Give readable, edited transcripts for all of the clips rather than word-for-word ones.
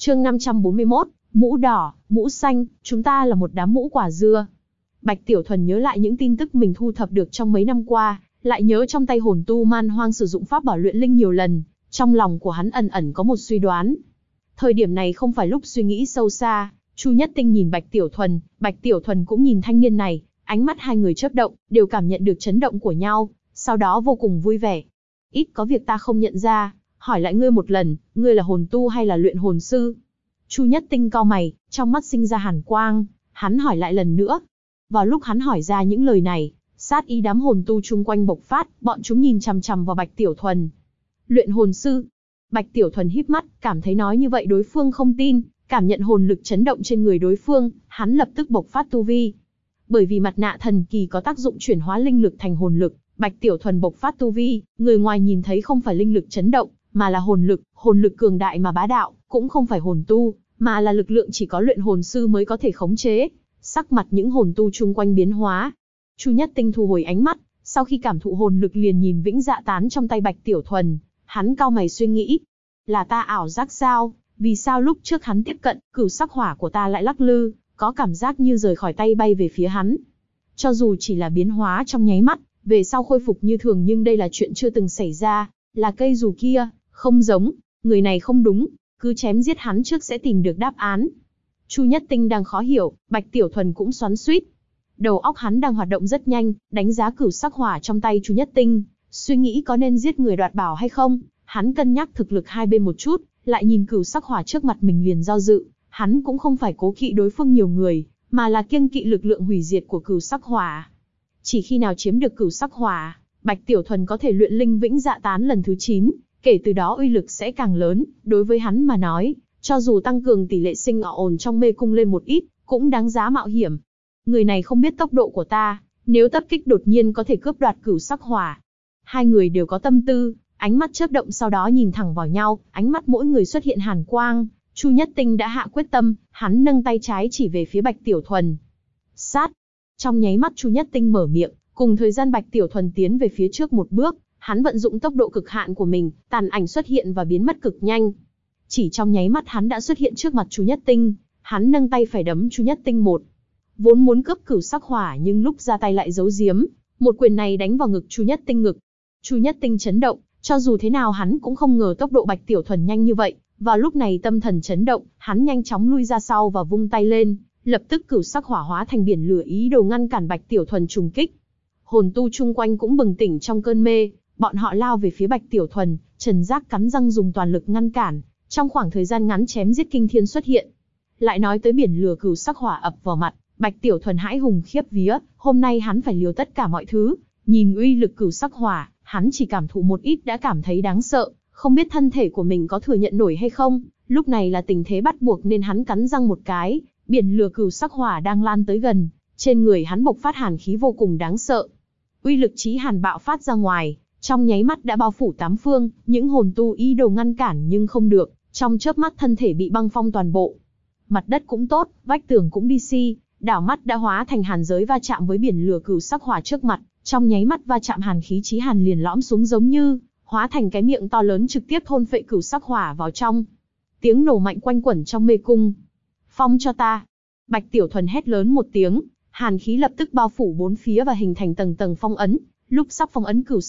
Chương 541, mũ đỏ, mũ xanh, chúng ta là một đám mũ quả dưa. Bạch Tiểu Thuần nhớ lại những tin tức mình thu thập được trong mấy năm qua, lại nhớ trong tay hồn tu man hoang sử dụng pháp bảo luyện linh nhiều lần, trong lòng của hắn ẩn ẩn có một suy đoán. Thời điểm này không phải lúc suy nghĩ sâu xa, Chu Nhất Tinh nhìn Bạch Tiểu Thuần cũng nhìn thanh niên này, ánh mắt hai người chớp động, đều cảm nhận được chấn động của nhau, sau đó vô cùng vui vẻ. Ít có việc ta không nhận ra, hỏi lại ngươi một lần, ngươi là hồn tu hay là luyện hồn sư? Chu Nhất Tinh cau mày, trong mắt sinh ra hàn quang, hắn hỏi lại lần nữa. Vào lúc hắn hỏi ra những lời này, sát ý đám hồn tu chung quanh bộc phát, bọn chúng nhìn chằm chằm vào Bạch Tiểu Thuần. Luyện hồn sư? Bạch Tiểu Thuần híp mắt, cảm thấy nói như vậy đối phương không tin, cảm nhận hồn lực chấn động trên người đối phương, hắn lập tức bộc phát tu vi. Bởi vì mặt nạ thần kỳ có tác dụng chuyển hóa linh lực thành hồn lực, Bạch Tiểu Thuần bộc phát tu vi, người ngoài nhìn thấy không phải linh lực chấn động, mà là hồn lực cường đại mà bá đạo, cũng không phải hồn tu, mà là lực lượng chỉ có luyện hồn sư mới có thể khống chế. Sắc mặt những hồn tu chung quanh biến hóa. Chu Nhất Tinh thu hồi ánh mắt, sau khi cảm thụ hồn lực liền nhìn vĩnh dạ tán trong tay Bạch Tiểu Thuần, hắn cau mày suy nghĩ, là ta ảo giác sao? Vì sao lúc trước hắn tiếp cận, cửu sắc hỏa của ta lại lắc lư, có cảm giác như rời khỏi tay bay về phía hắn. Cho dù chỉ là biến hóa trong nháy mắt, về sau khôi phục như thường nhưng đây là chuyện chưa từng xảy ra, là cây dù kia, không giống, người này không đúng, cứ chém giết hắn trước sẽ tìm được đáp án. Chu Nhất Tinh đang khó hiểu, Bạch Tiểu Thuần cũng xoắn xuýt. Đầu óc hắn đang hoạt động rất nhanh, đánh giá cửu sắc hỏa trong tay Chu Nhất Tinh, suy nghĩ có nên giết người đoạt bảo hay không. Hắn cân nhắc thực lực hai bên một chút, lại nhìn cửu sắc hỏa trước mặt mình liền do dự. Hắn cũng không phải cố kỵ đối phương nhiều người, mà là kiêng kỵ lực lượng hủy diệt của cửu sắc hỏa. Chỉ khi nào chiếm được cửu sắc hỏa, Bạch Tiểu Thuần có thể luyện linh vĩnh dạ tán lần thứ 9, kể từ đó uy lực sẽ càng lớn. Đối với hắn mà nói, cho dù tăng cường tỷ lệ sinh ổn trong mê cung lên một ít, cũng đáng giá mạo hiểm. Người này không biết tốc độ của ta, nếu tập kích đột nhiên có thể cướp đoạt cửu sắc hỏa. Hai người đều có tâm tư, ánh mắt chớp động sau đó nhìn thẳng vào nhau, ánh mắt mỗi người xuất hiện hàn quang. Chu Nhất Tinh đã hạ quyết tâm, hắn nâng tay trái chỉ về phía Bạch Tiểu Thuần. Sát! Trong nháy mắt Chu Nhất Tinh mở miệng, cùng thời gian Bạch Tiểu Thuần tiến về phía trước một bước, hắn vận dụng tốc độ cực hạn của mình, tàn ảnh xuất hiện và biến mất cực nhanh. Chỉ trong nháy mắt hắn đã xuất hiện trước mặt Chu Nhất Tinh, hắn nâng tay phải đấm Chu Nhất Tinh một. Vốn muốn cướp cửu sắc hỏa nhưng lúc ra tay lại giấu giếm, một quyền này đánh vào ngực Chu Nhất Tinh ngực. Chu Nhất Tinh chấn động, cho dù thế nào hắn cũng không ngờ tốc độ Bạch Tiểu Thuần nhanh như vậy. Vào lúc này tâm thần chấn động, hắn nhanh chóng lui ra sau và vung tay lên, lập tức cửu sắc hỏa hóa thành biển lửa ý đồ ngăn cản Bạch Tiểu Thuần trùng kích. Hồn tu chung quanh cũng bừng tỉnh trong cơn mê, bọn họ lao về phía Bạch Tiểu Thuần, Trần Giác cắn răng dùng toàn lực ngăn cản, trong khoảng thời gian ngắn chém giết kinh thiên xuất hiện. Lại nói tới biển lửa cửu sắc hỏa ập vào mặt, Bạch Tiểu Thuần hãi hùng khiếp vía, hôm nay hắn phải liều tất cả mọi thứ, nhìn uy lực cửu sắc hỏa, hắn chỉ cảm thụ một ít đã cảm thấy đáng sợ, không biết thân thể của mình có thừa nhận nổi hay không. Lúc này là tình thế bắt buộc nên hắn cắn răng một cái, biển lửa cửu sắc hỏa đang lan tới gần, trên người hắn bộc phát hàn khí vô cùng đáng sợ. Uy lực chí hàn bạo phát ra ngoài, trong nháy mắt đã bao phủ tám phương, những hồn tu ý đồ ngăn cản nhưng không được, trong chớp mắt thân thể bị băng phong toàn bộ. Mặt đất cũng tốt, vách tường cũng đi si, đảo mắt đã hóa thành hàn giới va chạm với biển lửa cửu sắc hỏa trước mặt, trong nháy mắt va chạm hàn khí chí hàn liền lõm xuống giống như hóa thành cái miệng to lớn trực tiếp thôn phệ cửu sắc hỏa vào trong. Tiếng nổ mạnh quanh quẩn trong mê cung. Phong cho ta! Bạch Tiểu Thuần hét lớn một tiếng, hàn khí lập tức bao phủ bốn phía và hình thành tầng tầng phong ấn. Lúc sắp phong ấn cửu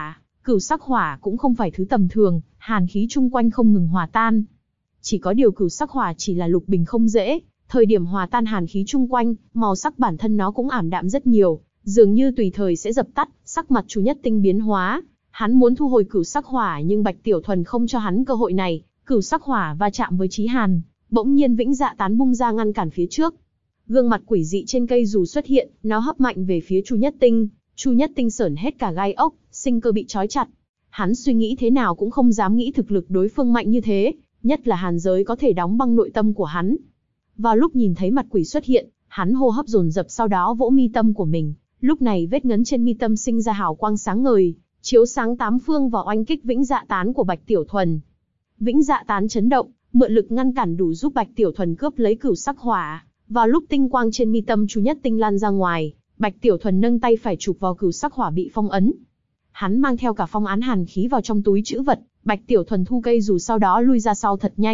sắc hỏa cũng không phải thứ tầm thường, hàn khí chung quanh không ngừng hòa tan. Chỉ có điều cửu sắc hỏa chỉ là lục bình không dễ, thời điểm hòa tan hàn khí chung quanh, màu sắc bản thân nó cũng ảm đạm rất nhiều, dường như tùy thời sẽ dập tắt. Sắc mặt Chu Nhất Tinh biến hóa, hắn muốn thu hồi cửu sắc hỏa nhưng Bạch Tiểu Thuần không cho hắn cơ hội này. Cửu sắc hỏa va chạm với chí hàn, bỗng nhiên vĩnh dạ tán bung ra ngăn cản phía trước. Gương mặt quỷ dị trên cây dù xuất hiện, nó hấp mạnh về phía Chu Nhất Tinh. Chu Nhất Tinh sởn hết cả gai ốc, sinh cơ bị trói chặt. Hắn suy nghĩ thế nào cũng không dám nghĩ thực lực đối phương mạnh như thế, nhất là hàn giới có thể đóng băng nội tâm của hắn. Vào lúc nhìn thấy mặt quỷ xuất hiện, hắn hô hấp dồn dập sau đó vỗ mi tâm của mình. Lúc này vết ngấn trên mi tâm sinh ra hào quang sáng ngời, chiếu sáng tám phương và oanh kích vĩnh dạ tán của Bạch Tiểu Thuần. Vĩnh dạ tán chấn động, mượn lực ngăn cản đủ giúp Bạch Tiểu Thuần cướp lấy cửu sắc hỏa. Vào lúc tinh quang trên mi tâm Chu Nhất Tinh lan ra ngoài, Bạch Tiểu Thuần nâng tay phải chụp vào cửu sắc hỏa bị phong ấn. Hắn mang theo cả phong án hàn khí vào trong túi trữ vật, Bạch Tiểu Thuần thu cây dù sau đó lui ra sau thật nhanh,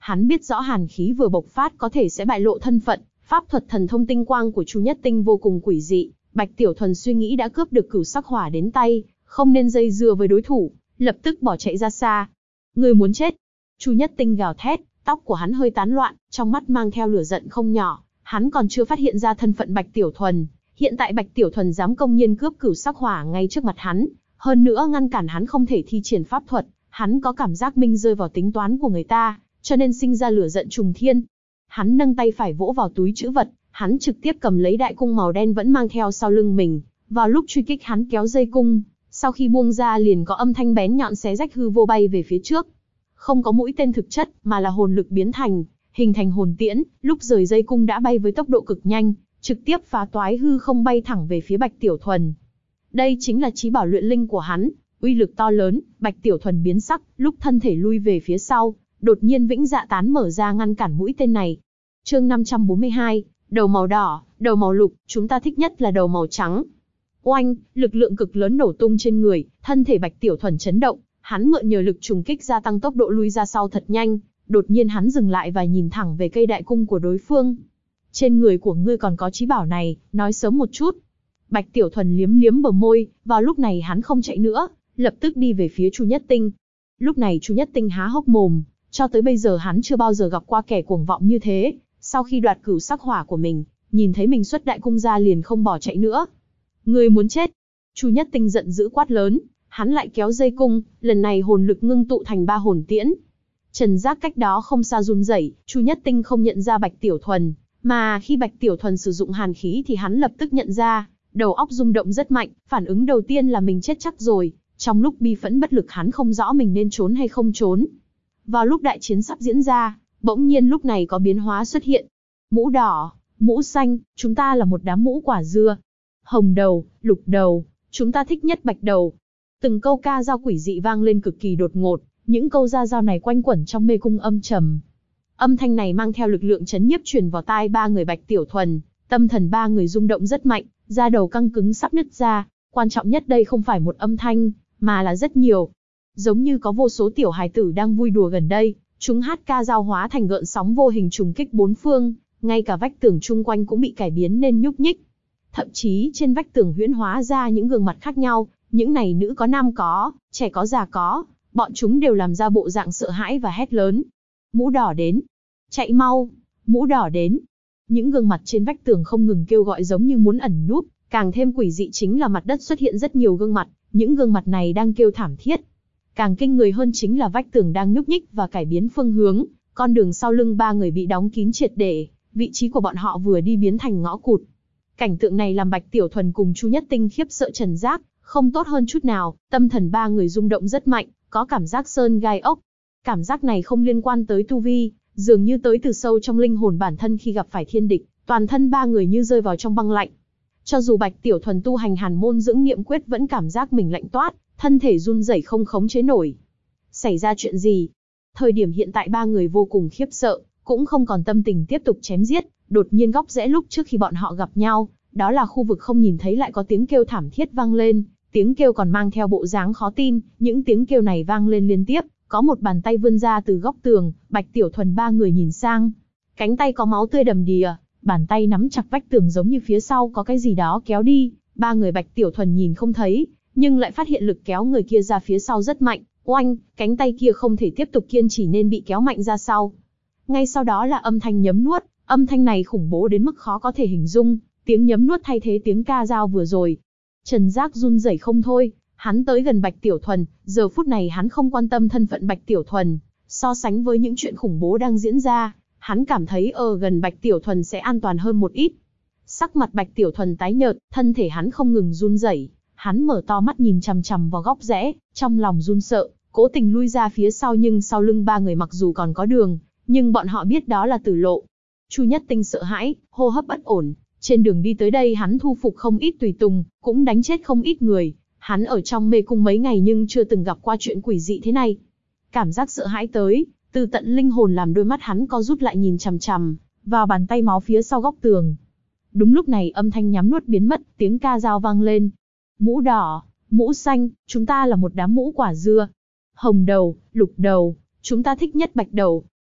Hắn biết rõ hàn khí vừa bộc phát có thể sẽ bại lộ thân phận, pháp thuật thần thông tinh quang của Chu Nhất Tinh vô cùng quỷ dị. Bạch Tiểu Thuần suy nghĩ đã cướp được cửu sắc hỏa đến tay, không nên dây dưa với đối thủ, lập tức bỏ chạy ra xa. Người muốn chết! Chu Nhất Tinh gào thét, tóc của hắn hơi tán loạn, trong mắt mang theo lửa giận không nhỏ. Hắn còn chưa phát hiện ra thân phận Bạch Tiểu Thuần. Hiện tại Bạch Tiểu Thuần dám công nhiên cướp cửu sắc hỏa ngay trước mặt hắn, hơn nữa ngăn cản hắn không thể thi triển pháp thuật. Hắn có cảm giác mình rơi vào tính toán của người ta, cho nên sinh ra lửa giận trùng thiên. Hắn nâng tay phải vỗ vào túi trữ vật, hắn trực tiếp cầm lấy đại cung màu đen vẫn mang theo sau lưng mình. Vào lúc truy kích hắn kéo dây cung, sau khi buông ra liền có âm thanh bén nhọn xé rách hư vô bay về phía trước. Không có mũi tên thực chất, mà là hồn lực biến thành, hình thành hồn tiễn, lúc rời dây cung đã bay với tốc độ cực nhanh, trực tiếp phá toái hư không bay thẳng về phía Bạch Tiểu Thuần. Đây chính là chí bảo luyện linh của hắn, uy lực to lớn. Bạch Tiểu Thuần biến sắc, lúc thân thể lui về phía sau, đột nhiên vĩnh dạ tán mở ra ngăn cản mũi tên này. Chương 542, đầu màu đỏ, đầu màu lục, chúng ta thích nhất là đầu màu trắng. Oanh, lực lượng cực lớn nổ tung trên người, thân thể Bạch Tiểu Thuần chấn động, hắn mượn nhờ lực trùng kích gia tăng tốc độ lui ra sau thật nhanh, đột nhiên hắn dừng lại và nhìn thẳng về cây đại cung của đối phương. Trên người của ngươi còn có chí bảo này, nói sớm một chút. Bạch Tiểu Thuần liếm liếm bờ môi, vào lúc này hắn không chạy nữa, lập tức đi về phía Chu Nhất Tinh. Lúc này Chu Nhất Tinh há hốc mồm, cho tới bây giờ hắn chưa bao giờ gặp qua kẻ cuồng vọng như thế, sau khi đoạt cửu sắc hỏa của mình, nhìn thấy mình xuất đại cung ra liền không bỏ chạy nữa. Ngươi muốn chết! Chu Nhất Tinh giận dữ quát lớn, hắn lại kéo dây cung, lần này hồn lực ngưng tụ thành 3 hồn tiễn. Trần giác cách đó không xa run rẩy, Chu Nhất Tinh không nhận ra Bạch Tiểu Thuần, mà khi Bạch Tiểu Thuần sử dụng hàn khí thì hắn lập tức nhận ra, đầu óc rung động rất mạnh, phản ứng đầu tiên là mình chết chắc rồi. Trong lúc bi phẫn bất lực hắn không rõ mình nên trốn hay không trốn. Vào lúc đại chiến sắp diễn ra, bỗng nhiên lúc này có biến hóa xuất hiện. Mũ đỏ, mũ xanh, chúng ta là một đám mũ quả dưa. Hồng đầu, lục đầu, chúng ta thích nhất bạch đầu. Từng câu ca dao quỷ dị vang lên cực kỳ đột ngột, những câu ra dao này quanh quẩn trong mê cung âm trầm. Âm thanh này mang theo lực lượng chấn nhiếp truyền vào tai 3 người Bạch Tiểu Thuần, tâm thần 3 người rung động rất mạnh, da đầu căng cứng sắp nứt ra. Quan trọng nhất đây không phải một âm thanh, mà là rất nhiều. Giống như có vô số tiểu hài tử đang vui đùa gần đây, chúng hát ca dao hóa thành gợn sóng vô hình trùng kích bốn phương, ngay cả vách tường chung quanh cũng bị cải biến nên nhúc nhích. Thậm chí trên vách tường huyễn hóa ra những gương mặt khác nhau, những này nữ có nam có, trẻ có già có, bọn chúng đều làm ra bộ dạng sợ hãi và hét lớn. Mũ đỏ đến! Chạy mau! Mũ đỏ đến! Những gương mặt trên vách tường không ngừng kêu gọi giống như muốn ẩn núp, càng thêm quỷ dị chính là mặt đất xuất hiện rất nhiều gương mặt, những gương mặt này đang kêu thảm thiết. Càng kinh người hơn chính là vách tường đang nhúc nhích và cải biến phương hướng, con đường sau lưng 3 người bị đóng kín triệt để, vị trí của bọn họ vừa đi biến thành ngõ cụt. Cảnh tượng này làm Bạch Tiểu Thuần cùng Chu Nhất Tinh khiếp sợ Trần giác, không tốt hơn chút nào, tâm thần 3 người rung động rất mạnh, có cảm giác sơn gai ốc. Cảm giác này không liên quan tới tu vi, dường như tới từ sâu trong linh hồn bản thân khi gặp phải thiên địch, toàn thân 3 người như rơi vào trong băng lạnh. Cho dù Bạch Tiểu Thuần tu hành Hàn môn dưỡng niệm quyết vẫn cảm giác mình lạnh toát, thân thể run rẩy không khống chế nổi. Xảy ra chuyện gì? Thời điểm hiện tại 3 người vô cùng khiếp sợ, cũng không còn tâm tình tiếp tục chém giết. Đột nhiên góc rẽ lúc trước khi bọn họ gặp nhau, đó là khu vực không nhìn thấy lại có tiếng kêu thảm thiết vang lên, tiếng kêu còn mang theo bộ dáng khó tin, những tiếng kêu này vang lên liên tiếp, có một bàn tay vươn ra từ góc tường, Bạch Tiểu Thuần 3 người nhìn sang, cánh tay có máu tươi đầm đìa, bàn tay nắm chặt vách tường giống như phía sau có cái gì đó kéo đi, 3 người Bạch Tiểu Thuần nhìn không thấy, nhưng lại phát hiện lực kéo người kia ra phía sau rất mạnh, oanh, cánh tay kia không thể tiếp tục kiên trì nên bị kéo mạnh ra sau. Ngay sau đó là âm thanh nhấm nuốt, âm thanh này khủng bố đến mức khó có thể hình dung, tiếng nhấm nuốt thay thế tiếng ca dao vừa rồi. Trần giác run rẩy không thôi, hắn tới gần Bạch Tiểu Thuần, giờ phút này hắn không quan tâm thân phận Bạch Tiểu Thuần, so sánh với những chuyện khủng bố đang diễn ra, hắn cảm thấy ở gần Bạch Tiểu Thuần sẽ an toàn hơn một ít. Sắc mặt Bạch Tiểu Thuần tái nhợt, thân thể hắn không ngừng run rẩy, hắn mở to mắt nhìn chằm chằm vào góc rẽ, trong lòng run sợ, cố tình lui ra phía sau nhưng sau lưng 3 người mặc dù còn có đường, nhưng bọn họ biết đó là tử lộ. Chu Nhất Tinh sợ hãi, hô hấp bất ổn, trên đường đi tới đây hắn thu phục không ít tùy tùng, cũng đánh chết không ít người. Hắn ở trong mê cung mấy ngày nhưng chưa từng gặp qua chuyện quỷ dị thế này. Cảm giác sợ hãi tới, từ tận linh hồn làm đôi mắt hắn co rút lại nhìn chằm chằm vào bàn tay máu phía sau góc tường. Đúng lúc này âm thanh nhắm nuốt biến mất, tiếng ca dao vang lên. Mũ đỏ, mũ xanh, chúng ta là một đám mũ quả dưa. Hồng đầu, lục đầu, chúng ta thích nhất bạch đầu.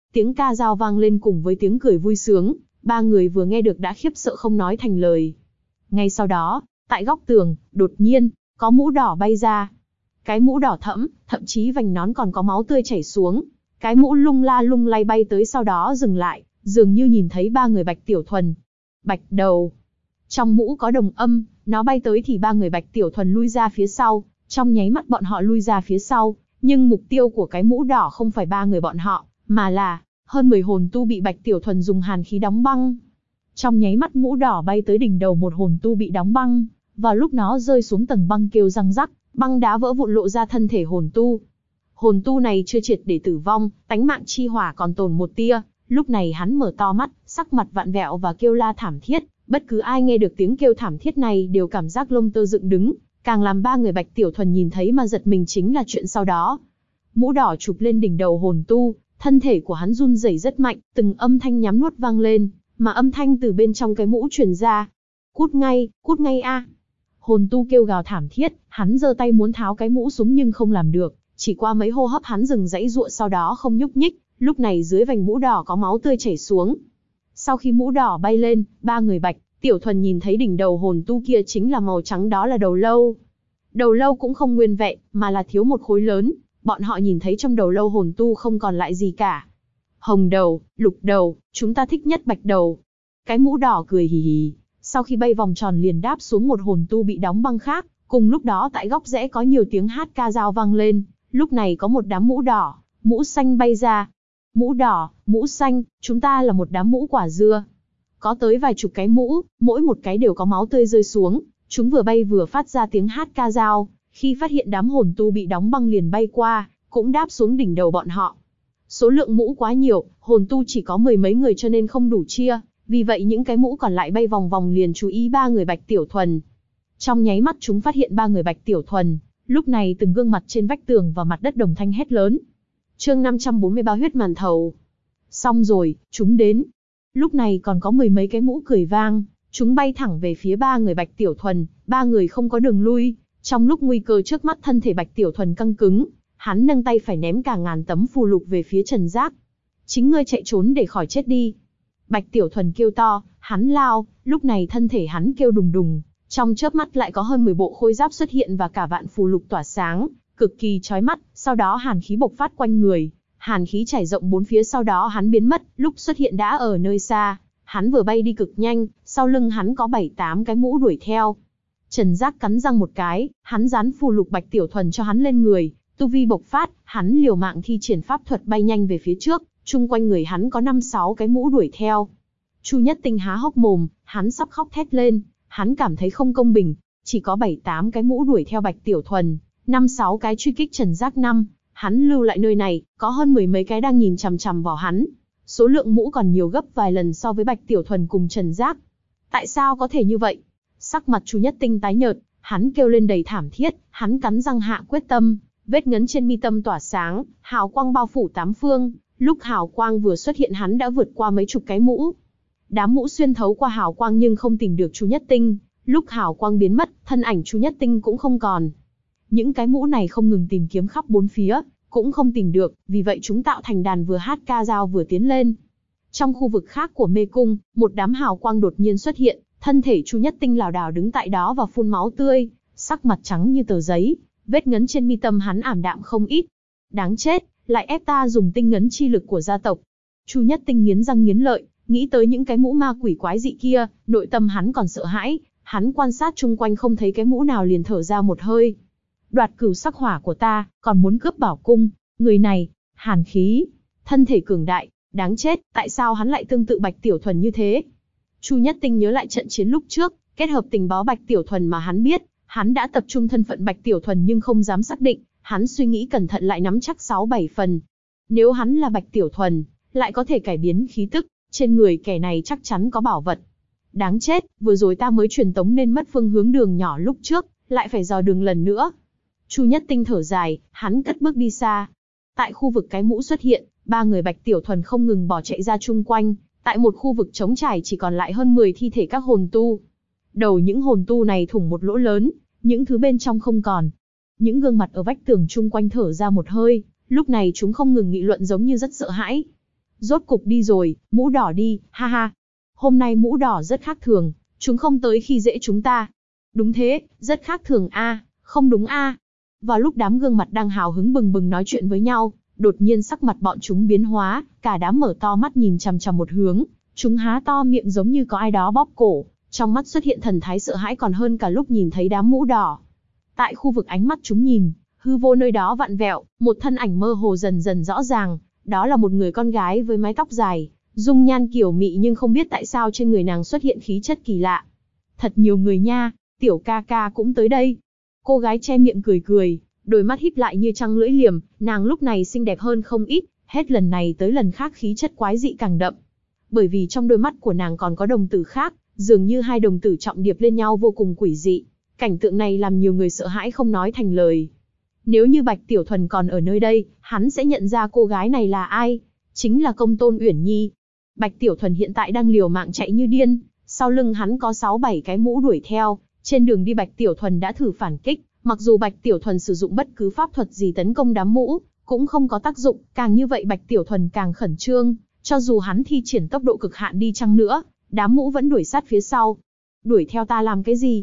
tiếng ca dao vang lên cùng với tiếng cười vui sướng, ba người vừa nghe được đã khiếp sợ không nói thành lời. Ngay sau đó, tại góc tường, đột nhiên, có mũ đỏ bay ra. Cái mũ đỏ thậm chí vành nón còn có máu tươi chảy xuống. Cái mũ lung la lung lay bay tới sau đó dừng lại, dường như nhìn thấy ba người Bạch Tiểu Thuần. Bạch Đầu. Trong mũ có đồng âm, nó bay tới thì ba người Bạch Tiểu Thuần lui ra phía sau, trong nháy mắt bọn họ lui ra phía sau, nhưng mục tiêu của cái mũ đỏ không phải ba người bọn họ, mà là hơn 10 hồn tu bị Bạch Tiểu Thuần dùng hàn khí đóng băng. Trong nháy mắt mũ đỏ bay tới đỉnh đầu một hồn tu bị đóng băng, vào lúc nó rơi xuống tầng băng kêu răng rắc, băng đá vỡ vụn lộ ra thân thể hồn tu. Hồn tu này chưa triệt để tử vong, tánh mạng chi hỏa còn tồn một tia, lúc này hắn mở to mắt, sắc mặt vặn vẹo và kêu la thảm thiết, bất cứ ai nghe được tiếng kêu thảm thiết này đều cảm giác lông tơ dựng đứng, càng làm ba người Bạch Tiểu Thuần nhìn thấy mà giật mình chính là chuyện sau đó. Mũ đỏ chụp lên đỉnh đầu hồn tu, thân thể của hắn run rẩy rất mạnh, từng âm thanh nhắm nuốt vang lên, mà âm thanh từ bên trong cái mũ truyền ra. Cút ngay a! Hồn tu kêu gào thảm thiết, hắn giơ tay muốn tháo cái mũ xuống nhưng không làm được, chỉ qua mấy hô hấp hắn dừng giãy giụa sau đó không nhúc nhích, lúc này dưới vành mũ đỏ có máu tươi chảy xuống. Sau khi mũ đỏ bay lên, ba người Bạch Tiểu Thuần nhìn thấy đỉnh đầu hồn tu kia chính là màu trắng, đó là đầu lâu. Đầu lâu cũng không nguyên vẹn, mà là thiếu một khối lớn, bọn họ nhìn thấy trong đầu lâu hồn tu không còn lại gì cả. Hồng đầu, lục đầu, chúng ta thích nhất Bạch đầu. Cái mũ đỏ cười hì hì, sau khi bay vòng tròn liền đáp xuống một hồn tu bị đóng băng khác, cùng lúc đó tại góc rẽ có nhiều tiếng hát ca dao vang lên, lúc này có một đám mũ đỏ, mũ xanh bay ra. Mũ đỏ, mũ xanh, chúng ta là một đám mũ quả dưa. Có tới vài chục cái mũ, mỗi một cái đều có máu tươi rơi xuống, chúng vừa bay vừa phát ra tiếng hát ca dao, khi phát hiện đám hồn tu bị đóng băng liền bay qua, cũng đáp xuống đỉnh đầu bọn họ. Số lượng mũ quá nhiều, hồn tu chỉ có 10 mấy người cho nên không đủ chia, vì vậy những cái mũ còn lại bay vòng vòng liền chú ý ba người Bạch Tiểu Thuần. Trong nháy mắt chúng phát hiện ba người Bạch Tiểu Thuần, lúc này từng gương mặt trên vách tường và mặt đất đồng thanh hét lớn. Chương 543 huyết màn thầu. Xong rồi, chúng đến. Lúc này còn có 10 mấy cái mũ cười vang, chúng bay thẳng về phía ba người Bạch Tiểu Thuần, ba người không có đường lui. Trong lúc nguy cơ trước mắt thân thể Bạch Tiểu Thuần căng cứng, hắn nâng tay phải ném cả ngàn tấm phù lục về phía Trần Giác. Chính ngươi chạy trốn để khỏi chết đi. Bạch Tiểu Thuần kêu to, hắn lao, lúc này thân thể hắn kêu đùng đùng, trong chớp mắt lại có hơn 10 bộ khôi giáp xuất hiện và cả vạn phù lục tỏa sáng, cực kỳ chói mắt, sau đó hàn khí bộc phát quanh người, hàn khí trải rộng bốn phía, sau đó hắn biến mất, lúc xuất hiện đã ở nơi xa, hắn vừa bay đi cực nhanh, sau lưng hắn có 7-8 cái mũ đuổi theo. Trần Giác cắn răng một cái, hắn dán phù lục Bạch Tiểu Thuần cho hắn lên người, tu vi bộc phát, hắn liều mạng thi triển pháp thuật bay nhanh về phía trước, chung quanh người hắn có 5-6 cái mũ đuổi theo. Chu Nhất Tinh há hốc mồm, hắn sắp khóc thét lên, hắn cảm thấy không công bình, chỉ có 7-8 cái mũ đuổi theo Bạch Tiểu Thuần, 5-6 cái truy kích Trần Giác hắn lưu lại nơi này, có hơn 10 mấy cái đang nhìn chằm chằm vào hắn. Số lượng mũ còn nhiều gấp vài lần so với Bạch Tiểu Thuần cùng Trần Giác. Tại sao có thể như vậy? Sắc mặt Chu Nhất Tinh tái nhợt, hắn kêu lên đầy thảm thiết, hắn cắn răng hạ quyết tâm, vết ngấn trên mi tâm tỏa sáng, hào quang bao phủ tám phương, lúc hào quang vừa xuất hiện hắn đã vượt qua mấy chục cái mũ. Đám mũ xuyên thấu qua hào quang nhưng không tìm được Chu Nhất Tinh, lúc hào quang biến mất, thân ảnh Chu Nhất Tinh cũng không còn. Những cái mũ này không ngừng tìm kiếm khắp bốn phía, cũng không tìm được, vì vậy chúng tạo thành đàn vừa hát ca dao vừa tiến lên. Trong khu vực khác của mê cung, một đám hào quang đột nhiên xuất hiện, thân thể Chu Nhất Tinh lảo đảo đứng tại đó và phun máu tươi, sắc mặt trắng như tờ giấy, vết ngấn trên mi tâm hắn ảm đạm không ít. Đáng chết, lại ép ta dùng tinh ngấn chi lực của gia tộc. Chu Nhất Tinh nghiến răng nghiến lợi, nghĩ tới những cái mũ ma quỷ quái dị kia, nội tâm hắn còn sợ hãi, hắn quan sát chung quanh không thấy cái mũ nào liền thở ra một hơi. Đoạt cửu sắc hỏa của ta, còn muốn cướp bảo cung, người này, hàn khí, thân thể cường đại, đáng chết, tại sao hắn lại tương tự Bạch Tiểu Thuần như thế? Chu Nhất Tinh nhớ lại trận chiến lúc trước, kết hợp tình báo Bạch Tiểu Thuần mà hắn biết, hắn đã tập trung thân phận Bạch Tiểu Thuần nhưng không dám xác định, hắn suy nghĩ cẩn thận lại nắm chắc 6-7 phần. Nếu hắn là Bạch Tiểu Thuần, lại có thể cải biến khí tức, trên người kẻ này chắc chắn có bảo vật. Đáng chết, vừa rồi ta mới truyền tống nên mất phương hướng đường nhỏ lúc trước, lại phải dò đường lần nữa. Chu Nhất Tinh thở dài, hắn cất bước đi xa. Tại khu vực cái mũ xuất hiện, ba người Bạch Tiểu Thuần không ngừng bỏ chạy ra chung quanh, tại một khu vực trống trải chỉ còn lại hơn 10 thi thể các hồn tu. Đầu những hồn tu này thủng một lỗ lớn, những thứ bên trong không còn. Những gương mặt ở vách tường chung quanh thở ra một hơi, lúc này chúng không ngừng nghị luận giống như rất sợ hãi. Rốt cục đi rồi, mũ đỏ đi, ha ha. Hôm nay mũ đỏ rất khác thường, chúng không tới khi dễ chúng ta. Đúng thế, rất khác thường a, không đúng a. Vào lúc đám gương mặt đang hào hứng bừng bừng nói chuyện với nhau, đột nhiên sắc mặt bọn chúng biến hóa, cả đám mở to mắt nhìn chằm chằm một hướng, chúng há to miệng giống như có ai đó bóp cổ, trong mắt xuất hiện thần thái sợ hãi còn hơn cả lúc nhìn thấy đám mũ đỏ. Tại khu vực ánh mắt chúng nhìn, hư vô nơi đó vặn vẹo, một thân ảnh mơ hồ dần dần rõ ràng, đó là một người con gái với mái tóc dài, dung nhan kiều mị nhưng không biết tại sao trên người nàng xuất hiện khí chất kỳ lạ. Thật nhiều người nha, tiểu ca ca cũng tới đây. Cô gái che miệng cười cười, đôi mắt híp lại như trăng lưỡi liềm, nàng lúc này xinh đẹp hơn không ít, hết lần này tới lần khác khí chất quái dị càng đậm. Bởi vì trong đôi mắt của nàng còn có đồng tử khác, dường như hai đồng tử trọng điệp lên nhau vô cùng quỷ dị. Cảnh tượng này làm nhiều người sợ hãi không nói thành lời. Nếu như Bạch Tiểu Thuần còn ở nơi đây, hắn sẽ nhận ra cô gái này là ai. Chính là Công Tôn Uyển Nhi. Bạch Tiểu Thuần hiện tại đang liều mạng chạy như điên, sau lưng hắn có 6-7 cái mũ đuổi theo. Trên đường đi Bạch Tiểu Thuần đã thử phản kích, mặc dù Bạch Tiểu Thuần sử dụng bất cứ pháp thuật gì tấn công đám mũ, cũng không có tác dụng, càng như vậy Bạch Tiểu Thuần càng khẩn trương, cho dù hắn thi triển tốc độ cực hạn đi chăng nữa, đám mũ vẫn đuổi sát phía sau. Đuổi theo ta làm cái gì?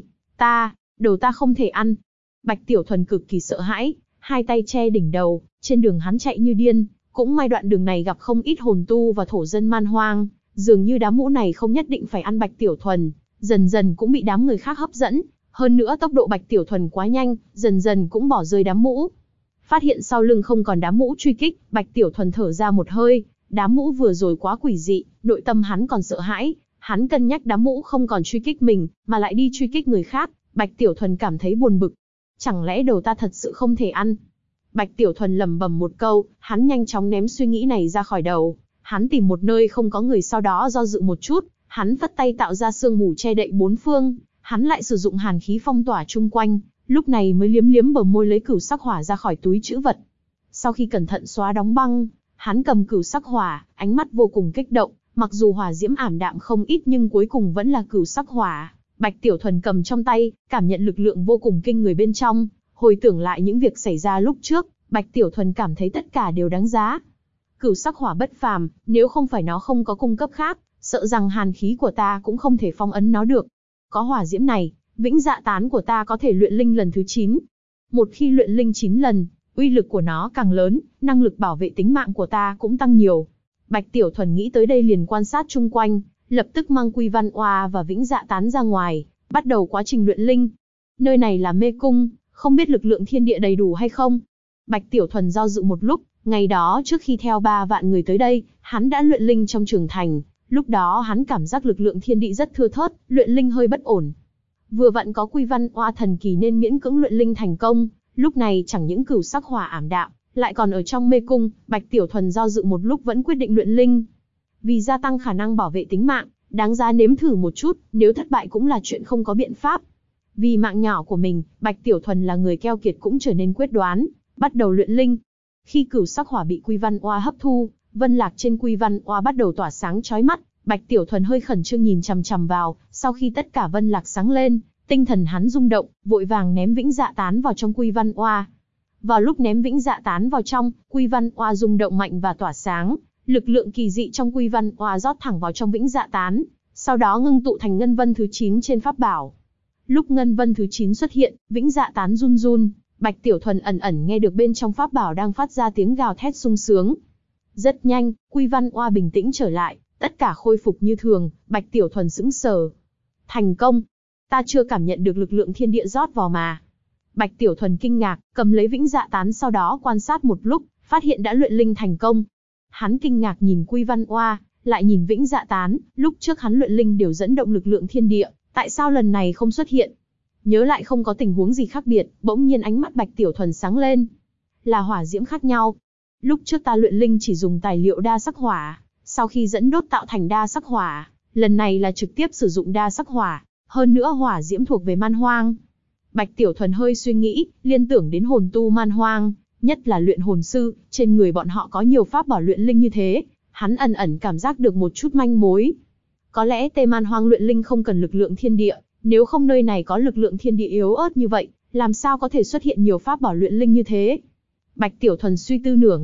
Đầu ta không thể ăn. Bạch Tiểu Thuần cực kỳ sợ hãi, hai tay che đỉnh đầu, trên đường hắn chạy như điên, cũng may đoạn đường này gặp không ít hồn tu và thổ dân man hoang, dường như đám mũ này không nhất định phải ăn Bạch Tiểu Thuần, dần dần cũng bị đám người khác hấp dẫn, hơn nữa tốc độ Bạch Tiểu Thuần quá nhanh, dần dần cũng bỏ rơi đám mũ. Phát hiện sau lưng không còn đám mũ truy kích, Bạch Tiểu Thuần thở ra một hơi, đám mũ vừa rồi quá quỷ dị, nội tâm hắn còn sợ hãi, hắn cân nhắc đám mũ không còn truy kích mình, mà lại đi truy kích người khác, Bạch Tiểu Thuần cảm thấy buồn bực. Chẳng lẽ đầu ta thật sự không thể ăn? Bạch Tiểu Thuần lẩm bẩm một câu, hắn nhanh chóng ném suy nghĩ này ra khỏi đầu, hắn tìm một nơi không có người sau đó do dự một chút, hắn phất tay tạo ra sương mù che đậy bốn phương, hắn lại sử dụng hàn khí phong tỏa chung quanh, lúc này mới liếm liếm bờ môi lấy cửu sắc hỏa ra khỏi túi trữ vật. Sau khi cẩn thận xóa đóng băng, hắn cầm cửu sắc hỏa, ánh mắt vô cùng kích động, mặc dù hỏa diễm ảm đạm không ít nhưng cuối cùng vẫn là cửu sắc hỏa. Bạch Tiểu Thuần cầm trong tay, cảm nhận lực lượng vô cùng kinh người bên trong, hồi tưởng lại những việc xảy ra lúc trước, Bạch Tiểu Thuần cảm thấy tất cả đều đáng giá. Cửu sắc hỏa bất phàm, nếu không phải nó không có cung cấp khác, sợ rằng hàn khí của ta cũng không thể phong ấn nó được. Có hỏa diễm này, vĩnh dạ tán của ta có thể luyện linh lần thứ 9. Một khi luyện linh 9 lần, uy lực của nó càng lớn, năng lực bảo vệ tính mạng của ta cũng tăng nhiều. Bạch Tiểu Thuần nghĩ tới đây liền quan sát chung quanh, lập tức mang Quy Văn Oa và Vĩnh Dạ Tán ra ngoài, bắt đầu quá trình luyện linh. Nơi này là mê cung, không biết lực lượng thiên địa đầy đủ hay không? Bạch Tiểu Thuần do dự một lúc, ngày đó trước khi theo 3 vạn người tới đây, hắn đã luyện linh trong trường thành, lúc đó hắn cảm giác lực lượng thiên địa rất thưa thớt, luyện linh hơi bất ổn. Vừa vặn có Quy Văn Oa thần kỳ nên miễn cưỡng luyện linh thành công, lúc này chẳng những cửu sắc hỏa ảm đạm, lại còn ở trong mê cung, Bạch Tiểu Thuần do dự một lúc vẫn quyết định luyện linh. Vì gia tăng khả năng bảo vệ tính mạng, đáng giá nếm thử một chút, nếu thất bại cũng là chuyện không có biện pháp. Vì mạng nhỏ của mình, Bạch Tiểu Thuần là người keo kiệt cũng trở nên quyết đoán, bắt đầu luyện linh. Khi cửu sắc hỏa bị Quy Văn Oa hấp thu, vân lạc trên Quy Văn Oa bắt đầu tỏa sáng chói mắt, Bạch Tiểu Thuần hơi khẩn trương nhìn chằm chằm vào, sau khi tất cả vân lạc sáng lên, tinh thần hắn rung động, vội vàng ném Vĩnh Dạ Tán vào trong Quy Văn Oa. Vào lúc ném Vĩnh Dạ Tán vào trong, Quy Văn Oa rung động mạnh và tỏa sáng, lực lượng kỳ dị trong Quy Văn Oa rót thẳng vào trong Vĩnh Dạ Tán, sau đó ngưng tụ thành ngân vân thứ 9 trên pháp bảo. Lúc ngân vân thứ 9 xuất hiện, Vĩnh Dạ Tán run run, Bạch Tiểu Thuần ẩn ẩn nghe được bên trong pháp bảo đang phát ra tiếng gào thét sung sướng. Rất nhanh, Quy Văn Oa bình tĩnh trở lại, tất cả khôi phục như thường, Bạch Tiểu Thuần sững sờ. Thành công! Ta chưa cảm nhận được lực lượng thiên địa rót vào mà. Bạch Tiểu Thuần kinh ngạc, cầm lấy Vĩnh Dạ Tán sau đó quan sát một lúc, phát hiện đã luyện linh thành công. Hắn kinh ngạc nhìn Quy Văn Oa, lại nhìn Vĩnh Dạ Tán, lúc trước hắn luyện linh đều dẫn động lực lượng thiên địa, tại sao lần này không xuất hiện? Nhớ lại không có tình huống gì khác biệt, bỗng nhiên ánh mắt Bạch Tiểu Thuần sáng lên. Là hỏa diễm khác nhau. Lúc trước ta luyện linh chỉ dùng tài liệu đa sắc hỏa, sau khi dẫn đốt tạo thành đa sắc hỏa, lần này là trực tiếp sử dụng đa sắc hỏa, hơn nữa hỏa diễm thuộc về man hoang. Bạch Tiểu Thuần hơi suy nghĩ, liên tưởng đến hồn tu man hoang, nhất là luyện hồn sư, trên người bọn họ có nhiều pháp bảo luyện linh như thế, hắn ẩn ẩn cảm giác được một chút manh mối. Có lẽ Tê Man Hoang luyện linh không cần lực lượng thiên địa, nếu không nơi này có lực lượng thiên địa yếu ớt như vậy, làm sao có thể xuất hiện nhiều pháp bảo luyện linh như thế? Bạch Tiểu Thuần suy tư nửa ngày,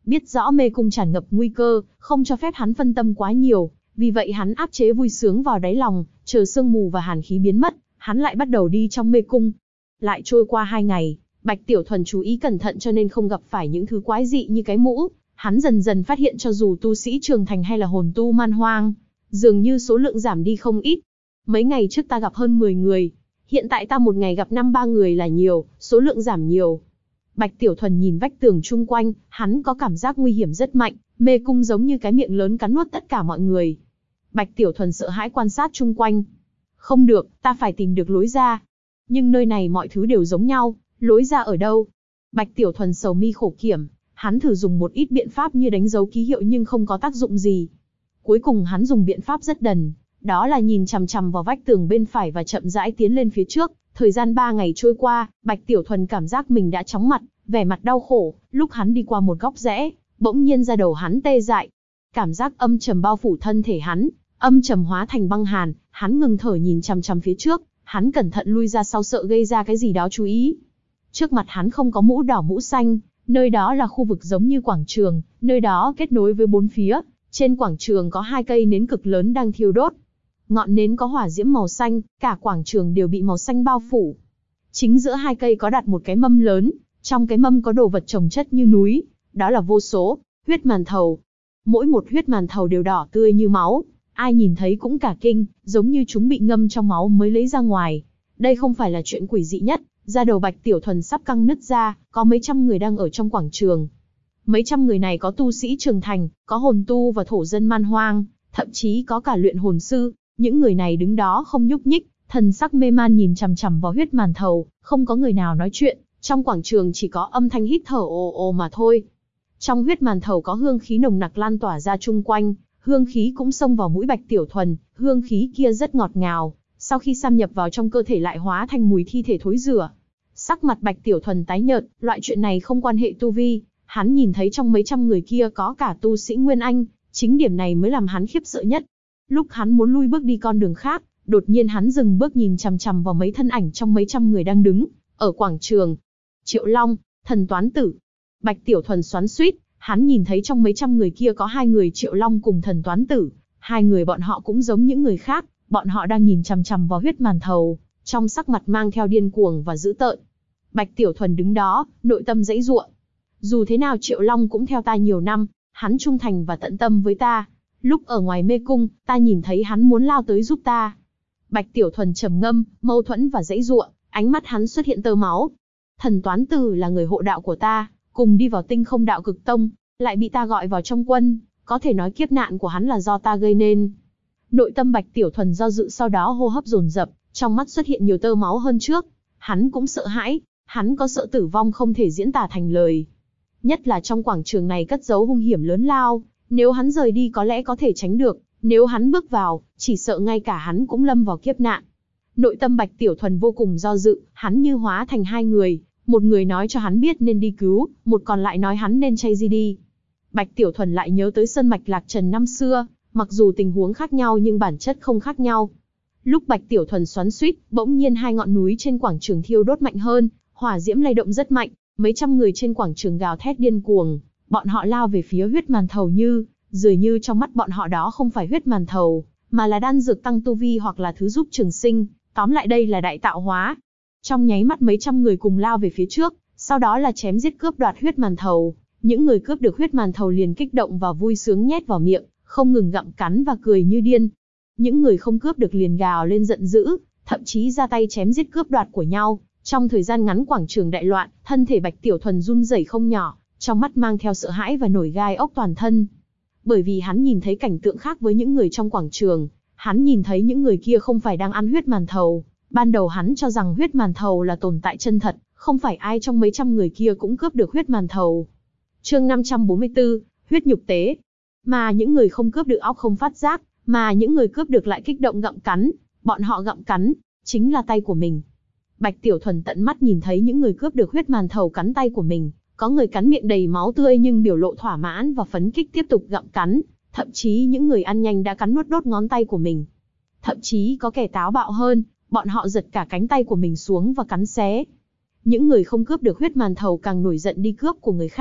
Biết rõ mê cung tràn ngập nguy cơ, không cho phép hắn phân tâm quá nhiều, vì vậy hắn áp chế vui sướng vào đáy lòng, chờ sương mù và hàn khí biến mất, hắn lại bắt đầu đi trong mê cung. Lại trôi qua 2 ngày, Bạch Tiểu Thuần chú ý cẩn thận cho nên không gặp phải những thứ quái dị như cái mũ. Hắn dần dần phát hiện cho dù tu sĩ trưởng thành hay là hồn tu man hoang, dường như số lượng giảm đi không ít. Mấy ngày trước ta gặp hơn 10 người, hiện tại ta một ngày gặp 5-3 người là nhiều, số lượng giảm nhiều. Bạch Tiểu Thuần nhìn vách tường chung quanh, hắn có cảm giác nguy hiểm rất mạnh, mê cung giống như cái miệng lớn cắn nuốt tất cả mọi người. Bạch Tiểu Thuần sợ hãi quan sát chung quanh. Không được, ta phải tìm được lối ra. Nhưng nơi này mọi thứ đều giống nhau, lối ra ở đâu? Bạch Tiểu Thuần sầu mi khổ kiểm, hắn thử dùng một ít biện pháp như đánh dấu ký hiệu nhưng không có tác dụng gì. Cuối cùng hắn dùng biện pháp rất đần, đó là nhìn chằm chằm vào vách tường bên phải và chậm rãi tiến lên phía trước. Thời gian 3 ngày trôi qua, Bạch Tiểu Thuần cảm giác mình đã chóng mặt, vẻ mặt đau khổ. Lúc hắn đi qua một góc rẽ, bỗng nhiên da đầu hắn tê dại. Cảm giác âm trầm bao phủ thân thể hắn, âm trầm hóa thành băng hàn. Hắn ngừng thở nhìn chằm chằm phía trước, hắn cẩn thận lui ra sau sợ gây ra cái gì đó chú ý. Trước mặt hắn không có mũ đỏ mũ xanh, nơi đó là khu vực giống như quảng trường, nơi đó kết nối với 4 phía. Trên quảng trường có 2 cây nến cực lớn đang thiêu đốt. Ngọn nến có hỏa diễm màu xanh, cả quảng trường đều bị màu xanh bao phủ. Chính giữa 2 cây có đặt một cái mâm lớn, trong cái mâm có đồ vật chồng chất như núi, đó là vô số huyết màn thầu. Mỗi một huyết màn thầu đều đỏ tươi như máu, ai nhìn thấy cũng cả kinh, giống như chúng bị ngâm trong máu mới lấy ra ngoài. Đây không phải là chuyện quỷ dị nhất, da đầu Bạch Tiểu Thuần sắp căng nứt ra, có mấy trăm người đang ở trong quảng trường. Mấy trăm người này có tu sĩ trưởng thành, có hồn tu và thổ dân man hoang, thậm chí có cả luyện hồn sư. Những người này đứng đó không nhúc nhích, thần sắc mê man nhìn chằm chằm vào huyết màn thầu, không có người nào nói chuyện, trong quảng trường chỉ có âm thanh hít thở ồ ồ mà thôi. Trong huyết màn thầu có hương khí nồng nặc lan tỏa ra chung quanh, hương khí cũng xông vào mũi Bạch Tiểu Thuần, hương khí kia rất ngọt ngào, sau khi xâm nhập vào trong cơ thể lại hóa thành mùi thi thể thối rữa. Sắc mặt Bạch Tiểu Thuần tái nhợt, loại chuyện này không quan hệ tu vi, hắn nhìn thấy trong mấy trăm người kia có cả tu sĩ Nguyên Anh, chính điểm này mới làm hắn khiếp sợ nhất. Lúc hắn muốn lui bước đi con đường khác, đột nhiên hắn dừng bước nhìn chằm chằm vào mấy thân ảnh trong mấy trăm người đang đứng ở quảng trường. Triệu Long, Thần Toán Tử. Bạch Tiểu Thuần xoắn xuýt, hắn nhìn thấy trong mấy trăm người kia có 2 người Triệu Long cùng Thần Toán Tử, 2 người bọn họ cũng giống những người khác, bọn họ đang nhìn chằm chằm vào huyết màn thầu, trong sắc mặt mang theo điên cuồng và dữ tợn. Bạch Tiểu Thuần đứng đó, nội tâm giãy giụa. Dù thế nào Triệu Long cũng theo ta nhiều năm, hắn trung thành và tận tâm với ta. Lúc ở ngoài mê cung, ta nhìn thấy hắn muốn lao tới giúp ta. Bạch Tiểu Thuần trầm ngâm, mâu thuẫn và giãy giụa, ánh mắt hắn xuất hiện tơ máu. Thần Toán Tử là người hộ đạo của ta, cùng đi vào Tinh Không Đạo Cực Tông, lại bị ta gọi vào trong quân, có thể nói kiếp nạn của hắn là do ta gây nên. Nội tâm Bạch Tiểu Thuần do dự, sau đó hô hấp dồn dập, trong mắt xuất hiện nhiều tơ máu hơn trước. Hắn cũng sợ hãi, hắn có sợ tử vong không thể diễn tả thành lời. Nhất là trong quảng trường này cất giấu hung hiểm lớn lao, nếu hắn rời đi có lẽ có thể tránh được, nếu hắn bước vào, chỉ sợ ngay cả hắn cũng lâm vào kiếp nạn. Nội tâm Bạch Tiểu Thuần vô cùng do dự, hắn như hóa thành 2 người, một người nói cho hắn biết nên đi cứu, một còn lại nói hắn nên chay đi. Bạch Tiểu Thuần lại nhớ tới Sơn Mạch Lạc Trần năm xưa, mặc dù tình huống khác nhau nhưng bản chất không khác nhau. Lúc Bạch Tiểu Thuần xoắn xuýt, bỗng nhiên 2 ngọn núi trên quảng trường thiêu đốt mạnh hơn, hỏa diễm lay động rất mạnh, mấy trăm người trên quảng trường gào thét điên cuồng, bọn họ lao về phía huyết màn thầu dường như trong mắt bọn họ đó không phải huyết màn thầu, mà là đan dược tăng tu vi hoặc là thứ giúp trường sinh, tóm lại đây là đại tạo hóa. Trong nháy mắt mấy trăm người cùng lao về phía trước, sau đó là chém giết cướp đoạt huyết màn thầu. Những người cướp được huyết màn thầu liền kích động và vui sướng nhét vào miệng, không ngừng gặm cắn và cười như điên. Những người không cướp được liền gào lên giận dữ, thậm chí ra tay chém giết cướp đoạt của nhau. Trong thời gian ngắn quảng trường đại loạn, thân thể Bạch Tiểu Thuần run rẩy không nhỏ, trong mắt mang theo sợ hãi và nổi gai ốc toàn thân. Bởi vì hắn nhìn thấy cảnh tượng khác với những người trong quảng trường, hắn nhìn thấy những người kia không phải đang ăn huyết màn thầu. Ban đầu hắn cho rằng huyết màn thầu là tồn tại chân thật, không phải ai trong mấy trăm người kia cũng cướp được huyết màn thầu. Chương 544, huyết nhục tế. Mà những người không cướp được óc không phát giác, mà những người cướp được lại kích động gặm cắn, bọn họ gặm cắn chính là tay của mình. Bạch Tiểu Thuần tận mắt nhìn thấy những người cướp được huyết màn thầu cắn tay của mình, có người cắn miệng đầy máu tươi nhưng biểu lộ thỏa mãn và phấn khích tiếp tục gặm cắn, thậm chí những người ăn nhanh đã cắn nuốt đốt ngón tay của mình. Thậm chí có kẻ táo bạo hơn, bọn họ giật cả cánh tay của mình xuống và cắn xé. Những người không cướp được huyết màn thầu càng nổi giận đi cướp của người khác,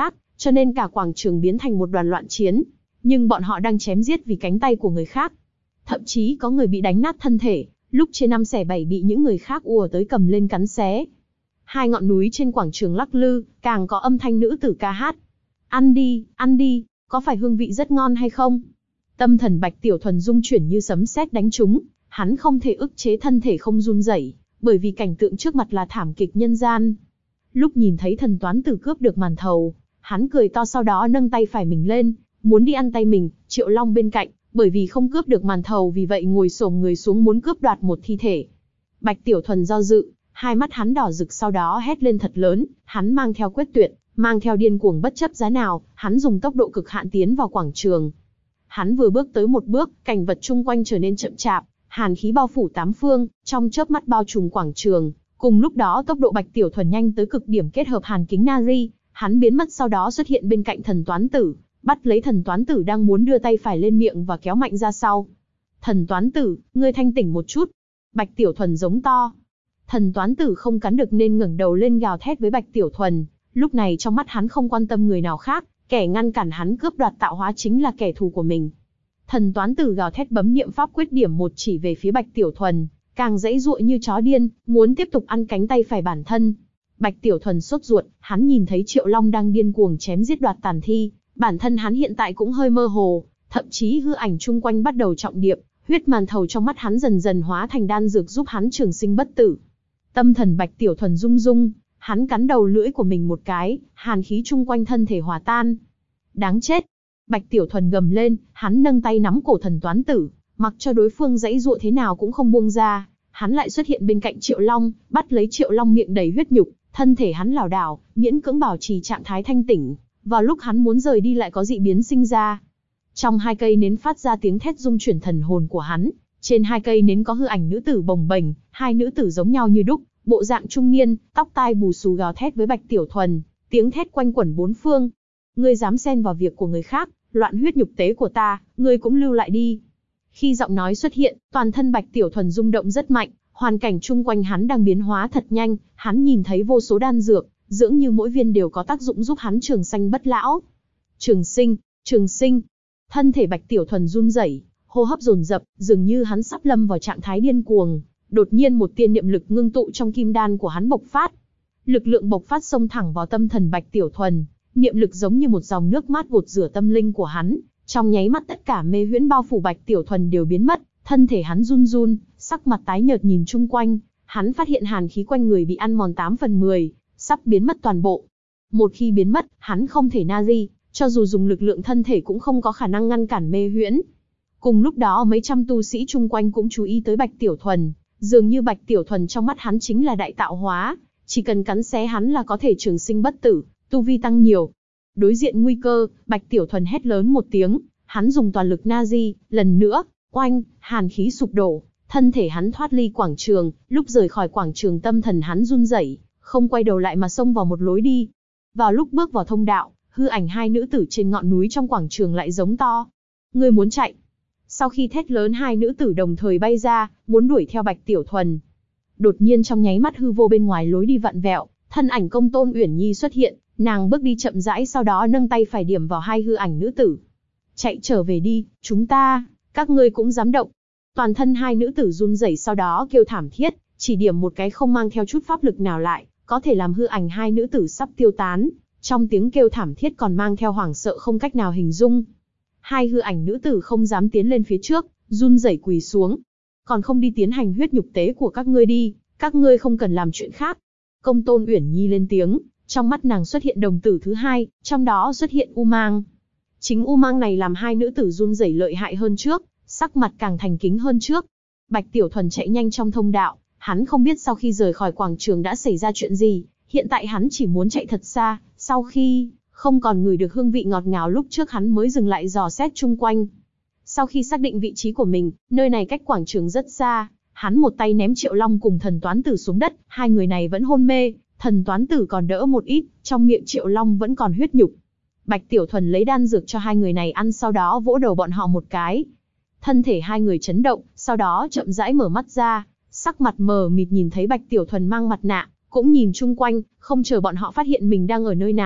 cho nên cả quảng trường biến thành một đoàn loạn chiến. Nhưng bọn họ đang chém giết vì cánh tay của người khác. Thậm chí có người bị đánh nát thân thể, lúc chia năm xẻ bảy bị những người khác ùa tới cầm lên cắn xé. Hai ngọn núi trên quảng trường lắc lư, càng có âm thanh nữ tử ca hát. Ăn đi, có phải hương vị rất ngon hay không? Tâm thần Bạch Tiểu Thuần rung chuyển như sấm sét đánh trúng, hắn không thể ức chế thân thể không run rẩy, bởi vì cảnh tượng trước mặt là thảm kịch nhân gian. Lúc nhìn thấy Thần Toán Tử cướp được màn thầu, hắn cười to, sau đó nâng tay phải mình lên, muốn đi ăn tay mình. Triệu Long bên cạnh, bởi vì không cướp được màn thầu vì vậy ngồi xổm người xuống muốn cướp đoạt một thi thể. Bạch Tiểu Thuần do dự, hai mắt hắn đỏ rực, sau đó hét lên thật lớn, hắn mang theo quyết tuyệt, mang theo điên cuồng bất chấp giá nào, hắn dùng tốc độ cực hạn tiến vào quảng trường. Hắn vừa bước tới một bước, cảnh vật chung quanh trở nên chậm chạp, hàn khí bao phủ tám phương, trong chớp mắt bao trùm quảng trường. Cùng lúc đó tốc độ Bạch Tiểu Thuần nhanh tới cực điểm kết hợp hàn kính Nari, hắn biến mất sau đó xuất hiện bên cạnh Thần Toán Tử, bắt lấy Thần Toán Tử đang muốn đưa tay phải lên miệng và kéo mạnh ra sau. Thần Toán Tử, ngươi thanh tỉnh một chút. Bạch Tiểu Thuần giống to. Thần Toán Tử không cắn được nên ngẩng đầu lên gào thét với Bạch Tiểu Thuần. Lúc này trong mắt hắn không quan tâm người nào khác, kẻ ngăn cản hắn cướp đoạt tạo hóa chính là kẻ thù của mình. Thần Toán Tử gào thét bấm niệm pháp quyết điểm một chỉ về phía Bạch Tiểu Thuần, càng giãy giụa như chó điên, muốn tiếp tục ăn cánh tay phải bản thân. Bạch Tiểu Thuần sốt ruột, hắn nhìn thấy Triệu Long đang điên cuồng chém giết đoạt tàn thi, bản thân hắn hiện tại cũng hơi mơ hồ, thậm chí hư ảnh chung quanh bắt đầu trọng điệp, huyết màn thầu trong mắt hắn dần dần hóa thành đan dược giúp hắn trường sinh bất tử. Tâm thần Bạch Tiểu Thuần rung rung, hắn cắn đầu lưỡi của mình một cái, hàn khí chung quanh thân thể hòa tan. Đáng chết! Bạch Tiểu Thuần gầm lên, hắn nâng tay nắm cổ Thần Toán Tử, mặc cho đối phương giãy giụa thế nào cũng không buông ra. Hắn lại xuất hiện bên cạnh Triệu Long, bắt lấy Triệu Long miệng đầy huyết nhục, thân thể hắn lảo đảo, miễn cưỡng bảo trì trạng thái thanh tỉnh. Vào lúc hắn muốn rời đi lại có dị biến sinh ra. Trong hai cây nến phát ra tiếng thét rung chuyển thần hồn của hắn. Trên hai cây nến có hư ảnh nữ tử bồng bềnh, hai nữ tử giống nhau như đúc, bộ dạng trung niên, tóc tai bù xù gào thét với Bạch Tiểu Thuần, tiếng thét quanh quẩn bốn phương. Ngươi dám xen vào việc của người khác, loạn huyết nhục tế của ta, ngươi cũng lưu lại đi. Khi giọng nói xuất hiện, toàn thân Bạch Tiểu Thuần rung động rất mạnh, hoàn cảnh chung quanh hắn đang biến hóa thật nhanh, hắn nhìn thấy vô số đan dược, dường như mỗi viên đều có tác dụng giúp hắn trường sanh bất lão. Trường sinh. Thân thể Bạch Tiểu Thuần run rẩy, hô hấp dồn dập, dường như hắn sắp lâm vào trạng thái điên cuồng. Đột nhiên một tia niệm lực ngưng tụ trong kim đan của hắn bộc phát. Lực lượng bộc phát xông thẳng vào tâm thần Bạch Tiểu Thuần, niệm lực giống như một dòng nước mát gột rửa tâm linh của hắn. Trong nháy mắt tất cả mê huyễn bao phủ Bạch Tiểu Thuần đều biến mất, thân thể hắn run run, sắc mặt tái nhợt nhìn chung quanh, hắn phát hiện hàn khí quanh người bị ăn mòn 8/10, sắp biến mất toàn bộ. Một khi biến mất, hắn không thể Nari, cho dù dùng lực lượng thân thể cũng không có khả năng ngăn cản mê huyễn. Cùng lúc đó mấy trăm tu sĩ chung quanh cũng chú ý tới Bạch Tiểu Thuần, dường như Bạch Tiểu Thuần trong mắt hắn chính là đại tạo hóa, chỉ cần cắn xé hắn là có thể trường sinh bất tử, tu vi tăng nhiều. Đối diện nguy cơ, Bạch Tiểu Thuần hét lớn một tiếng, hắn dùng toàn lực Nari, lần nữa, oanh, hàn khí sụp đổ, thân thể hắn thoát ly quảng trường, lúc rời khỏi quảng trường tâm thần hắn run rẩy, không quay đầu lại mà xông vào một lối đi. Vào lúc bước vào thông đạo, hư ảnh hai nữ tử trên ngọn núi trong quảng trường lại giống to. Ngươi muốn chạy? Sau khi thét lớn hai nữ tử đồng thời bay ra, muốn đuổi theo Bạch Tiểu Thuần. Đột nhiên trong nháy mắt hư vô bên ngoài lối đi vặn vẹo, thân ảnh Công Tôn Uyển Nhi xuất hiện, nàng bước đi chậm rãi sau đó nâng tay phải điểm vào hai hư ảnh nữ tử. Chạy trở về đi, chúng ta, các ngươi cũng dám động. Toàn thân hai nữ tử run rẩy sau đó kêu thảm thiết, chỉ điểm một cái không mang theo chút pháp lực nào lại, có thể làm hư ảnh hai nữ tử sắp tiêu tán. Trong tiếng kêu thảm thiết còn mang theo hoảng sợ không cách nào hình dung. Hai hư ảnh nữ tử không dám tiến lên phía trước, run rẩy quỳ xuống. Còn không đi tiến hành huyết nhục tế của các ngươi đi, các ngươi không cần làm chuyện khác. Công Tôn Uyển Nhi lên tiếng, trong mắt nàng xuất hiện đồng tử thứ hai, trong đó xuất hiện u mang. Chính u mang này làm hai nữ tử run rẩy lợi hại hơn trước, sắc mặt càng thành kính hơn trước. Bạch Tiểu Thuần chạy nhanh trong thông đạo, hắn không biết sau khi rời khỏi quảng trường đã xảy ra chuyện gì, hiện tại hắn chỉ muốn chạy thật xa, sau khi không còn ngửi được hương vị ngọt ngào lúc trước hắn mới dừng lại dò xét chung quanh. Sau khi xác định vị trí của mình, nơi này cách quảng trường rất xa, hắn một tay ném Triệu Long cùng Thần Toán Tử xuống đất, hai người này vẫn hôn mê, Thần Toán Tử còn đỡ một ít, trong miệng Triệu Long vẫn còn huyết nhục. Bạch Tiểu Thuần lấy đan dược cho hai người này ăn sau đó vỗ đầu bọn họ một cái. Thân thể hai người chấn động, sau đó chậm rãi mở mắt ra, sắc mặt mờ mịt nhìn thấy Bạch Tiểu Thuần mang mặt nạ, cũng nhìn chung quanh, không chờ bọn họ phát hiện mình đang ở nơi nào,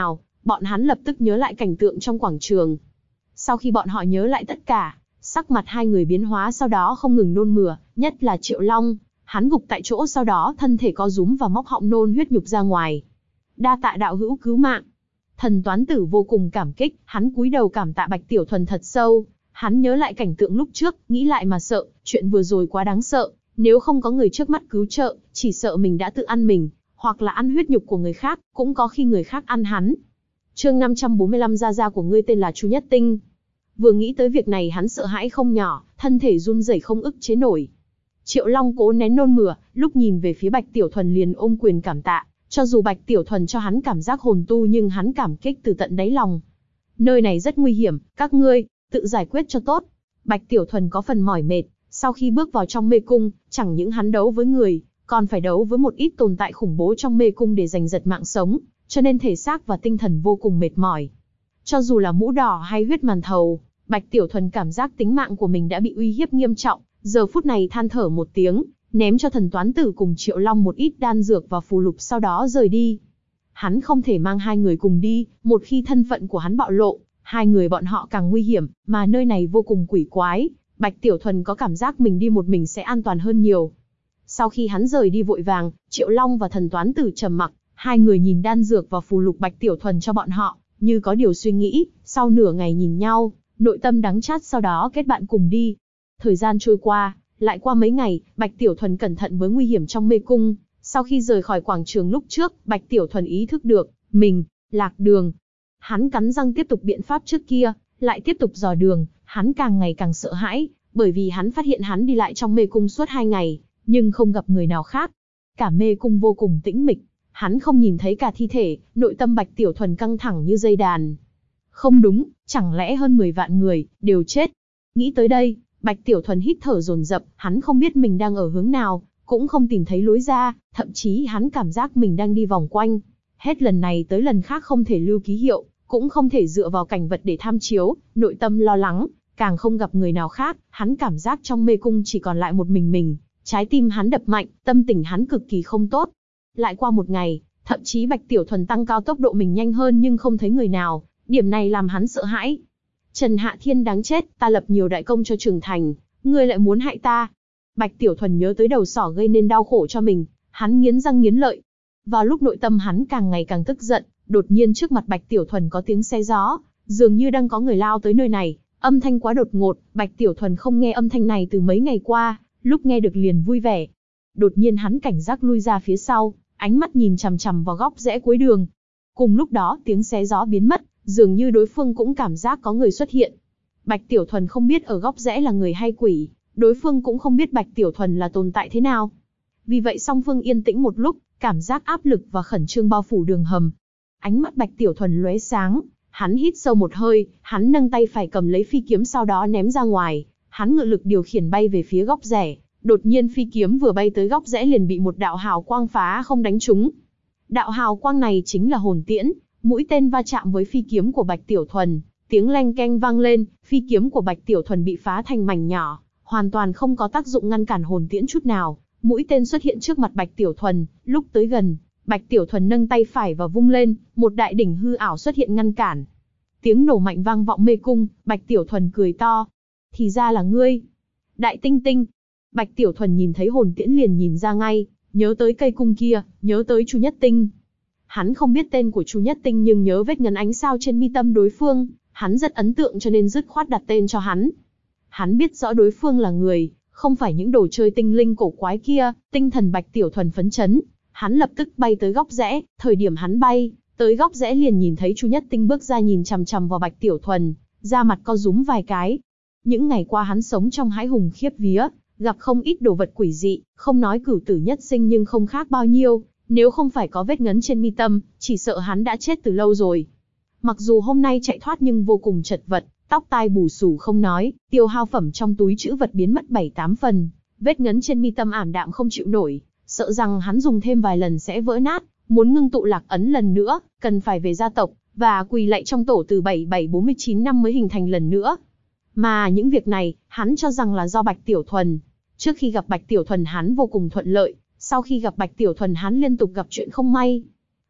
bọn hắn lập tức nhớ lại cảnh tượng trong quảng trường. Sau khi bọn họ nhớ lại tất cả, sắc mặt hai người biến hóa, sau đó không ngừng nôn mửa, nhất là Triệu Long, hắn gục tại chỗ, sau đó thân thể co rúm và móc họng nôn huyết nhục ra ngoài. Đa tạ đạo hữu cứu mạng. Thần Toán Tử vô cùng cảm kích, hắn cúi đầu cảm tạ Bạch Tiểu Thuần thật sâu. Hắn nhớ lại cảnh tượng lúc trước, nghĩ lại mà sợ, chuyện vừa rồi quá đáng sợ, nếu không có người trước mắt cứu trợ, chỉ sợ mình đã tự ăn mình, hoặc là ăn huyết nhục của người khác, cũng có khi người khác ăn hắn. Chương 545, gia gia của ngươi tên là Chu Nhất Tinh. Vừa nghĩ tới việc này hắn sợ hãi không nhỏ, thân thể run rẩy không ức chế nổi. Triệu Long cố nén nôn mửa, lúc nhìn về phía Bạch Tiểu Thuần liền ôm quyền cảm tạ, cho dù Bạch Tiểu Thuần cho hắn cảm giác hồn tu nhưng hắn cảm kích từ tận đáy lòng. Nơi này rất nguy hiểm, các ngươi tự giải quyết cho tốt. Bạch Tiểu Thuần có phần mỏi mệt, sau khi bước vào trong mê cung, chẳng những hắn đấu với người, còn phải đấu với một ít tồn tại khủng bố trong mê cung để giành giật mạng sống, cho nên thể xác và tinh thần vô cùng mệt mỏi. Cho dù là Mũ Đỏ hay Huyết Màn Thầu, Bạch Tiểu Thuần cảm giác tính mạng của mình đã bị uy hiếp nghiêm trọng, giờ phút này than thở một tiếng, ném cho Thần Toán Tử cùng Triệu Long một ít đan dược và phù lục, sau đó rời đi. Hắn không thể mang hai người cùng đi, một khi thân phận của hắn bạo lộ, hai người bọn họ càng nguy hiểm, mà nơi này vô cùng quỷ quái, Bạch Tiểu Thuần có cảm giác mình đi một mình sẽ an toàn hơn nhiều. Sau khi hắn rời đi vội vàng, Triệu Long và Thần Toán Tử trầm mặc, hai người nhìn đan dược và phù lục Bạch Tiểu Thuần cho bọn họ, như có điều suy nghĩ, sau nửa ngày nhìn nhau, nội tâm đắng chát, sau đó kết bạn cùng đi. Thời gian trôi qua, lại qua mấy ngày, Bạch Tiểu Thuần cẩn thận với nguy hiểm trong mê cung. Sau khi rời khỏi quảng trường lúc trước, Bạch Tiểu Thuần ý thức được, mình lạc đường. Hắn cắn răng tiếp tục biện pháp trước kia, lại tiếp tục dò đường, hắn càng ngày càng sợ hãi, bởi vì hắn phát hiện hắn đi lại trong mê cung suốt 2 ngày, nhưng không gặp người nào khác. Cả mê cung vô cùng tĩnh mịch, hắn không nhìn thấy cả thi thể, nội tâm Bạch Tiểu Thuần căng thẳng như dây đàn. Không đúng, chẳng lẽ hơn 10 vạn người đều chết? Nghĩ tới đây, Bạch Tiểu Thuần hít thở dồn dập, hắn không biết mình đang ở hướng nào, cũng không tìm thấy lối ra, thậm chí hắn cảm giác mình đang đi vòng quanh. Hết lần này tới lần khác không thể lưu ký hiệu, cũng không thể dựa vào cảnh vật để tham chiếu, nội tâm lo lắng, càng không gặp người nào khác, hắn cảm giác trong mê cung chỉ còn lại một mình, trái tim hắn đập mạnh, tâm tình hắn cực kỳ không tốt. Lại qua một ngày, thậm chí Bạch Tiểu Thuần tăng cao tốc độ mình nhanh hơn nhưng không thấy người nào, điểm này làm hắn sợ hãi. Trần Hạ Thiên đáng chết, ta lập nhiều đại công cho Trường Thành, ngươi lại muốn hại ta. Bạch Tiểu Thuần nhớ tới đầu sỏ gây nên đau khổ cho mình, hắn nghiến răng nghiến lợi. Vào lúc nội tâm hắn càng ngày càng tức giận, đột nhiên trước mặt Bạch Tiểu Thuần có tiếng xe gió, dường như đang có người lao tới nơi này, âm thanh quá đột ngột, Bạch Tiểu Thuần không nghe âm thanh này từ mấy ngày qua, lúc nghe được liền vui vẻ. Đột nhiên hắn cảnh giác lui ra phía sau, ánh mắt nhìn chằm chằm vào góc rẽ cuối đường. Cùng lúc đó tiếng xé gió biến mất, dường như đối phương cũng cảm giác có người xuất hiện. Bạch Tiểu Thuần không biết ở góc rẽ là người hay quỷ, đối phương cũng không biết Bạch Tiểu Thuần là tồn tại thế nào. Vì vậy song phương yên tĩnh một lúc, cảm giác áp lực và khẩn trương bao phủ đường hầm. Ánh mắt Bạch Tiểu Thuần lóe sáng, hắn hít sâu một hơi, hắn nâng tay phải cầm lấy phi kiếm sau đó ném ra ngoài, hắn ngự lực điều khiển bay về phía góc rẽ. Đột nhiên phi kiếm vừa bay tới góc rẽ liền bị một đạo hào quang phá không đánh trúng. Đạo hào quang này chính là hồn tiễn, mũi tên va chạm với phi kiếm của Bạch Tiểu Thuần, tiếng leng keng vang lên, phi kiếm của Bạch Tiểu Thuần bị phá thành mảnh nhỏ, hoàn toàn không có tác dụng ngăn cản hồn tiễn chút nào. Mũi tên xuất hiện trước mặt Bạch Tiểu Thuần, lúc tới gần, Bạch Tiểu Thuần nâng tay phải và vung lên, một đại đỉnh hư ảo xuất hiện ngăn cản. Tiếng nổ mạnh vang vọng mê cung, Bạch Tiểu Thuần cười to. Thì ra là ngươi. Đại Tinh Tinh. Bạch Tiểu Thuần nhìn thấy hồn tiễn liền nhìn ra ngay, nhớ tới cây cung kia, nhớ tới Chu Nhất Tinh. Hắn không biết tên của Chu Nhất Tinh nhưng nhớ vết ngấn ánh sao trên mi tâm đối phương, hắn rất ấn tượng cho nên dứt khoát đặt tên cho hắn. Hắn biết rõ đối phương là người, không phải những đồ chơi tinh linh cổ quái kia, tinh thần Bạch Tiểu Thuần phấn chấn. Hắn lập tức bay tới góc rẽ, thời điểm hắn bay, tới góc rẽ liền nhìn thấy Chu Nhất Tinh bước ra nhìn chằm chằm vào Bạch Tiểu Thuần, da mặt co rúm vài cái. Những ngày qua hắn sống trong hãi hùng khiếp vía, gặp không ít đồ vật quỷ dị, không nói cửu tử nhất sinh nhưng không khác bao nhiêu, nếu không phải có vết ngấn trên mi tâm, chỉ sợ hắn đã chết từ lâu rồi. Mặc dù hôm nay chạy thoát nhưng vô cùng chật vật, tóc tai bù xù không nói, tiêu hao phẩm trong túi trữ vật biến mất 7-8 phần, vết ngấn trên mi tâm ảm đạm không chịu nổi, sợ rằng hắn dùng thêm vài lần sẽ vỡ nát, muốn ngưng tụ lạc ấn lần nữa, cần phải về gia tộc, và quỳ lạy trong tổ từ 7749 năm mới hình thành lần nữa. Mà những việc này, hắn cho rằng là do Bạch Tiểu Thuần. Trước khi gặp Bạch Tiểu Thuần hắn vô cùng thuận lợi, sau khi gặp Bạch Tiểu Thuần hắn liên tục gặp chuyện không may.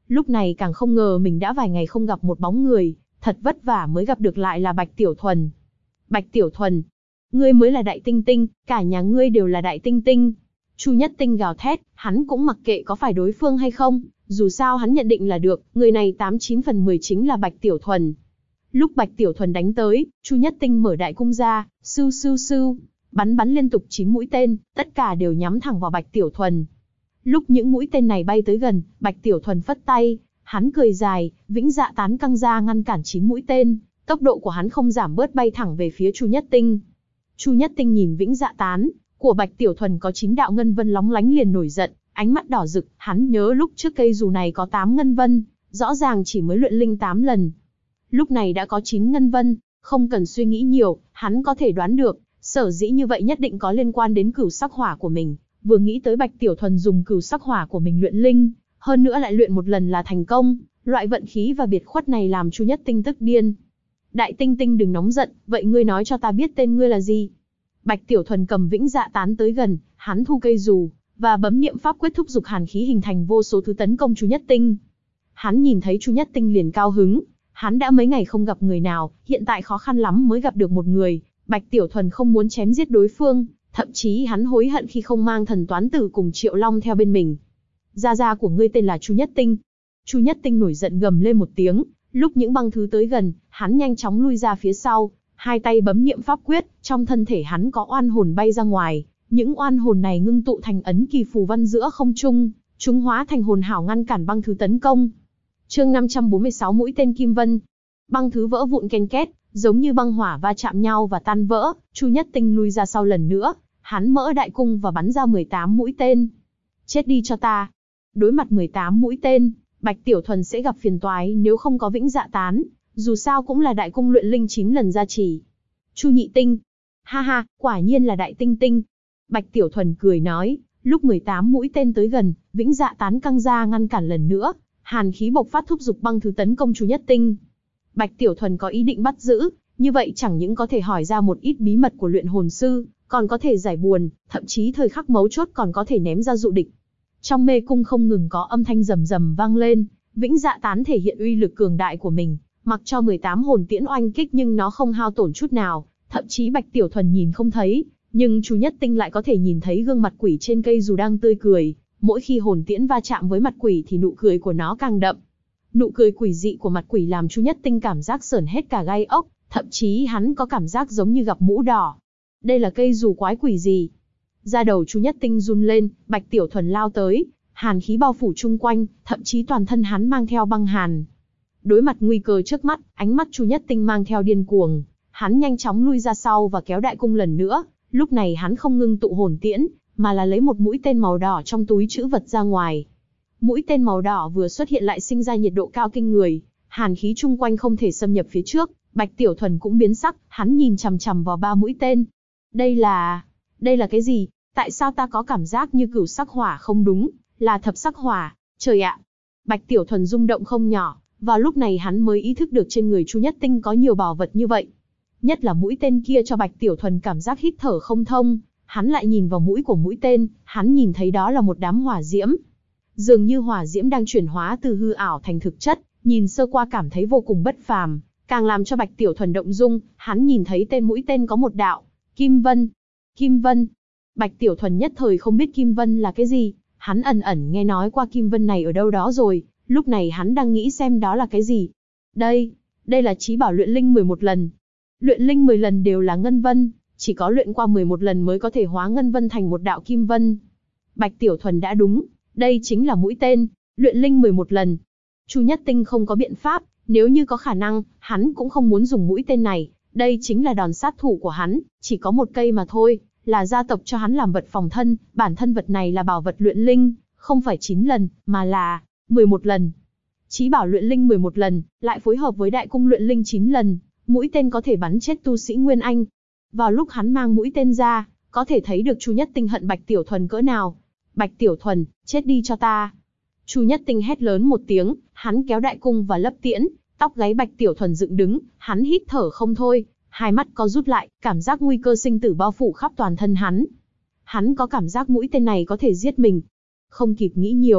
Lúc này càng không ngờ mình đã vài ngày không gặp một bóng người, thật vất vả mới gặp được lại là Bạch Tiểu Thuần. Bạch Tiểu Thuần, ngươi mới là Đại Tinh Tinh, cả nhà ngươi đều là Đại Tinh Tinh. Chu Nhất Tinh gào thét, hắn cũng mặc kệ có phải đối phương hay không, dù sao hắn nhận định là được, người này 89 phần 10 chính là Bạch Tiểu Thuần. Lúc Bạch Tiểu Thuần đánh tới, Chu Nhất Tinh mở đại cung ra, sưu sưu sưu, bắn liên tục 9 mũi tên, tất cả đều nhắm thẳng vào Bạch Tiểu Thuần. Lúc những mũi tên này bay tới gần, Bạch Tiểu Thuần phất tay, hắn cười dài, vĩnh dạ tán căng ra ngăn cản 9 mũi tên, tốc độ của hắn không giảm bớt bay thẳng về phía Chu Nhất Tinh. Chu Nhất Tinh nhìn vĩnh dạ tán của Bạch Tiểu Thuần có 9 đạo ngân vân lóng lánh liền nổi giận, ánh mắt đỏ rực, hắn nhớ lúc trước cây dù này có 8 ngân vân, rõ ràng chỉ mới luyện linh 8 lần. Lúc này đã có 9 ngân vân, không cần suy nghĩ nhiều, hắn có thể đoán được, sở dĩ như vậy nhất định có liên quan đến cửu sắc hỏa của mình. Vừa nghĩ tới Bạch Tiểu Thuần dùng cửu sắc hỏa của mình luyện linh, hơn nữa lại luyện một lần là thành công, loại vận khí và biệt khuất này làm Chu Nhất Tinh tức điên. Đại Tinh Tinh đừng nóng giận, vậy ngươi nói cho ta biết tên ngươi là gì? Bạch Tiểu Thuần cầm vĩnh dạ tán tới gần, hắn thu cây dù, và bấm niệm pháp quyết thúc giục hàn khí hình thành vô số thứ tấn công Chu Nhất Tinh. Hắn nhìn thấy Chu Nhất Tinh liền cao hứng, hắn đã mấy ngày không gặp người nào, hiện tại khó khăn lắm mới gặp được một người, Bạch Tiểu Thuần không muốn chém giết đối phương, thậm chí hắn hối hận khi không mang thần toán tử cùng Triệu Long theo bên mình. Gia của ngươi tên là Chu Nhất Tinh. Chu Nhất Tinh nổi giận gầm lên một tiếng, lúc những băng thứ tới gần, hắn nhanh chóng lui ra phía sau, hai tay bấm niệm pháp quyết, trong thân thể hắn có oan hồn bay ra ngoài, những oan hồn này ngưng tụ thành ấn kỳ phù văn giữa không trung, chúng hóa thành hồn hảo ngăn cản băng thứ tấn công. Chương 546 mũi tên kim vân. Băng thứ vỡ vụn ken két, giống như băng hỏa va chạm nhau và tan vỡ, Chu Nhất Tinh lui ra sau lần nữa, hắn mở đại cung và bắn ra 18 mũi tên. Chết đi cho ta. Đối mặt 18 mũi tên, Bạch Tiểu Thuần sẽ gặp phiền toái nếu không có vĩnh dạ tán, dù sao cũng là đại cung luyện linh 9 lần gia trì. Chu Nhị Tinh. Ha ha, quả nhiên là Đại Tinh Tinh. Bạch Tiểu Thuần cười nói, lúc 18 mũi tên tới gần, vĩnh dạ tán căng ra ngăn cản lần nữa, hàn khí bộc phát thúc giục băng thứ tấn công Chu Nhất Tinh. Bạch Tiểu Thuần có ý định bắt giữ, như vậy chẳng những có thể hỏi ra một ít bí mật của luyện hồn sư, còn có thể giải buồn, thậm chí thời khắc mấu chốt còn có thể ném ra dụ địch. Trong mê cung không ngừng có âm thanh rầm rầm vang lên, vĩnh dạ tán thể hiện uy lực cường đại của mình, mặc cho 18 hồn tiễn oanh kích nhưng nó không hao tổn chút nào, thậm chí Bạch Tiểu Thuần nhìn không thấy, nhưng Chu Nhất Tinh lại có thể nhìn thấy gương mặt quỷ trên cây dù đang tươi cười, mỗi khi hồn tiễn va chạm với mặt quỷ thì nụ cười của nó càng đậm. Nụ cười quỷ dị của mặt quỷ làm Chu Nhất Tinh cảm giác sởn hết cả gai ốc, thậm chí hắn có cảm giác giống như gặp mũ đỏ. Đây là cây dù quái quỷ gì? Da đầu Chu Nhất Tinh run lên, Bạch Tiểu Thuần lao tới, hàn khí bao phủ chung quanh, thậm chí toàn thân hắn mang theo băng hàn. Đối mặt nguy cơ trước mắt, ánh mắt Chu Nhất Tinh mang theo điên cuồng, hắn nhanh chóng lui ra sau và kéo đại cung lần nữa, lúc này hắn không ngưng tụ hồn tiễn, mà là lấy một mũi tên màu đỏ trong túi trữ vật ra ngoài. Mũi tên màu đỏ vừa xuất hiện lại sinh ra nhiệt độ cao kinh người, hàn khí chung quanh không thể xâm nhập phía trước, Bạch Tiểu Thuần cũng biến sắc, hắn nhìn chằm chằm vào 3 mũi tên. Đây là cái gì? Tại sao ta có cảm giác như cửu sắc hỏa không đúng, là thập sắc hỏa, trời ạ. Bạch Tiểu Thuần rung động không nhỏ, vào lúc này hắn mới ý thức được trên người Chu Nhất Tinh có nhiều bảo vật như vậy. Nhất là mũi tên kia cho Bạch Tiểu Thuần cảm giác hít thở không thông, hắn lại nhìn vào mũi của mũi tên, hắn nhìn thấy đó là một đám hỏa diễm. Dường như hỏa diễm đang chuyển hóa từ hư ảo thành thực chất, nhìn sơ qua cảm thấy vô cùng bất phàm, càng làm cho Bạch Tiểu Thuần động dung, hắn nhìn thấy tên mũi tên có một đạo, Kim Vân. Kim Vân. Bạch Tiểu Thuần nhất thời không biết Kim Vân là cái gì, hắn ẩn nghe nói qua Kim Vân này ở đâu đó rồi, lúc này hắn đang nghĩ xem đó là cái gì. Đây là chí bảo luyện linh 11 lần. Luyện linh 10 lần đều là ngân vân, chỉ có luyện qua 11 lần mới có thể hóa ngân vân thành một đạo kim vân. Bạch Tiểu Thuần đã đúng, đây chính là mũi tên, luyện linh 11 lần. Chu Nhất Tinh không có biện pháp, nếu như có khả năng, hắn cũng không muốn dùng mũi tên này, đây chính là đòn sát thủ của hắn, chỉ có một cây mà thôi, là gia tộc cho hắn làm vật phòng thân, bản thân vật này là bảo vật luyện linh, không phải 9 lần, mà là 11 lần. Chí bảo luyện linh 11 lần, lại phối hợp với đại cung luyện linh 9 lần, mũi tên có thể bắn chết tu sĩ Nguyên Anh. Vào lúc hắn mang mũi tên ra, có thể thấy được Chu Nhất Tinh hận Bạch Tiểu Thuần cỡ nào. Bạch Tiểu Thuần, chết đi cho ta. Chu Nhất Tinh hét lớn một tiếng, hắn kéo đại cung và lấp tiễn, tóc gáy Bạch Tiểu Thuần dựng đứng, hắn hít thở không thôi, hai mắt co rút lại, cảm giác nguy cơ sinh tử bao phủ khắp toàn thân hắn. Hắn có cảm giác mũi tên này có thể giết mình. Không kịp nghĩ nhiều,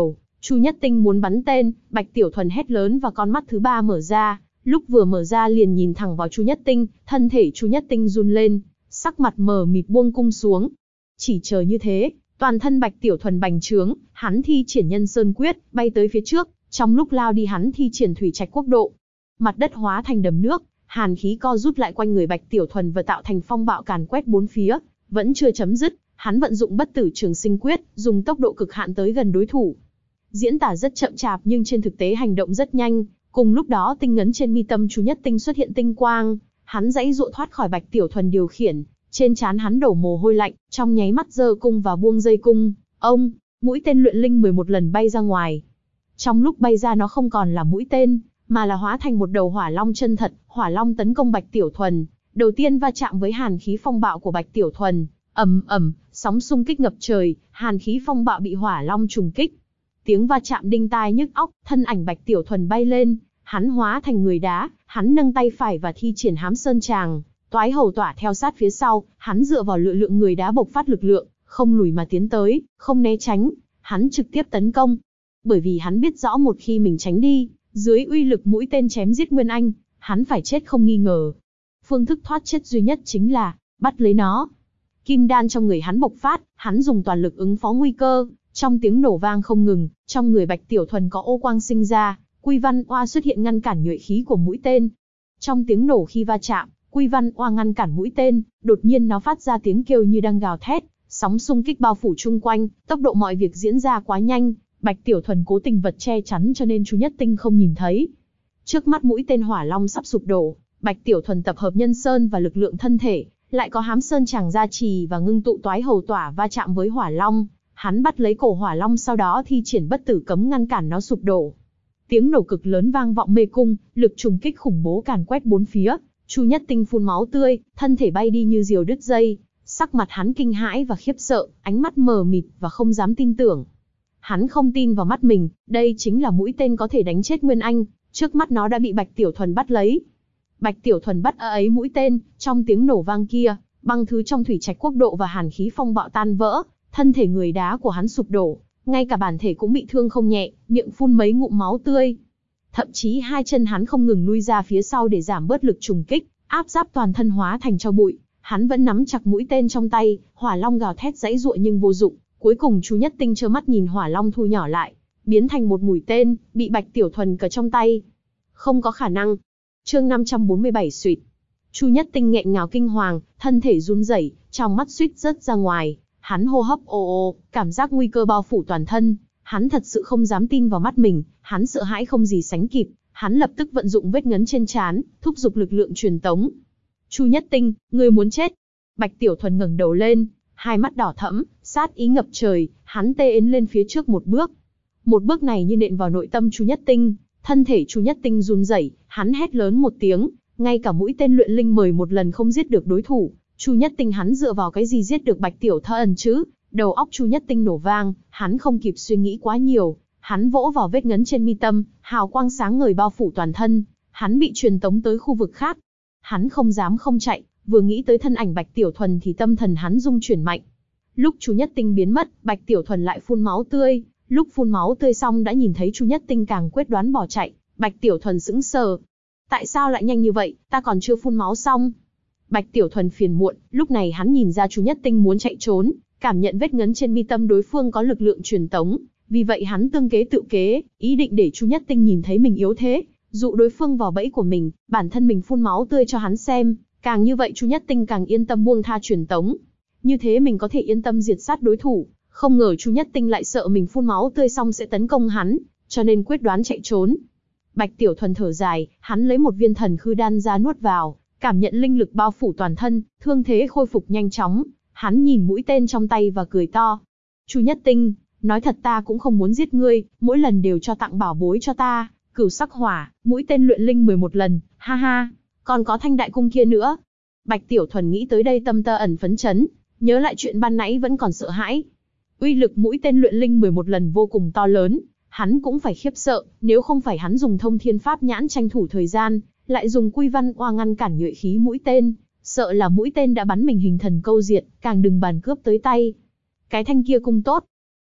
Chu Nhất Tinh muốn bắn tên, Bạch Tiểu Thuần hét lớn và con mắt thứ ba mở ra, lúc vừa mở ra liền nhìn thẳng vào Chu Nhất Tinh, thân thể Chu Nhất Tinh run lên, sắc mặt mờ mịt buông cung xuống. Chỉ chờ như thế, toàn thân Bạch Tiểu Thuần bành trướng, hắn thi triển Nhân Sơn Quyết, bay tới phía trước, trong lúc lao đi hắn thi triển Thủy Trạch Quốc Độ. Mặt đất hóa thành đầm nước, hàn khí co rút lại quanh người Bạch Tiểu Thuần và tạo thành phong bạo càn quét bốn phía, vẫn chưa chấm dứt, hắn vận dụng Bất Tử Trường Sinh Quyết, dùng tốc độ cực hạn tới gần đối thủ. Diễn tả rất chậm chạp nhưng trên thực tế hành động rất nhanh, cùng lúc đó tinh ngấn trên mi tâm Chu Nhất Tinh xuất hiện tinh quang, hắn giãy giụa thoát khỏi Bạch Tiểu Thuần điều khiển, trên trán hắn đổ mồ hôi lạnh, trong nháy mắt giơ cung và buông dây cung, ông, mũi tên luyện linh 11 lần bay ra ngoài. Trong lúc bay ra nó không còn là mũi tên, mà là hóa thành một đầu hỏa long chân thật, hỏa long tấn công Bạch Tiểu Thuần, đầu tiên va chạm với hàn khí phong bạo của Bạch Tiểu Thuần, ầm ầm, sóng xung kích ngập trời, hàn khí phong bạo bị hỏa long trùng kích. Tiếng va chạm đinh tai nhức óc, thân ảnh Bạch Tiểu Thuần bay lên, hắn hóa thành người đá, hắn nâng tay phải và thi triển Hám Sơn Tràng, toái hầu tỏa theo sát phía sau, hắn dựa vào lực lượng người đá bộc phát lực lượng, không lùi mà tiến tới, không né tránh, hắn trực tiếp tấn công. Bởi vì hắn biết rõ một khi mình tránh đi, dưới uy lực mũi tên chém giết Nguyên Anh, hắn phải chết không nghi ngờ. Phương thức thoát chết duy nhất chính là bắt lấy nó. Kim đan trong người hắn bộc phát, hắn dùng toàn lực ứng phó nguy cơ, trong tiếng nổ vang không ngừng, trong người Bạch Tiểu Thuần có ô quang sinh ra, Quy Văn Oa xuất hiện ngăn cản nhuệ khí của mũi tên. Trong tiếng nổ khi va chạm, Quy Văn Oa ngăn cản mũi tên, đột nhiên nó phát ra tiếng kêu như đang gào thét, sóng xung kích bao phủ chung quanh, tốc độ mọi việc diễn ra quá nhanh, Bạch Tiểu Thuần cố tình vật che chắn cho nên Chu Nhất Tinh không nhìn thấy. Trước mắt mũi tên hỏa long sắp sụp đổ, Bạch Tiểu Thuần tập hợp Nhân Sơn và lực lượng thân thể, lại có Hám Sơn Tràng gia trì và ngưng tụ toái hầu tỏa va chạm với hỏa long, hắn bắt lấy cổ hỏa long sau đó thi triển Bất Tử Cấm ngăn cản nó sụp đổ. Tiếng nổ cực lớn vang vọng mê cung, lực trùng kích khủng bố càn quét bốn phía, Chu Nhất Tinh phun máu tươi, thân thể bay đi như diều đứt dây, sắc mặt hắn kinh hãi và khiếp sợ, ánh mắt mờ mịt và không dám tin tưởng. Hắn không tin vào mắt mình, đây chính là mũi tên có thể đánh chết Nguyên Anh, trước mắt nó đã bị Bạch Tiểu Thuần bắt lấy. Bạch Tiểu Thuần bắt ấy mũi tên, trong tiếng nổ vang kia, băng thứ trong Thủy Trạch Quốc Độ và hàn khí phong bạo tan vỡ, thân thể người đá của hắn sụp đổ, ngay cả bản thể cũng bị thương không nhẹ, miệng phun mấy ngụm máu tươi. Thậm chí hai chân hắn không ngừng lui ra phía sau để giảm bớt lực trùng kích, áp giáp toàn thân hóa thành tro bụi. Hắn vẫn nắm chặt mũi tên trong tay, hỏa long gào thét giãy giụa nhưng vô dụng. Cuối cùng Chu Nhất Tinh trơ mắt nhìn hỏa long thu nhỏ lại, biến thành một mũi tên, bị Bạch Tiểu Thuần cờ trong tay. Không có khả năng. Chương 547 suýt. Chu Nhất Tinh nghẹn ngào kinh hoàng, thân thể run rẩy, trong mắt suýt rớt ra ngoài. Hắn hô hấp ồ ồ, cảm giác nguy cơ bao phủ toàn thân. Hắn thật sự không dám tin vào mắt mình, hắn sợ hãi không gì sánh kịp. Hắn lập tức vận dụng vết ngấn trên trán, thúc giục lực lượng truyền tống. Chu Nhất Tinh, ngươi muốn chết. Bạch Tiểu Thuần ngẩng đầu lên, hai mắt đỏ thẫm, sát ý ngập trời, hắn tê ến lên phía trước một bước. Một bước này như nện vào nội tâm Chu Nhất Tinh, thân thể Chu Nhất Tinh run rẩy, hắn hét lớn một tiếng, ngay cả mũi tên luyện linh 11 lần không giết được đối thủ. Chu Nhất Tinh hắn dựa vào cái gì giết được Bạch Tiểu Thuần chứ? Đầu óc Chu Nhất Tinh nổ vang, hắn không kịp suy nghĩ quá nhiều, hắn vỗ vào vết ngấn trên mi tâm, hào quang sáng ngời bao phủ toàn thân, hắn bị truyền tống tới khu vực khác. Hắn không dám không chạy, vừa nghĩ tới thân ảnh Bạch Tiểu Thuần thì tâm thần hắn rung chuyển mạnh. Lúc Chu Nhất Tinh biến mất, Bạch Tiểu Thuần lại phun máu tươi, lúc phun máu tươi xong đã nhìn thấy Chu Nhất Tinh càng quyết đoán bỏ chạy, Bạch Tiểu Thuần sững sờ. Tại sao lại nhanh như vậy, ta còn chưa phun máu xong. Bạch Tiểu Thuần phiền muộn, lúc này hắn nhìn ra Chu Nhất Tinh muốn chạy trốn, cảm nhận vết ngấn trên mi tâm đối phương có lực lượng truyền tống, vì vậy hắn tương kế tự kế, ý định để Chu Nhất Tinh nhìn thấy mình yếu thế, dụ đối phương vào bẫy của mình, bản thân mình phun máu tươi cho hắn xem, càng như vậy Chu Nhất Tinh càng yên tâm buông tha truyền tống. Như thế mình có thể yên tâm diệt sát đối thủ, không ngờ Chu Nhất Tinh lại sợ mình phun máu tươi xong sẽ tấn công hắn, cho nên quyết đoán chạy trốn. Bạch Tiểu Thuần thở dài, hắn lấy một viên thần khư đan ra nuốt vào, cảm nhận linh lực bao phủ toàn thân, thương thế khôi phục nhanh chóng, hắn nhìn mũi tên trong tay và cười to. Chu Nhất Tinh, nói thật ta cũng không muốn giết ngươi, mỗi lần đều cho tặng bảo bối cho ta, cửu sắc hỏa, mũi tên luyện linh 11 lần, ha ha, còn có thanh đại cung kia nữa. Bạch Tiểu Thuần nghĩ tới đây tâm tơ ẩn phấn chấn, nhớ lại chuyện ban nãy vẫn còn sợ hãi. Uy lực mũi tên luyện linh 11 lần vô cùng to lớn, hắn cũng phải khiếp sợ, nếu không phải hắn dùng thông thiên pháp nhãn tranh thủ thời gian, lại dùng quy văn oa ngăn cản nhuệ khí mũi tên, sợ là mũi tên đã bắn mình hình thần câu diệt, càng đừng bàn cướp tới tay. Cái thanh kia cung tốt.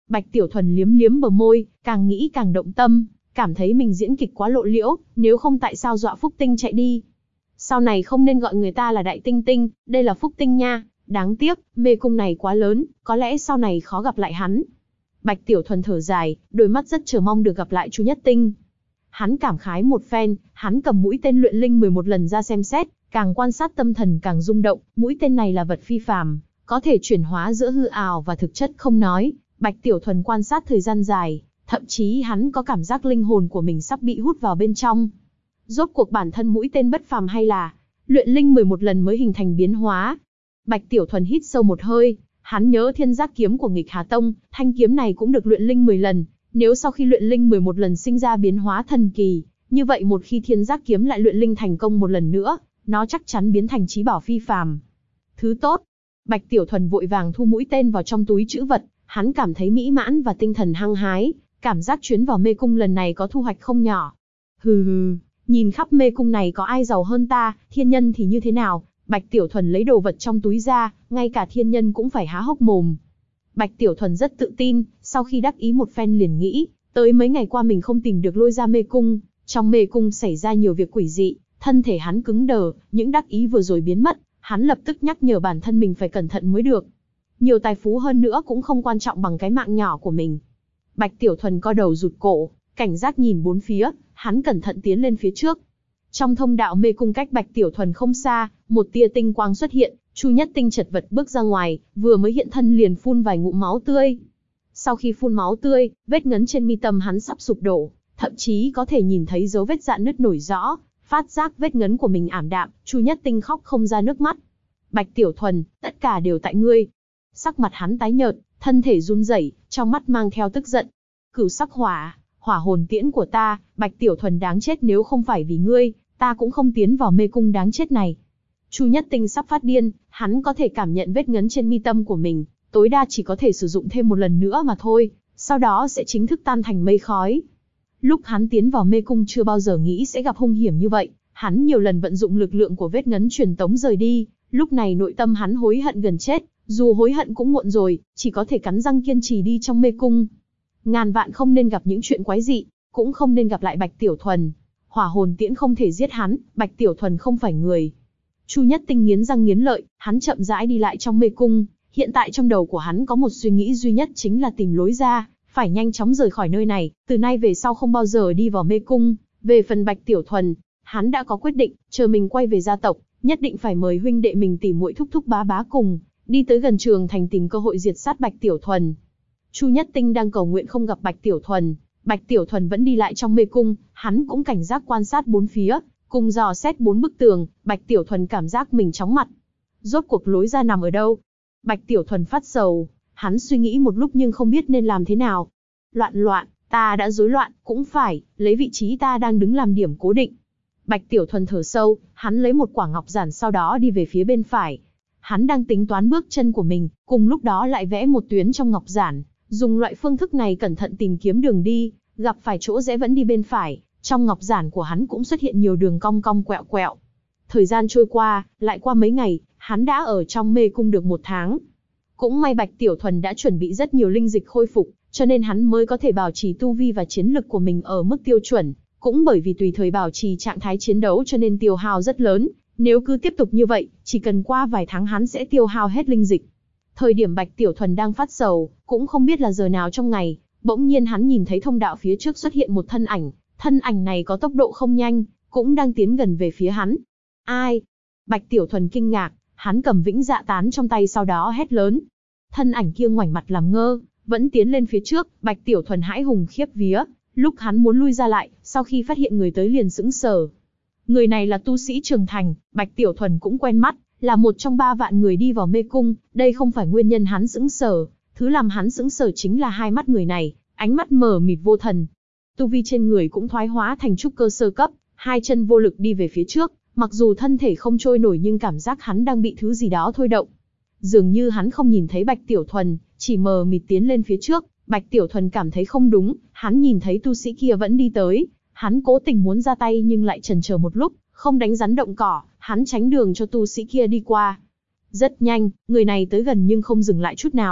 Bạch Tiểu Thuần liếm liếm bờ môi, càng nghĩ càng động tâm, cảm thấy mình diễn kịch quá lộ liễu, nếu không tại sao dọa Phúc Tinh chạy đi. Sau này không nên gọi người ta là Đại Tinh Tinh, đây là Phúc Tinh nha, đáng tiếc, mê cung này quá lớn, có lẽ sau này khó gặp lại hắn. Bạch Tiểu Thuần thở dài, đôi mắt rất chờ mong được gặp lại Chu Nhất Tinh. Hắn cảm khái một phen, hắn cầm mũi tên luyện linh 11 lần ra xem xét, càng quan sát tâm thần càng rung động, mũi tên này là vật phi phàm, có thể chuyển hóa giữa hư ảo và thực chất không nói. Bạch Tiểu Thuần quan sát thời gian dài, thậm chí hắn có cảm giác linh hồn của mình sắp bị hút vào bên trong. Rốt cuộc bản thân mũi tên bất phàm hay là luyện linh 11 lần mới hình thành biến hóa? Bạch Tiểu Thuần hít sâu một hơi, hắn nhớ Thiên Giác kiếm của Nghịch Hà Tông, thanh kiếm này cũng được luyện linh 10 lần, nếu sau khi luyện linh 11 lần sinh ra biến hóa thần kỳ, như vậy một khi Thiên Giác kiếm lại luyện linh thành công một lần nữa, nó chắc chắn biến thành chí bảo phi phàm. Thứ tốt. Bạch Tiểu Thuần vội vàng thu mũi tên vào trong túi trữ vật, hắn cảm thấy mỹ mãn và tinh thần hăng hái, cảm giác chuyến vào mê cung lần này có thu hoạch không nhỏ. Hừ hừ, nhìn khắp mê cung này có ai giàu hơn ta, thiên nhân thì như thế nào? Bạch Tiểu Thuần lấy đồ vật trong túi ra, ngay cả thiên nhân cũng phải há hốc mồm. Bạch Tiểu Thuần rất tự tin, sau khi đắc ý một phen liền nghĩ, tới mấy ngày qua mình không tìm được lôi ra mê cung, trong mê cung xảy ra nhiều việc quỷ dị, thân thể hắn cứng đờ, những đắc ý vừa rồi biến mất, hắn lập tức nhắc nhở bản thân mình phải cẩn thận mới được. Nhiều tài phú hơn nữa cũng không quan trọng bằng cái mạng nhỏ của mình. Bạch Tiểu Thuần co đầu rụt cổ, cảnh giác nhìn bốn phía, hắn cẩn thận tiến lên phía trước. Trong thông đạo mê cung cách Bạch Tiểu Thuần không xa, một tia tinh quang xuất hiện, Chu Nhất Tinh chật vật bước ra ngoài, vừa mới hiện thân liền phun vài ngụm máu tươi. Sau khi phun máu tươi, vết ngấn trên mi tâm hắn sắp sụp đổ, thậm chí có thể nhìn thấy dấu vết rạn nứt nổi rõ, phát giác vết ngấn của mình ảm đạm, Chu Nhất Tinh khóc không ra nước mắt. Bạch Tiểu Thuần, tất cả đều tại ngươi. Sắc mặt hắn tái nhợt, thân thể run rẩy, trong mắt mang theo tức giận. Cửu sắc hỏa, hỏa hồn tiễn của ta, Bạch Tiểu Thuần đáng chết, nếu không phải vì ngươi, ta cũng không tiến vào mê cung đáng chết này. Chu Nhất Tinh sắp phát điên, hắn có thể cảm nhận vết ngấn trên mi tâm của mình, tối đa chỉ có thể sử dụng thêm một lần nữa mà thôi, sau đó sẽ chính thức tan thành mây khói. Lúc hắn tiến vào mê cung chưa bao giờ nghĩ sẽ gặp hung hiểm như vậy, hắn nhiều lần vận dụng lực lượng của vết ngấn truyền tống rời đi, lúc này nội tâm hắn hối hận gần chết, dù hối hận cũng muộn rồi, chỉ có thể cắn răng kiên trì đi trong mê cung. Ngàn vạn không nên gặp những chuyện quái dị, cũng không nên gặp lại Bạch Tiểu Thuần. Hỏa hồn tiễn không thể giết hắn, Bạch Tiểu Thuần không phải người. Chu Nhất Tinh nghiến răng nghiến lợi, hắn chậm rãi đi lại trong mê cung, hiện tại trong đầu của hắn có một suy nghĩ duy nhất chính là tìm lối ra, phải nhanh chóng rời khỏi nơi này, từ nay về sau không bao giờ đi vào mê cung. Về phần Bạch Tiểu Thuần, hắn đã có quyết định, chờ mình quay về gia tộc, nhất định phải mời huynh đệ mình tỉ muội thúc thúc bá bá cùng, đi tới gần Trường Thành tìm cơ hội diệt sát Bạch Tiểu Thuần. Chu Nhất Tinh đang cầu nguyện không gặp Bạch Tiểu Thuần, Bạch Tiểu Thuần vẫn đi lại trong mê cung, hắn cũng cảnh giác quan sát bốn phía, cùng dò xét bốn bức tường, Bạch Tiểu Thuần cảm giác mình chóng mặt. Rốt cuộc lối ra nằm ở đâu? Bạch Tiểu Thuần phát sầu, hắn suy nghĩ một lúc nhưng không biết nên làm thế nào. Loạn, ta đã rối loạn, cũng phải, lấy vị trí ta đang đứng làm điểm cố định. Bạch Tiểu Thuần thở sâu, hắn lấy một quả ngọc giản sau đó đi về phía bên phải. Hắn đang tính toán bước chân của mình, cùng lúc đó lại vẽ một tuyến trong ngọc giản, dùng loại phương thức này cẩn thận tìm kiếm đường đi, gặp phải chỗ rẽ vẫn đi bên phải. Trong ngọc giản của hắn cũng xuất hiện nhiều đường cong cong quẹo quẹo. Thời gian trôi qua, lại qua mấy ngày, hắn đã ở trong mê cung được 1 tháng. Cũng may Bạch Tiểu Thuần đã chuẩn bị rất nhiều linh dịch khôi phục, cho nên hắn mới có thể bảo trì tu vi và chiến lực của mình ở mức tiêu chuẩn. Cũng bởi vì tùy thời bảo trì trạng thái chiến đấu cho nên tiêu hao rất lớn. Nếu cứ tiếp tục như vậy, chỉ cần qua vài tháng hắn sẽ tiêu hao hết linh dịch. Thời điểm Bạch Tiểu Thuần đang phát sầu, cũng không biết là giờ nào trong ngày, bỗng nhiên hắn nhìn thấy thông đạo phía trước xuất hiện một thân ảnh. Thân ảnh này có tốc độ không nhanh, cũng đang tiến gần về phía hắn. Ai? Bạch Tiểu Thuần kinh ngạc, hắn cầm vĩnh dạ tán trong tay sau đó hét lớn. Thân ảnh kia ngoảnh mặt làm ngơ, vẫn tiến lên phía trước, Bạch Tiểu Thuần hãi hùng khiếp vía, lúc hắn muốn lui ra lại, sau khi phát hiện người tới liền sững sờ. Người này là tu sĩ Trường Thành, Bạch Tiểu Thuần cũng quen mắt, là một trong 3 vạn người đi vào mê cung, đây không phải nguyên nhân hắn sững sờ, thứ làm hắn sững sờ chính là hai mắt người này, ánh mắt mờ mịt vô thần. Tu vi trên người cũng thoái hóa thành trúc cơ sơ cấp, hai chân vô lực đi về phía trước, mặc dù thân thể không trôi nổi nhưng cảm giác hắn đang bị thứ gì đó thôi động. Dường như hắn không nhìn thấy Bạch Tiểu Thuần, chỉ mờ mịt tiến lên phía trước, Bạch Tiểu Thuần cảm thấy không đúng, hắn nhìn thấy tu sĩ kia vẫn đi tới, hắn cố tình muốn ra tay nhưng lại chần chờ một lúc, không đánh rắn động cỏ, hắn tránh đường cho tu sĩ kia đi qua. Rất nhanh, người này tới gần nhưng không dừng lại chút nào,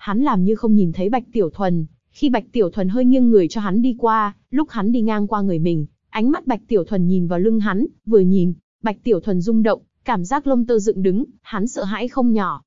Hắn làm như không nhìn thấy Bạch Tiểu Thuần, khi Bạch Tiểu Thuần hơi nghiêng người cho hắn đi qua, lúc hắn đi ngang qua người mình, ánh mắt Bạch Tiểu Thuần nhìn vào lưng hắn, vừa nhìn, Bạch Tiểu Thuần rung động, cảm giác lông tơ dựng đứng, hắn sợ hãi không nhỏ.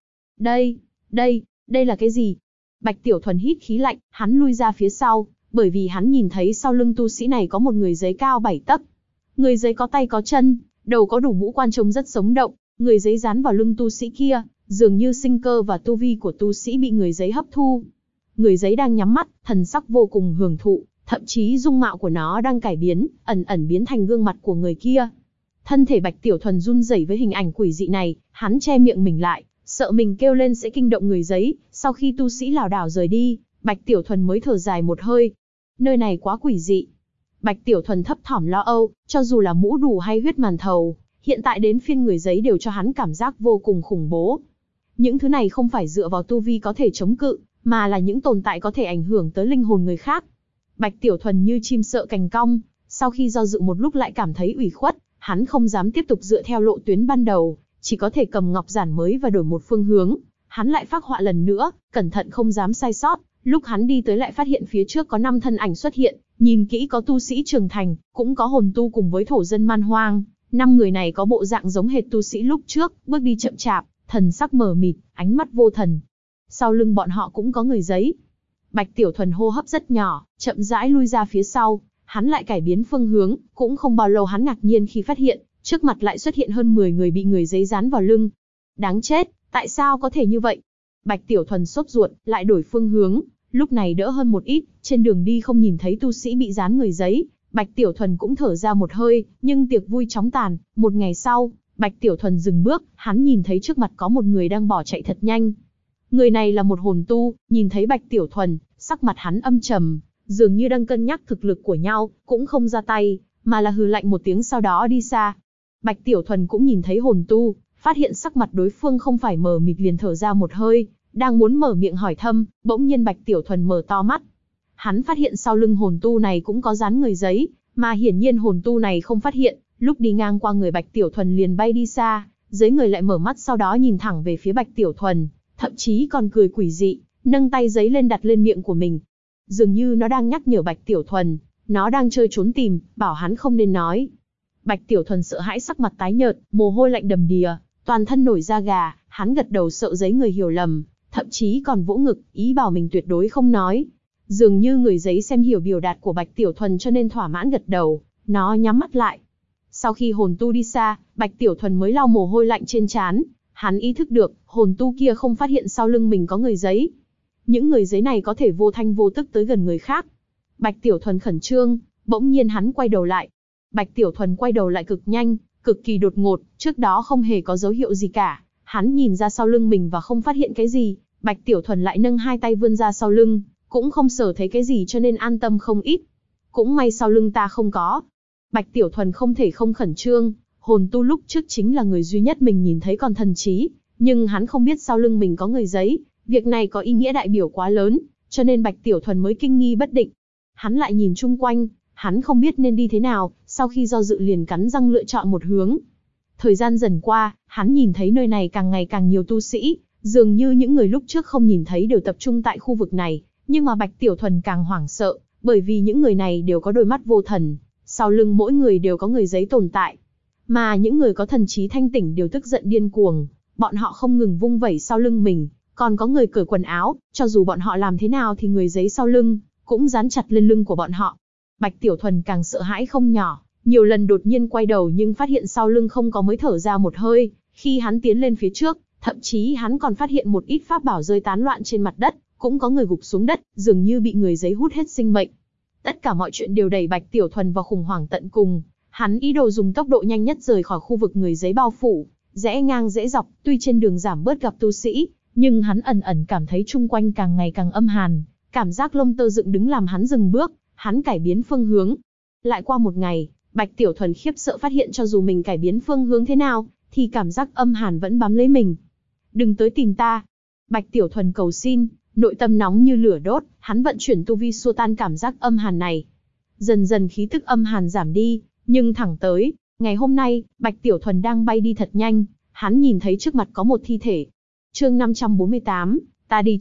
Đây là cái gì? Bạch Tiểu Thuần hít khí lạnh, hắn lui ra phía sau, bởi vì hắn nhìn thấy sau lưng tu sĩ này có một người giấy cao 7 tấc. Người giấy có tay có chân, đầu có đủ ngũ quan trông rất sống động, người giấy dán vào lưng tu sĩ kia, dường như sinh cơ và tu vi của tu sĩ bị người giấy hấp thu. Người giấy đang nhắm mắt, thần sắc vô cùng hưởng thụ, thậm chí dung mạo của nó đang cải biến, ẩn ẩn biến thành gương mặt của người kia. Thân thể Bạch Tiểu Thuần run rẩy với hình ảnh quỷ dị này, hắn che miệng mình lại, sợ mình kêu lên sẽ kinh động người giấy. Sau khi tu sĩ lảo đảo rời đi, Bạch Tiểu Thuần mới thở dài một hơi. Nơi này quá quỷ dị. Bạch Tiểu Thuần thấp thỏm lo âu, cho dù là mũ đủ hay huyết màn thầu, hiện tại đến phiên người giấy đều cho hắn cảm giác vô cùng khủng bố. Những thứ này không phải dựa vào tu vi có thể chống cự, mà là những tồn tại có thể ảnh hưởng tới linh hồn người khác. Bạch Tiểu Thuần như chim sợ cành cong, sau khi do dự một lúc lại cảm thấy ủy khuất, hắn không dám tiếp tục dựa theo lộ tuyến ban đầu, chỉ có thể cầm ngọc giản mới và đổi một phương hướng. Hắn lại phác họa lần nữa, cẩn thận không dám sai sót. Lúc hắn đi tới lại phát hiện phía trước có 5 thân ảnh xuất hiện, nhìn kỹ có tu sĩ trưởng thành, cũng có hồn tu cùng với thổ dân man hoang. 5 người này có bộ dạng giống hệt tu sĩ lúc trước, bước đi chậm chạp, thần sắc mờ mịt, ánh mắt vô thần. Sau lưng bọn họ cũng có người giấy. Bạch Tiểu Thuần hô hấp rất nhỏ, chậm rãi lui ra phía sau, hắn lại cải biến phương hướng, cũng không bao lâu hắn ngạc nhiên khi phát hiện, trước mặt lại xuất hiện hơn 10 người bị người giấy dán vào lưng. Đáng chết, tại sao có thể như vậy? Bạch Tiểu Thuần sốt ruột, lại đổi phương hướng, lúc này đỡ hơn một ít, trên đường đi không nhìn thấy tu sĩ bị dán người giấy, Bạch Tiểu Thuần cũng thở ra một hơi, nhưng tiệc vui chóng tàn. Một ngày sau, Bạch Tiểu Thuần dừng bước, hắn nhìn thấy trước mặt có một người đang bỏ chạy thật nhanh. Người này là một hồn tu, nhìn thấy Bạch Tiểu Thuần, sắc mặt hắn âm trầm, dường như đang cân nhắc thực lực của nhau, cũng không ra tay, mà là hừ lạnh một tiếng sau đó đi xa. Bạch Tiểu Thuần cũng nhìn thấy hồn tu, phát hiện sắc mặt đối phương không phải mờ mịt liền thở ra một hơi, đang muốn mở miệng hỏi thăm, bỗng nhiên Bạch Tiểu Thuần mở to mắt. Hắn phát hiện sau lưng hồn tu này cũng có dán người giấy, mà hiển nhiên hồn tu này không phát hiện, lúc đi ngang qua người Bạch Tiểu Thuần liền bay đi xa, giấy người lại mở mắt sau đó nhìn thẳng về phía Bạch Tiểu Thuần, thậm chí còn cười quỷ dị, nâng tay giấy lên đặt lên miệng của mình. Dường như nó đang nhắc nhở Bạch Tiểu Thuần, nó đang chơi trốn tìm, bảo hắn không nên nói. Bạch Tiểu Thuần sợ hãi sắc mặt tái nhợt, mồ hôi lạnh đầm đìa, toàn thân nổi da gà, hắn gật đầu sợ giấy người hiểu lầm, thậm chí còn vỗ ngực, ý bảo mình tuyệt đối không nói. Dường như người giấy xem hiểu biểu đạt của Bạch Tiểu Thuần cho nên thỏa mãn gật đầu, nó nhắm mắt lại. Sau khi hồn tu đi xa, Bạch Tiểu Thuần mới lau mồ hôi lạnh trên trán, hắn ý thức được, hồn tu kia không phát hiện sau lưng mình có người giấy. Những người giấy này có thể vô thanh vô tức tới gần người khác. Bạch Tiểu Thuần khẩn trương, bỗng nhiên hắn quay đầu lại. Bạch Tiểu Thuần quay đầu lại cực nhanh, cực kỳ đột ngột, trước đó không hề có dấu hiệu gì cả. Hắn nhìn ra sau lưng mình và không phát hiện cái gì, Bạch Tiểu Thuần lại nâng hai tay vươn ra sau lưng, cũng không sờ thấy cái gì cho nên an tâm không ít. Cũng may sau lưng ta không có. Bạch Tiểu Thuần không thể không khẩn trương, hồn tu lúc trước chính là người duy nhất mình nhìn thấy còn thần trí, nhưng hắn không biết sau lưng mình có người giấy, việc này có ý nghĩa đại biểu quá lớn, cho nên Bạch Tiểu Thuần mới kinh nghi bất định. Hắn lại nhìn chung quanh, hắn không biết nên đi thế nào, sau khi do dự liền cắn răng lựa chọn một hướng. Thời gian dần qua, hắn nhìn thấy nơi này càng ngày càng nhiều tu sĩ, dường như những người lúc trước không nhìn thấy đều tập trung tại khu vực này, nhưng mà Bạch Tiểu Thuần càng hoảng sợ, bởi vì những người này đều có đôi mắt vô thần, sau lưng mỗi người đều có người giấy tồn tại. Mà những người có thần trí thanh tỉnh đều tức giận điên cuồng, bọn họ không ngừng vung vẩy sau lưng mình, còn có người cởi quần áo, cho dù bọn họ làm thế nào thì người giấy sau lưng cũng dán chặt lên lưng của bọn họ. Bạch Tiểu Thuần càng sợ hãi không nhỏ, nhiều lần đột nhiên quay đầu nhưng phát hiện sau lưng không có mới thở ra một hơi. Khi hắn tiến lên phía trước, thậm chí hắn còn phát hiện một ít pháp bảo rơi tán loạn trên mặt đất, cũng có người gục xuống đất, dường như bị người giấy hút hết sinh mệnh. Tất cả mọi chuyện đều đẩy Bạch Tiểu Thuần vào khủng hoảng tận cùng. Hắn ý đồ dùng tốc độ nhanh nhất rời khỏi khu vực người giấy bao phủ, rẽ ngang rẽ dọc, tuy trên đường giảm bớt gặp tu sĩ, nhưng hắn ẩn ẩn cảm thấy chung quanh càng ngày càng âm hàn, cảm giác lông tơ dựng đứng làm hắn dừng bước, hắn cải biến phương hướng. Lại qua một ngày, Bạch Tiểu Thuần khiếp sợ phát hiện cho dù mình cải biến phương hướng thế nào, thì cảm giác âm hàn vẫn bám lấy mình. Đừng tới tìm ta. Bạch Tiểu Thuần cầu xin, nội tâm nóng như lửa đốt, hắn vận chuyển tu vi xua tan cảm giác âm hàn này. Dần dần khí tức âm hàn giảm đi, nhưng thẳng tới, ngày hôm nay, Bạch Tiểu Thuần đang bay đi thật nhanh, hắn nhìn thấy trước mặt có một thi thể. Chương 548, ta đi trước.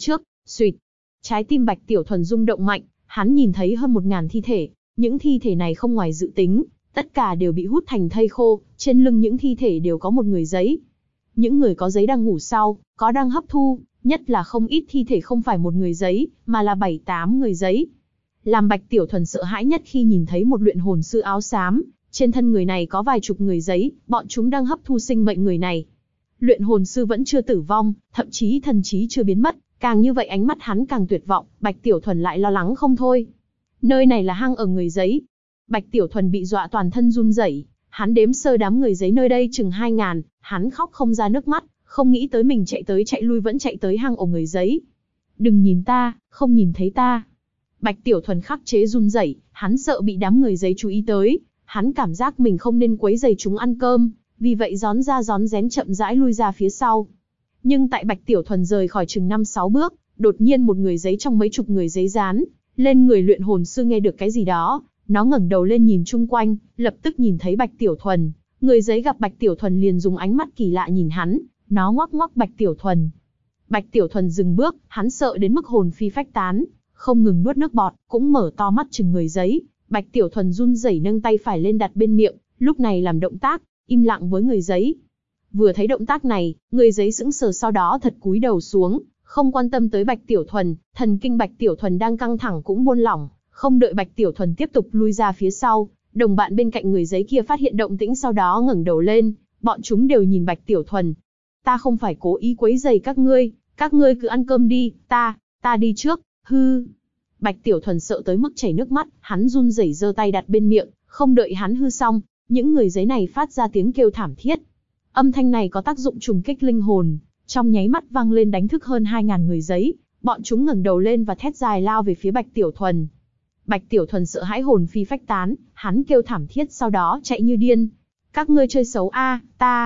Xuỵt, trái tim Bạch Tiểu Thuần rung động mạnh, hắn nhìn thấy hơn 1000 thi thể, những thi thể này không ngoài dự tính, tất cả đều bị hút thành thây khô, trên lưng những thi thể đều có một người giấy. Những người có giấy đang ngủ sau, có đang hấp thu, nhất là không ít thi thể không phải một người giấy, mà là 7-8 người giấy. Làm Bạch Tiểu Thuần sợ hãi nhất khi nhìn thấy một luyện hồn sư áo xám, trên thân người này có vài chục người giấy, bọn chúng đang hấp thu sinh mệnh người này. Luyện hồn sư vẫn chưa tử vong, thậm chí thần trí chưa biến mất, càng như vậy ánh mắt hắn càng tuyệt vọng, Bạch Tiểu Thuần lại lo lắng không thôi. Nơi này là hang ở người giấy. Bạch Tiểu Thuần bị dọa toàn thân run rẩy, hắn đếm sơ đám người giấy nơi đây chừng 2000, hắn khóc không ra nước mắt, không nghĩ tới mình chạy tới chạy lui vẫn chạy tới hang ổ người giấy. Đừng nhìn ta, không nhìn thấy ta. Bạch Tiểu Thuần khắc chế run rẩy, hắn sợ bị đám người giấy chú ý tới, hắn cảm giác mình không nên quấy rầy chúng ăn cơm, vì vậy rón ra rón rén chậm rãi lui ra phía sau. Nhưng tại Bạch Tiểu Thuần rời khỏi chừng 5-6 bước, đột nhiên một người giấy trong mấy chục người giấy dán lên người luyện hồn sư nghe được cái gì đó, nó ngẩng đầu lên nhìn chung quanh, lập tức nhìn thấy Bạch Tiểu Thuần. Người giấy gặp Bạch Tiểu Thuần liền dùng ánh mắt kỳ lạ nhìn hắn, nó ngoắc ngoắc Bạch Tiểu Thuần. Bạch Tiểu Thuần dừng bước, hắn sợ đến mức hồn phi phách tán, không ngừng nuốt nước bọt, cũng mở to mắt chừng người giấy. Bạch Tiểu Thuần run rẩy nâng tay phải lên đặt bên miệng, lúc này làm động tác, im lặng với người giấy. Vừa thấy động tác này, người giấy sững sờ sau đó thật cúi đầu xuống, không quan tâm tới Bạch Tiểu Thuần, thần kinh Bạch Tiểu Thuần đang căng thẳng cũng buông lỏng, không đợi Bạch Tiểu Thuần tiếp tục lui ra phía sau, đồng bạn bên cạnh người giấy kia phát hiện động tĩnh sau đó ngẩng đầu lên, bọn chúng đều nhìn Bạch Tiểu Thuần. Ta không phải cố ý quấy rầy các ngươi cứ ăn cơm đi, ta đi trước, hư. Bạch Tiểu Thuần sợ tới mức chảy nước mắt, hắn run rẩy giơ tay đặt bên miệng, không đợi hắn hư xong, những người giấy này phát ra tiếng kêu thảm thiết. Âm thanh này có tác dụng trùng kích linh hồn, trong nháy mắt vang lên đánh thức hơn 2000 người giấy, bọn chúng ngẩng đầu lên và thét dài lao về phía Bạch Tiểu Thuần. Bạch Tiểu Thuần sợ hãi hồn phi phách tán, hắn kêu thảm thiết sau đó chạy như điên. Các ngươi chơi xấu a,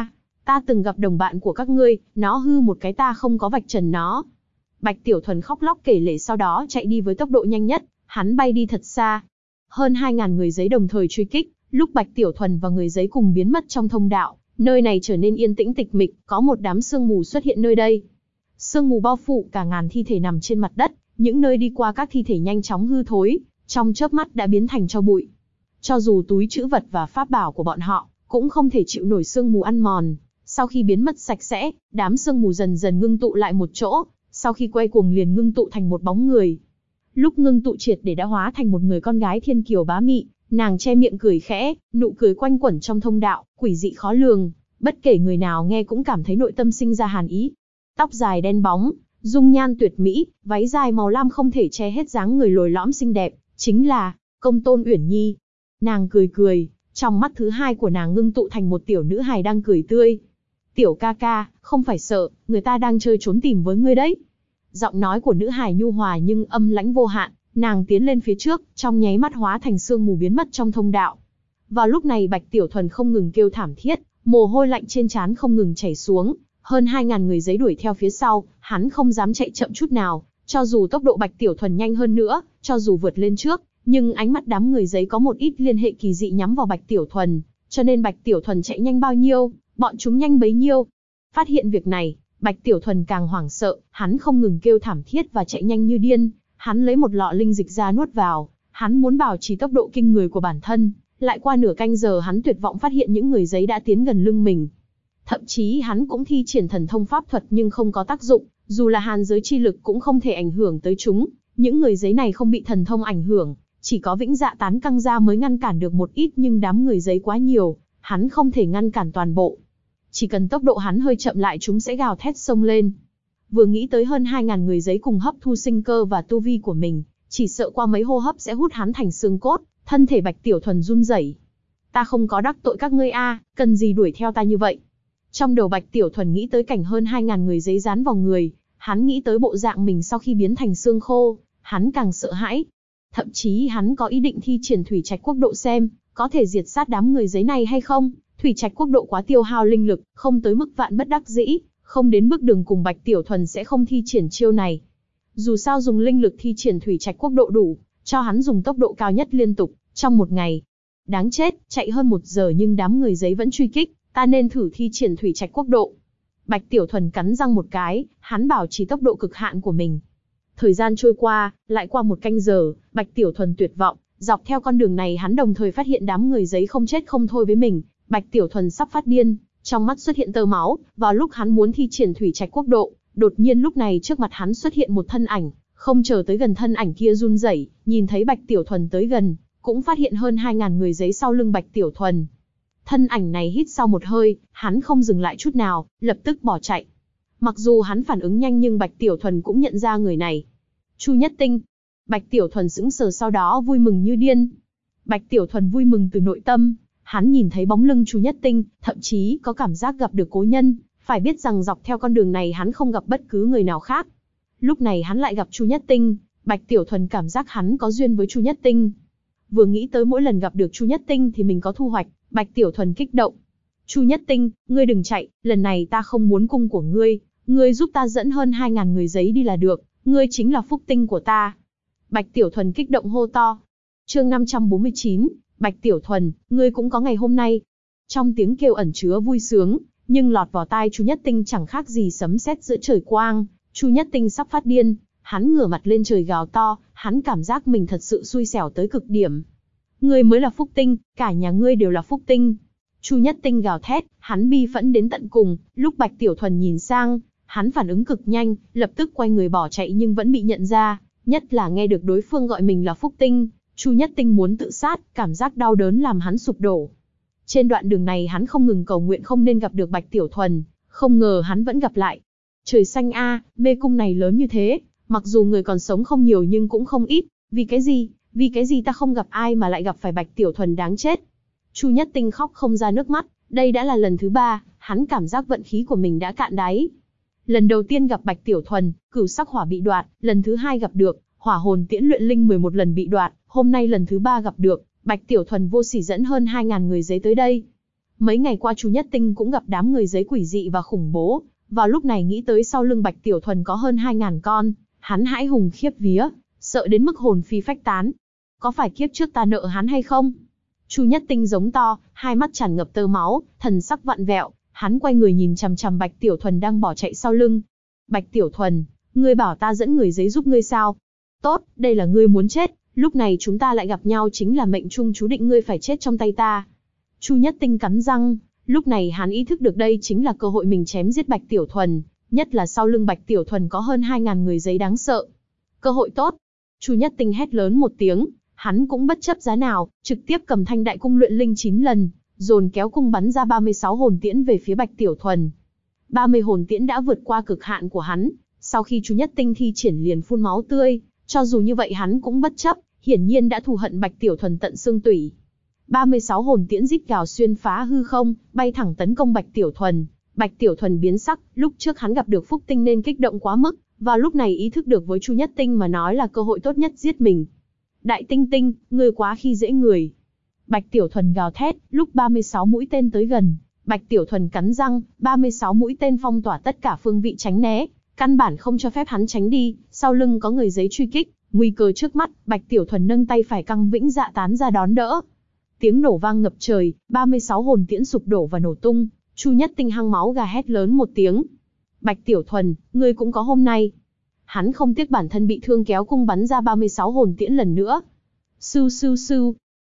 ta từng gặp đồng bạn của các ngươi, nó hư một cái ta không có vạch trần nó. Bạch Tiểu Thuần khóc lóc kể lể sau đó chạy đi với tốc độ nhanh nhất, hắn bay đi thật xa. Hơn 2000 người giấy đồng thời truy kích, lúc Bạch Tiểu Thuần và người giấy cùng biến mất trong thông đạo, nơi này trở nên yên tĩnh tịch mịch, có một đám sương mù xuất hiện nơi đây. Sương mù bao phủ cả ngàn thi thể nằm trên mặt đất, những nơi đi qua các thi thể nhanh chóng hư thối, trong chớp mắt đã biến thành tro bụi. Cho dù túi trữ vật và pháp bảo của bọn họ, cũng không thể chịu nổi sương mù ăn mòn. Sau khi biến mất sạch sẽ, đám sương mù dần dần ngưng tụ lại một chỗ, sau khi quay cuồng liền ngưng tụ thành một bóng người. Lúc ngưng tụ triệt để đã hóa thành một người con gái thiên kiều bá mị, nàng che miệng cười khẽ, nụ cười quanh quẩn trong thông đạo, quỷ dị khó lường, bất kể người nào nghe cũng cảm thấy nội tâm sinh ra hàn ý. Tóc dài đen bóng, dung nhan tuyệt mỹ, váy dài màu lam không thể che hết dáng người lồi lõm xinh đẹp, chính là Công Tôn Uyển Nhi. Nàng cười cười, trong mắt thứ hai của nàng ngưng tụ thành một tiểu nữ hài đang cười tươi. Tiểu ca ca, không phải sợ, người ta đang chơi trốn tìm với ngươi đấy. Giọng nói của nữ hài nhu hòa nhưng âm lãnh vô hạn, nàng tiến lên phía trước, trong nháy mắt hóa thành sương mù biến mất trong thông đạo. Vào lúc này Bạch Tiểu Thuần không ngừng kêu thảm thiết, mồ hôi lạnh trên trán không ngừng chảy xuống, hơn 2000 người giấy đuổi theo phía sau, hắn không dám chạy chậm chút nào, cho dù tốc độ Bạch Tiểu Thuần nhanh hơn nữa, cho dù vượt lên trước, nhưng ánh mắt đám người giấy có một ít liên hệ kỳ dị nhắm vào Bạch Tiểu Thuần, cho nên Bạch Tiểu Thuần chạy nhanh bao nhiêu, bọn chúng nhanh bấy nhiêu. Phát hiện việc này, Bạch Tiểu Thuần càng hoảng sợ, hắn không ngừng kêu thảm thiết và chạy nhanh như điên, hắn lấy một lọ linh dịch ra nuốt vào, hắn muốn bảo trì tốc độ kinh người của bản thân, lại qua nửa canh giờ hắn tuyệt vọng phát hiện những người giấy đã tiến gần lưng mình. Thậm chí hắn cũng thi triển thần thông pháp thuật nhưng không có tác dụng, dù là hàn giới chi lực cũng không thể ảnh hưởng tới chúng, những người giấy này không bị thần thông ảnh hưởng, chỉ có Vĩnh Dạ Tán căng ra mới ngăn cản được một ít nhưng đám người giấy quá nhiều, hắn không thể ngăn cản toàn bộ. Chỉ cần tốc độ hắn hơi chậm lại chúng sẽ gào thét xông lên. Vừa nghĩ tới hơn 2000 người giấy cùng hấp thu sinh cơ và tu vi của mình, chỉ sợ qua mấy hô hấp sẽ hút hắn thành xương cốt, thân thể Bạch Tiểu Thuần run rẩy. Ta không có đắc tội các ngươi a, cần gì đuổi theo ta như vậy? Trong đầu Bạch Tiểu Thuần nghĩ tới cảnh hơn 2000 người giấy dán vào người, hắn nghĩ tới bộ dạng mình sau khi biến thành xương khô, hắn càng sợ hãi. Thậm chí hắn có ý định thi triển Thủy Trạch Quốc độ xem, có thể diệt sát đám người giấy này hay không. Thủy Trạch Quốc độ quá tiêu hao linh lực, không tới mức vạn bất đắc dĩ, không đến bước đường cùng Bạch Tiểu Thuần sẽ không thi triển chiêu này. Dù sao dùng linh lực thi triển Thủy Trạch Quốc độ đủ, cho hắn dùng tốc độ cao nhất liên tục, trong một ngày. Đáng chết, chạy hơn 1 giờ nhưng đám người giấy vẫn truy kích, ta nên thử thi triển Thủy Trạch Quốc độ. Bạch Tiểu Thuần cắn răng một cái, hắn bảo trì tốc độ cực hạn của mình. Thời gian trôi qua, lại qua 1 canh giờ, Bạch Tiểu Thuần tuyệt vọng, dọc theo con đường này hắn đồng thời phát hiện đám người giấy không chết không thôi với mình. Bạch Tiểu Thuần sắp phát điên, trong mắt xuất hiện tơ máu, vào lúc hắn muốn thi triển thủy trạch quốc độ, đột nhiên lúc này trước mặt hắn xuất hiện một thân ảnh, không chờ tới gần thân ảnh kia run rẩy, nhìn thấy Bạch Tiểu Thuần tới gần, cũng phát hiện hơn 2000 người giấy sau lưng Bạch Tiểu Thuần. Thân ảnh này hít sau một hơi, hắn không dừng lại chút nào, lập tức bỏ chạy. Mặc dù hắn phản ứng nhanh nhưng Bạch Tiểu Thuần cũng nhận ra người này. Chu Nhất Tinh. Bạch Tiểu Thuần sững sờ sau đó vui mừng như điên. Bạch Tiểu Thuần vui mừng từ nội tâm, hắn nhìn thấy bóng lưng Chu Nhất Tinh, thậm chí có cảm giác gặp được cố nhân, phải biết rằng dọc theo con đường này hắn không gặp bất cứ người nào khác. Lúc này hắn lại gặp Chu Nhất Tinh, Bạch Tiểu Thuần cảm giác hắn có duyên với Chu Nhất Tinh. Vừa nghĩ tới mỗi lần gặp được Chu Nhất Tinh thì mình có thu hoạch, Bạch Tiểu Thuần kích động. Chu Nhất Tinh, ngươi đừng chạy, lần này ta không muốn cung của ngươi giúp ta dẫn hơn 2000 người giấy đi là được, ngươi chính là phúc tinh của ta. Bạch Tiểu Thuần kích động hô to. Chương 549, Bạch Tiểu Thuần, ngươi cũng có ngày hôm nay. Trong tiếng kêu ẩn chứa vui sướng, nhưng lọt vào tai Chu Nhất Tinh chẳng khác gì sấm sét giữa trời quang. Chu Nhất Tinh sắp phát điên, hắn ngửa mặt lên trời gào to, hắn cảm giác mình thật sự xui xẻo tới cực điểm. Ngươi mới là phúc tinh, cả nhà ngươi đều là phúc tinh. Chu Nhất Tinh gào thét, hắn bi phẫn đến tận cùng. Lúc Bạch Tiểu Thuần nhìn sang, hắn phản ứng cực nhanh, lập tức quay người bỏ chạy nhưng vẫn bị nhận ra, nhất là nghe được đối phương gọi mình là phúc tinh. Chu Nhất Tinh muốn tự sát, cảm giác đau đớn làm hắn sụp đổ. Trên đoạn đường này hắn không ngừng cầu nguyện không nên gặp được Bạch Tiểu Thuần, không ngờ hắn vẫn gặp lại. Trời xanh a, mê cung này lớn như thế, mặc dù người còn sống không nhiều nhưng cũng không ít, vì cái gì? Vì cái gì ta không gặp ai mà lại gặp phải Bạch Tiểu Thuần đáng chết? Chu Nhất Tinh khóc không ra nước mắt, đây đã là lần thứ 3, hắn cảm giác vận khí của mình đã cạn đáy. Lần đầu tiên gặp Bạch Tiểu Thuần, cửu sắc hỏa bị đoạt, lần thứ 2 gặp được, hỏa hồn tiễn luyện linh 11 lần bị đoạt, hôm nay lần thứ 3 gặp được, Bạch Tiểu Thuần vô sỉ dẫn hơn 2000 người giấy tới đây. Mấy ngày qua Chu Nhất Tinh cũng gặp đám người giấy quỷ dị và khủng bố, vào lúc này nghĩ tới sau lưng Bạch Tiểu Thuần có hơn 2000 con, hắn hãi hùng khiếp vía, sợ đến mức hồn phi phách tán. Có phải kiếp trước ta nợ hắn hay không? Chu Nhất Tinh giống to, hai mắt tràn ngập tơ máu, thần sắc vặn vẹo, hắn quay người nhìn chằm chằm Bạch Tiểu Thuần đang bỏ chạy sau lưng. Bạch Tiểu Thuần, ngươi bảo ta dẫn người giấy giúp ngươi sao? Tốt, đây là ngươi muốn chết, lúc này chúng ta lại gặp nhau chính là mệnh trung chú định ngươi phải chết trong tay ta. Chu Nhất Tinh cắn răng, lúc này hắn ý thức được đây chính là cơ hội mình chém giết Bạch Tiểu Thuần, nhất là sau lưng Bạch Tiểu Thuần có hơn 2000 người giấy đáng sợ. Cơ hội tốt. Chu Nhất Tinh hét lớn một tiếng, hắn cũng bất chấp giá nào, trực tiếp cầm thanh đại cung luyện linh 9 lần, dồn kéo cung bắn ra 36 hồn tiễn về phía Bạch Tiểu Thuần. 30 hồn tiễn đã vượt qua cực hạn của hắn, sau khi Chu Nhất Tinh thi triển liền phun máu tươi, cho dù như vậy hắn cũng bất chấp, hiển nhiên đã thù hận Bạch Tiểu Thuần tận xương tủy. 36 hồn tiễn rít gào xuyên phá hư không, bay thẳng tấn công Bạch Tiểu Thuần. Bạch Tiểu Thuần biến sắc, lúc trước hắn gặp được Phúc Tinh nên kích động quá mức, vào lúc này ý thức được với Chu Nhất Tinh mà nói là cơ hội tốt nhất giết mình. Đại Tinh Tinh, ngươi quá khi dễ người. Bạch Tiểu Thuần gào thét, lúc 36 mũi tên tới gần, Bạch Tiểu Thuần cắn răng, 36 mũi tên phong tỏa tất cả phương vị tránh né, căn bản không cho phép hắn tránh đi, sau lưng có người giấy truy kích, nguy cơ trước mắt, Bạch Tiểu Thuần nâng tay phải căng vĩnh dạ tán ra đón đỡ. Tiếng nổ vang ngập trời, 36 hồn tiễn sụp đổ và nổ tung, Chu Nhất Tinh hăng máu gà hét lớn một tiếng. Bạch Tiểu Thuần, ngươi cũng có hôm nay. Hắn không tiếc bản thân bị thương kéo cung bắn ra 36 hồn tiễn lần nữa. Sưu sưu sưu.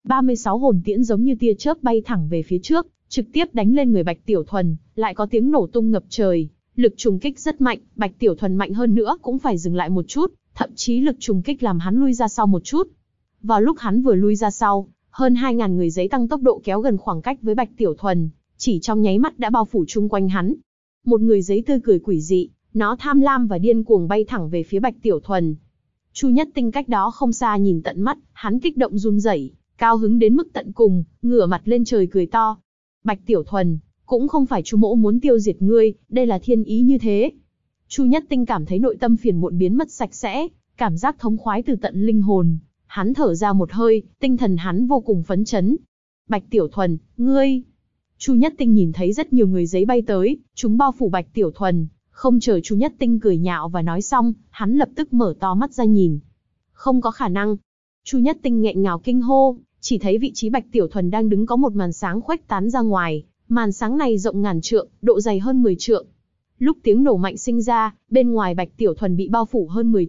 36 hồn tiễn giống như tia chớp bay thẳng về phía trước, trực tiếp đánh lên người Bạch Tiểu Thuần, lại có tiếng nổ tung ngập trời, lực trùng kích rất mạnh, Bạch Tiểu Thuần mạnh hơn nữa cũng phải dừng lại một chút, thậm chí lực trùng kích làm hắn lui ra sau một chút. Vào lúc hắn vừa lui ra sau, hơn 2000 người giấy tăng tốc độ kéo gần khoảng cách với Bạch Tiểu Thuần, chỉ trong nháy mắt đã bao phủ chung quanh hắn. Một người giấy tươi cười quỷ dị, nó tham lam và điên cuồng bay thẳng về phía Bạch Tiểu Thuần. Chu Nhất Tinh cách đó không xa nhìn tận mắt, hắn kích động run rẩy, cao hứng đến mức tận cùng, ngửa mặt lên trời cười to. Bạch Tiểu Thuần, cũng không phải Chu mỗ muốn tiêu diệt ngươi, đây là thiên ý như thế. Chu Nhất Tinh cảm thấy nội tâm phiền muộn biến mất sạch sẽ, cảm giác thống khoái từ tận linh hồn. Hắn thở ra một hơi, tinh thần hắn vô cùng phấn chấn. Bạch Tiểu Thuần, ngươi... Chu Nhất Tinh nhìn thấy rất nhiều người giấy bay tới, chúng bao phủ Bạch Tiểu Thuần. Không chờ Chu Nhất Tinh cười nhạo và nói xong, hắn lập tức mở to mắt ra nhìn. Không có khả năng. Chu Nhất Tinh nghẹn ngào kinh hô, chỉ thấy vị trí Bạch Tiểu Thuần đang đứng có một màn sáng khuếch tán ra ngoài. Màn sáng này rộng ngàn trượng, độ dày hơn 10 trượng. Lúc tiếng nổ mạnh sinh ra, bên ngoài Bạch Tiểu Thuần bị bao phủ hơn 10 trượng,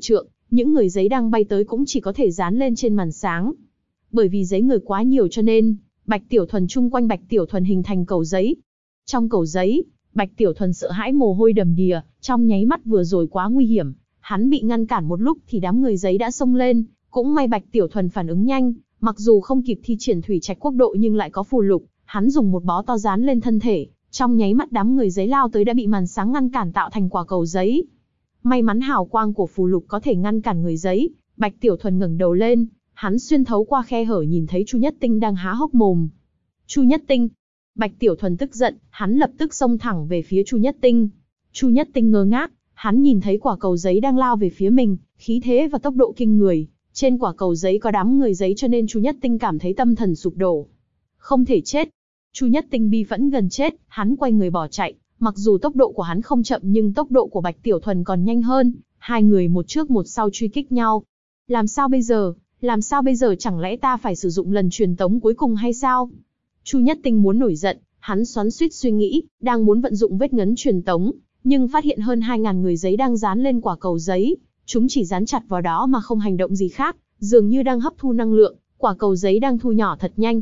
những người giấy đang bay tới cũng chỉ có thể dán lên trên màn sáng. Bởi vì giấy người quá nhiều cho nên, Bạch Tiểu Thuần chung quanh Bạch Tiểu Thuần hình thành cầu giấy. Trong cầu giấy, Bạch Tiểu Thuần sợ hãi mồ hôi đầm đìa, trong nháy mắt vừa rồi quá nguy hiểm. Hắn bị ngăn cản một lúc thì đám người giấy đã xông lên, cũng may Bạch Tiểu Thuần phản ứng nhanh, mặc dù không kịp thi triển thủy trạch quốc độ nhưng lại có phù lục, hắn dùng một bó to dán lên thân thể, trong nháy mắt đám người giấy lao tới đã bị màn sáng ngăn cản tạo thành quả cầu giấy. May mắn hào quang của phù lục có thể ngăn cản người giấy, Bạch Tiểu Thuần ngẩng đầu lên, hắn xuyên thấu qua khe hở nhìn thấy Chu Nhất Tinh đang há hốc mồm. Chu Nhất Tinh! Bạch Tiểu Thuần tức giận, hắn lập tức xông thẳng về phía Chu Nhất Tinh. Chu Nhất Tinh ngơ ngác, hắn nhìn thấy quả cầu giấy đang lao về phía mình, khí thế và tốc độ kinh người. Trên quả cầu giấy có đám người giấy cho nên Chu Nhất Tinh cảm thấy tâm thần sụp đổ. Không thể chết. Chu Nhất Tinh bi phẫn gần chết, hắn quay người bỏ chạy. Mặc dù tốc độ của hắn không chậm nhưng tốc độ của Bạch Tiểu Thuần còn nhanh hơn. Hai người một trước một sau truy kích nhau. Làm sao bây giờ? Làm sao bây giờ, chẳng lẽ ta phải sử dụng lần truyền tống cuối cùng hay sao? Chu Nhất Tinh muốn nổi giận, hắn xoắn xuýt suy nghĩ, đang muốn vận dụng vết ngấn truyền tống, nhưng phát hiện hơn 2.000 người giấy đang dán lên quả cầu giấy. Chúng chỉ dán chặt vào đó mà không hành động gì khác, dường như đang hấp thu năng lượng, quả cầu giấy đang thu nhỏ thật nhanh.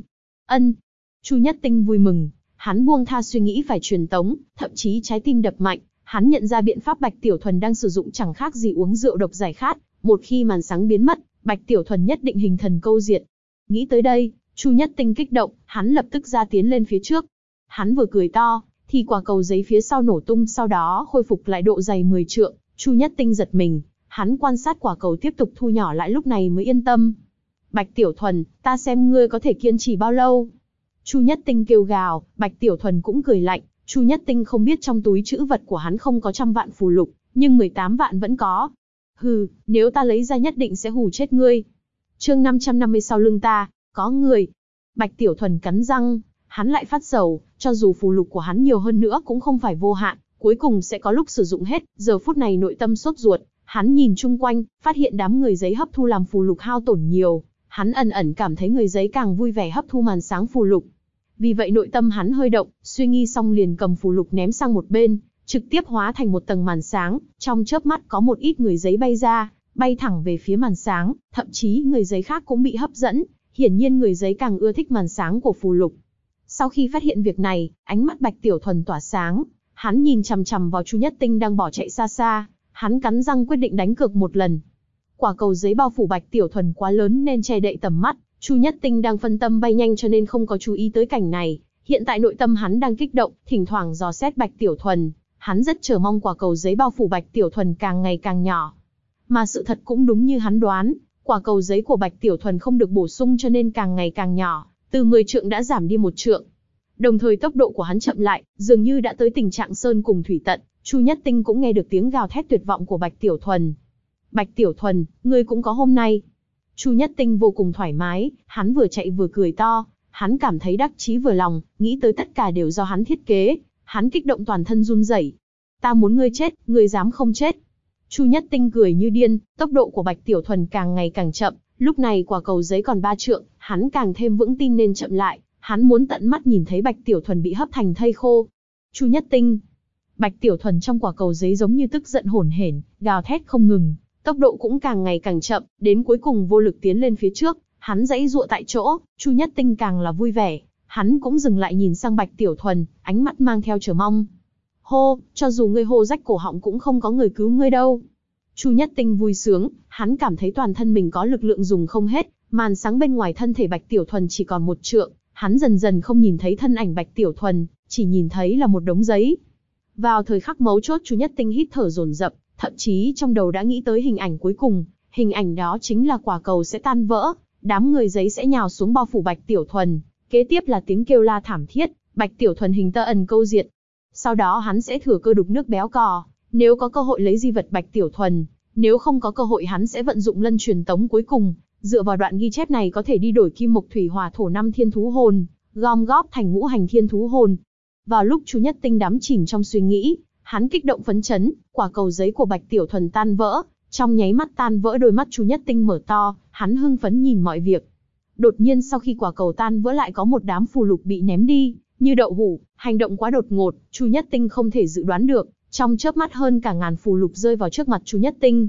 Chu Nhất Tinh vui mừng, hắn buông tha suy nghĩ phải truyền tống, thậm chí trái tim đập mạnh, hắn nhận ra biện pháp Bạch Tiểu Thuần đang sử dụng chẳng khác gì uống rượu độc giải khát, một khi màn sáng biến mất, Bạch Tiểu Thuần nhất định hình thần câu diệt. Nghĩ tới đây, Chu Nhất Tinh kích động, hắn lập tức ra tiến lên phía trước. Hắn vừa cười to, thì quả cầu giấy phía sau nổ tung sau đó khôi phục lại độ dày 10 trượng, Chu Nhất Tinh giật mình, hắn quan sát quả cầu tiếp tục thu nhỏ lại lúc này mới yên tâm. Bạch Tiểu Thuần, ta xem ngươi có thể kiên trì bao lâu. Chu Nhất Tinh kêu gào, Bạch Tiểu Thuần cũng cười lạnh, Chu Nhất Tinh không biết trong túi trữ vật của hắn không có 100 vạn phù lục, nhưng 18 vạn vẫn có. Hừ, nếu ta lấy ra nhất định sẽ hù chết ngươi. Chương 550 sau lưng ta, có người. Bạch Tiểu Thuần cắn răng, hắn lại phát sầu, cho dù phù lục của hắn nhiều hơn nữa cũng không phải vô hạn, cuối cùng sẽ có lúc sử dụng hết, giờ phút này nội tâm sốt ruột, hắn nhìn chung quanh, phát hiện đám người giấy hấp thu làm phù lục hao tổn nhiều, hắn ẩn ẩn cảm thấy người giấy càng vui vẻ hấp thu màn sáng phù lục. Vì vậy nội tâm hắn hơi động, suy nghĩ xong liền cầm phù lục ném sang một bên, trực tiếp hóa thành một tầng màn sáng, trong chớp mắt có một ít người giấy bay ra, bay thẳng về phía màn sáng, thậm chí người giấy khác cũng bị hấp dẫn, hiển nhiên người giấy càng ưa thích màn sáng của phù lục. Sau khi phát hiện việc này, ánh mắt Bạch Tiểu Thuần tỏa sáng, hắn nhìn chằm chằm vào Chu Nhất Tinh đang bỏ chạy xa xa, hắn cắn răng quyết định đánh cược một lần. Quả cầu giấy bao phủ Bạch Tiểu Thuần quá lớn nên che đậy tầm mắt, Chu Nhất Tinh đang phân tâm bay nhanh cho nên không có chú ý tới cảnh này, hiện tại nội tâm hắn đang kích động, thỉnh thoảng dò xét Bạch Tiểu Thuần, hắn rất chờ mong quả cầu giấy bao phủ Bạch Tiểu Thuần càng ngày càng nhỏ. Mà sự thật cũng đúng như hắn đoán, quả cầu giấy của Bạch Tiểu Thuần không được bổ sung cho nên càng ngày càng nhỏ, từ 10 trượng đã giảm đi 1 trượng. Đồng thời tốc độ của hắn chậm lại, dường như đã tới tình trạng sơn cùng thủy tận, Chu Nhất Tinh cũng nghe được tiếng gào thét tuyệt vọng của Bạch Tiểu Thuần. Bạch Tiểu Thuần, ngươi cũng có hôm nay. Chu Nhất Tinh vô cùng thoải mái, hắn vừa chạy vừa cười to, hắn cảm thấy đắc chí vừa lòng, nghĩ tới tất cả đều do hắn thiết kế, hắn kích động toàn thân run rẩy. Ta muốn ngươi chết, ngươi dám không chết. Chu Nhất Tinh cười như điên, tốc độ của Bạch Tiểu Thuần càng ngày càng chậm, lúc này quả cầu giấy còn 3 trượng, hắn càng thêm vững tin nên chậm lại, hắn muốn tận mắt nhìn thấy Bạch Tiểu Thuần bị hấp thành thây khô. Chu Nhất Tinh. Bạch Tiểu Thuần trong quả cầu giấy giống như tức giận hổn hển, gào thét không ngừng, tốc độ cũng càng ngày càng chậm, đến cuối cùng vô lực tiến lên phía trước, hắn giãy giụa tại chỗ, Chu Nhất Tinh càng là vui vẻ, hắn cũng dừng lại nhìn sang Bạch Tiểu Thuần, ánh mắt mang theo chờ mong. Hô, cho dù ngươi hô rách cổ họng cũng không có người cứu ngươi đâu. Chu Nhất Tinh vui sướng, hắn cảm thấy toàn thân mình có lực lượng dùng không hết, màn sáng bên ngoài thân thể Bạch Tiểu Thuần chỉ còn 1 trượng, hắn dần dần không nhìn thấy thân ảnh Bạch Tiểu Thuần, chỉ nhìn thấy là một đống giấy. Vào thời khắc mấu chốt Chu Nhất Tinh hít thở dồn dập, thậm chí trong đầu đã nghĩ tới hình ảnh cuối cùng, hình ảnh đó chính là quả cầu sẽ tan vỡ, đám người giấy sẽ nhào xuống bao phủ Bạch Tiểu Thuần, kế tiếp là tiếng kêu la thảm thiết, Bạch Tiểu Thuần hình tơ ẩn câu diệt. Sau đó hắn sẽ thừa cơ đục nước béo cò, nếu có cơ hội lấy di vật Bạch Tiểu Thuần, nếu không có cơ hội hắn sẽ vận dụng lân truyền tống cuối cùng, dựa vào đoạn ghi chép này có thể đi đổi kim mộc thủy hỏa thổ 5 thiên thú hồn, gom góp thành ngũ hành thiên thú hồn. Vào lúc Chu Nhất Tinh đắm chìm trong suy nghĩ, hắn kích động phấn chấn, quả cầu giấy của Bạch Tiểu Thuần tan vỡ, trong nháy mắt tan vỡ đôi mắt Chu Nhất Tinh mở to, hắn hưng phấn nhìn mọi việc. Đột nhiên sau khi quả cầu tan vỡ lại có một đám phù lục bị ném đi, như đậu hũ, hành động quá đột ngột, Chu Nhất Tinh không thể dự đoán được, trong chớp mắt hơn cả ngàn phù lục rơi vào trước mặt Chu Nhất Tinh.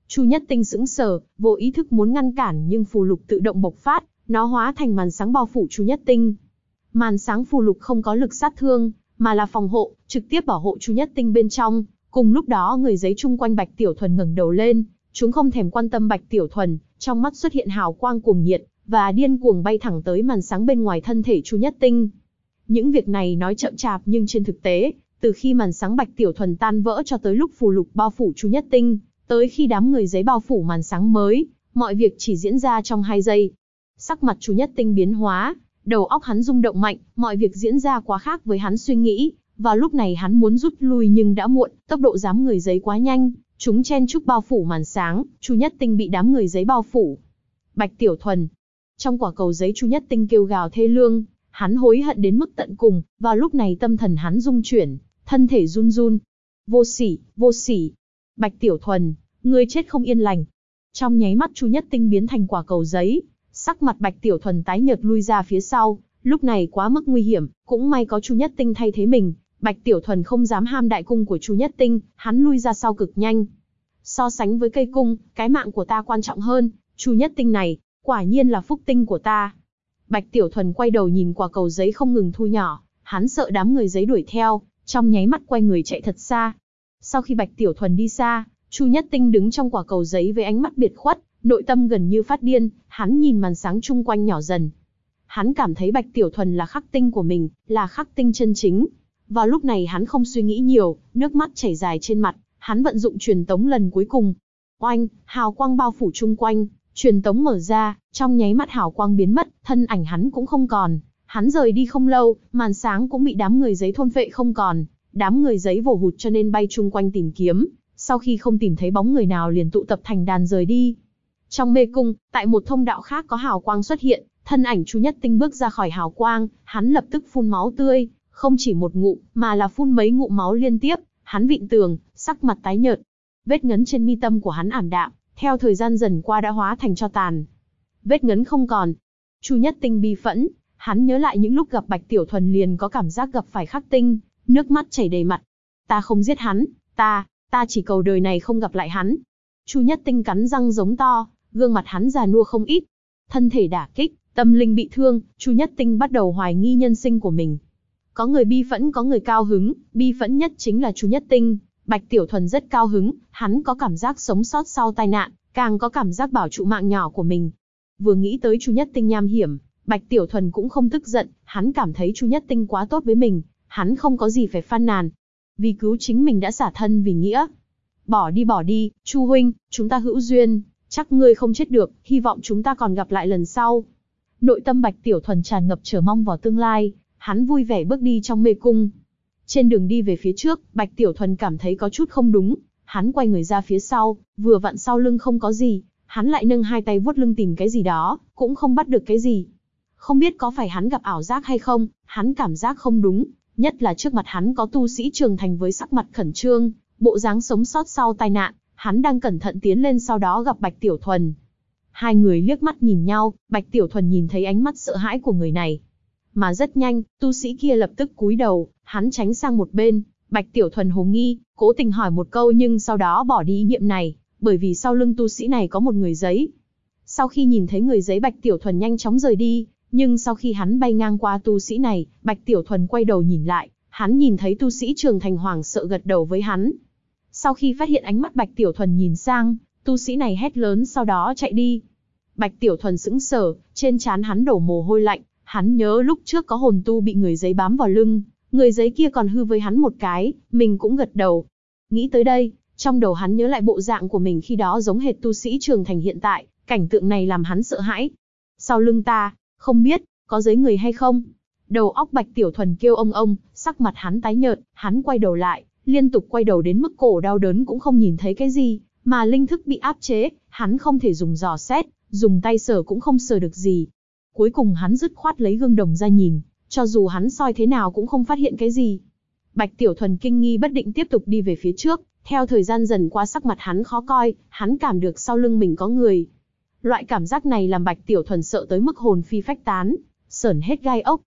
Chu Nhất Tinh sững sờ, vô ý thức muốn ngăn cản nhưng phù lục tự động bộc phát, nó hóa thành màn sáng bao phủ Chu Nhất Tinh. Màn sáng phù lục không có lực sát thương, mà là phòng hộ, trực tiếp bảo hộ Chu Nhất Tinh bên trong. Cùng lúc đó người giấy chung quanh Bạch Tiểu Thuần ngẩng đầu lên, chúng không thèm quan tâm Bạch Tiểu Thuần, trong mắt xuất hiện hào quang cuồng nhiệt, và điên cuồng bay thẳng tới màn sáng bên ngoài thân thể Chu Nhất Tinh. Những việc này nói chậm chạp nhưng trên thực tế, từ khi màn sáng Bạch Tiểu Thuần tan vỡ cho tới lúc phù lục bao phủ Chu Nhất Tinh, tới khi đám người giấy bao phủ màn sáng mới, mọi việc chỉ diễn ra trong 2 giây. Sắc mặt Chu Nhất Tinh biến hóa, đầu óc hắn rung động mạnh, mọi việc diễn ra quá khác với hắn suy nghĩ. Vào lúc này hắn muốn rút lui nhưng đã muộn, tốc độ đám người giấy quá nhanh, chúng chen chúc bao phủ màn sáng, Chu Nhất Tinh bị đám người giấy bao phủ. Bạch Tiểu Thuần. Trong quả cầu giấy Chu Nhất Tinh kêu gào thê lương, hắn hối hận đến mức tận cùng, vào lúc này tâm thần hắn rung chuyển, thân thể run run. Vô sỉ, vô sỉ. Bạch Tiểu Thuần, ngươi chết không yên lành. Trong nháy mắt Chu Nhất Tinh biến thành quả cầu giấy, sắc mặt Bạch Tiểu Thuần tái nhợt lui ra phía sau, lúc này quá mức nguy hiểm, cũng may có Chu Nhất Tinh thay thế mình. Bạch Tiểu Thuần không dám ham đại cung của Chu Nhất Tinh, hắn lui ra sau cực nhanh. So sánh với cây cung, cái mạng của ta quan trọng hơn, Chu Nhất Tinh này, quả nhiên là phúc tinh của ta. Bạch Tiểu Thuần quay đầu nhìn quả cầu giấy không ngừng thu nhỏ, hắn sợ đám người giấy đuổi theo, trong nháy mắt quay người chạy thật xa. Sau khi Bạch Tiểu Thuần đi xa, Chu Nhất Tinh đứng trong quả cầu giấy với ánh mắt biệt khuất, nội tâm gần như phát điên, hắn nhìn màn sáng chung quanh nhỏ dần. Hắn cảm thấy Bạch Tiểu Thuần là khắc tinh của mình, là khắc tinh chân chính. Vào lúc này hắn không suy nghĩ nhiều, nước mắt chảy dài trên mặt, hắn vận dụng truyền tống lần cuối cùng. Oanh, hào quang bao phủ chung quanh, truyền tống mở ra, trong nháy mắt hào quang biến mất, thân ảnh hắn cũng không còn. Hắn rời đi không lâu, màn sáng cũng bị đám người giấy thôn phệ không còn. Đám người giấy vồ hụt cho nên bay chung quanh tìm kiếm, sau khi không tìm thấy bóng người nào liền tụ tập thành đàn rời đi. Trong mê cung, tại một thông đạo khác có hào quang xuất hiện, thân ảnh Chu Nhất Tinh bước ra khỏi hào quang, hắn lập tức phun máu tươi. Không chỉ một ngụm, mà là phun mấy ngụm máu liên tiếp, hắn vịn tường, sắc mặt tái nhợt. Vết ngấn trên mi tâm của hắn ảm đạm, theo thời gian dần qua đã hóa thành tro tàn. Vết ngấn không còn. Chu Nhất Tinh bi phẫn, hắn nhớ lại những lúc gặp Bạch Tiểu Thuần liền có cảm giác gặp phải khắc tinh, nước mắt chảy đầy mặt. Ta không giết hắn, ta chỉ cầu đời này không gặp lại hắn. Chu Nhất Tinh cắn răng giống to, gương mặt hắn già nua không ít. Thân thể đả kích, tâm linh bị thương, Chu Nhất Tinh bắt đầu hoài nghi nhân sinh của mình. Có người bi phẫn có người cao hứng, bi phẫn nhất chính là Chu Nhất Tinh. Bạch Tiểu Thuần rất cao hứng, hắn có cảm giác sống sót sau tai nạn, càng có cảm giác bảo trụ mạng nhỏ của mình. Vừa nghĩ tới Chu Nhất Tinh nham hiểm, Bạch Tiểu Thuần cũng không tức giận, hắn cảm thấy Chu Nhất Tinh quá tốt với mình, hắn không có gì phải phàn nàn. Vì cứu chính mình đã xả thân vì nghĩa. Bỏ đi, Chu huynh, chúng ta hữu duyên, chắc ngươi không chết được, hy vọng chúng ta còn gặp lại lần sau. Nội tâm Bạch Tiểu Thuần tràn ngập chờ mong vào tương lai. Hắn vui vẻ bước đi trong mê cung. Trên đường đi về phía trước, Bạch Tiểu Thuần cảm thấy có chút không đúng. Hắn quay người ra phía sau, vừa vặn sau lưng không có gì. Hắn lại nâng hai tay vuốt lưng tìm cái gì đó, cũng không bắt được cái gì. Không biết có phải hắn gặp ảo giác hay không, hắn cảm giác không đúng. Nhất là trước mặt hắn có tu sĩ trưởng thành với sắc mặt khẩn trương, bộ dáng sống sót sau tai nạn. Hắn đang cẩn thận tiến lên sau đó gặp Bạch Tiểu Thuần. Hai người liếc mắt nhìn nhau, Bạch Tiểu Thuần nhìn thấy ánh mắt sợ hãi của người này. Mà rất nhanh, tu sĩ kia lập tức cúi đầu, hắn tránh sang một bên. Bạch Tiểu Thuần hồ nghi, cố tình hỏi một câu nhưng sau đó bỏ đi ý niệm này, bởi vì sau lưng tu sĩ này có một người giấy. Sau khi nhìn thấy người giấy, Bạch Tiểu Thuần nhanh chóng rời đi, nhưng sau khi hắn bay ngang qua tu sĩ này, Bạch Tiểu Thuần quay đầu nhìn lại, hắn nhìn thấy tu sĩ trưởng thành hoảng sợ gật đầu với hắn. Sau khi phát hiện ánh mắt Bạch Tiểu Thuần nhìn sang, tu sĩ này hét lớn sau đó chạy đi. Bạch Tiểu Thuần sững sờ, trên trán hắn đổ mồ hôi lạnh. Hắn nhớ lúc trước có hồn tu bị người giấy bám vào lưng, người giấy kia còn hư với hắn một cái, mình cũng gật đầu. Nghĩ tới đây, trong đầu hắn nhớ lại bộ dạng của mình khi đó giống hệt tu sĩ trưởng thành hiện tại, cảnh tượng này làm hắn sợ hãi. Sau lưng ta, không biết, có giấy người hay không? Đầu óc Bạch Tiểu Thuần kêu ông, sắc mặt hắn tái nhợt, hắn quay đầu lại, liên tục quay đầu đến mức cổ đau đớn cũng không nhìn thấy cái gì, mà linh thức bị áp chế, hắn không thể dùng dò xét, dùng tay sờ cũng không sờ được gì. Cuối cùng hắn dứt khoát lấy gương đồng ra nhìn, cho dù hắn soi thế nào cũng không phát hiện cái gì. Bạch Tiểu Thuần kinh nghi bất định tiếp tục đi về phía trước, theo thời gian dần qua sắc mặt hắn khó coi, hắn cảm được sau lưng mình có người. Loại cảm giác này làm Bạch Tiểu Thuần sợ tới mức hồn phi phách tán, sởn hết gai ốc.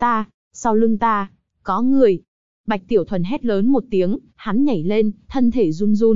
Sau lưng ta, có người. Bạch Tiểu Thuần hét lớn một tiếng, hắn nhảy lên, thân thể run run,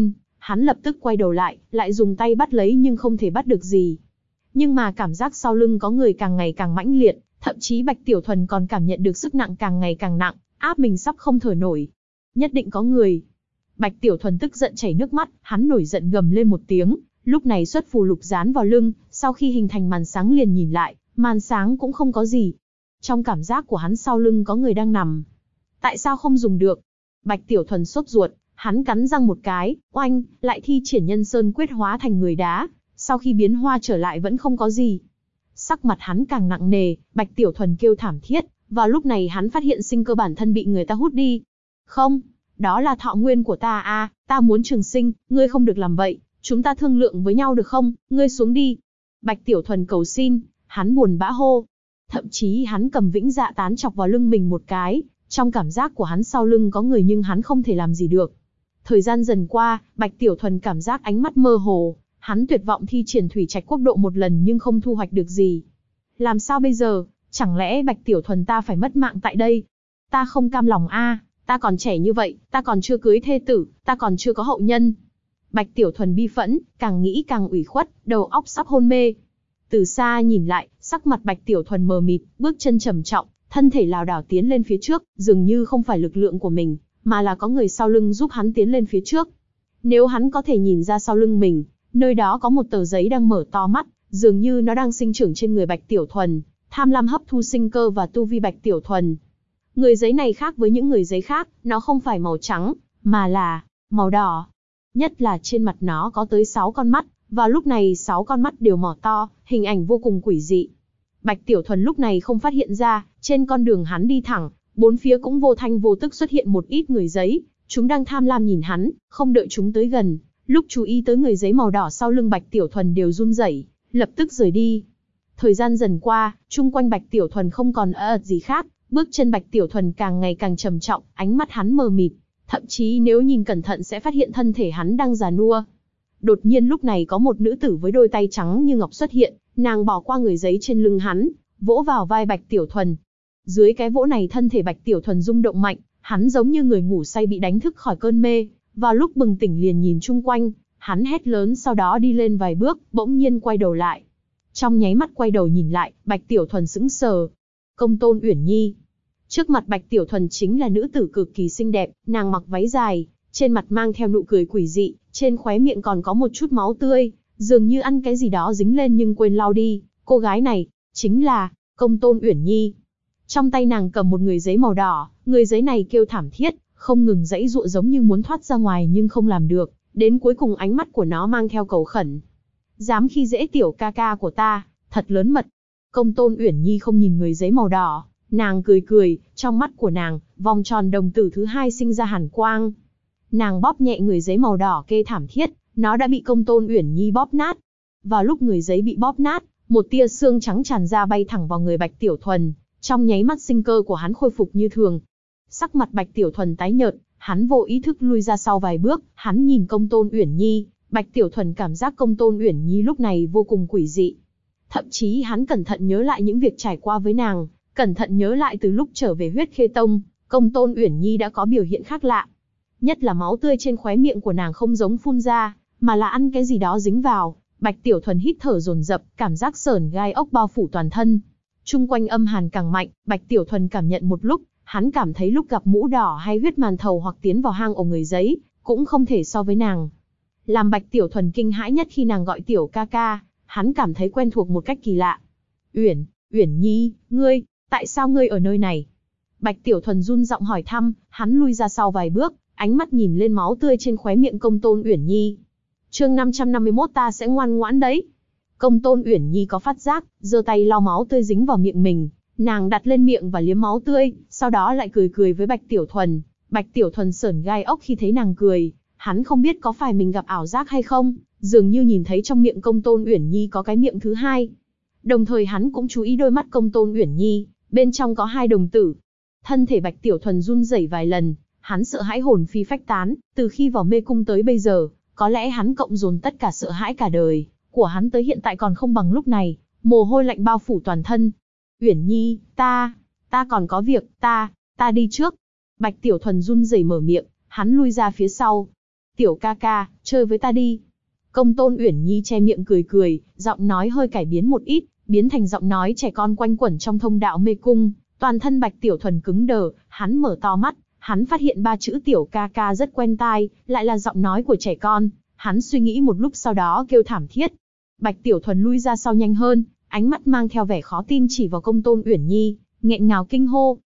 Hắn lập tức quay đầu lại dùng tay bắt lấy nhưng không thể bắt được gì. Nhưng mà cảm giác sau lưng có người càng ngày càng mãnh liệt, thậm chí Bạch Tiểu Thuần còn cảm nhận được sức nặng càng ngày càng nặng, áp mình sắp không thở nổi. Nhất định có người. Bạch Tiểu Thuần tức giận chảy nước mắt, hắn nổi giận gầm lên một tiếng, lúc này xuất phù lục dán vào lưng, sau khi hình thành màn sáng liền nhìn lại, màn sáng cũng không có gì. Trong cảm giác của hắn sau lưng có người đang nằm. Tại sao không dùng được? Bạch Tiểu Thuần sốt ruột, hắn cắn răng một cái, oanh, lại thi triển Nhân Sơn Quyết hóa thành người đá, sau khi biến hoa trở lại vẫn không có gì. Sắc mặt hắn càng nặng nề, Bạch Tiểu Thuần kêu thảm thiết, vào lúc này hắn phát hiện sinh cơ bản thân bị người ta hút đi. Không, đó là thọ nguyên của ta à, ta muốn trường sinh, ngươi không được làm vậy, chúng ta thương lượng với nhau được không, ngươi xuống đi. Bạch Tiểu Thuần cầu xin, hắn buồn bã hô. Thậm chí hắn cầm Vĩnh Dạ tán chọc vào lưng mình một cái, trong cảm giác của hắn sau lưng có người nhưng hắn không thể làm gì được. Thời gian dần qua, Bạch Tiểu Thuần cảm giác ánh mắt mơ hồ, hắn tuyệt vọng thi triển Thủy Trạch Quốc độ một lần nhưng không thu hoạch được gì. Làm sao bây giờ, chẳng lẽ Bạch Tiểu Thuần ta phải mất mạng tại đây? Ta không cam lòng a, ta còn trẻ như vậy, ta còn chưa cưới thê tử, ta còn chưa có hậu nhân. Bạch Tiểu Thuần bi phẫn, càng nghĩ càng ủy khuất, đầu óc sắp hôn mê. Từ xa nhìn lại, sắc mặt Bạch Tiểu Thuần mờ mịt, bước chân trầm trọng, thân thể lảo đảo tiến lên phía trước, dường như không phải lực lượng của mình, mà là có người sau lưng giúp hắn tiến lên phía trước. Nếu hắn có thể nhìn ra sau lưng mình, nơi đó có một tờ giấy đang mở to mắt, dường như nó đang sinh trưởng trên người Bạch Tiểu Thuần, tham lam hấp thu sinh cơ và tu vi Bạch Tiểu Thuần. Người giấy này khác với những người giấy khác, nó không phải màu trắng, mà là màu đỏ. Nhất là trên mặt nó có tới 6 con mắt, và lúc này 6 con mắt đều mở to, hình ảnh vô cùng quỷ dị. Bạch Tiểu Thuần lúc này không phát hiện ra, trên con đường hắn đi thẳng, bốn phía cũng vô thanh vô tức xuất hiện một ít người giấy, chúng đang tham lam nhìn hắn, không đợi chúng tới gần. Lúc chú ý tới người giấy màu đỏ sau lưng Bạch Tiểu Thuần đều run rẩy, lập tức rời đi. Thời gian dần qua, chung quanh Bạch Tiểu Thuần không còn ợt gì khác, bước chân Bạch Tiểu Thuần càng ngày càng trầm trọng, ánh mắt hắn mờ mịt, thậm chí nếu nhìn cẩn thận sẽ phát hiện thân thể hắn đang già nua. Đột nhiên lúc này có một nữ tử với đôi tay trắng như ngọc xuất hiện, nàng bỏ qua người giấy trên lưng hắn, vỗ vào vai Bạch Tiểu Thuần. Dưới cái vỗ này thân thể Bạch Tiểu Thuần rung động mạnh, hắn giống như người ngủ say bị đánh thức khỏi cơn mê, vào lúc bừng tỉnh liền nhìn chung quanh, hắn hét lớn sau đó đi lên vài bước, bỗng nhiên quay đầu lại. Trong nháy mắt quay đầu nhìn lại, Bạch Tiểu Thuần sững sờ. Công Tôn Uyển Nhi. Trước mặt Bạch Tiểu Thuần chính là nữ tử cực kỳ xinh đẹp, nàng mặc váy dài, trên mặt mang theo nụ cười quỷ dị, trên khóe miệng còn có một chút máu tươi, dường như ăn cái gì đó dính lên nhưng quên lau đi. Cô gái này, chính là Công Tôn Uyển Nhi. Trong tay nàng cầm một người giấy màu đỏ, người giấy này kêu thảm thiết, không ngừng giãy giụa giống như muốn thoát ra ngoài nhưng không làm được, đến cuối cùng ánh mắt của nó mang theo cầu khẩn. Dám khi dễ tiểu ca ca của ta, thật lớn mật. Công Tôn Uyển Nhi không nhìn người giấy màu đỏ, nàng cười cười, trong mắt của nàng, vòng tròn đồng tử thứ hai sinh ra hàn quang. Nàng bóp nhẹ người giấy màu đỏ kê thảm thiết, nó đã bị Công Tôn Uyển Nhi bóp nát. Vào lúc người giấy bị bóp nát, một tia xương trắng tràn ra bay thẳng vào người Bạch Tiểu Thuần, trong nháy mắt sinh cơ của hắn khôi phục như thường. Sắc mặt Bạch Tiểu Thuần tái nhợt, hắn vô ý thức lui ra sau vài bước, hắn nhìn Công Tôn Uyển Nhi, Bạch Tiểu Thuần cảm giác Công Tôn Uyển Nhi lúc này vô cùng quỷ dị. Thậm chí hắn cẩn thận nhớ lại những việc trải qua với nàng, cẩn thận nhớ lại từ lúc trở về Huyết Khê Tông, Công Tôn Uyển Nhi đã có biểu hiện khác lạ. Nhất là máu tươi trên khóe miệng của nàng không giống phun ra, mà là ăn cái gì đó dính vào. Bạch Tiểu Thuần hít thở dồn dập, cảm giác sởn gai ốc bao phủ toàn thân. Chung quanh âm hàn càng mạnh, Bạch Tiểu Thuần cảm nhận một lúc, hắn cảm thấy lúc gặp mũ đỏ hay huyết màn thầu hoặc tiến vào hang ổ người giấy, cũng không thể so với nàng. Làm Bạch Tiểu Thuần kinh hãi nhất khi nàng gọi tiểu ca ca, hắn cảm thấy quen thuộc một cách kỳ lạ. Uyển Nhi, ngươi, tại sao ngươi ở nơi này? Bạch Tiểu Thuần run giọng hỏi thăm, hắn lui ra sau vài bước, ánh mắt nhìn lên máu tươi trên khóe miệng Công Tôn Uyển Nhi. Chương 551 ta sẽ ngoan ngoãn đấy. Công Tôn Uyển Nhi có phát giác, giơ tay lau máu tươi dính vào miệng mình, nàng đặt lên miệng và liếm máu tươi, sau đó lại cười cười với Bạch Tiểu Thuần. Bạch Tiểu Thuần sởn gai ốc khi thấy nàng cười, hắn không biết có phải mình gặp ảo giác hay không, dường như nhìn thấy trong miệng Công Tôn Uyển Nhi có cái miệng thứ hai. Đồng thời hắn cũng chú ý đôi mắt Công Tôn Uyển Nhi, bên trong có hai đồng tử. Thân thể Bạch Tiểu Thuần run rẩy vài lần, hắn sợ hãi hồn phi phách tán, từ khi vào mê cung tới bây giờ, có lẽ hắn cộng dồn tất cả sợ hãi cả đời của hắn tới hiện tại còn không bằng lúc này, mồ hôi lạnh bao phủ toàn thân. Uyển Nhi, ta còn có việc, ta đi trước. Bạch Tiểu Thuần run rẩy mở miệng, hắn lui ra phía sau. Tiểu ca ca, chơi với ta đi. Công Tôn Uyển Nhi che miệng cười cười, giọng nói hơi cải biến một ít, biến thành giọng nói trẻ con quanh quẩn trong thông đạo mê cung. Toàn thân Bạch Tiểu Thuần cứng đờ, hắn mở to mắt, hắn phát hiện ba chữ tiểu ca ca rất quen tai, lại là giọng nói của trẻ con. Hắn suy nghĩ một lúc sau đó kêu thảm thiết. Bạch Tiểu Thuần lui ra sau nhanh hơn, ánh mắt mang theo vẻ khó tin chỉ vào Công Tôn Uyển Nhi, nghẹn ngào kinh hô.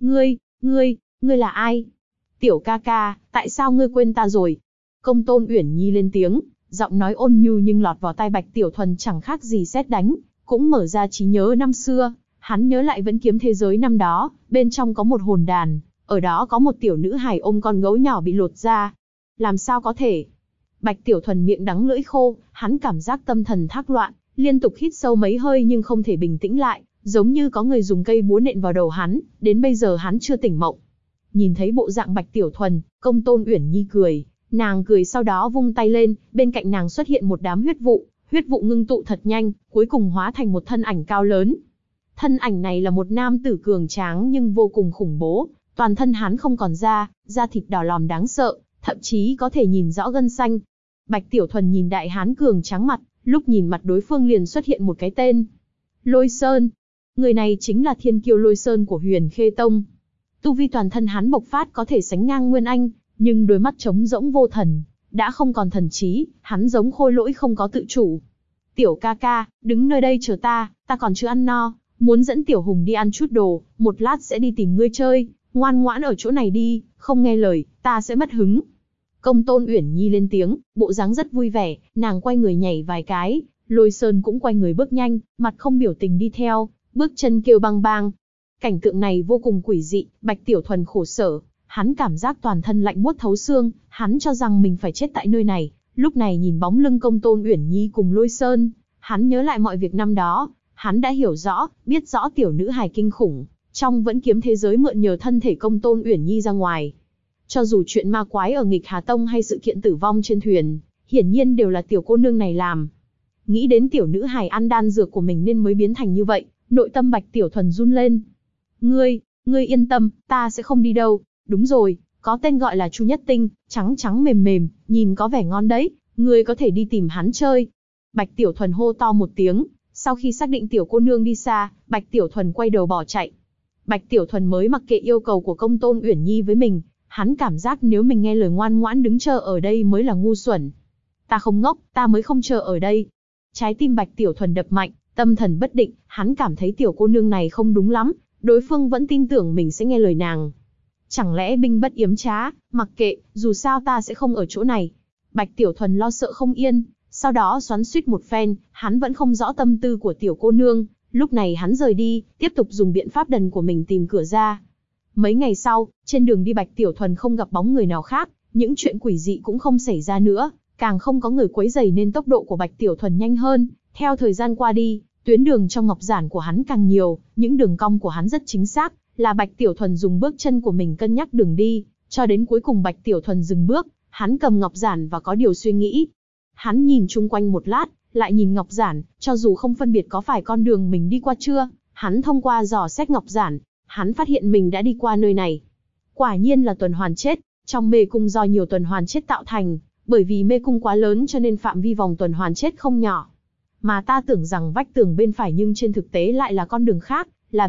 Ngươi là ai? Tiểu ca ca, tại sao ngươi quên ta rồi? Công Tôn Uyển Nhi lên tiếng, giọng nói ôn nhu nhưng lọt vào tai Bạch Tiểu Thuần chẳng khác gì sét đánh, cũng mở ra trí nhớ năm xưa. Hắn nhớ lại vẫn kiếm thế giới năm đó, bên trong có một hồn đàn, ở đó có một tiểu nữ hài ôm con gấu nhỏ bị lột da. Làm sao có thể? Bạch Tiểu Thuần miệng đắng lưỡi khô, hắn cảm giác tâm thần thác loạn, liên tục hít sâu mấy hơi nhưng không thể bình tĩnh lại, giống như có người dùng cây búa nện vào đầu hắn, đến bây giờ hắn chưa tỉnh mộng. Nhìn thấy bộ dạng Bạch Tiểu Thuần, Công Tôn Uyển Nhi cười, nàng cười sau đó vung tay lên, bên cạnh nàng xuất hiện một đám huyết vụ ngưng tụ thật nhanh, cuối cùng hóa thành một thân ảnh cao lớn. Thân ảnh này là một nam tử cường tráng nhưng vô cùng khủng bố, toàn thân hắn không còn da thịt đỏ lòm đáng sợ, thậm chí có thể nhìn rõ gân xanh. Bạch Tiểu Thuần nhìn đại hán cường tráng mặt, lúc nhìn mặt đối phương liền xuất hiện một cái tên. Lôi Sơn. Người này chính là thiên kiêu Lôi Sơn của Huyền Khê Tông. Tu vi toàn thân hắn bộc phát có thể sánh ngang Nguyên Anh, nhưng đôi mắt trống rỗng vô thần, đã không còn thần trí, hắn giống khôi lỗi không có tự chủ. Tiểu ca ca, đứng nơi đây chờ ta còn chưa ăn no, muốn dẫn Tiểu Hùng đi ăn chút đồ, một lát sẽ đi tìm ngươi chơi, ngoan ngoãn ở chỗ này đi, không nghe lời, ta sẽ mất hứng. Công Tôn Uyển Nhi lên tiếng, bộ dáng rất vui vẻ, nàng quay người nhảy vài cái, Lôi Sơn cũng quay người bước nhanh, mặt không biểu tình đi theo, bước chân kêu bang bang. Cảnh tượng này vô cùng quỷ dị, Bạch Tiểu Thuần khổ sở, hắn cảm giác toàn thân lạnh buốt thấu xương, hắn cho rằng mình phải chết tại nơi này. Lúc này nhìn bóng lưng Công Tôn Uyển Nhi cùng Lôi Sơn, hắn nhớ lại mọi việc năm đó, hắn đã hiểu rõ, biết rõ tiểu nữ hài kinh khủng, trong vẫn kiếm thế giới mượn nhờ thân thể Công Tôn Uyển Nhi ra ngoài. Cho dù chuyện ma quái ở Nghịch Hà Tông hay sự kiện tử vong trên thuyền, hiển nhiên đều là tiểu cô nương này làm. Nghĩ đến tiểu nữ hài ăn đan dược của mình nên mới biến thành như vậy, nội tâm Bạch Tiểu Thuần run lên. Ngươi yên tâm, ta sẽ không đi đâu. Đúng rồi, có tên gọi là Chu Nhất Tinh, trắng trắng mềm mềm, nhìn có vẻ ngon đấy, ngươi có thể đi tìm hắn chơi. Bạch Tiểu Thuần hô to một tiếng, sau khi xác định tiểu cô nương đi xa, Bạch Tiểu Thuần quay đầu bỏ chạy. Bạch Tiểu Thuần mới mặc kệ yêu cầu của Công Tôn Uyển Nhi với mình, hắn cảm giác nếu mình nghe lời ngoan ngoãn đứng chờ ở đây mới là ngu xuẩn. Ta không ngốc, ta mới không chờ ở đây. Trái tim Bạch Tiểu Thuần đập mạnh, tâm thần bất định, hắn cảm thấy tiểu cô nương này không đúng lắm, đối phương vẫn tin tưởng mình sẽ nghe lời nàng. Chẳng lẽ binh bất yếm trá, mặc kệ, dù sao ta sẽ không ở chỗ này. Bạch Tiểu Thuần lo sợ không yên, sau đó xoắn xuýt một phen, hắn vẫn không rõ tâm tư của tiểu cô nương, lúc này hắn rời đi, tiếp tục dùng biện pháp đần của mình tìm cửa ra. Mấy ngày sau, trên đường đi Bạch Tiểu Thuần không gặp bóng người nào khác, những chuyện quỷ dị cũng không xảy ra nữa, càng không có người quấy rầy nên tốc độ của Bạch Tiểu Thuần nhanh hơn. Theo thời gian qua đi, tuyến đường trong ngọc giản của hắn càng nhiều, những đường cong của hắn rất chính xác, là Bạch Tiểu Thuần dùng bước chân của mình cân nhắc đường đi, cho đến cuối cùng Bạch Tiểu Thuần dừng bước, hắn cầm ngọc giản và có điều suy nghĩ. Hắn nhìn chung quanh một lát, lại nhìn ngọc giản, cho dù không phân biệt có phải con đường mình đi qua chưa, hắn thông qua dò xét ngọc giản, hắn phát hiện mình đã đi qua nơi này. Quả nhiên là tuần hoàn chết, trong mê cung do nhiều tuần hoàn chết tạo thành, bởi vì mê cung quá lớn cho nên phạm vi vòng tuần hoàn chết không nhỏ. Mà ta tưởng rằng vách tường bên phải nhưng trên thực tế lại là con đường khác, là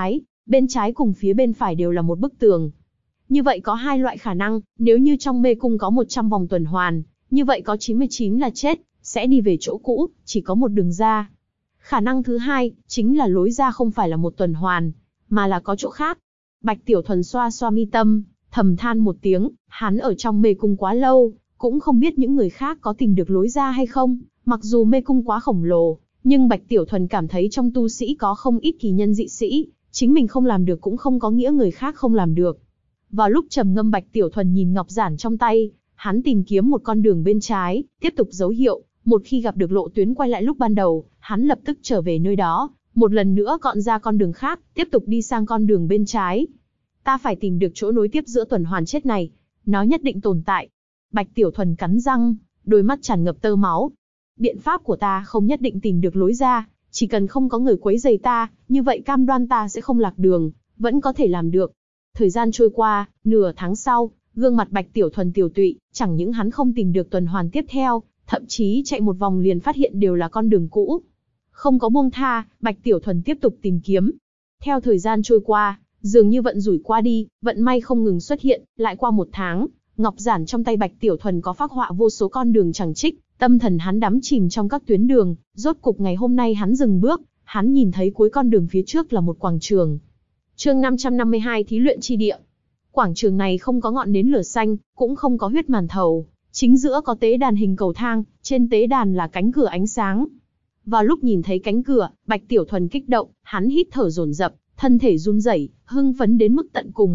bên trái cùng phía bên phải đều là một bức tường. Như vậy có hai loại khả năng, nếu như trong mê cung có 100 vòng tuần hoàn, như vậy có 99 là chết, sẽ đi về chỗ cũ, chỉ có một đường ra. Khả năng thứ hai, chính là lối ra không phải là một tuần hoàn, mà là có chỗ khác. Bạch Tiểu Thuần xoa xoa mi tâm, thầm than một tiếng, hắn ở trong mê cung quá lâu, cũng không biết những người khác có tìm được lối ra hay không. Mặc dù mê cung quá khổng lồ, nhưng Bạch Tiểu Thuần cảm thấy trong tu sĩ có không ít kỳ nhân dị sĩ, chính mình không làm được cũng không có nghĩa người khác không làm được. Vào lúc trầm ngâm Bạch Tiểu Thuần nhìn ngọc giản trong tay, hắn tìm kiếm một con đường bên trái, tiếp tục dấu hiệu, một khi gặp được lộ tuyến quay lại lúc ban đầu, hắn lập tức trở về nơi đó, một lần nữa gọn ra con đường khác, tiếp tục đi sang con đường bên trái. Ta phải tìm được chỗ nối tiếp giữa tuần hoàn chết này, nó nhất định tồn tại. Bạch Tiểu Thuần cắn răng, đôi mắt tràn ngập tơ máu. Biện pháp của ta không nhất định tìm được lối ra, chỉ cần không có người quấy rầy ta, như vậy cam đoan ta sẽ không lạc đường, vẫn có thể làm được. Thời gian trôi qua, nửa tháng sau, Gương mặt Bạch Tiểu Thuần tiều tụy, chẳng những hắn không tìm được tuần hoàn tiếp theo, thậm chí chạy một vòng liền phát hiện đều là con đường cũ. Không có buông tha, Bạch Tiểu Thuần tiếp tục tìm kiếm. Theo thời gian trôi qua, dường như vận rủi qua đi, vận may không ngừng xuất hiện, lại qua 1 tháng, ngọc giản trong tay Bạch Tiểu Thuần có phác họa vô số con đường chẳng trích, tâm thần hắn đắm chìm trong các tuyến đường, rốt cục ngày hôm nay hắn dừng bước, hắn nhìn thấy cuối con đường phía trước là một quảng trường. Chương 552 Thí luyện chi địa. Quảng trường này không có ngọn nến lửa xanh, cũng không có huyết màn thầu, chính giữa có tế đàn hình cầu thang, trên tế đàn là cánh cửa ánh sáng. Vào lúc nhìn thấy cánh cửa, Bạch Tiểu Thuần kích động, hắn hít thở dồn dập, thân thể run rẩy, hưng phấn đến mức tận cùng.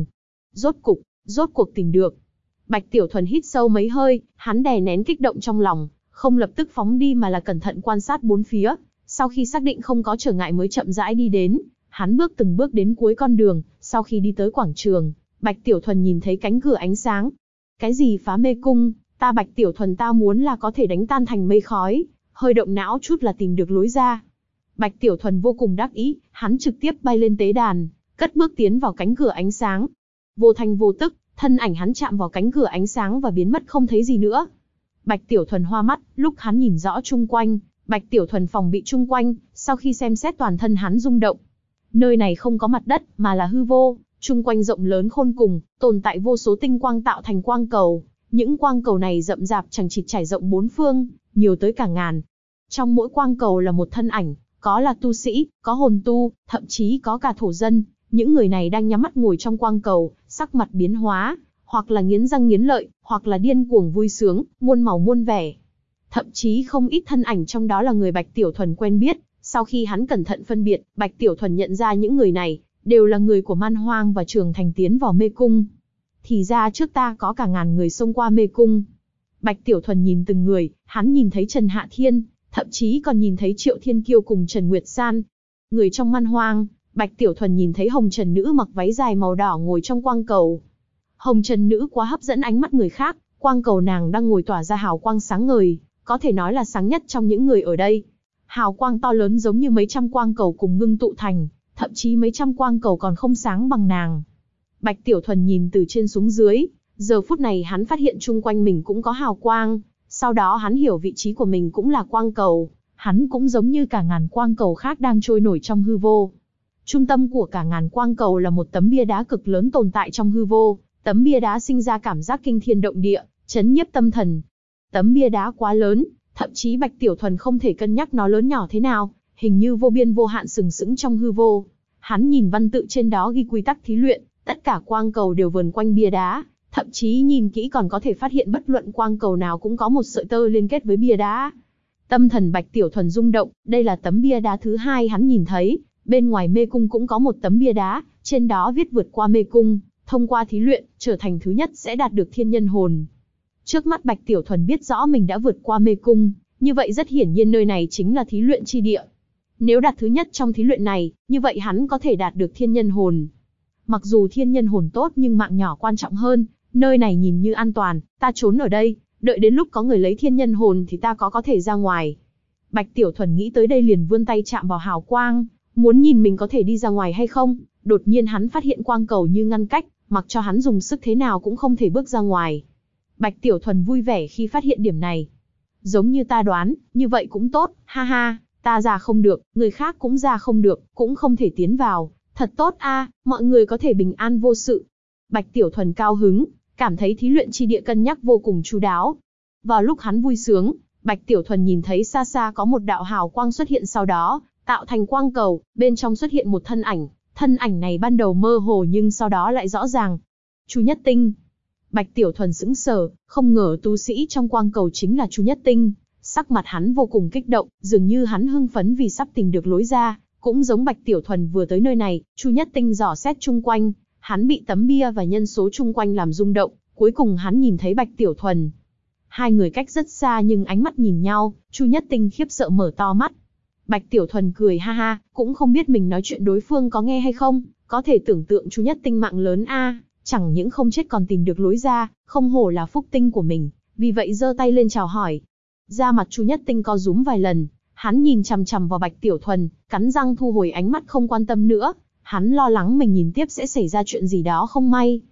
Rốt cuộc tìm được. Bạch Tiểu Thuần hít sâu mấy hơi, hắn đè nén kích động trong lòng, không lập tức phóng đi mà là cẩn thận quan sát bốn phía. Sau khi xác định không có trở ngại mới chậm rãi đi đến, hắn bước từng bước đến cuối con đường. Sau khi đi tới quảng trường, Bạch Tiểu Thuần nhìn thấy cánh cửa ánh sáng. Cái gì phá mê cung, ta Bạch Tiểu Thuần ta muốn là có thể đánh tan thành mây khói, hơi động não chút là tìm được lối ra. Bạch Tiểu Thuần vô cùng đắc ý, hắn trực tiếp bay lên tế đàn, cất bước tiến vào cánh cửa ánh sáng. Vô thanh vô tức, thân ảnh hắn chạm vào cánh cửa ánh sáng và biến mất không thấy gì nữa. Bạch Tiểu Thuần hoa mắt, lúc hắn nhìn rõ chung quanh, Bạch Tiểu Thuần phòng bị chung quanh, sau khi xem xét toàn thân hắn rung động. Nơi này không có mặt đất, mà là hư vô, chung quanh rộng lớn khôn cùng, tồn tại vô số tinh quang tạo thành quang cầu. Những quang cầu này rậm rạp chằng chịt trải rộng bốn phương, nhiều tới cả ngàn. Trong mỗi quang cầu là một thân ảnh, có là tu sĩ, có hồn tu, thậm chí có cả thổ dân. Những người này đang nhắm mắt ngồi trong quang cầu, sắc mặt biến hóa, hoặc là nghiến răng nghiến lợi, hoặc là điên cuồng vui sướng, muôn màu muôn vẻ. Thậm chí không ít thân ảnh trong đó là người Bạch Tiểu Thuần quen biết. Sau khi hắn cẩn thận phân biệt, Bạch Tiểu Thuần nhận ra những người này đều là người của Man Hoang và Trường Thành tiến vào mê cung. Thì ra trước ta có cả ngàn người xông qua mê cung. Bạch Tiểu Thuần nhìn từng người, hắn nhìn thấy Trần Hạ Thiên, thậm chí còn nhìn thấy Triệu Thiên Kiêu cùng Trần Nguyệt San. Người trong Man Hoang, Bạch Tiểu Thuần nhìn thấy Hồng Trần Nữ mặc váy dài màu đỏ ngồi trong quang cầu. Hồng Trần Nữ quá hấp dẫn ánh mắt người khác, quang cầu nàng đang ngồi tỏa ra hào quang sáng ngời, có thể nói là sáng nhất trong những người ở đây. Hào quang to lớn giống như mấy trăm quang cầu cùng ngưng tụ thành, thậm chí mấy trăm quang cầu còn không sáng bằng nàng. Bạch Tiểu Thuần nhìn từ trên xuống dưới, giờ phút này hắn phát hiện chung quanh mình cũng có hào quang, sau đó hắn hiểu vị trí của mình cũng là quang cầu, hắn cũng giống như cả ngàn quang cầu khác đang trôi nổi trong hư vô. Trung tâm của cả ngàn quang cầu là một tấm bia đá cực lớn tồn tại trong hư vô, tấm bia đá sinh ra cảm giác kinh thiên động địa, chấn nhiếp tâm thần. Tấm bia đá quá lớn, thậm chí Bạch Tiểu Thuần không thể cân nhắc nó lớn nhỏ thế nào, hình như vô biên vô hạn sừng sững trong hư vô. Hắn nhìn văn tự trên đó ghi quy tắc thí luyện, tất cả quang cầu đều vờn quanh bia đá, thậm chí nhìn kỹ còn có thể phát hiện bất luận quang cầu nào cũng có một sợi tơ liên kết với bia đá. Tâm thần Bạch Tiểu Thuần rung động, đây là tấm bia đá thứ hai hắn nhìn thấy, bên ngoài mê cung cũng có một tấm bia đá, trên đó viết vượt qua mê cung, thông qua thí luyện, trở thành thứ nhất sẽ đạt được thiên nhân hồn. Trước mắt Bạch Tiểu Thuần biết rõ mình đã vượt qua mê cung, như vậy rất hiển nhiên nơi này chính là thí luyện chi địa. Nếu đạt thứ nhất trong thí luyện này, như vậy hắn có thể đạt được thiên nhân hồn. Mặc dù thiên nhân hồn tốt nhưng mạng nhỏ quan trọng hơn, nơi này nhìn như an toàn, ta trốn ở đây, đợi đến lúc có người lấy thiên nhân hồn thì ta có thể ra ngoài. Bạch Tiểu Thuần nghĩ tới đây liền vươn tay chạm vào hào quang, muốn nhìn mình có thể đi ra ngoài hay không. Đột nhiên hắn phát hiện quang cầu như ngăn cách, mặc cho hắn dùng sức thế nào cũng không thể bước ra ngoài. Bạch Tiểu Thuần vui vẻ khi phát hiện điểm này. Giống như ta đoán, như vậy cũng tốt, ha ha, ta ra không được, người khác cũng ra không được, cũng không thể tiến vào, thật tốt a, mọi người có thể bình an vô sự. Bạch Tiểu Thuần cao hứng, cảm thấy thí luyện chi địa cân nhắc vô cùng chu đáo. Vào lúc hắn vui sướng, Bạch Tiểu Thuần nhìn thấy xa xa có một đạo hào quang xuất hiện, sau đó tạo thành quang cầu, bên trong xuất hiện một thân ảnh này ban đầu mơ hồ nhưng sau đó lại rõ ràng. Chu Nhất Tinh. Bạch Tiểu Thuần sững sờ, không ngờ tu sĩ trong quang cầu chính là Chu Nhất Tinh. Sắc mặt hắn vô cùng kích động, dường như hắn hưng phấn vì sắp tìm được lối ra. Cũng giống Bạch Tiểu Thuần vừa tới nơi này, Chu Nhất Tinh dò xét chung quanh, hắn bị tấm bia và nhân số chung quanh làm rung động, cuối cùng hắn nhìn thấy Bạch Tiểu Thuần. Hai người cách rất xa nhưng ánh mắt nhìn nhau, Chu Nhất Tinh khiếp sợ mở to mắt. Bạch Tiểu Thuần cười ha ha, cũng không biết mình nói chuyện đối phương có nghe hay không, có thể tưởng tượng Chu Nhất Tinh mạng lớn a, chẳng những không chết còn tìm được lối ra, không hổ là phúc tinh của mình, vì vậy giơ tay lên chào hỏi. Da mặt Chu Nhất Tinh co rúm vài lần, hắn nhìn chằm chằm vào Bạch Tiểu Thuần, cắn răng thu hồi ánh mắt không quan tâm nữa, hắn lo lắng mình nhìn tiếp sẽ xảy ra chuyện gì đó không may.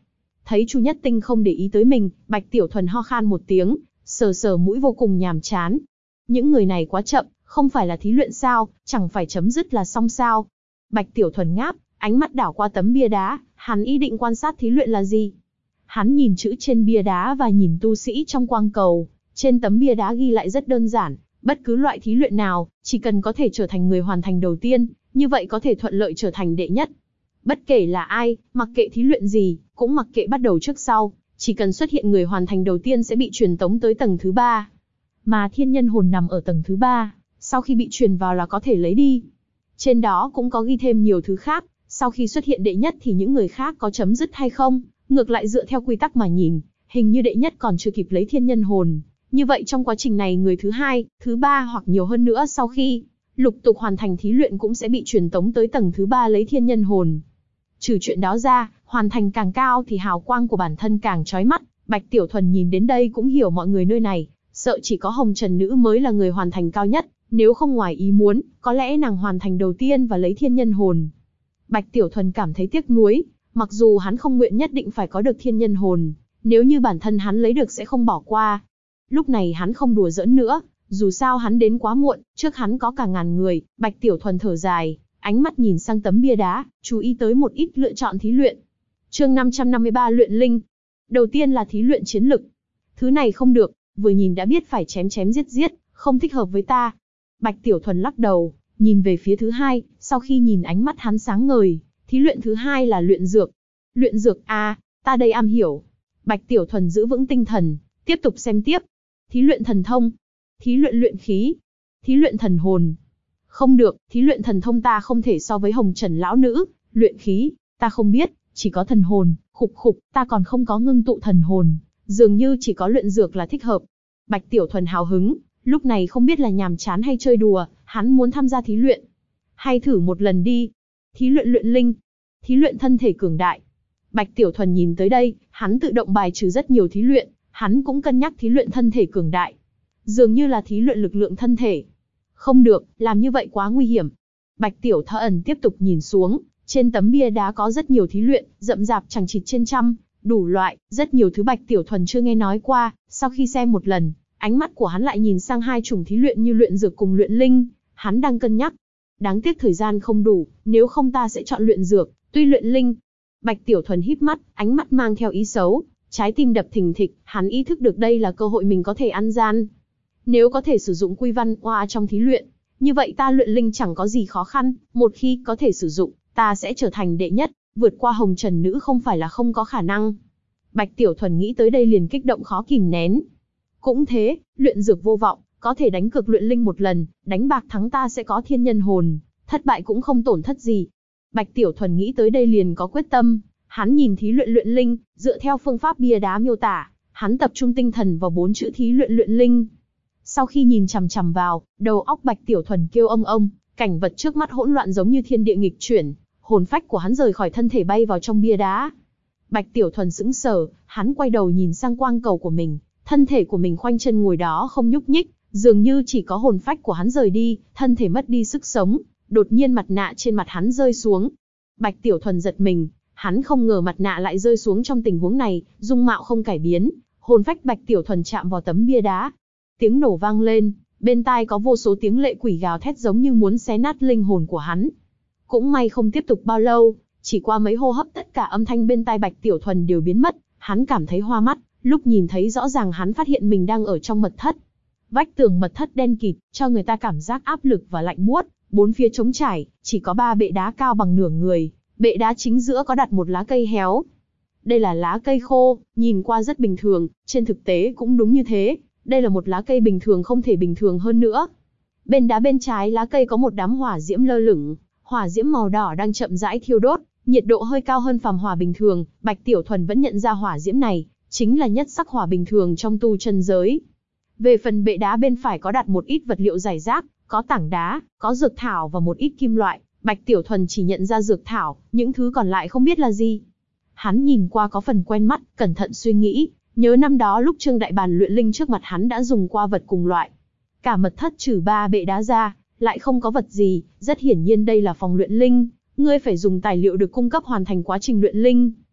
Thấy Chu Nhất Tinh không để ý tới mình, Bạch Tiểu Thuần ho khan một tiếng, sờ sờ mũi vô cùng nhàm chán. Những người này quá chậm, không phải là thí luyện sao, chẳng phải chấm dứt là xong sao? Bạch Tiểu Thuần ngáp, ánh mắt đảo qua tấm bia đá, hắn ý định quan sát thí luyện là gì. Hắn nhìn chữ trên bia đá và nhìn tu sĩ trong quang cầu, trên tấm bia đá ghi lại rất đơn giản, bất cứ loại thí luyện nào, chỉ cần có thể trở thành người hoàn thành đầu tiên, như vậy có thể thuận lợi trở thành đệ nhất. Bất kể là ai, mặc kệ thí luyện gì, cũng mặc kệ bắt đầu trước sau, chỉ cần xuất hiện người hoàn thành đầu tiên sẽ bị truyền tống tới tầng thứ 3. Mà thiên nhân hồn nằm ở tầng thứ 3, sau khi bị truyền vào là có thể lấy đi. Trên đó cũng có ghi thêm nhiều thứ khác, sau khi xuất hiện đệ nhất thì những người khác có chấm dứt hay không, ngược lại dựa theo quy tắc mà nhìn, hình như đệ nhất còn chưa kịp lấy thiên nhân hồn. Như vậy trong quá trình này người thứ 2, thứ 3 hoặc nhiều hơn nữa sau khi lục tục hoàn thành thí luyện cũng sẽ bị truyền tống tới tầng thứ 3 lấy thiên nhân hồn. Trừ chuyện đó ra, hoàn thành càng cao thì hào quang của bản thân càng chói mắt. Bạch Tiểu Thuần nhìn đến đây cũng hiểu mọi người nơi này, sợ chỉ có Hồng Trần Nữ mới là người hoàn thành cao nhất, nếu không ngoài ý muốn, có lẽ nàng hoàn thành đầu tiên và lấy thiên nhân hồn. Bạch Tiểu Thuần cảm thấy tiếc nuối, mặc dù hắn không nguyện nhất định phải có được thiên nhân hồn, nếu như bản thân hắn lấy được sẽ không bỏ qua. Lúc này hắn không đùa giỡn nữa, dù sao hắn đến quá muộn, trước hắn có cả ngàn người. Bạch Tiểu Thuần thở dài, ánh mắt nhìn sang tấm bia đá, chú ý tới một ít lựa chọn thí luyện. Chương 553 luyện linh. Đầu tiên là thí luyện chiến lực. Thứ này không được, vừa nhìn đã biết phải chém chém giết giết, không thích hợp với ta. Bạch Tiểu Thuần lắc đầu, nhìn về phía thứ 2, sau khi nhìn ánh mắt hắn sáng ngời, thí luyện thứ 2 là luyện dược. Luyện dược ta đây am hiểu. Bạch Tiểu Thuần giữ vững tinh thần, tiếp tục xem tiếp. Thí luyện thần thông, thí luyện luyện khí, thí luyện thần hồn. Không được, thí luyện thần thông ta không thể so với Hồng Trần lão nữ, luyện khí, ta không biết, chỉ có thần hồn, khục, ta còn không có ngưng tụ thần hồn, dường như chỉ có luyện dược là thích hợp. Bạch Tiểu Thuần hào hứng, lúc này không biết là nhàm chán hay chơi đùa, hắn muốn tham gia thí luyện. Hay thử một lần đi. Thí luyện luyện linh, thí luyện thân thể cường đại. Bạch Tiểu Thuần nhìn tới đây, hắn tự động bài trừ rất nhiều thí luyện, hắn cũng cân nhắc thí luyện thân thể cường đại. Dường như là thí luyện lực lượng thân thể. Không được, làm như vậy quá nguy hiểm. Bạch Tiểu Thuần tiếp tục nhìn xuống, trên tấm bia đá có rất nhiều thí luyện, rậm rạp chằng chịt trên trăm, đủ loại, rất nhiều thứ Bạch Tiểu Thuần chưa nghe nói qua. Sau khi xem một lần, ánh mắt của hắn lại nhìn sang hai chủng thí luyện như luyện dược cùng luyện linh, hắn đang cân nhắc. Đáng tiếc thời gian không đủ, nếu không ta sẽ chọn luyện dược, tuy luyện linh. Bạch Tiểu Thuần híp mắt, ánh mắt mang theo ý xấu, trái tim đập thình thịch, hắn ý thức được đây là cơ hội mình có thể ăn gian. Nếu có thể sử dụng quy văn oa trong thí luyện, như vậy ta luyện linh chẳng có gì khó khăn, một khi có thể sử dụng, ta sẽ trở thành đệ nhất, vượt qua Hồng Trần Nữ không phải là không có khả năng. Bạch Tiểu Thuần nghĩ tới đây liền kích động khó kìm nén. Cũng thế, luyện dược vô vọng, có thể đánh cược luyện linh một lần, đánh bạc thắng ta sẽ có thiên nhân hồn, thất bại cũng không tổn thất gì. Bạch Tiểu Thuần nghĩ tới đây liền có quyết tâm, hắn nhìn thí luyện luyện linh, dựa theo phương pháp bia đá miêu tả, hắn tập trung tinh thần vào 4 chữ thí luyện luyện linh. Sau khi nhìn chằm chằm vào, đầu óc Bạch Tiểu Thuần kêu ông, cảnh vật trước mắt hỗn loạn giống như thiên địa nghịch chuyển, hồn phách của hắn rời khỏi thân thể bay vào trong bia đá. Bạch Tiểu Thuần sững sờ, hắn quay đầu nhìn sang quang cầu của mình, thân thể của mình khoanh chân ngồi đó không nhúc nhích, dường như chỉ có hồn phách của hắn rời đi, thân thể mất đi sức sống. Đột nhiên mặt nạ trên mặt hắn rơi xuống. Bạch Tiểu Thuần giật mình, hắn không ngờ mặt nạ lại rơi xuống trong tình huống này, dung mạo không cải biến, hồn phách Bạch Tiểu Thuần chạm vào tấm bia đá. Tiếng nổ vang lên, bên tai có vô số tiếng lệ quỷ gào thét giống như muốn xé nát linh hồn của hắn. Cũng may không tiếp tục bao lâu, chỉ qua mấy hô hấp tất cả âm thanh bên tai Bạch Tiểu Thuần đều biến mất, hắn cảm thấy hoa mắt, lúc nhìn thấy rõ ràng hắn phát hiện mình đang ở trong mật thất. Vách tường mật thất đen kịt, cho người ta cảm giác áp lực và lạnh buốt, bốn phía trống trải, chỉ có 3 bệ đá cao bằng nửa người, bệ đá chính giữa có đặt một lá cây héo. Đây là lá cây khô, nhìn qua rất bình thường, trên thực tế cũng đúng như thế, đây là một lá cây bình thường không thể bình thường hơn nữa. Bên đá bên trái lá cây có một đám hỏa diễm lơ lửng, hỏa diễm màu đỏ đang chậm rãi thiêu đốt, nhiệt độ hơi cao hơn phàm hỏa bình thường. Bạch Tiểu Thuần vẫn nhận ra hỏa diễm này chính là nhất sắc hỏa bình thường trong tu chân giới. Về phần bệ đá bên phải có đặt một ít vật liệu rải rác, có tảng đá, có dược thảo và một ít kim loại. Bạch Tiểu Thuần chỉ nhận ra dược thảo, những thứ còn lại không biết là gì. Hắn nhìn qua có phần quen mắt, cẩn thận suy nghĩ, nhớ năm đó lúc Trương Đại Bàn luyện linh trước mặt hắn đã dùng qua vật cùng loại. Cả mật thất trừ 3 bệ đá ra, lại không có vật gì, rất hiển nhiên đây là phòng luyện linh, ngươi phải dùng tài liệu được cung cấp hoàn thành quá trình luyện linh.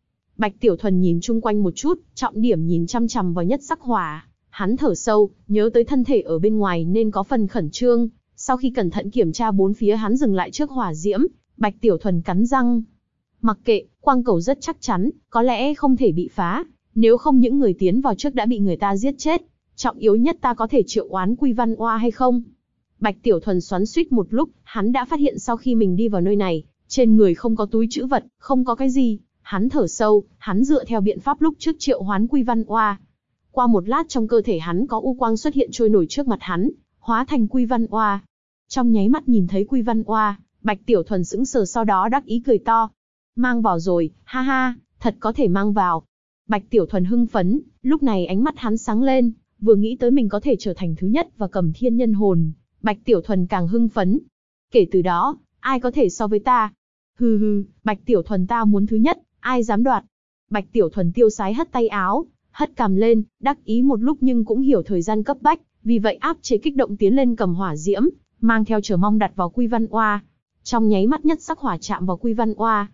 Bạch Tiểu Thuần nhìn chung quanh một chút, trọng điểm nhìn chăm chằm vào nhất sắc hỏa. Hắn thở sâu, nhớ tới thân thể ở bên ngoài nên có phần khẩn trương. Sau khi cẩn thận kiểm tra bốn phía, hắn dừng lại trước hỏa diễm. Bạch Tiểu Thuần cắn răng. Mặc kệ, quang cầu rất chắc chắn, có lẽ không thể bị phá. Nếu không những người tiến vào trước đã bị người ta giết chết. Trọng yếu nhất ta có thể triệu oán Quy Văn Oa hay không? Bạch Tiểu Thuần xoắn xuýt một lúc, hắn đã phát hiện sau khi mình đi vào nơi này, trên người không có túi trữ vật, không có cái gì. Hắn thở sâu, hắn dựa theo biện pháp lúc trước triệu hoán Quy Văn Oa. Qua một lát trong cơ thể hắn có u quang xuất hiện trôi nổi trước mặt hắn, hóa thành Quy Văn Oa. Trong nháy mắt nhìn thấy Quy Văn Oa, Bạch Tiểu Thuần sững sờ, sau đó đắc ý cười to. Mang vào rồi, ha ha, thật có thể mang vào. Bạch Tiểu Thuần hưng phấn, lúc này ánh mắt hắn sáng lên, vừa nghĩ tới mình có thể trở thành thứ nhất và cầm thiên nhân hồn, Bạch Tiểu Thuần càng hưng phấn. Kể từ đó, ai có thể so với ta? Hừ hừ, Bạch Tiểu Thuần ta muốn thứ nhất, ai dám đoạt? Bạch Tiểu Thuần tiêu sái hất tay áo, hất cằm lên, đắc ý một lúc nhưng cũng hiểu thời gian cấp bách, vì vậy áp chế kích động tiến lên cầm hỏa diễm, mang theo chờ mong đặt vào Quy Văn Oa. Trong nháy mắt nhất sắc hỏa chạm vào Quy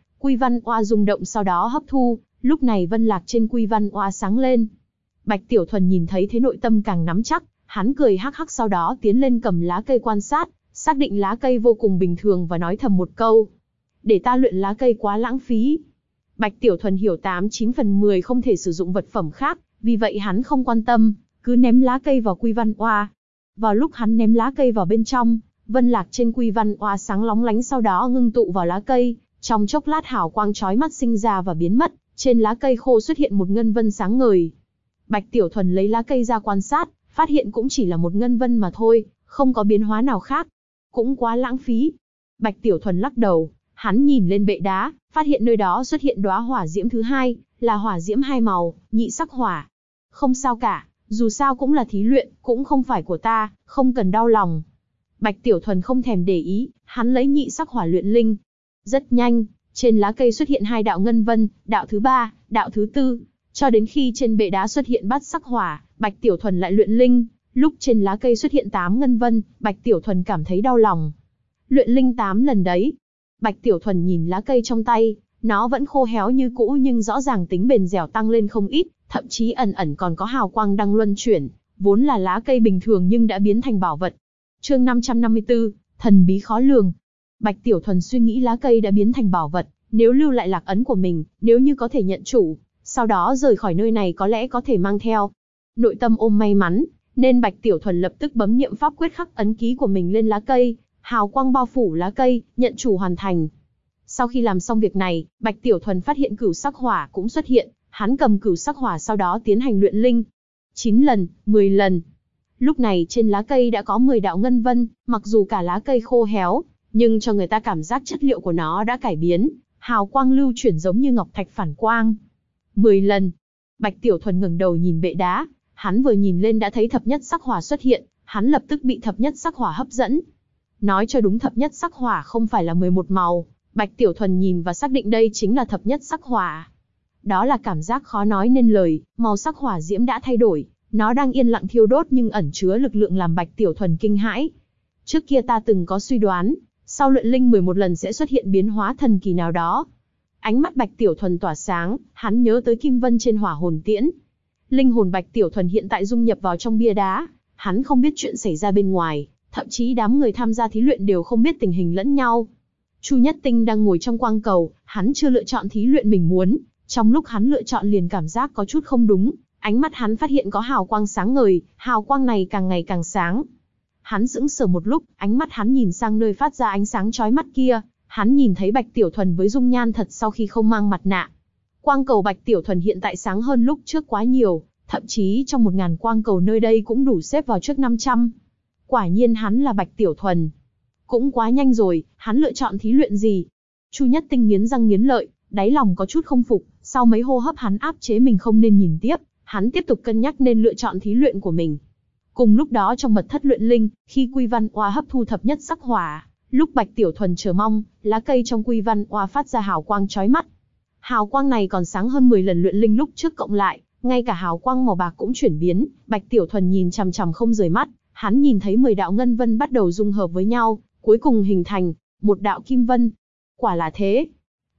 Văn Oa rung động sau đó hấp thu, lúc này vân lạc trên Quy Văn Oa sáng lên. Bạch Tiểu Thuần nhìn thấy thế nội tâm càng nắm chắc, hắn cười hắc hắc sau đó tiến lên cầm lá cây quan sát, xác định lá cây vô cùng bình thường và nói thầm một câu. Để ta luyện lá cây quá lãng phí. Bạch Tiểu Thuần hiểu 89 phần 10 không thể sử dụng vật phẩm khác, vì vậy hắn không quan tâm, cứ ném lá cây vào Quy Văn Oa. Vào lúc hắn ném lá cây vào bên trong, vân lạc trên Quy Văn Oa sáng lóng lánh sau đó ngưng tụ vào lá cây, trong chốc lát hào quang chói mắt sinh ra và biến mất, trên lá cây khô xuất hiện một ngân vân sáng ngời. Bạch Tiểu Thuần lấy lá cây ra quan sát, phát hiện cũng chỉ là một ngân vân mà thôi, không có biến hóa nào khác. Cũng quá lãng phí. Bạch Tiểu Thuần lắc đầu, hắn nhìn lên bệ đá, phát hiện nơi đó xuất hiện đóa hỏa diễm thứ hai, là hỏa diễm hai màu, nhị sắc hỏa. Không sao cả, dù sao cũng là thí luyện, cũng không phải của ta, không cần đau lòng. Bạch Tiểu Thuần không thèm để ý, hắn lấy nhị sắc hỏa luyện linh. Rất nhanh, trên lá cây xuất hiện hai đạo ngân vân, đạo thứ ba, đạo thứ tư, cho đến khi trên bệ đá xuất hiện bát sắc hỏa, Bạch Tiểu Thuần lại luyện linh. Lúc trên lá cây xuất hiện 8 ngân vân, Bạch Tiểu Thuần cảm thấy đau lòng. Luyện linh 8 lần đấy. Bạch Tiểu Thuần nhìn lá cây trong tay, nó vẫn khô héo như cũ nhưng rõ ràng tính bền dẻo tăng lên không ít, thậm chí ẩn ẩn còn có hào quang đang luân chuyển, vốn là lá cây bình thường nhưng đã biến thành bảo vật. Chương 554, thần bí khó lường. Bạch Tiểu Thuần suy nghĩ lá cây đã biến thành bảo vật, nếu lưu lại lạc ấn của mình, nếu như có thể nhận chủ, sau đó rời khỏi nơi này có lẽ có thể mang theo. Nội tâm ôm may mắn, nên Bạch Tiểu Thuần lập tức bấm niệm pháp quyết khắc ấn ký của mình lên lá cây, hào quang bao phủ lá cây, nhận chủ hoàn thành. Sau khi làm xong việc này, Bạch Tiểu Thuần phát hiện cửu sắc hỏa cũng xuất hiện, hắn cầm cửu sắc hỏa sau đó tiến hành luyện linh. 9 lần, 10 lần. Lúc này trên lá cây đã có 10 đạo ngân vân, mặc dù cả lá cây khô héo, nhưng cho người ta cảm giác chất liệu của nó đã cải biến, hào quang lưu chuyển giống như ngọc thạch phản quang. 10 lần. Bạch Tiểu Thuần ngẩng đầu nhìn bệ đá, hắn vừa nhìn lên đã thấy thập nhất sắc hỏa xuất hiện, hắn lập tức bị thập nhất sắc hỏa hấp dẫn. Nói cho đúng thập nhất sắc hỏa không phải là 11 màu, Bạch Tiểu Thuần nhìn và xác định đây chính là thập nhất sắc hỏa. Đó là cảm giác khó nói nên lời, màu sắc hỏa diễm đã thay đổi, nó đang yên lặng thiêu đốt nhưng ẩn chứa lực lượng làm Bạch Tiểu Thuần kinh hãi. Trước kia ta từng có suy đoán, sau luyện linh 11 lần sẽ xuất hiện biến hóa thần kỳ nào đó. Ánh mắt Bạch Tiểu Thuần tỏa sáng, hắn nhớ tới kim vân trên hỏa hồn tiễn. Linh hồn Bạch Tiểu Thuần hiện tại dung nhập vào trong bia đá, hắn không biết chuyện xảy ra bên ngoài, thậm chí đám người tham gia thí luyện đều không biết tình hình lẫn nhau. Chu Nhất Tinh đang ngồi trong quang cầu, hắn chưa lựa chọn thí luyện mình muốn, trong lúc hắn lựa chọn liền cảm giác có chút không đúng, ánh mắt hắn phát hiện có hào quang sáng ngời, hào quang này càng ngày càng sáng. Hắn sững sờ một lúc, ánh mắt hắn nhìn sang nơi phát ra ánh sáng chói mắt kia, hắn nhìn thấy Bạch Tiểu Thuần với dung nhan thật sau khi không mang mặt nạ. Quang cầu Bạch Tiểu Thuần hiện tại sáng hơn lúc trước quá nhiều, thậm chí trong 1000 quang cầu nơi đây cũng đủ xếp vào trước 500. Quả nhiên hắn là Bạch Tiểu Thuần. Cũng quá nhanh rồi, hắn lựa chọn thí luyện gì? Chu Nhất Tinh nghiến răng nghiến lợi, đáy lòng có chút không phục, sau mấy hô hấp hắn áp chế mình không nên nhìn tiếp, hắn tiếp tục cân nhắc nên lựa chọn thí luyện của mình. Cùng lúc đó trong mật thất luyện linh, khi Quy Văn Oa hấp thu thập nhất sắc hỏa, lúc Bạch Tiểu Thuần chờ mong, lá cây trong Quy Văn Oa phát ra hào quang chói mắt. Hào quang này còn sáng hơn 10 lần luyện linh lúc trước cộng lại, ngay cả hào quang màu bạc cũng chuyển biến, Bạch Tiểu Thuần nhìn chằm chằm không rời mắt, hắn nhìn thấy 10 đạo ngân vân bắt đầu dung hợp với nhau, cuối cùng hình thành một đạo kim vân. Quả là thế.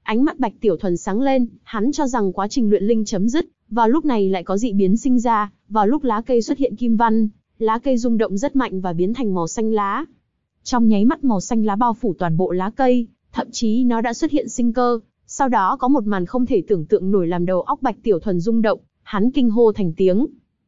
Ánh mắt Bạch Tiểu Thuần sáng lên, hắn cho rằng quá trình luyện linh chấm dứt, vào lúc này lại có dị biến sinh ra, vào lúc lá cây xuất hiện kim văn, lá cây rung động rất mạnh và biến thành màu xanh lá. Trong nháy mắt màu xanh lá bao phủ toàn bộ lá cây, thậm chí nó đã xuất hiện sinh cơ, sau đó có một màn không thể tưởng tượng nổi làm đầu óc Bạch Tiểu Thuần rung động, hắn kinh hô thành tiếng.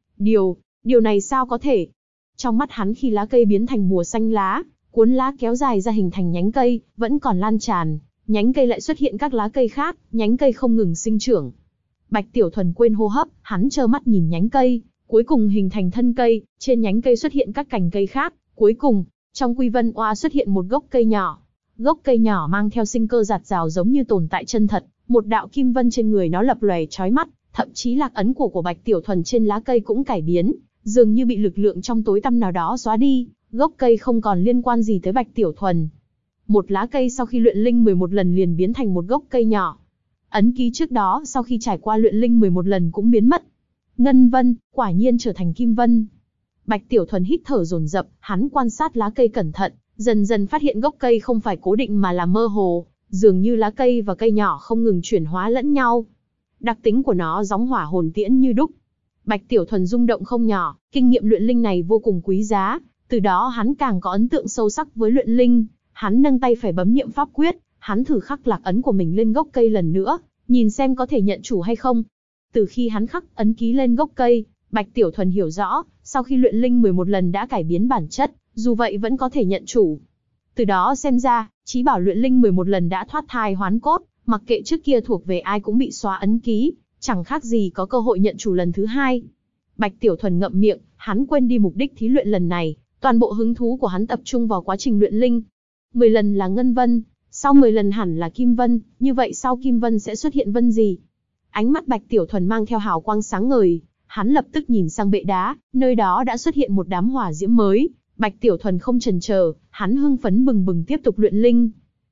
Điều này sao có thể? Trong mắt hắn khi lá cây biến thành mùa xanh lá, cuốn lá kéo dài ra hình thành nhánh cây, vẫn còn lan tràn, nhánh cây lại xuất hiện các lá cây khác, nhánh cây không ngừng sinh trưởng. Bạch Tiểu Thuần quên hô hấp, hắn trơ mắt nhìn nhánh cây, cuối cùng hình thành thân cây, trên nhánh cây xuất hiện các cành cây khác, cuối cùng, trong Quy Vân Oa xuất hiện một gốc cây nhỏ. Gốc cây nhỏ mang theo sinh cơ rạt rào giống như tồn tại chân thật, một đạo kim vân trên người nó lập lòe chói mắt, thậm chí lạc ấn của Bạch Tiểu Thuần trên lá cây cũng cải biến, dường như bị lực lượng trong tối tăm nào đó xóa đi, gốc cây không còn liên quan gì tới Bạch Tiểu Thuần. Một lá cây sau khi luyện linh 11 lần liền biến thành một gốc cây nhỏ. Ấn ký trước đó sau khi trải qua luyện linh 11 lần cũng biến mất. Ngân vân, quả nhiên trở thành kim vân. Bạch Tiểu Thuần hít thở dồn dập, hắn quan sát lá cây cẩn thận, dần dần phát hiện gốc cây không phải cố định mà là mơ hồ, dường như lá cây và cây nhỏ không ngừng chuyển hóa lẫn nhau. Đặc tính của nó giống hỏa hồn tiễn như đúc. Bạch Tiểu Thuần rung động không nhỏ, kinh nghiệm luyện linh này vô cùng quý giá, từ đó hắn càng có ấn tượng sâu sắc với luyện linh. Hắn nâng tay phải bấm niệm pháp quyết, hắn thử khắc lạc ấn của mình lên gốc cây lần nữa, nhìn xem có thể nhận chủ hay không. Từ khi hắn khắc ấn ký lên gốc cây, Bạch Tiểu Thuần hiểu rõ, sau khi luyện linh 11 lần đã cải biến bản chất, dù vậy vẫn có thể nhận chủ. Từ đó xem ra, chí bảo luyện linh 11 lần đã thoát thai hoán cốt, mặc kệ trước kia thuộc về ai cũng bị xóa ấn ký, chẳng khác gì có cơ hội nhận chủ lần thứ hai. Bạch Tiểu Thuần ngậm miệng, hắn quên đi mục đích thí luyện lần này, toàn bộ hứng thú của hắn tập trung vào quá trình luyện linh. 10 lần là ngân vân, sau 10 lần hẳn là kim vân, như vậy sau kim vân sẽ xuất hiện vân gì? Ánh mắt Bạch Tiểu Thuần mang theo hào quang sáng ngời, hắn lập tức nhìn sang bệ đá, nơi đó đã xuất hiện một đám hỏa diễm mới. Bạch Tiểu Thuần không chần chờ, hắn hưng phấn bừng bừng tiếp tục luyện linh.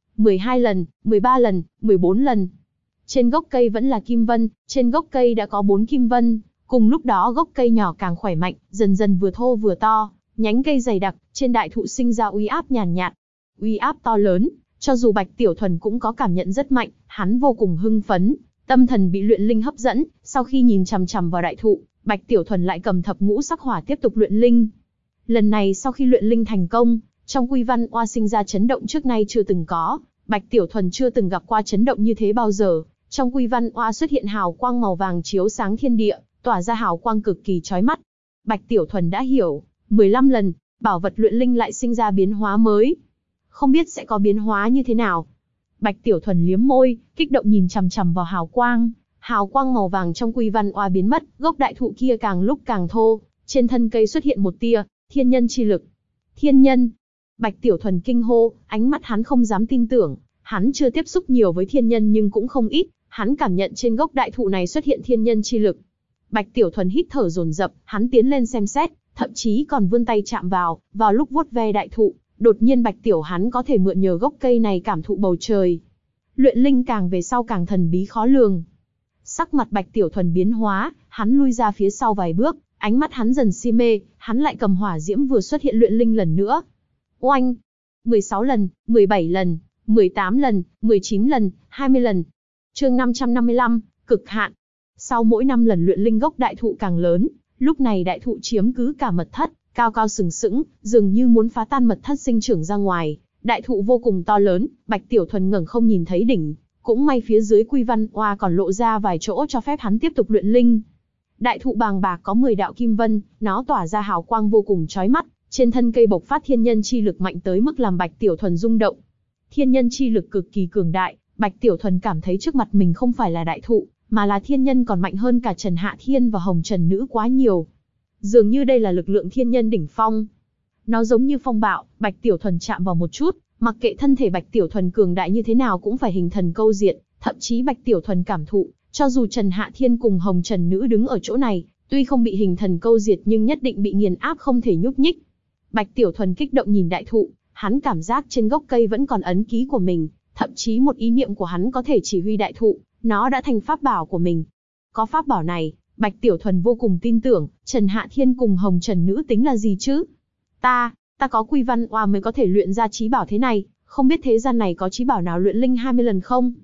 12 lần, 13 lần, 14 lần. Trên gốc cây vẫn là kim vân, trên gốc cây đã có 4 kim vân, cùng lúc đó gốc cây nhỏ càng khỏe mạnh, dần dần vừa thô vừa to, nhánh cây dày đặc, trên đại thụ sinh ra uy áp nhàn nhạt. Uy áp to lớn, cho dù Bạch Tiểu Thuần cũng có cảm nhận rất mạnh, hắn vô cùng hưng phấn, tâm thần bị luyện linh hấp dẫn, sau khi nhìn chằm chằm vào đại thụ, Bạch Tiểu Thuần lại cầm thập ngũ sắc hỏa tiếp tục luyện linh. Lần này sau khi luyện linh thành công, trong Quy Văn Oa sinh ra chấn động trước nay chưa từng có, Bạch Tiểu Thuần chưa từng gặp qua chấn động như thế bao giờ. Trong Quy Văn Oa xuất hiện hào quang màu vàng chiếu sáng thiên địa, tỏa ra hào quang cực kỳ chói mắt. Bạch Tiểu Thuần đã hiểu, 15 lần, bảo vật luyện linh lại sinh ra biến hóa mới. Không biết sẽ có biến hóa như thế nào. Bạch Tiểu Thuần liếm môi, kích động nhìn chằm chằm vào hào quang màu vàng trong Quy Văn Oa biến mất, gốc đại thụ kia càng lúc càng thô, trên thân cây xuất hiện một tia thiên nhân chi lực. Thiên nhân! Bạch Tiểu Thuần kinh hô, ánh mắt hắn không dám tin tưởng, hắn chưa tiếp xúc nhiều với thiên nhân nhưng cũng không ít, hắn cảm nhận trên gốc đại thụ này xuất hiện thiên nhân chi lực. Bạch Tiểu Thuần hít thở dồn dập, hắn tiến lên xem xét, thậm chí còn vươn tay chạm vào lúc vuốt ve đại thụ, đột nhiên Bạch Tiểu hắn có thể mượn nhờ gốc cây này cảm thụ bầu trời. Luyện linh càng về sau càng thần bí khó lường. Sắc mặt Bạch Tiểu Thuần biến hóa, hắn lui ra phía sau vài bước, ánh mắt hắn dần si mê, hắn lại cầm hỏa diễm vừa xuất hiện luyện linh lần nữa. Oanh! 16 lần, 17 lần, 18 lần, 19 lần, 20 lần. Chương 555, cực hạn. Sau mỗi 5 lần luyện linh gốc đại thụ càng lớn, lúc này đại thụ chiếm cứ cả mật thất, cao cao sừng sững, dường như muốn phá tan mật thất sinh trưởng ra ngoài. Đại thụ vô cùng to lớn, Bạch Tiểu Thuần ngẩng không nhìn thấy đỉnh, cũng may phía dưới Quy Văn Oa còn lộ ra vài chỗ cho phép hắn tiếp tục luyện linh. Đại thụ bàng bạc có 10 đạo kim vân, nó tỏa ra hào quang vô cùng chói mắt, trên thân cây bộc phát thiên nhân chi lực mạnh tới mức làm Bạch Tiểu Thuần rung động. Thiên nhân chi lực cực kỳ cường đại, Bạch Tiểu Thuần cảm thấy trước mặt mình không phải là đại thụ, mà là thiên nhân còn mạnh hơn cả Trần Hạ Thiên và Hồng Trần Nữ quá nhiều. Dường như đây là lực lượng thiên nhân đỉnh phong. Nó giống như phong bạo, Bạch Tiểu Thuần chạm vào một chút, mặc kệ thân thể Bạch Tiểu Thuần cường đại như thế nào cũng phải hình thần câu diệt, thậm chí Bạch Tiểu Thuần cảm thụ, cho dù Trần Hạ Thiên cùng Hồng Trần Nữ đứng ở chỗ này, tuy không bị hình thần câu diệt nhưng nhất định bị nghiền áp không thể nhúc nhích. Bạch Tiểu Thuần kích động nhìn đại thụ, hắn cảm giác trên gốc cây vẫn còn ấn ký của mình, thậm chí một ý niệm của hắn có thể chỉ huy đại thụ, nó đã thành pháp bảo của mình. Có pháp bảo này, Bạch Tiểu Thuần vô cùng tin tưởng, Trần Hạ Thiên cùng Hồng Trần Nữ tính là gì chứ? Ta có Quy Văn Oa mới có thể luyện ra chí bảo thế này, không biết thế gian này có chí bảo nào luyện linh 20 lần không?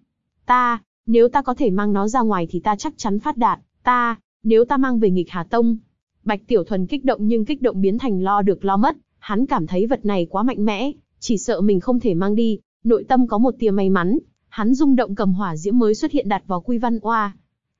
Nếu ta có thể mang nó ra ngoài thì ta chắc chắn phát đạt, nếu ta mang về nghịch Hà Tông. Bạch Tiểu Thuần kích động nhưng kích động biến thành lo được lo mất, hắn cảm thấy vật này quá mạnh mẽ, chỉ sợ mình không thể mang đi, nội tâm có một tia may mắn, hắn rung động cầm hỏa diễm mới xuất hiện đặt vào Quy Văn Oa.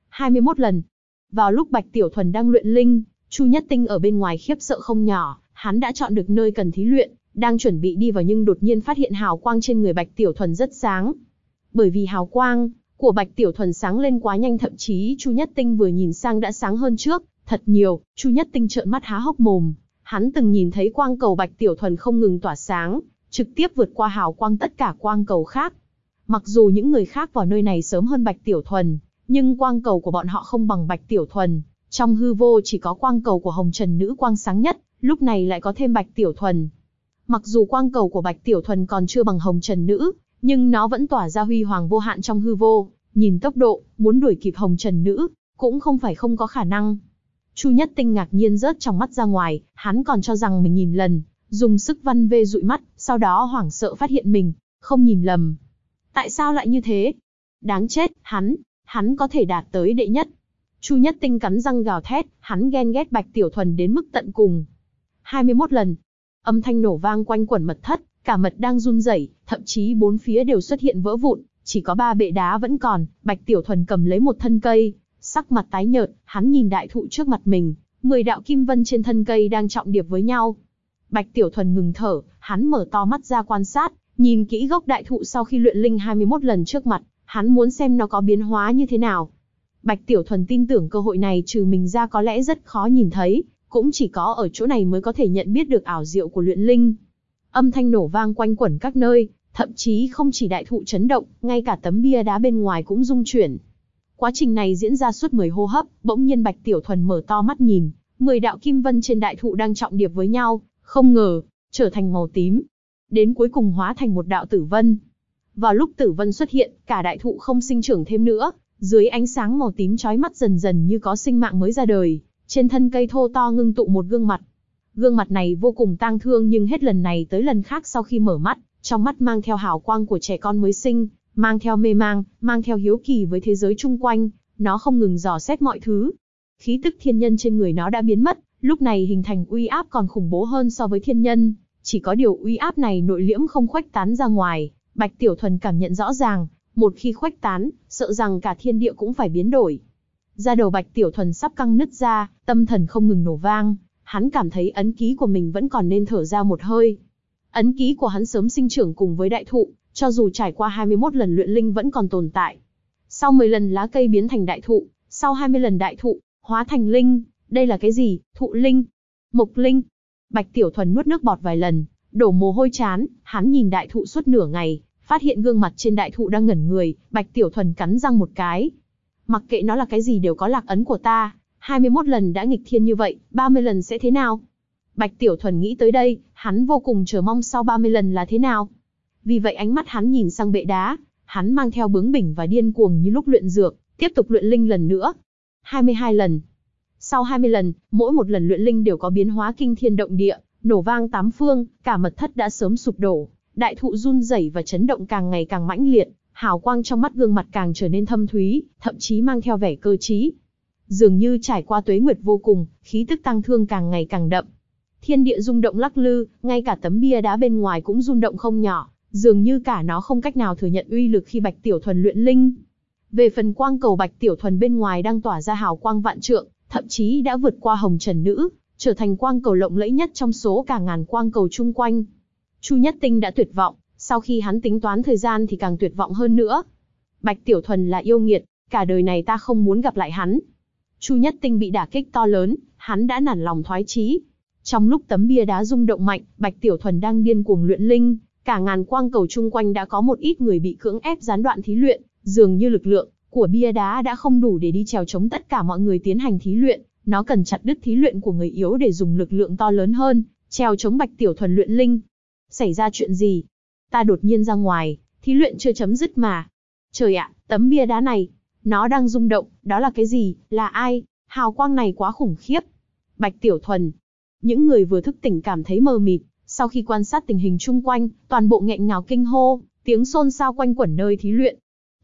21 lần. Vào lúc Bạch Tiểu Thuần đang luyện linh, Chu Nhất Tinh ở bên ngoài khiếp sợ không nhỏ, hắn đã chọn được nơi cần thí luyện, đang chuẩn bị đi vào nhưng đột nhiên phát hiện hào quang trên người Bạch Tiểu Thuần rất sáng. Bởi vì hào quang của Bạch Tiểu Thuần sáng lên quá nhanh, thậm chí Chu Nhất Tinh vừa nhìn sang đã sáng hơn trước, thật nhiều. Chu Nhất Tinh trợn mắt há hốc mồm, hắn từng nhìn thấy quang cầu Bạch Tiểu Thuần không ngừng tỏa sáng, trực tiếp vượt qua hào quang tất cả quang cầu khác. Mặc dù những người khác vào nơi này sớm hơn Bạch Tiểu Thuần, nhưng quang cầu của bọn họ không bằng Bạch Tiểu Thuần. Trong hư vô chỉ có quang cầu của Hồng Trần Nữ quang sáng nhất, lúc này lại có thêm Bạch Tiểu Thuần. Mặc dù quang cầu của Bạch Tiểu Thuần còn chưa bằng Hồng Trần Nữ, nhưng nó vẫn tỏa ra huy hoàng vô hạn trong hư vô. Nhìn tốc độ, muốn đuổi kịp Hồng Trần Nữ, cũng không phải không có khả năng. Chu Nhất Tinh ngạc nhiên rớt trong mắt ra ngoài, hắn còn cho rằng mình nhìn lầm, dùng sức văn vê dụi mắt, sau đó hoảng sợ phát hiện mình không nhìn lầm. Tại sao lại như thế? Đáng chết, hắn có thể đạt tới đệ nhất. Chu Nhất Tinh cắn răng gào thét, hắn ghen ghét Bạch Tiểu Thuần đến mức tận cùng. 21 lần. Âm thanh nổ vang quanh quẩn mật thất, cả mật đang run rẩy, thậm chí bốn phía đều xuất hiện vỡ vụn, chỉ có 3 bệ đá vẫn còn. Bạch Tiểu Thuần cầm lấy một thân cây, sắc mặt tái nhợt, hắn nhìn đại thụ trước mặt mình, 10 đạo kim vân trên thân cây đang trọng điệp với nhau. Bạch Tiểu Thuần ngừng thở, hắn mở to mắt ra quan sát, nhìn kỹ gốc đại thụ sau khi luyện linh 21 lần trước mặt, hắn muốn xem nó có biến hóa như thế nào. Bạch Tiểu Thuần tin tưởng cơ hội này trừ mình ra có lẽ rất khó nhìn thấy, cũng chỉ có ở chỗ này mới có thể nhận biết được ảo diệu của luyện linh. Âm thanh nổ vang quanh quẩn các nơi, thậm chí không chỉ đại thụ chấn động, ngay cả tấm bia đá bên ngoài cũng rung chuyển. Quá trình này diễn ra suốt 10 hô hấp, bỗng nhiên Bạch Tiểu Thuần mở to mắt nhìn, 10 đạo kim vân trên đại thụ đang trọng điệp với nhau, không ngờ, trở thành màu tím. Đến cuối cùng hóa thành một đạo tử vân. Vào lúc tử vân xuất hiện, cả đại thụ không sinh trưởng thêm nữa, dưới ánh sáng màu tím chói mắt dần dần như có sinh mạng mới ra đời, trên thân cây thô to ngưng tụ một gương mặt. Gương mặt này vô cùng tang thương nhưng hết lần này tới lần khác sau khi mở mắt, trong mắt mang theo hào quang của trẻ con mới sinh, mang theo mê mang, mang theo hiếu kỳ với thế giới chung quanh, nó không ngừng dò xét mọi thứ. Khí tức thiên nhân trên người nó đã biến mất, lúc này hình thành uy áp còn khủng bố hơn so với thiên nhân, chỉ có điều uy áp này nội liễm không khuếch tán ra ngoài. Bạch Tiểu Thuần cảm nhận rõ ràng, một khi khuếch tán, sợ rằng cả thiên địa cũng phải biến đổi. Da đầu Bạch Tiểu Thuần sắp căng nứt ra, tâm thần không ngừng nổ vang, hắn cảm thấy ấn ký của mình vẫn còn nên thở ra một hơi. Ấn ký của hắn sớm sinh trưởng cùng với đại thụ, cho dù trải qua 21 lần luyện linh vẫn còn tồn tại. Sau 10 lần lá cây biến thành đại thụ, sau 20 lần đại thụ, hóa thành linh, đây là cái gì? Thụ linh? Mộc linh? Bạch Tiểu Thuần nuốt nước bọt vài lần, đổ mồ hôi trán, hắn nhìn đại thụ suốt nửa ngày, phát hiện gương mặt trên đại thụ đang ngẩn người, Bạch Tiểu Thuần cắn răng một cái. Mặc kệ nó là cái gì đều có lạc ấn của ta, 21 lần đã nghịch thiên như vậy, 30 lần sẽ thế nào? Bạch Tiểu Thuần nghĩ tới đây, hắn vô cùng chờ mong sau 30 lần là thế nào. Vì vậy ánh mắt hắn nhìn sang bệ đá, hắn mang theo bướng bỉnh và điên cuồng như lúc luyện dược, tiếp tục luyện linh lần nữa. 22 lần. Sau 20 lần, mỗi một lần luyện linh đều có biến hóa kinh thiên động địa, nổ vang tám phương, cả mật thất đã sớm sụp đổ, đại thụ run rẩy và chấn động càng ngày càng mãnh liệt, hào quang trong mắt gương mặt càng trở nên thâm thúy, thậm chí mang theo vẻ cơ trí. Dường như trải qua tuế nguyệt vô cùng, khí tức tang thương càng ngày càng đậm. Thiên địa rung động lắc lư, ngay cả tấm bia đá bên ngoài cũng rung động không nhỏ, dường như cả nó không cách nào thừa nhận uy lực khi Bạch Tiểu Thuần luyện linh. Về phần quang cầu Bạch Tiểu Thuần bên ngoài đang tỏa ra hào quang vạn trượng, thậm chí đã vượt qua Hồng Trần Nữ, trở thành quang cầu lộng lẫy nhất trong số cả ngàn quang cầu chung quanh. Chu Nhất Tinh đã tuyệt vọng, sau khi hắn tính toán thời gian thì càng tuyệt vọng hơn nữa. Bạch Tiểu Thuần là yêu nghiệt, cả đời này ta không muốn gặp lại hắn. Chu Nhất Tinh bị đả kích to lớn, hắn đã nản lòng thoái chí. Trong lúc tấm bia đá rung động mạnh, Bạch Tiểu Thuần đang điên cuồng luyện linh, cả ngàn quang cầu chung quanh đã có một ít người bị cưỡng ép gián đoạn thí luyện, dường như lực lượng của bia đá đã không đủ để đi chèo chống tất cả mọi người tiến hành thí luyện, nó cần chặt đứt thí luyện của người yếu để dùng lực lượng to lớn hơn, chèo chống Bạch Tiểu Thuần luyện linh. Xảy ra chuyện gì? Ta đột nhiên ra ngoài, thí luyện chưa chấm dứt mà. Trời ạ, tấm bia đá này, nó đang rung động, đó là cái gì, là ai? Hào quang này quá khủng khiếp. Bạch Tiểu Thuần. Những người vừa thức tỉnh cảm thấy mờ mịt, sau khi quan sát tình hình chung quanh, toàn bộ nghẹn ngào kinh hô, tiếng xôn xao quanh quẩn nơi thí luyện.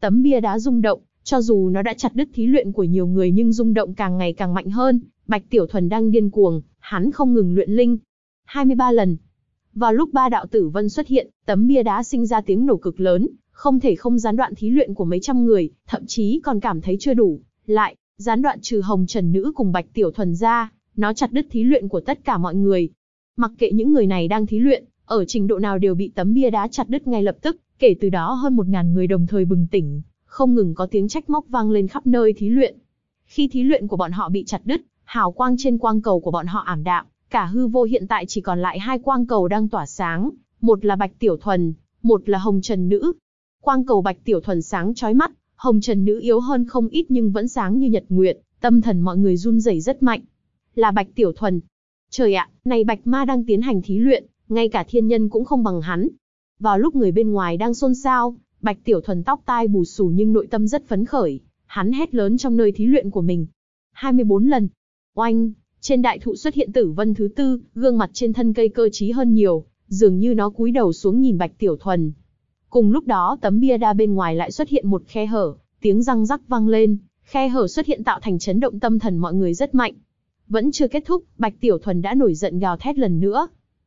Tấm bia đá rung động, cho dù nó đã chặt đứt thí luyện của nhiều người nhưng rung động càng ngày càng mạnh hơn. Bạch Tiểu Thuần đang điên cuồng, hắn không ngừng luyện linh. 23 lần. Vào lúc ba đạo tử vân xuất hiện, tấm bia đá sinh ra tiếng nổ cực lớn, không thể không gián đoạn thí luyện của mấy trăm người, thậm chí còn cảm thấy chưa đủ. Lại, gián đoạn trừ Hồng Trần Nữ cùng Bạch Tiểu Thuần ra, nó chặt đứt thí luyện của tất cả mọi người. Mặc kệ những người này đang thí luyện, ở trình độ nào đều bị tấm bia đá chặt đứt ngay lập tức, kể từ đó hơn 1000 người đồng thời bừng tỉnh, không ngừng có tiếng trách móc vang lên khắp nơi thí luyện. Khi thí luyện của bọn họ bị chặt đứt, hào quang trên quang cầu của bọn họ ảm đạm, cả hư vô hiện tại chỉ còn lại 2 quang cầu đang tỏa sáng, một là Bạch Tiểu Thuần, một là Hồng Trần Nữ. Quang cầu Bạch Tiểu Thuần sáng chói mắt, Hồng Trần Nữ yếu hơn không ít nhưng vẫn sáng như nhật nguyệt, tâm thần mọi người run rẩy rất mạnh. Là Bạch Tiểu Thuần. Trời ạ, này Bạch Ma đang tiến hành thí luyện, ngay cả thiên nhân cũng không bằng hắn. Vào lúc người bên ngoài đang xôn xao, Bạch Tiểu Thuần tóc tai bù xù nhưng nội tâm rất phấn khởi, hắn hét lớn trong nơi thí luyện của mình. 24 lần. Oanh, trên đại thụ xuất hiện tử vân thứ tư, gương mặt trên thân cây cơ trí hơn nhiều, dường như nó cúi đầu xuống nhìn Bạch Tiểu Thuần. Cùng lúc đó tấm bia đá bên ngoài lại xuất hiện một khe hở, tiếng răng rắc vang lên, khe hở xuất hiện tạo thành chấn động tâm thần mọi người rất mạnh. Vẫn chưa kết thúc, Bạch Tiểu Thuần đã nổi giận gào thét lần nữa.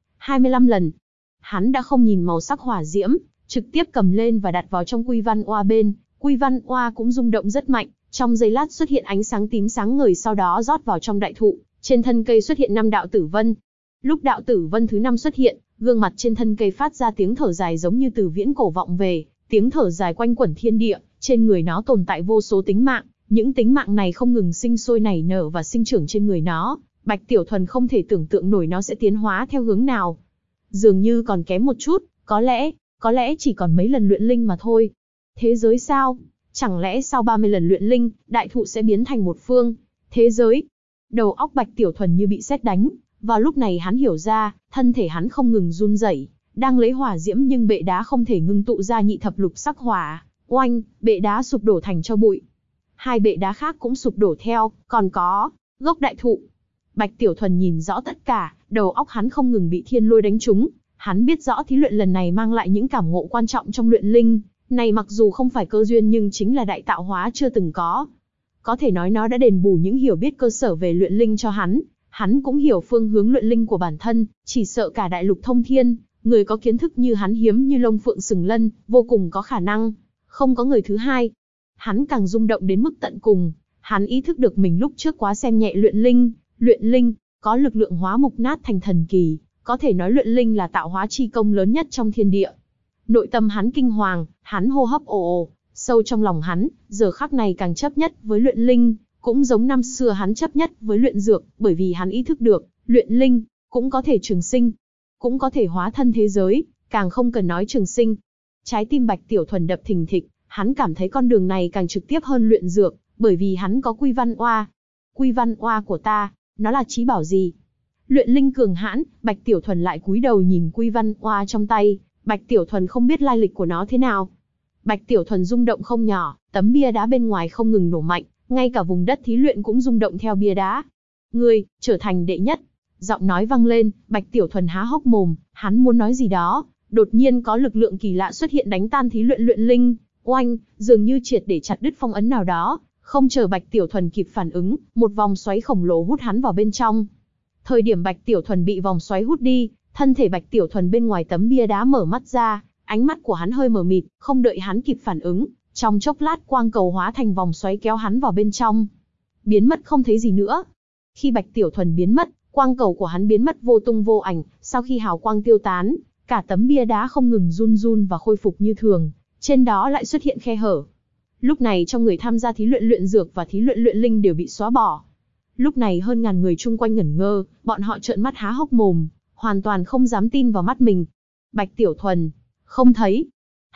25 lần. Hắn đã không nhìn màu sắc hỏa diễm, trực tiếp cầm lên và đặt vào trong Quy Văn Oa bên, Quy Văn Oa cũng rung động rất mạnh, trong giây lát xuất hiện ánh sáng tím sáng ngời sau đó rót vào trong đại thụ, trên thân cây xuất hiện 5 đạo tử vân. Lúc đạo tử vân thứ 5 xuất hiện, gương mặt trên thân cây phát ra tiếng thở dài giống như từ viễn cổ vọng về, tiếng thở dài quanh quẩn thiên địa, trên người nó tồn tại vô số tính mạng, những tính mạng này không ngừng sinh sôi nảy nở và sinh trưởng trên người nó. Bạch Tiểu Thuần không thể tưởng tượng nổi nó sẽ tiến hóa theo hướng nào. Dường như còn kém một chút, có lẽ chỉ còn mấy lần luyện linh mà thôi. Thế giới sao? Chẳng lẽ sau 30 lần luyện linh, đại thụ sẽ biến thành một phương thế giới? Đầu óc Bạch Tiểu Thuần như bị sét đánh. Vào lúc này hắn hiểu ra, thân thể hắn không ngừng run rẩy, đang lấy hỏa diễm nhưng bệ đá không thể ngưng tụ ra nhị thập lục sắc hỏa. Oanh, bệ đá sụp đổ thành tro bụi. 2 bệ đá khác cũng sụp đổ theo, còn có gốc đại thụ. Bạch Tiểu Thuần nhìn rõ tất cả, đầu óc hắn không ngừng bị thiên lôi đánh trúng. Hắn biết rõ thí luyện lần này mang lại những cảm ngộ quan trọng trong luyện linh. Này mặc dù không phải cơ duyên nhưng chính là đại tạo hóa chưa từng có. Có thể nói nó đã đền bù những hiểu biết cơ sở về luyện linh cho hắn. Hắn cũng hiểu phương hướng luyện linh của bản thân, chỉ sợ cả đại lục thông thiên, người có kiến thức như hắn hiếm như lông phượng sừng lân, vô cùng có khả năng. Không có người thứ hai. Hắn càng rung động đến mức tận cùng. Hắn ý thức được mình lúc trước quá xem nhẹ luyện linh. Luyện linh, có lực lượng hóa mục nát thành thần kỳ. Có thể nói luyện linh là tạo hóa chi công lớn nhất trong thiên địa. Nội tâm hắn kinh hoàng, hắn hô hấp ồ ồ, sâu trong lòng hắn, giờ khắc này càng chấp nhất với luyện linh, cũng giống năm xưa hắn chấp nhất với luyện dược, bởi vì hắn ý thức được, luyện linh, cũng có thể trường sinh, cũng có thể hóa thân thế giới, càng không cần nói trường sinh. Trái tim Bạch Tiểu Thuần đập thình thịch, hắn cảm thấy con đường này càng trực tiếp hơn luyện dược, bởi vì hắn có Quy Văn Oa. Quy Văn Oa của ta, nó là chí bảo gì? Luyện linh cường hãn, Bạch Tiểu Thuần lại cúi đầu nhìn Quy Văn Oa trong tay, Bạch Tiểu Thuần không biết lai lịch của nó thế nào. Bạch Tiểu Thuần rung động không nhỏ, tấm bia đá bên ngoài không ngừng nổ mạnh, ngay cả vùng đất thí luyện cũng rung động theo bia đá. Ngươi, trở thành đệ nhất. Giọng nói vang lên, Bạch Tiểu Thuần há hốc mồm, hắn muốn nói gì đó, đột nhiên có lực lượng kỳ lạ xuất hiện đánh tan thí luyện linh, oanh, dường như triệt để chặt đứt phong ấn nào đó, không chờ Bạch Tiểu Thuần kịp phản ứng, một vòng xoáy khổng lồ hút hắn vào bên trong. Thời điểm Bạch Tiểu Thuần bị vòng xoáy hút đi, thân thể Bạch Tiểu Thuần bên ngoài tấm bia đá mở mắt ra, ánh mắt của hắn hơi mờ mịt, không đợi hắn kịp phản ứng, trong chốc lát quang cầu hóa thành vòng xoáy kéo hắn vào bên trong. Biến mất không thấy gì nữa. Khi Bạch Tiểu Thuần biến mất, quang cầu của hắn biến mất vô tung vô ảnh, sau khi hào quang tiêu tán, cả tấm bia đá không ngừng run run và khôi phục như thường, trên đó lại xuất hiện khe hở. Lúc này trong người tham gia thí luyện dược và thí luyện linh đều bị xóa bỏ. Lúc này hơn ngàn người chung quanh ngẩn ngơ, bọn họ trợn mắt há hốc mồm, hoàn toàn không dám tin vào mắt mình. Bạch Tiểu Thuần, không thấy.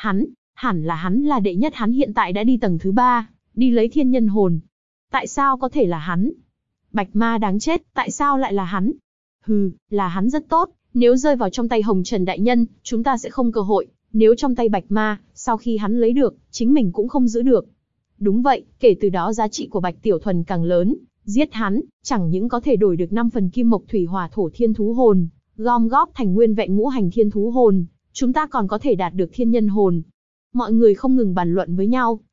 Hẳn là đệ nhất, hắn hiện tại đã đi tầng thứ 3, đi lấy thiên nhân hồn. Tại sao có thể là hắn? Bạch Ma đáng chết, tại sao lại là hắn? Hừ, là hắn rất tốt, nếu rơi vào trong tay Hồng Trần Đại Nhân, chúng ta sẽ không cơ hội, nếu trong tay Bạch Ma, sau khi hắn lấy được, chính mình cũng không giữ được. Đúng vậy, kể từ đó giá trị của Bạch Tiểu Thuần càng lớn, giết hắn, chẳng những có thể đổi được 5 phần kim mộc thủy hỏa thổ thiên thú hồn, gom góp thành nguyên vẹn ngũ hành thiên thú hồn, chúng ta còn có thể đạt được thiên nhân hồn. Mọi người không ngừng bàn luận với nhau,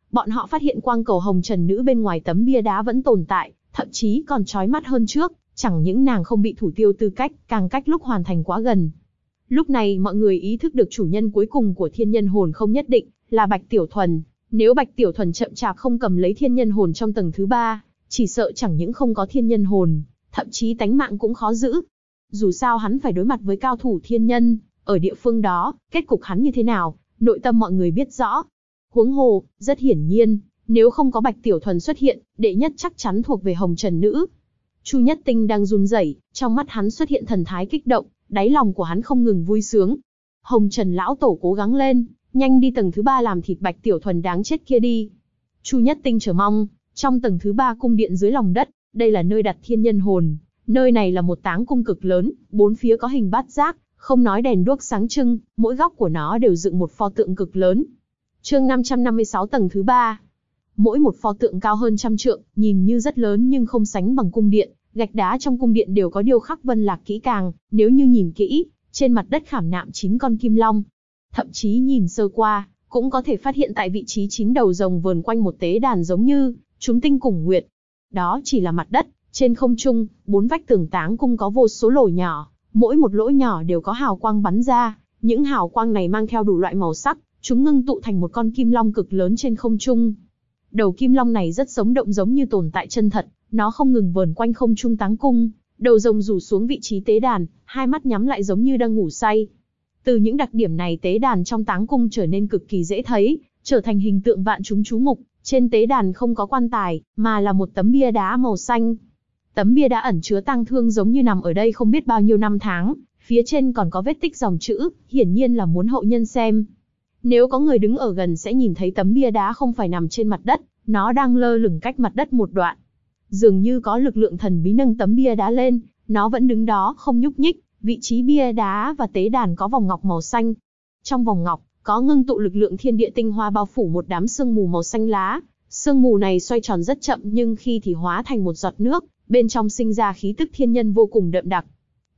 bọn họ phát hiện quang cầu hồng trần nữ bên ngoài tấm bia đá vẫn tồn tại, thậm chí còn chói mắt hơn trước, chẳng những nàng không bị thủ tiêu tư cách, càng cách lúc hoàn thành quá gần. Lúc này mọi người ý thức được chủ nhân cuối cùng của thiên nhân hồn không nhất định là Bạch Tiểu Thuần. Nếu Bạch Tiểu Thuần chậm chạp không cầm lấy thiên nhân hồn trong tầng thứ 3, chỉ sợ chẳng những không có thiên nhân hồn, thậm chí tánh mạng cũng khó giữ. Dù sao hắn phải đối mặt với cao thủ thiên nhân, ở địa phương đó, kết cục hắn như thế nào, nội tâm mọi người biết rõ. Huống hồ, rất hiển nhiên, nếu không có Bạch Tiểu Thuần xuất hiện, đệ nhất chắc chắn thuộc về Hồng Trần Nữ. Chu Nhất Tinh đang run rẩy, trong mắt hắn xuất hiện thần thái kích động, đáy lòng của hắn không ngừng vui sướng. Hồng Trần lão tổ cố gắng lên, nhanh đi tầng thứ 3 làm thịt Bạch Tiểu Thuần đáng chết kia đi. Chu Nhất Tinh chờ mong, trong tầng thứ 3 cung điện dưới lòng đất, đây là nơi đặt thiên nhân hồn. Nơi này là một táng cung cực lớn, bốn phía có hình bát giác, không nói đèn đuốc sáng trưng, mỗi góc của nó đều dựng một pho tượng cực lớn. Chương 556 tầng thứ 3. Mỗi một pho tượng cao hơn 100 trượng, nhìn như rất lớn nhưng không sánh bằng cung điện, gạch đá trong cung điện đều có điêu khắc vân lạc kỹ càng, nếu như nhìn kỹ, trên mặt đất khảm nạm 9 con kim long. Thậm chí nhìn sơ qua, cũng có thể phát hiện tại vị trí 9 đầu rồng vờn quanh một tế đàn giống như chúng tinh cùng nguyệt. Đó chỉ là mặt đất, trên không trung, 4 vách tường táng cung có vô số lỗ nhỏ, mỗi một lỗ nhỏ đều có hào quang bắn ra, những hào quang này mang theo đủ loại màu sắc, chúng ngưng tụ thành một con kim long cực lớn trên không trung. Đầu kim long này rất sống động giống như tồn tại chân thật, nó không ngừng vờn quanh không trung táng cung, đầu rồng rủ xuống vị trí tế đàn, hai mắt nhắm lại giống như đang ngủ say. Từ những đặc điểm này tế đàn trong táng cung trở nên cực kỳ dễ thấy, trở thành hình tượng vạn chúng chú mục. Trên tế đàn không có quan tài, mà là một tấm bia đá màu xanh. Tấm bia đá ẩn chứa tang thương giống như nằm ở đây không biết bao nhiêu năm tháng, phía trên còn có vết tích dòng chữ, hiển nhiên là muốn hậu nhân xem. Nếu có người đứng ở gần sẽ nhìn thấy tấm bia đá không phải nằm trên mặt đất, nó đang lơ lửng cách mặt đất một đoạn. Dường như có lực lượng thần bí nâng tấm bia đá lên, nó vẫn đứng đó không nhúc nhích, vị trí bia đá và tế đàn có vòng ngọc màu xanh. Trong vòng ngọc, có ngưng tụ lực lượng thiên địa tinh hoa bao phủ một đám sương mù màu xanh lá. Sương mù này xoay tròn rất chậm nhưng khi thì hóa thành một giọt nước, bên trong sinh ra khí tức thiên nhân vô cùng đậm đặc.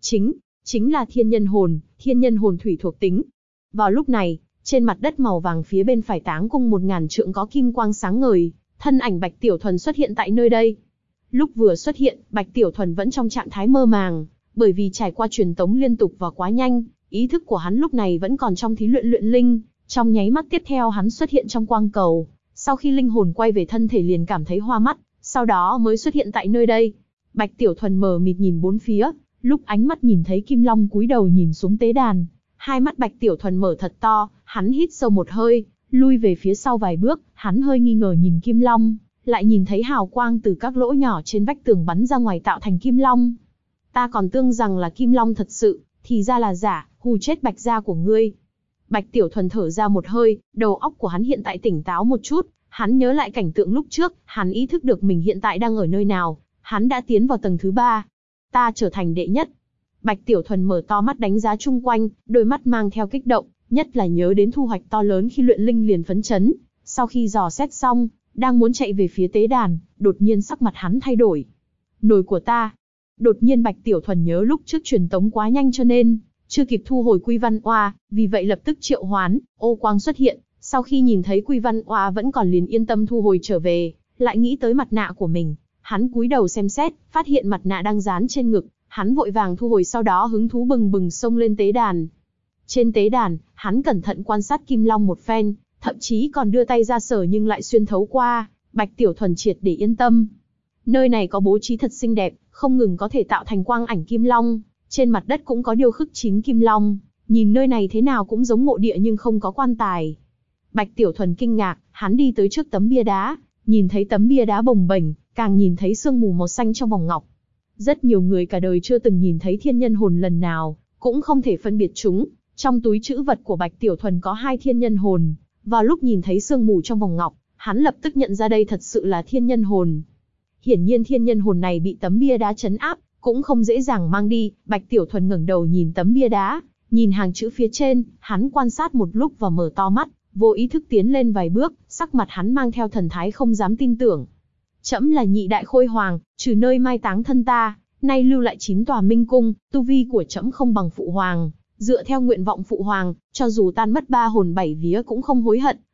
Chính là thiên nhân hồn thủy thuộc tính. Vào lúc này, trên mặt đất màu vàng phía bên phải táng cung 1000 trượng có kim quang sáng ngời, thân ảnh Bạch Tiểu Thuần xuất hiện tại nơi đây. Lúc vừa xuất hiện, Bạch Tiểu Thuần vẫn trong trạng thái mơ màng, bởi vì trải qua truyền tống liên tục và quá nhanh, ý thức của hắn lúc này vẫn còn trong thí luyện linh. Trong nháy mắt tiếp theo hắn xuất hiện trong quang cầu, sau khi linh hồn quay về thân thể liền cảm thấy hoa mắt, sau đó mới xuất hiện tại nơi đây. Bạch Tiểu Thuần mờ mịt nhìn bốn phía, lúc ánh mắt nhìn thấy Kim Long cúi đầu nhìn xuống tế đàn, hai mắt Bạch Tiểu Thuần mở thật to, hắn hít sâu một hơi, lui về phía sau vài bước, hắn hơi nghi ngờ nhìn Kim Long, lại nhìn thấy hào quang từ các lỗ nhỏ trên vách tường bắn ra ngoài tạo thành Kim Long. Ta còn tưởng rằng là Kim Long thật sự, thì ra là giả, hù chết Bạch gia của ngươi. Bạch Tiểu Thuần thở ra một hơi, đầu óc của hắn hiện tại tỉnh táo một chút, hắn nhớ lại cảnh tượng lúc trước, hắn ý thức được mình hiện tại đang ở nơi nào, hắn đã tiến vào tầng thứ 3. Ta trở thành đệ nhất. Bạch Tiểu Thuần mở to mắt đánh giá chung quanh, đôi mắt mang theo kích động, nhất là nhớ đến thu hoạch to lớn khi luyện linh liền phấn chấn. Sau khi dò xét xong, đang muốn chạy về phía tế đàn, đột nhiên sắc mặt hắn thay đổi. Nồi của ta. Đột nhiên Bạch Tiểu Thuần nhớ lúc trước truyền tống quá nhanh cho nên chưa kịp thu hồi Quy Văn Oa, vì vậy lập tức triệu hoán, ô quang xuất hiện, sau khi nhìn thấy Quy Văn Oa vẫn còn liền yên tâm thu hồi trở về, lại nghĩ tới mặt nạ của mình, hắn cúi đầu xem xét, phát hiện mặt nạ đang dán trên ngực, hắn vội vàng thu hồi sau đó hứng thú bừng bừng xông lên tế đàn. Trên tế đàn, hắn cẩn thận quan sát Kim Long một phen, thậm chí còn đưa tay ra sờ nhưng lại xuyên thấu qua, Bạch Tiểu Thuần triệt để yên tâm. Nơi này có bố trí thật xinh đẹp, không ngừng có thể tạo thành quang ảnh Kim Long. Trên mặt đất cũng có điêu khắc 9 kim long, nhìn nơi này thế nào cũng giống mộ địa nhưng không có quan tài. Bạch Tiểu Thuần kinh ngạc, hắn đi tới trước tấm bia đá, nhìn thấy tấm bia đá bồng bềnh, càng nhìn thấy sương mù màu xanh trong vòng ngọc. Rất nhiều người cả đời chưa từng nhìn thấy thiên nhân hồn lần nào, cũng không thể phân biệt chúng. Trong túi trữ vật của Bạch Tiểu Thuần có 2 thiên nhân hồn, vào lúc nhìn thấy sương mù trong vòng ngọc, hắn lập tức nhận ra đây thật sự là thiên nhân hồn. Hiển nhiên thiên nhân hồn này bị tấm bia đá trấn áp, cũng không dễ dàng mang đi. Bạch Tiểu Thuần ngẩng đầu nhìn tấm bia đá, nhìn hàng chữ phía trên, hắn quan sát một lúc và mở to mắt, vô ý thức tiến lên vài bước, sắc mặt hắn mang theo thần thái không dám tin tưởng. Trẫm là nhị đại khôi hoàng, trừ nơi mai táng thân ta, nay lưu lại 9 tòa minh cung, tu vi của trẫm không bằng phụ hoàng, dựa theo nguyện vọng phụ hoàng, cho dù tan mất 3 hồn 7 vía cũng không hối hận,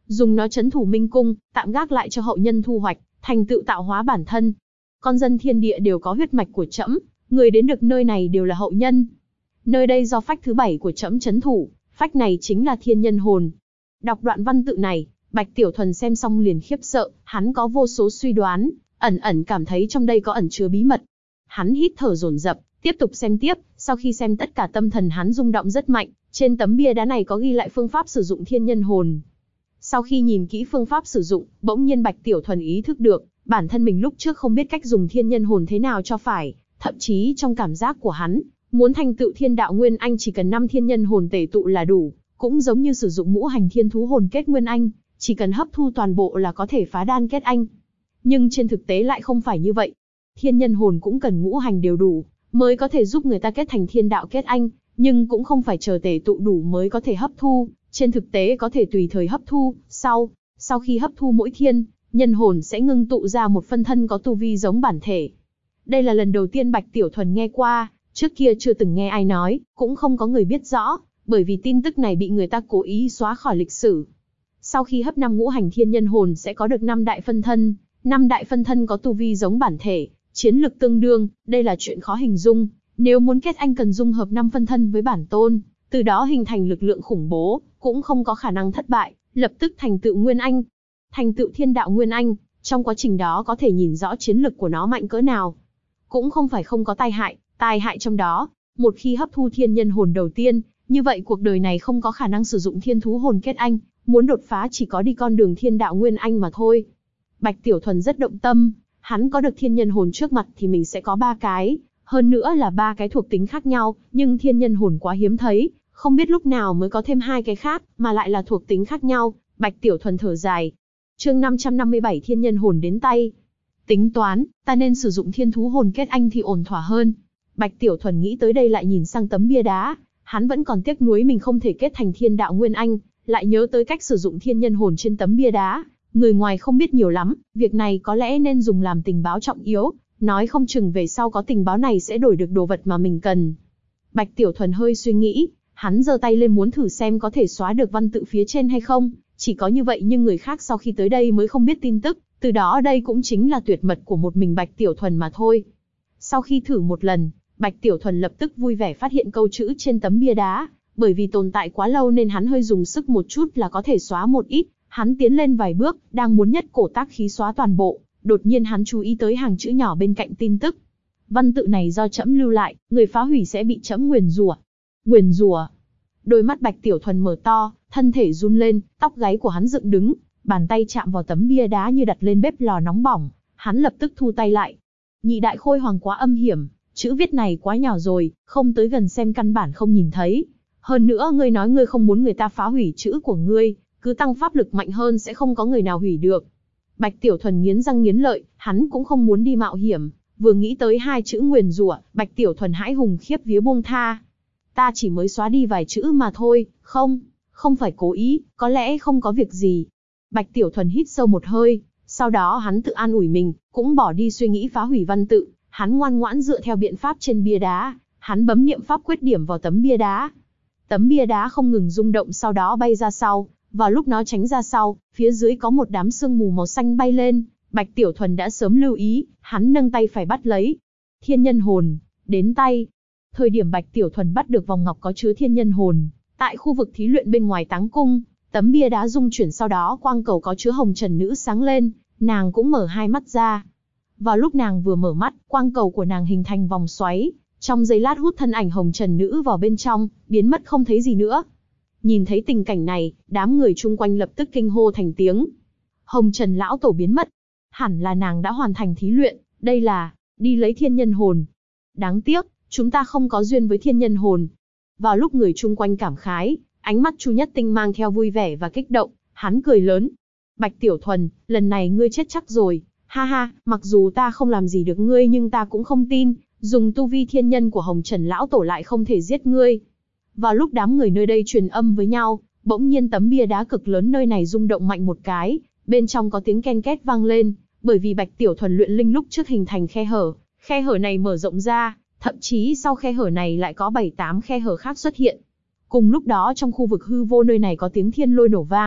dùng nó trấn thủ Minh Cung, tạm gác lại cho hậu nhân thu hoạch, thành tựu tạo hóa bản thân. Con dân thiên địa đều có huyết mạch của trẫm, người đến được nơi này đều là hậu nhân. Nơi đây do phách thứ 7 của trẫm trấn thủ, phách này chính là thiên nhân hồn. Đọc đoạn văn tự này, Bạch Tiểu Thuần xem xong liền khiếp sợ, hắn có vô số suy đoán, ẩn ẩn cảm thấy trong đây có ẩn chứa bí mật. Hắn hít thở dồn dập, tiếp tục xem tiếp, sau khi xem tất cả tâm thần hắn rung động rất mạnh, trên tấm bia đá này có ghi lại phương pháp sử dụng thiên nhân hồn. Sau khi nhìn kỹ phương pháp sử dụng, bỗng nhiên Bạch Tiểu Thuần ý thức được, bản thân mình lúc trước không biết cách dùng thiên nhân hồn thế nào cho phải, thậm chí trong cảm giác của hắn, muốn thành tựu thiên đạo nguyên anh chỉ cần 5 thiên nhân hồn tề tụ là đủ, cũng giống như sử dụng ngũ hành thiên thú hồn kết nguyên anh, chỉ cần hấp thu toàn bộ là có thể phá đan kết anh. Nhưng trên thực tế lại không phải như vậy. Thiên nhân hồn cũng cần ngũ hành đều đủ, mới có thể giúp người ta kết thành thiên đạo kết anh, nhưng cũng không phải chờ tề tụ đủ mới có thể hấp thu, trên thực tế có thể tùy thời hấp thu, sau khi hấp thu mỗi thiên nhân hồn sẽ ngưng tụ ra một phân thân có tu vi giống bản thể. Đây là lần đầu tiên Bạch Tiểu Thuần nghe qua, trước kia chưa từng nghe ai nói, cũng không có người biết rõ, bởi vì tin tức này bị người ta cố ý xóa khỏi lịch sử. Sau khi hấp 5 ngũ hành thiên nhân hồn sẽ có được 5 đại phân thân, 5 đại phân thân có tu vi giống bản thể, chiến lực tương đương, đây là chuyện khó hình dung. Nếu muốn kết anh cần dung hợp 5 phân thân với bản tôn, từ đó hình thành lực lượng khủng bố, cũng không có khả năng thất bại, lập tức thành tựu nguyên anh. Thành tựu thiên đạo nguyên anh, trong quá trình đó có thể nhìn rõ chiến lực của nó mạnh cỡ nào. Cũng không phải không có tai hại trong đó, một khi hấp thu thiên nhân hồn đầu tiên, như vậy cuộc đời này không có khả năng sử dụng thiên thú hồn kết anh, muốn đột phá chỉ có đi con đường thiên đạo nguyên anh mà thôi. Bạch Tiểu Thuần rất động tâm, hắn có được thiên nhân hồn trước mặt thì mình sẽ có 3 cái, hơn nữa là 3 cái thuộc tính khác nhau, nhưng thiên nhân hồn quá hiếm thấy, không biết lúc nào mới có thêm 2 cái khác, mà lại là thuộc tính khác nhau. Bạch Tiểu Thuần thở dài. Chương 557 thiên nhân hồn đến tay. Tính toán, ta nên sử dụng thiên thú hồn kết anh thì ổn thỏa hơn. Bạch Tiểu Thuần nghĩ tới đây lại nhìn sang tấm bia đá, hắn vẫn còn tiếc nuối mình không thể kết thành thiên đạo nguyên anh, lại nhớ tới cách sử dụng thiên nhân hồn trên tấm bia đá. Người ngoài không biết nhiều lắm, việc này có lẽ nên dùng làm tình báo trọng yếu, nói không chừng về sau có tình báo này sẽ đổi được đồ vật mà mình cần. Bạch Tiểu Thuần hơi suy nghĩ, hắn giơ tay lên muốn thử xem có thể xóa được văn tự phía trên hay không, chỉ có như vậy nhưng người khác sau khi tới đây mới không biết tin tức, từ đó đây cũng chính là tuyệt mật của một mình Bạch Tiểu Thuần mà thôi. Sau khi thử một lần, Bạch Tiểu Thuần lập tức vui vẻ phát hiện câu chữ trên tấm bia đá, bởi vì tồn tại quá lâu nên hắn hơi dùng sức một chút là có thể xóa một ít. Hắn tiến lên vài bước, đang muốn nhất cổ tác khí xóa toàn bộ, đột nhiên hắn chú ý tới hàng chữ nhỏ bên cạnh tin tức. Văn tự này do trẫm lưu lại, người phá hủy sẽ bị trẫm nguyền rủa. Nguyền rủa? Đôi mắt Bạch Tiểu Thuần mở to, thân thể run lên, tóc gáy của hắn dựng đứng, bàn tay chạm vào tấm bia đá như đặt lên bếp lò nóng bỏng, hắn lập tức thu tay lại. Nhị đại khôi hoàng quá âm hiểm, chữ viết này quá nhỏ rồi, không tới gần xem căn bản không nhìn thấy. Hơn nữa ngươi nói ngươi không muốn người ta phá hủy chữ của ngươi, cứ tăng pháp lực mạnh hơn sẽ không có người nào hủy được. Bạch Tiểu Thuần nghiến răng nghiến lợi, hắn cũng không muốn đi mạo hiểm, vừa nghĩ tới 2 chữ nguyền rủa, Bạch Tiểu Thuần hãi hùng khiếp vía buông tha. Ta chỉ mới xóa đi vài chữ mà thôi, không phải cố ý, có lẽ không có việc gì. Bạch Tiểu Thuần hít sâu một hơi, sau đó hắn tự an ủi mình, cũng bỏ đi suy nghĩ phá hủy văn tự, hắn ngoan ngoãn dựa theo biện pháp trên bia đá, hắn bấm niệm pháp quyết điểm vào tấm bia đá. Tấm bia đá không ngừng rung động sau đó bay ra sau. Vào lúc nó tránh ra sau, phía dưới có một đám sương mù màu xanh bay lên, Bạch Tiểu Thuần đã sớm lưu ý, hắn nâng tay phải bắt lấy. Thiên nhân hồn, đến tay. Thời điểm Bạch Tiểu Thuần bắt được vòng ngọc có chứa thiên nhân hồn, tại khu vực thí luyện bên ngoài Táng Cung, tấm bia đá rung chuyển sau đó quang cầu có chứa hồng trần nữ sáng lên, nàng cũng mở 2 mắt ra. Vào lúc nàng vừa mở mắt, quang cầu của nàng hình thành vòng xoáy, trong giây lát hút thân ảnh hồng trần nữ vào bên trong, biến mất không thấy gì nữa. Nhìn thấy tình cảnh này, đám người chung quanh lập tức kinh hô thành tiếng. Hồng Trần lão tổ biến mất. Hẳn là nàng đã hoàn thành thí luyện, đây là đi lấy thiên nhân hồn. Đáng tiếc, chúng ta không có duyên với thiên nhân hồn. Vào lúc người chung quanh cảm khái, ánh mắt Chu Nhất Tinh mang theo vui vẻ và kích động, hắn cười lớn. Bạch Tiểu Thuần, lần này ngươi chết chắc rồi. Ha ha, mặc dù ta không làm gì được ngươi nhưng ta cũng không tin, dùng tu vi thiên nhân của Hồng Trần lão tổ lại không thể giết ngươi. Vào lúc đám người nơi đây truyền âm với nhau, bỗng nhiên tấm bia đá cực lớn nơi này rung động mạnh một cái, bên trong có tiếng ken két vang lên, bởi vì Bạch Tiểu Thuần luyện linh lúc trước hình thành khe hở này mở rộng ra, thậm chí sau khe hở này lại có 7-8 khe hở khác xuất hiện. Cùng lúc đó trong khu vực hư vô nơi này có tiếng thiên lôi nổ vang,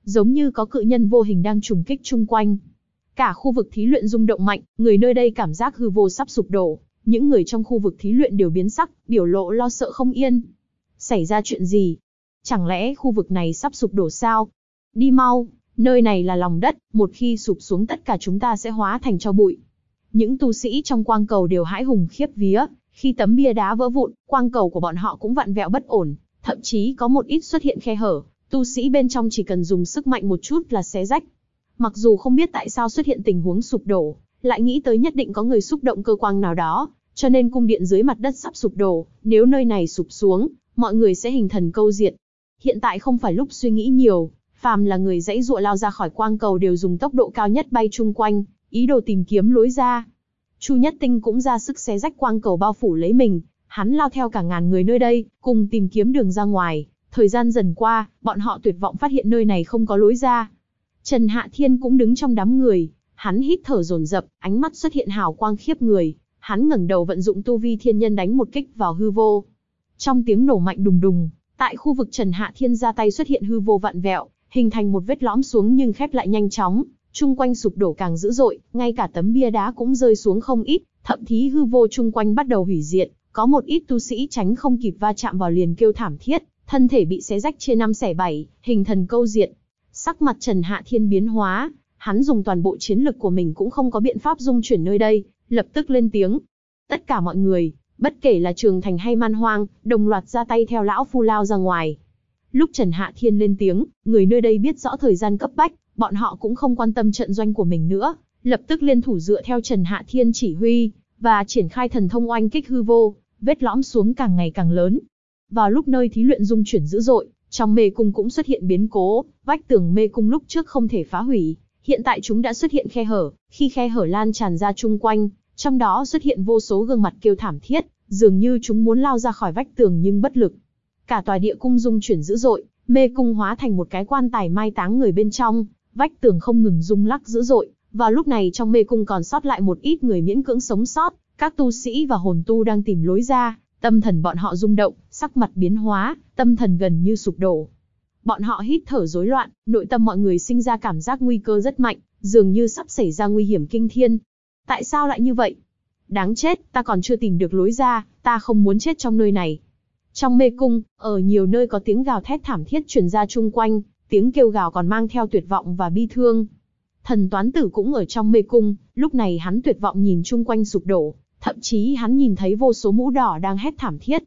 giống như có cự nhân vô hình đang trùng kích chung quanh. Cả khu vực thí luyện rung động mạnh, người nơi đây cảm giác hư vô sắp sụp đổ. Những người trong khu vực thí luyện đều biến sắc, biểu lộ lo sợ không yên. Xảy ra chuyện gì? Chẳng lẽ khu vực này sắp sụp đổ sao? Đi mau, nơi này là lòng đất, một khi sụp xuống tất cả chúng ta sẽ hóa thành tro bụi. Những tu sĩ trong quang cầu đều hãi hùng khiếp vía, khi tấm bia đá vỡ vụn, quang cầu của bọn họ cũng vặn vẹo bất ổn, thậm chí có một ít xuất hiện khe hở, tu sĩ bên trong chỉ cần dùng sức mạnh một chút là xé rách. Mặc dù không biết tại sao xuất hiện tình huống sụp đổ, lại nghĩ tới nhất định có người xúc động cơ quan nào đó, cho nên cung điện dưới mặt đất sắp sụp đổ, nếu nơi này sụp xuống, mọi người sẽ hình thần câu diệt. Hiện tại không phải lúc suy nghĩ nhiều, phàm là người dãy dụa lao ra khỏi quang cầu đều dùng tốc độ cao nhất bay chung quanh, ý đồ tìm kiếm lối ra. Chu Nhất Tinh cũng ra sức xé rách quang cầu bao phủ lấy mình, hắn lao theo cả ngàn người nơi đây, cùng tìm kiếm đường ra ngoài. Thời gian dần qua, bọn họ tuyệt vọng phát hiện nơi này không có lối ra. Trần Hạ Thiên cũng đứng trong đám người, hắn hít thở dồn dập, ánh mắt xuất hiện hào quang khiếp người, hắn ngẩng đầu vận dụng tu vi thiên nhân đánh một kích vào hư vô. Trong tiếng nổ mạnh đùng đùng, tại khu vực Trần Hạ Thiên ra tay xuất hiện hư vô vặn vẹo, hình thành một vết lõm xuống nhưng khép lại nhanh chóng, chung quanh sụp đổ càng dữ dội, ngay cả tấm bia đá cũng rơi xuống không ít, thậm chí hư vô chung quanh bắt đầu hủy diệt, có một ít tu sĩ tránh không kịp va chạm vào liền kêu thảm thiết, thân thể bị xé rách chia năm xẻ bảy, hình thần câu diệt. Sắc mặt Trần Hạ Thiên biến hóa, hắn dùng toàn bộ chiến lực của mình cũng không có biện pháp dung chuyển nơi đây, lập tức lên tiếng. Tất cả mọi người, bất kể là Trường Thành hay Man Hoang, đồng loạt ra tay theo lão phu lao ra ngoài. Lúc Trần Hạ Thiên lên tiếng, người nơi đây biết rõ thời gian cấp bách, bọn họ cũng không quan tâm trận doanh của mình nữa, lập tức liên thủ dựa theo Trần Hạ Thiên chỉ huy, và triển khai thần thông oanh kích hư vô, vết lõm xuống càng ngày càng lớn. Vào lúc nơi thí luyện dung chuyển dữ dội, trong mê cung cũng xuất hiện biến cố, vách tường mê cung lúc trước không thể phá hủy, hiện tại chúng đã xuất hiện khe hở, khi khe hở lan tràn ra chung quanh, trong đó xuất hiện vô số gương mặt kêu thảm thiết, dường như chúng muốn lao ra khỏi vách tường nhưng bất lực. Cả tòa địa cung dung chuyển dữ dội, mê cung hóa thành một cái quan tài mai táng người bên trong, vách tường không ngừng rung lắc dữ dội. Vào lúc này trong mê cung còn sót lại một ít người miễn cưỡng sống sót, các tu sĩ và hồn tu đang tìm lối ra, tâm thần bọn họ rung động, sắc mặt biến hóa, tâm thần gần như sụp đổ. Bọn họ hít thở rối loạn, nội tâm mọi người sinh ra cảm giác nguy cơ rất mạnh, dường như sắp xảy ra nguy hiểm kinh thiên. Tại sao lại như vậy? Đáng chết, ta còn chưa tìm được lối ra, ta không muốn chết trong nơi này. Trong mê cung, ở nhiều nơi có tiếng gào thét thảm thiết truyền ra chung quanh, tiếng kêu gào còn mang theo tuyệt vọng và bi thương. Thần Toán Tử cũng ở trong mê cung, lúc này hắn tuyệt vọng nhìn chung quanh sụp đổ, thậm chí hắn nhìn thấy vô số mũ đỏ đang hét thảm thiết.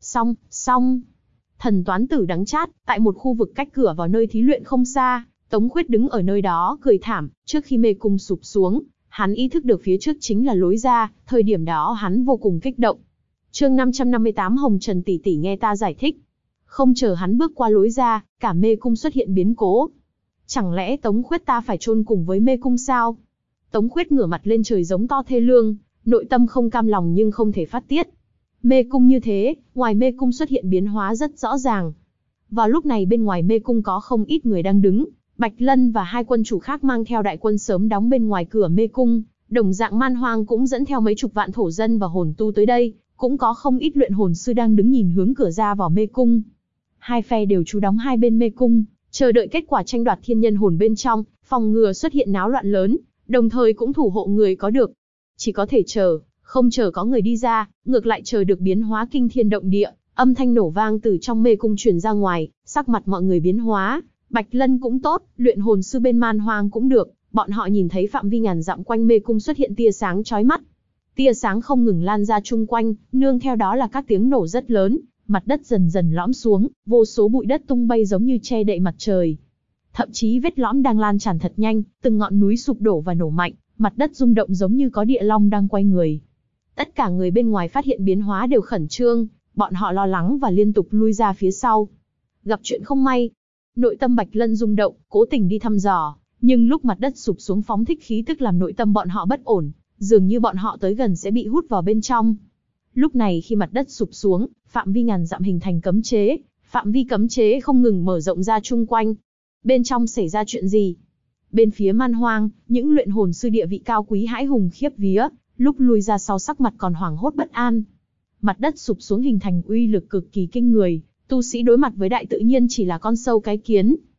Xong. Thần Toán Tử đắng chát, tại một khu vực cách cửa vào nơi thí luyện không xa, Tống Khuyết đứng ở nơi đó cười thảm, trước khi mê cung sụp xuống, hắn ý thức được phía trước chính là lối ra, thời điểm đó hắn vô cùng kích động. Chương 558 Hồng Trần tỷ tỷ nghe ta giải thích. Không chờ hắn bước qua lối ra, cả mê cung xuất hiện biến cố. Chẳng lẽ Tống Khuyết ta phải chôn cùng với mê cung sao? Tống Khuyết ngửa mặt lên trời giống to thê lương, nội tâm không cam lòng nhưng không thể phát tiết. Mê cung như thế, ngoài mê cung xuất hiện biến hóa rất rõ ràng. Vào lúc này bên ngoài mê cung có không ít người đang đứng, Bạch Lân và hai quân chủ khác mang theo đại quân sớm đóng bên ngoài cửa mê cung, đồng dạng Man Hoang cũng dẫn theo mấy chục vạn thổ dân và hồn tu tới đây, cũng có không ít luyện hồn sư đang đứng nhìn hướng cửa ra vào mê cung. Hai phe đều trú đóng hai bên mê cung, chờ đợi kết quả tranh đoạt thiên nhân hồn bên trong, phòng ngừa xuất hiện náo loạn lớn, đồng thời cũng thủ hộ người có được. Chỉ có thể chờ, không chờ có người đi ra, ngược lại chờ được biến hóa kinh thiên động địa, âm thanh nổ vang từ trong mê cung truyền ra ngoài, sắc mặt mọi người biến hóa. Bạch Lân cũng tốt, luyện hồn sư bên Man Hoang cũng được, bọn họ nhìn thấy phạm vi ngàn dặm quanh mê cung xuất hiện tia sáng chói mắt. Tia sáng không ngừng lan ra chung quanh, nương theo đó là các tiếng nổ rất lớn, mặt đất dần dần lõm xuống, vô số bụi đất tung bay giống như che đậy mặt trời. Thậm chí vết lõm đang lan tràn thật nhanh, từng ngọn núi sụp đổ và nổ mạnh, mặt đất rung động giống như có địa long đang quay người. Tất cả người bên ngoài phát hiện biến hóa đều khẩn trương, bọn họ lo lắng và liên tục lui ra phía sau. Gặp chuyện không may, nội tâm Bạch Lân rung động, cố tình đi thăm dò, nhưng lúc mặt đất sụp xuống phóng thích khí tức làm nội tâm bọn họ bất ổn, dường như bọn họ tới gần sẽ bị hút vào bên trong. Lúc này khi mặt đất sụp xuống, phạm vi ngàn dặm hình thành cấm chế, phạm vi cấm chế không ngừng mở rộng ra chung quanh. Bên trong xảy ra chuyện gì? Bên phía Man Hoang, những luyện hồn sư địa vị cao quý hãi hùng khiếp vía, lúc lui ra sau sắc mặt còn hoảng hốt bất an. Mặt đất sụp xuống hình thành uy lực cực kỳ kinh người, tu sĩ đối mặt với đại tự nhiên chỉ là con sâu cái kiến.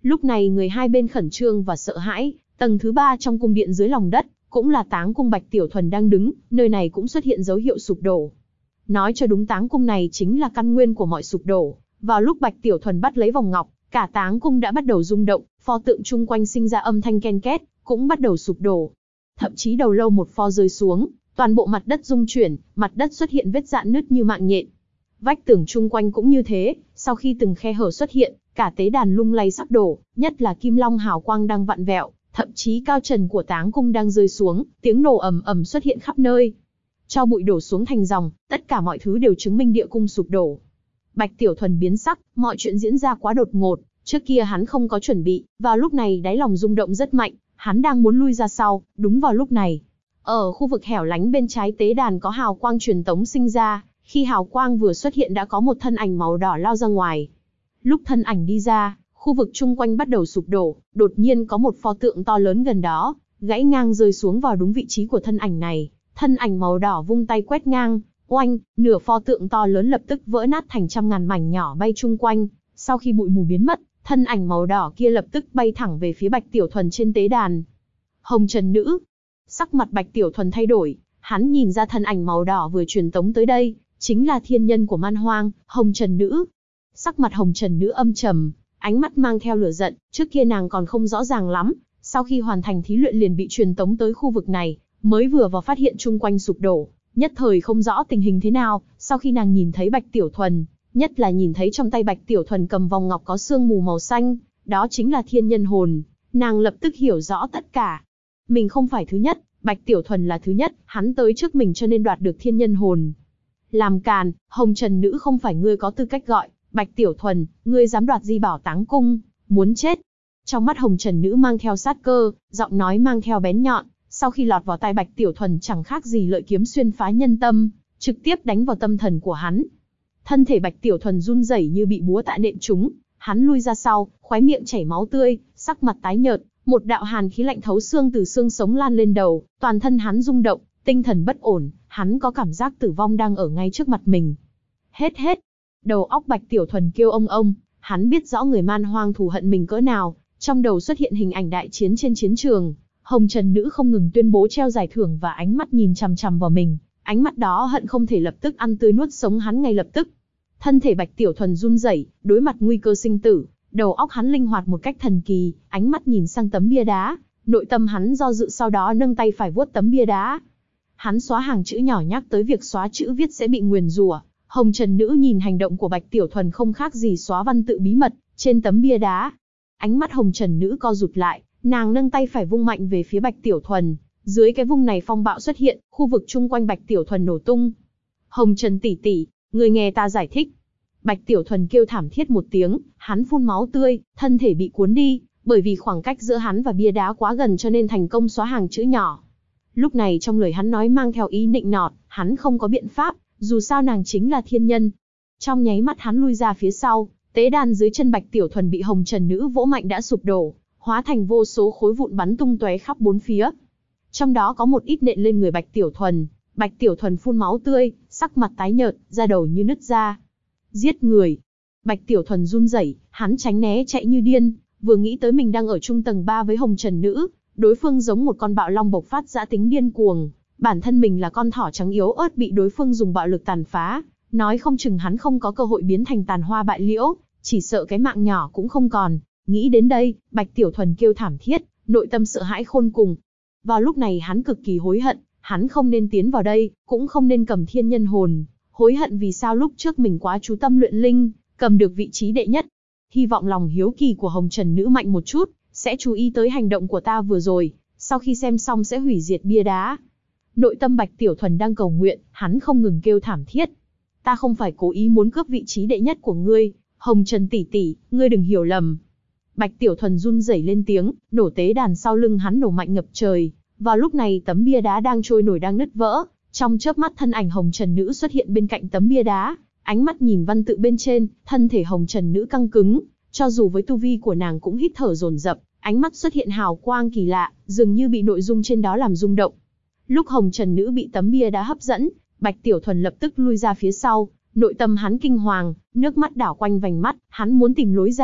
Lúc này người hai bên khẩn trương và sợ hãi, tầng thứ 3 trong cung điện dưới lòng đất, cũng là táng cung Bạch Tiểu Thuần đang đứng, nơi này cũng xuất hiện dấu hiệu sụp đổ. Nói cho đúng, táng cung này chính là căn nguyên của mọi sụp đổ. Vào lúc Bạch Tiểu Thuần bắt lấy vòng ngọc, cả táng cung đã bắt đầu rung động, pho tượng chung quanh sinh ra âm thanh ken két, cũng bắt đầu sụp đổ. Thậm chí đầu lâu một pho rơi xuống, toàn bộ mặt đất rung chuyển, mặt đất xuất hiện vết rạn nứt như mạng nhện. Vách tường chung quanh cũng như thế, sau khi từng khe hở xuất hiện, cả tế đàn lung lay sắp đổ, nhất là kim long hào quang đang vặn vẹo, thậm chí cao trần của táng cung đang rơi xuống, tiếng nổ ầm ầm xuất hiện khắp nơi. Tro bụi đổ xuống thành dòng, tất cả mọi thứ đều chứng minh địa cung sụp đổ. Bạch Tiểu Thuần biến sắc, mọi chuyện diễn ra quá đột ngột, trước kia hắn không có chuẩn bị, vào lúc này đáy lòng rung động rất mạnh, hắn đang muốn lui ra sau, đúng vào lúc này. Ở khu vực hẻo lánh bên trái tế đàn có hào quang truyền tống sinh ra, khi hào quang vừa xuất hiện đã có một thân ảnh màu đỏ lao ra ngoài. Lúc thân ảnh đi ra, khu vực chung quanh bắt đầu sụp đổ, đột nhiên có một pho tượng to lớn gần đó, gãy ngang rơi xuống vào đúng vị trí của thân ảnh này. Thân ảnh màu đỏ vung tay quét ngang, oanh, nửa pho tượng to lớn lập tức vỡ nát thành trăm ngàn mảnh nhỏ bay chung quanh. Sau khi bụi mù biến mất, thân ảnh màu đỏ kia lập tức bay thẳng về phía Bạch Tiểu Thuần trên tế đàn. Hồng Trần Nữ. Sắc mặt Bạch Tiểu Thuần thay đổi, hắn nhìn ra thân ảnh màu đỏ vừa truyền tống tới đây, chính là thiên nhân của Man Hoang, Hồng Trần Nữ. Sắc mặt Hồng Trần Nữ âm trầm, ánh mắt mang theo lửa giận, trước kia nàng còn không rõ ràng lắm, sau khi hoàn thành thí luyện liền bị truyền tống tới khu vực này, mới vừa vào phát hiện chung quanh sụp đổ, nhất thời không rõ tình hình thế nào. Sau khi nàng nhìn thấy Bạch Tiểu Thuần, nhất là nhìn thấy trong tay Bạch Tiểu Thuần cầm vòng ngọc có sương mù màu xanh, đó chính là thiên nhân hồn, nàng lập tức hiểu rõ tất cả. Mình không phải thứ nhất, Bạch Tiểu Thuần là thứ nhất, hắn tới trước mình cho nên đoạt được thiên nhân hồn. Làm càn, Hồng Trần Nữ không phải ngươi có tư cách gọi, Bạch Tiểu Thuần, ngươi dám đoạt Di Bảo Táng Cung, muốn chết. Trong mắt Hồng Trần Nữ mang theo sát cơ, giọng nói mang theo bén nhọn, sau khi lọt vào tai Bạch Tiểu Thuần chẳng khác gì lợi kiếm xuyên phá nhân tâm, trực tiếp đánh vào tâm thần của hắn. Thân thể Bạch Tiểu Thuần run rẩy như bị búa tạ nện trúng, hắn lui ra sau, khóe miệng chảy máu tươi, sắc mặt tái nhợt, một đạo hàn khí lạnh thấu xương từ xương sống lan lên đầu, toàn thân hắn rung động, tinh thần bất ổn, hắn có cảm giác tử vong đang ở ngay trước mặt mình. Hết. Đầu óc Bạch Tiểu Thuần kêu ông, hắn biết rõ người Man Hoang thù hận mình cỡ nào, trong đầu xuất hiện hình ảnh đại chiến trên chiến trường. Hồng Trần Nữ không ngừng tuyên bố treo giải thưởng và ánh mắt nhìn chằm chằm vào mình, ánh mắt đó hận không thể lập tức ăn tươi nuốt sống hắn ngay lập tức. Thân thể Bạch Tiểu Thuần run rẩy, đối mặt nguy cơ sinh tử, đầu óc hắn linh hoạt một cách thần kỳ, ánh mắt nhìn sang tấm bia đá, nội tâm hắn do dự, sau đó nâng tay phải vuốt tấm bia đá. Hắn xóa hàng chữ nhỏ nhắc tới việc xóa chữ viết sẽ bị nguyền rủa. Hồng Trần Nữ nhìn hành động của Bạch Tiểu Thuần không khác gì xóa văn tự bí mật trên tấm bia đá. Ánh mắt Hồng Trần Nữ co rụt lại, nàng nâng tay phải vung mạnh về phía Bạch Tiểu Thuần. Dưới cái vung này phong bạo xuất hiện, khu vực chung quanh Bạch Tiểu Thuần nổ tung. Hồng Trần tỷ tỷ, người nghe ta giải thích. Bạch Tiểu Thuần kêu thảm thiết một tiếng, hắn phun máu tươi, thân thể bị cuốn đi, bởi vì khoảng cách giữa hắn và bia đá quá gần cho nên thành công xóa hàng chữ nhỏ. Lúc này trong lời hắn nói mang theo ý nịnh nọt, hắn không có biện pháp, dù sao nàng chính là thiên nhân. Trong nháy mắt hắn lui ra phía sau, tế đàn dưới chân Bạch Tiểu Thuần bị Hồng Trần Nữ vỗ mạnh đã sụp đổ, hóa thành vô số khối vụn bắn tung tóe khắp bốn phía. Trong đó có một ít nện lên người Bạch Tiểu Thuần. Bạch Tiểu Thuần phun máu tươi, sắc mặt tái nhợt, da đầu như nứt ra. Giết người. Bạch Tiểu Thuần run rẩy, hắn tránh né chạy như điên, vừa nghĩ tới mình đang ở trung tầng 3 với Hồng Trần Nữ, đối phương giống một con bạo long bộc phát dã tính điên cuồng, bản thân mình là con thỏ trắng yếu ớt bị đối phương dùng bạo lực tàn phá, nói không chừng hắn không có cơ hội biến thành tàn hoa bại liễu, chỉ sợ cái mạng nhỏ cũng không còn. Nghĩ đến đây, Bạch Tiểu Thuần kêu thảm thiết, nội tâm sợ hãi khôn cùng. Vào lúc này hắn cực kỳ hối hận, hắn không nên tiến vào đây, cũng không nên cầm thiên nhân hồn, hối hận vì sao lúc trước mình quá chú tâm luyện linh, cầm được vị trí đệ nhất. Hy vọng lòng hiếu kỳ của Hồng Trần Nữ mạnh một chút, sẽ chú ý tới hành động của ta vừa rồi, sau khi xem xong sẽ hủy diệt bia đá. Nội tâm Bạch Tiểu Thuần đang cầu nguyện, hắn không ngừng kêu thảm thiết. Ta không phải cố ý muốn cướp vị trí đệ nhất của ngươi, Hồng Trần tỷ tỷ, ngươi đừng hiểu lầm. Bạch Tiểu Thuần run rẩy lên tiếng, nổ tế đàn sau lưng hắn nổ mạnh ngập trời. Vào lúc này tấm bia đá đang trôi nổi đang nứt vỡ, trong chớp mắt thân ảnh Hồng Trần Nữ xuất hiện bên cạnh tấm bia đá, ánh mắt nhìn văn tự bên trên, thân thể Hồng Trần Nữ căng cứng, cho dù với tu vi của nàng cũng hít thở dồn dập, ánh mắt xuất hiện hào quang kỳ lạ, dường như bị nội dung trên đó làm rung động. Lúc Hồng Trần Nữ bị tấm bia đá hấp dẫn, Bạch Tiểu Thuần lập tức lui ra phía sau, nội tâm hắn kinh hoàng, nước mắt đảo quanh vành mắt, hắn muốn tìm lối ra,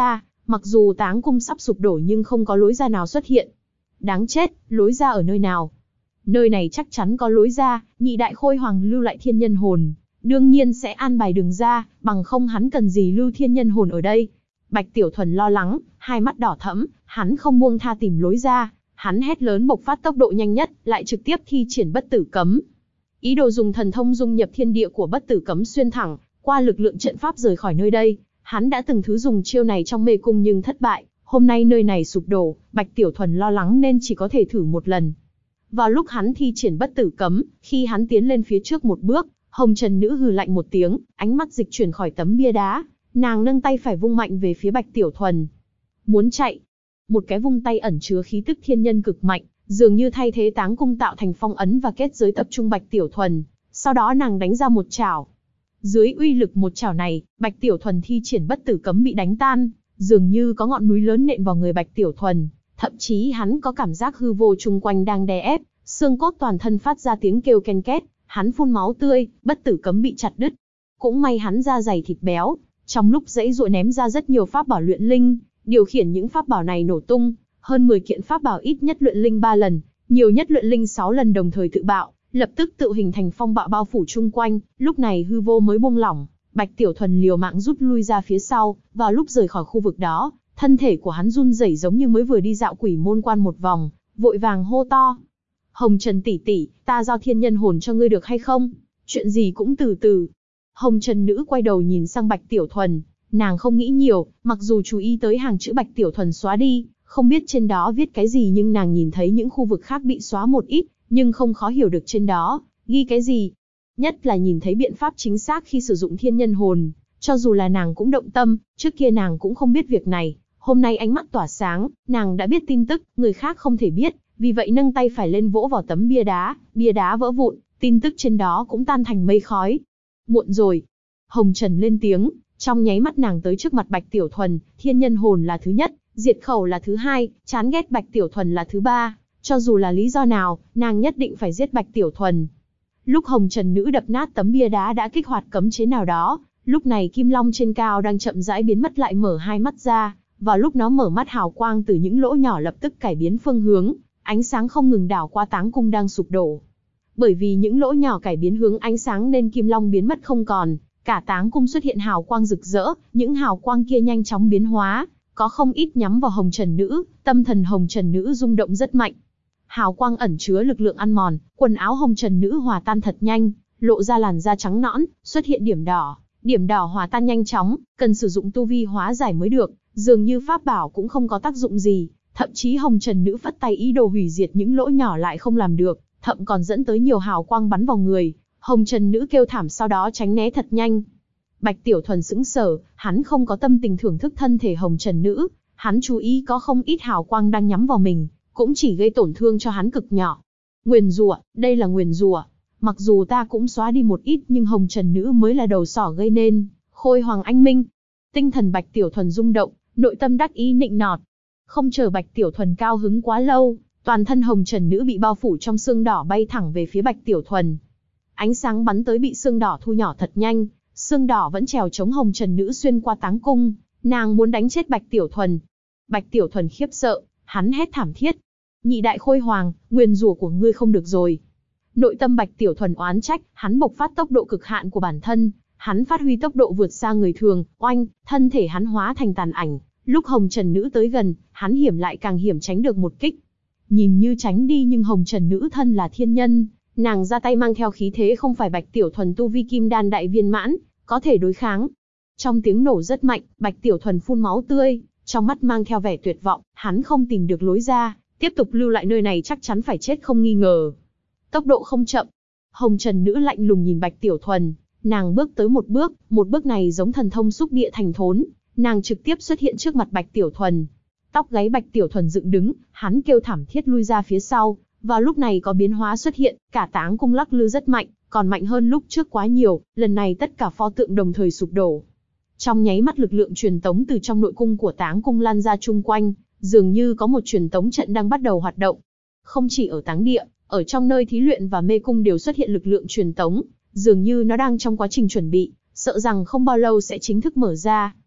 Mặc dù táng cung sắp sụp đổ nhưng không có lối ra nào xuất hiện. Đáng chết, lối ra ở nơi nào? Nơi này chắc chắn có lối ra, nhị đại khôi hoàng lưu lại thiên nhân hồn. Đương nhiên sẽ an bài đường ra, bằng không hắn cần gì lưu thiên nhân hồn ở đây. Bạch Tiểu Thuần lo lắng, hai mắt đỏ thẫm, hắn không buông tha tìm lối ra. Hắn hét lớn bộc phát tốc độ nhanh nhất, lại trực tiếp thi triển bất tử cấm. Ý đồ dùng thần thông dung nhập thiên địa của bất tử cấm xuyên thẳng, qua lực lượng trận pháp rời khỏi nơi đây. Hắn đã từng thử dùng chiêu này trong mê cung nhưng thất bại. Hôm nay nơi này sụp đổ, Bạch Tiểu Thuần lo lắng nên chỉ có thể thử một lần. Vào lúc hắn thi triển bất tử cấm, khi hắn tiến lên phía trước một bước, Hồng Trần Nữ hừ lạnh một tiếng, ánh mắt dịch chuyển khỏi tấm bia đá, nàng nâng tay phải vung mạnh về phía Bạch Tiểu Thuần. Muốn chạy? Một cái vung tay ẩn chứa khí tức thiên nhân cực mạnh, dường như thay thế táng cung tạo thành phong ấn và kết giới tập trung Bạch Tiểu Thuần. Sau đó nàng đánh ra một chảo. Dưới uy lực một chảo này, Bạch Tiểu Thuần thi triển bất tử cấm bị đánh tan, dường như có ngọn núi lớn nện vào người Bạch Tiểu Thuần. Thậm chí hắn có cảm giác hư vô chung quanh đang đè ép, xương cốt toàn thân phát ra tiếng kêu ken két, hắn phun máu tươi, bất tử cấm bị chặt đứt. Cũng may hắn da dày thịt béo, trong lúc giãy giụa ném ra rất nhiều pháp bảo luyện linh, điều khiển những pháp bảo này nổ tung, hơn 10 kiện pháp bảo ít nhất luyện linh 3 lần, nhiều nhất luyện linh 6 lần đồng thời tự bạo, lập tức tự hình thành phong bạo bao phủ chung quanh, lúc này hư vô mới buông lỏng, Bạch Tiểu Thuần liều mạng rút lui ra phía sau, vào lúc rời khỏi khu vực đó, thân thể của hắn run rẩy giống như mới vừa đi dạo quỷ môn quan một vòng, vội vàng hô to. Hồng Trần tỷ tỷ, ta giao thiên nhân hồn cho ngươi được hay không? Chuyện gì cũng từ từ. Hồng Trần Nữ quay đầu nhìn sang Bạch Tiểu Thuần, nàng không nghĩ nhiều, mặc dù chú ý tới hàng chữ Bạch Tiểu Thuần xóa đi, không biết trên đó viết cái gì nhưng nàng nhìn thấy những khu vực khác bị xóa một ít, nhưng không khó hiểu được trên đó ghi cái gì. Nhất là nhìn thấy biện pháp chính xác khi sử dụng thiên nhân hồn, cho dù là nàng cũng động tâm, trước kia nàng cũng không biết việc này, hôm nay ánh mắt tỏa sáng, nàng đã biết tin tức, người khác không thể biết, vì vậy nâng tay phải lên vỗ vào tấm bia đá vỡ vụn, tin tức trên đó cũng tan thành mây khói. Muộn rồi. Hồng Trần lên tiếng, trong nháy mắt nàng tới trước mặt Bạch Tiểu Thuần, thiên nhân hồn là thứ nhất, diệt khẩu là thứ hai, chán ghét Bạch Tiểu Thuần là thứ ba, cho dù là lý do nào, nàng nhất định phải giết Bạch Tiểu Thuần. Lúc Hồng Trần Nữ đập nát tấm bia đá đã kích hoạt cấm chế nào đó, lúc này Kim Long trên cao đang chậm rãi biến mất lại mở hai mắt ra, vào lúc nó mở mắt hào quang từ những lỗ nhỏ lập tức cải biến phương hướng, ánh sáng không ngừng đảo qua táng cung đang sụp đổ. Bởi vì những lỗ nhỏ cải biến hướng ánh sáng nên Kim Long biến mất không còn, cả táng cung xuất hiện hào quang rực rỡ, những hào quang kia nhanh chóng biến hóa, có không ít nhắm vào Hồng Trần Nữ, tâm thần Hồng Trần Nữ rung động rất mạnh. Hào quang ẩn chứa lực lượng ăn mòn, quần áo Hồng Trần Nữ hòa tan thật nhanh, lộ ra làn da trắng nõn, xuất hiện điểm đỏ hòa tan nhanh chóng, cần sử dụng tu vi hóa giải mới được, dường như pháp bảo cũng không có tác dụng gì, thậm chí Hồng Trần Nữ phất tay ý đồ hủy diệt những lỗ nhỏ lại không làm được, thậm còn dẫn tới nhiều hào quang bắn vào người. Hồng Trần Nữ kêu thảm sau đó tránh né thật nhanh. Bạch Tiểu Thuần sững sờ, hắn không có tâm tình thưởng thức thân thể Hồng Trần Nữ, hắn chú ý có không ít hào quang đang nhắm vào mình, cũng chỉ gây tổn thương cho hắn cực nhỏ. Nguyền rủa, đây là nguyền rủa. Mặc dù ta cũng xóa đi một ít nhưng Hồng Trần Nữ mới là đầu sỏ gây nên. Khôi Hoàng anh minh. Tinh thần Bạch Tiểu Thuần rung động, nội tâm đắc ý nịnh nọt. Không chờ Bạch Tiểu Thuần cao hứng quá lâu, toàn thân Hồng Trần Nữ bị bao phủ trong sương đỏ bay thẳng về phía Bạch Tiểu Thuần. Ánh sáng bắn tới bị sương đỏ thu nhỏ thật nhanh, sương đỏ vẫn trèo chống Hồng Trần Nữ xuyên qua táng cung, nàng muốn đánh chết Bạch Tiểu Thuần. Bạch Tiểu Thuần khiếp sợ, hắn hét thảm thiết. Nhị đại khôi hoàng, nguyền rủa của ngươi không được rồi. Nội tâm Bạch Tiểu Thuần oán trách, hắn bộc phát tốc độ cực hạn của bản thân, hắn phát huy tốc độ vượt xa người thường, oanh, thân thể hắn hóa thành tàn ảnh. Lúc Hồng Trần Nữ tới gần, hắn hiểm lại càng hiểm tránh được một kích. Nhìn như tránh đi nhưng Hồng Trần Nữ thân là thiên nhân, nàng ra tay mang theo khí thế không phải Bạch Tiểu Thuần tu vi kim đan đại viên mãn, có thể đối kháng. Trong tiếng nổ rất mạnh, Bạch Tiểu Thuần phun máu tươi, trong mắt mang theo vẻ tuyệt vọng, hắn không tìm được lối ra, tiếp tục lưu lại nơi này chắc chắn phải chết không nghi ngờ. Tốc độ không chậm. Hồng Trần Nữ lạnh lùng nhìn Bạch Tiểu Thuần, nàng bước tới một bước này giống thần thông xúc địa thành thốn, nàng trực tiếp xuất hiện trước mặt Bạch Tiểu Thuần. Tóc gáy Bạch Tiểu Thuần dựng đứng, hắn kêu thảm thiết lui ra phía sau, vào lúc này có biến hóa xuất hiện, cả táng cung lắc lư rất mạnh, còn mạnh hơn lúc trước quá nhiều, lần này tất cả pho tượng đồng thời sụp đổ. Trong nháy mắt lực lượng truyền tống từ trong nội cung của táng cung lan ra chung quanh, dường như có một truyền tống trận đang bắt đầu hoạt động. Không chỉ ở táng địa, ở trong nơi thí luyện và mê cung đều xuất hiện lực lượng truyền tống, dường như nó đang trong quá trình chuẩn bị, sợ rằng không bao lâu sẽ chính thức mở ra.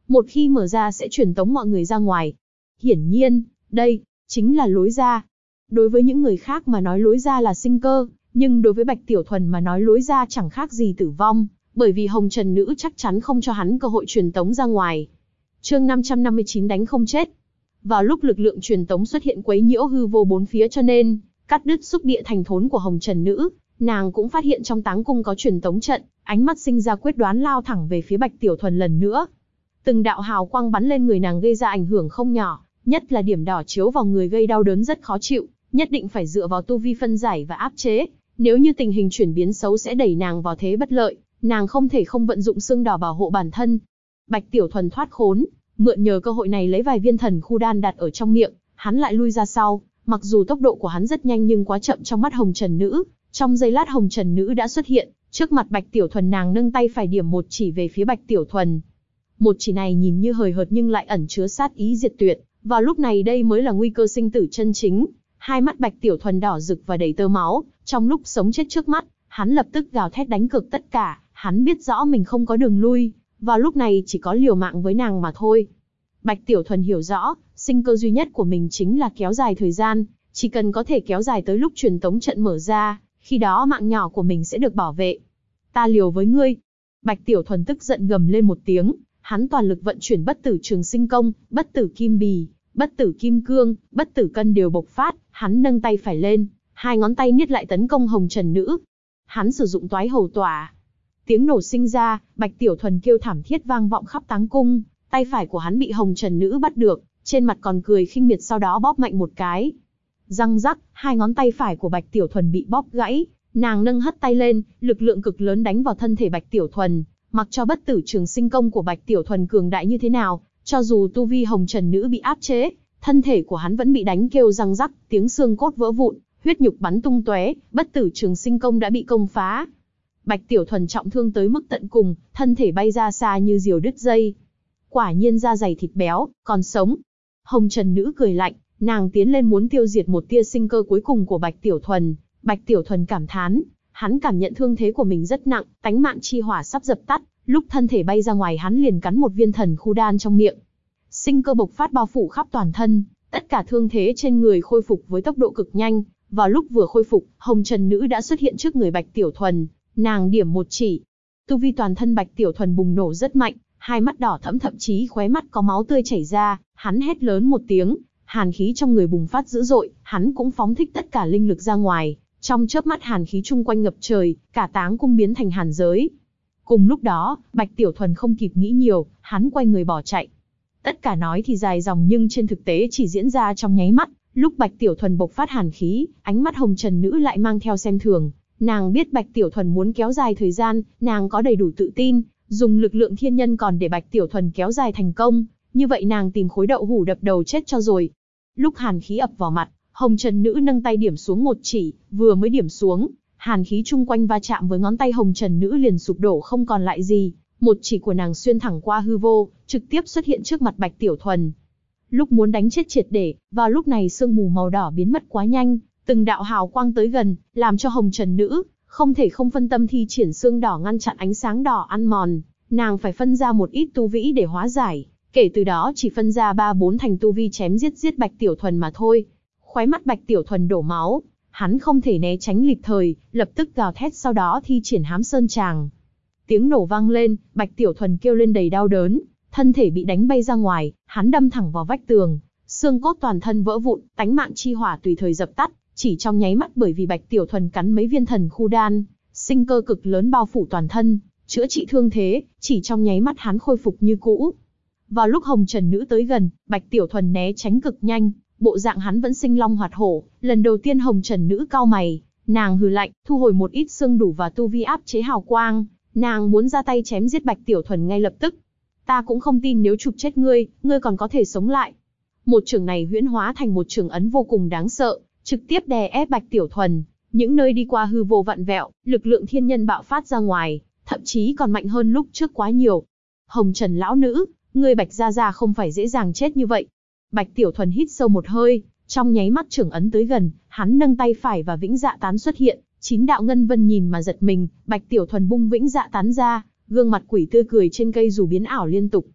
một khi mở ra sẽ truyền tống mọi người ra ngoài. Hiển nhiên, đây chính là lối ra. Đối với những người khác mà nói lối ra là sinh cơ, nhưng đối với Bạch Tiểu Thuần mà nói lối ra chẳng khác gì tử vong, bởi vì Hồng Trần Nữ chắc chắn không cho hắn cơ hội truyền tống ra ngoài. Chương 559 đánh không chết. Vào lúc lực lượng truyền tống xuất hiện quấy nhiễu hư vô bốn phía cho nên cắt đứt xúc địa thành thốn của Hồng Trần Nữ, nàng cũng phát hiện trong táng cung có truyền tống trận, ánh mắt sinh ra quyết đoán lao thẳng về phía Bạch Tiểu Thuần lần nữa. Từng đạo hào quang bắn lên người nàng gây ra ảnh hưởng không nhỏ, nhất là điểm đỏ chiếu vào người gây đau đớn rất khó chịu, nhất định phải dựa vào tu vi phân giải và áp chế, nếu như tình hình chuyển biến xấu sẽ đẩy nàng vào thế bất lợi, nàng không thể không vận dụng xương đỏ bảo hộ bản thân. Bạch Tiểu Thuần thoát khốn, mượn nhờ cơ hội này lấy vài viên thần khu đan đặt ở trong miệng, hắn lại lui ra sau, mặc dù tốc độ của hắn rất nhanh nhưng quá chậm trong mắt Hồng Trần Nữ. Trong giây lát Hồng Trần Nữ đã xuất hiện, trước mặt Bạch Tiểu Thuần, nàng nâng tay phải điểm một chỉ về phía Bạch Tiểu Thuần. Một chỉ này nhìn như hời hợt nhưng lại ẩn chứa sát ý diệt tuyệt, vào lúc này đây mới là nguy cơ sinh tử chân chính. Hai mắt Bạch Tiểu Thuần đỏ rực và đầy tơ máu, trong lúc sống chết trước mắt, hắn lập tức gào thét đánh cược tất cả, hắn biết rõ mình không có đường lui, vào lúc này chỉ có liều mạng với nàng mà thôi. Bạch Tiểu Thuần hiểu rõ, sinh cơ duy nhất của mình chính là kéo dài thời gian, chỉ cần có thể kéo dài tới lúc truyền tống trận mở ra, khi đó mạng nhỏ của mình sẽ được bảo vệ. Ta liều với ngươi. Bạch Tiểu Thuần tức giận gầm lên một tiếng, hắn toàn lực vận chuyển bất tử trường sinh công, bất tử kim bì, bất tử kim cương, bất tử cân đều bộc phát, hắn nâng tay phải lên, hai ngón tay niết lại tấn công Hồng Trần Nữ. Hắn sử dụng toái hầu tỏa. Tiếng nổ sinh ra, Bạch Tiểu Thuần kêu thảm thiết vang vọng khắp táng cung, tay phải của hắn bị Hồng Trần Nữ bắt được, trên mặt còn cười khinh miệt, sau đó bóp mạnh một cái. Răng rắc, hai ngón tay phải của Bạch Tiểu Thuần bị bóp gãy, nàng nâng hất tay lên, lực lượng cực lớn đánh vào thân thể Bạch Tiểu Thuần, mặc cho bất tử trường sinh công của Bạch Tiểu Thuần cường đại như thế nào, cho dù tu vi Hồng Trần Nữ bị áp chế, thân thể của hắn vẫn bị đánh kêu răng rắc, tiếng xương cốt vỡ vụn, huyết nhục bắn tung tóe, bất tử trường sinh công đã bị công phá. Bạch Tiểu Thuần trọng thương tới mức tận cùng, thân thể bay ra xa như diều đứt dây. Quả nhiên da dày thịt béo, còn sống. Hồng Trần Nữ cười lạnh, nàng tiến lên muốn tiêu diệt một tia sinh cơ cuối cùng của Bạch Tiểu Thuần. Bạch Tiểu Thuần cảm thán, hắn cảm nhận thương thế của mình rất nặng, tánh mạng chi hỏa sắp dập tắt, lúc thân thể bay ra ngoài hắn liền cắn một viên thần khu đan trong miệng. Sinh cơ bộc phát bao phủ khắp toàn thân, tất cả thương thế trên người khôi phục với tốc độ cực nhanh. Vào lúc vừa khôi phục, Hồng Trần Nữ đã xuất hiện trước người Bạch Tiểu Thuần, nàng điểm một chỉ. Tu vi toàn thân Bạch Tiểu Thuần bùng nổ rất mạnh, hai mắt đỏ thẫm, thậm chí khóe mắt có máu tươi chảy ra, hắn hét lớn một tiếng, hàn khí trong người bùng phát dữ dội, hắn cũng phóng thích tất cả linh lực ra ngoài, trong chớp mắt hàn khí chung quanh ngập trời, cả táng cung biến thành hàn giới. Cùng lúc đó, Bạch Tiểu Thuần không kịp nghĩ nhiều, hắn quay người bỏ chạy. Tất cả nói thì dài dòng nhưng trên thực tế chỉ diễn ra trong nháy mắt, lúc Bạch Tiểu Thuần bộc phát hàn khí, ánh mắt Hồng Trần Nữ lại mang theo xem thường. Nàng biết Bạch Tiểu Thuần muốn kéo dài thời gian, nàng có đầy đủ tự tin, dùng lực lượng thiên nhân còn để Bạch Tiểu Thuần kéo dài thành công, như vậy nàng tìm khối đậu hũ đập đầu chết cho rồi. Lúc hàn khí ập vào mặt, Hồng Trần Nữ nâng tay điểm xuống một chỉ, vừa mới điểm xuống, hàn khí chung quanh va chạm với ngón tay Hồng Trần Nữ liền sụp đổ không còn lại gì, một chỉ của nàng xuyên thẳng qua hư vô, trực tiếp xuất hiện trước mặt Bạch Tiểu Thuần. Lúc muốn đánh chết triệt để, vào lúc này sương mù màu đỏ biến mất quá nhanh, từng đạo hào quang tới gần, làm cho Hồng Trần Nữ không thể không phân tâm thi triển xương đỏ ngăn chặn ánh sáng đỏ ăn mòn, nàng phải phân ra một ít tu vĩ để hóa giải, kể từ đó chỉ phân ra 3-4 thành tu vi chém giết Bạch Tiểu Thuần mà thôi. Khóe mắt Bạch Tiểu Thuần đổ máu, hắn không thể né tránh kịp thời, lập tức gào thét, sau đó thi triển Hám Sơn Tràng. Tiếng nổ vang lên, Bạch Tiểu Thuần kêu lên đầy đau đớn, thân thể bị đánh bay ra ngoài, hắn đâm thẳng vào vách tường, xương cốt toàn thân vỡ vụn, tánh mạng chi hỏa tùy thời dập tắt, chỉ trong nháy mắt, bởi vì Bạch Tiểu Thuần cắn mấy viên thần khu đan, sinh cơ cực lớn bao phủ toàn thân, chữa trị thương thế, chỉ trong nháy mắt hắn khôi phục như cũ. Vào lúc Hồng Trần Nữ tới gần, Bạch Tiểu Thuần né tránh cực nhanh, bộ dạng hắn vẫn sinh long hoạt hổ. Lần đầu tiên Hồng Trần Nữ cau mày, nàng hừ lạnh, thu hồi một ít xương đủ và tu vi áp chế hào quang, nàng muốn ra tay chém giết Bạch Tiểu Thuần ngay lập tức. Ta cũng không tin nếu chụp chết ngươi, ngươi còn có thể sống lại. Một chưởng này huyễn hóa thành một chưởng ấn vô cùng đáng sợ, trực tiếp đè ép Bạch Tiểu Thuần. Những nơi đi qua hư vô vặn vẹo, lực lượng thiên nhân bạo phát ra ngoài, thậm chí còn mạnh hơn lúc trước quá nhiều. Hồng Trần lão nữ, ngươi Bạch gia gia không phải dễ dàng chết như vậy. Bạch Tiểu Thuần hít sâu một hơi, trong nháy mắt chưởng ấn tới gần, hắn nâng tay phải và vĩnh dạ tán xuất hiện, 9 đạo ngân vân nhìn mà giật mình. Bạch Tiểu Thuần bung vĩnh dạ tán ra, gương mặt quỷ tươi cười trên cây dù biến ảo liên tục.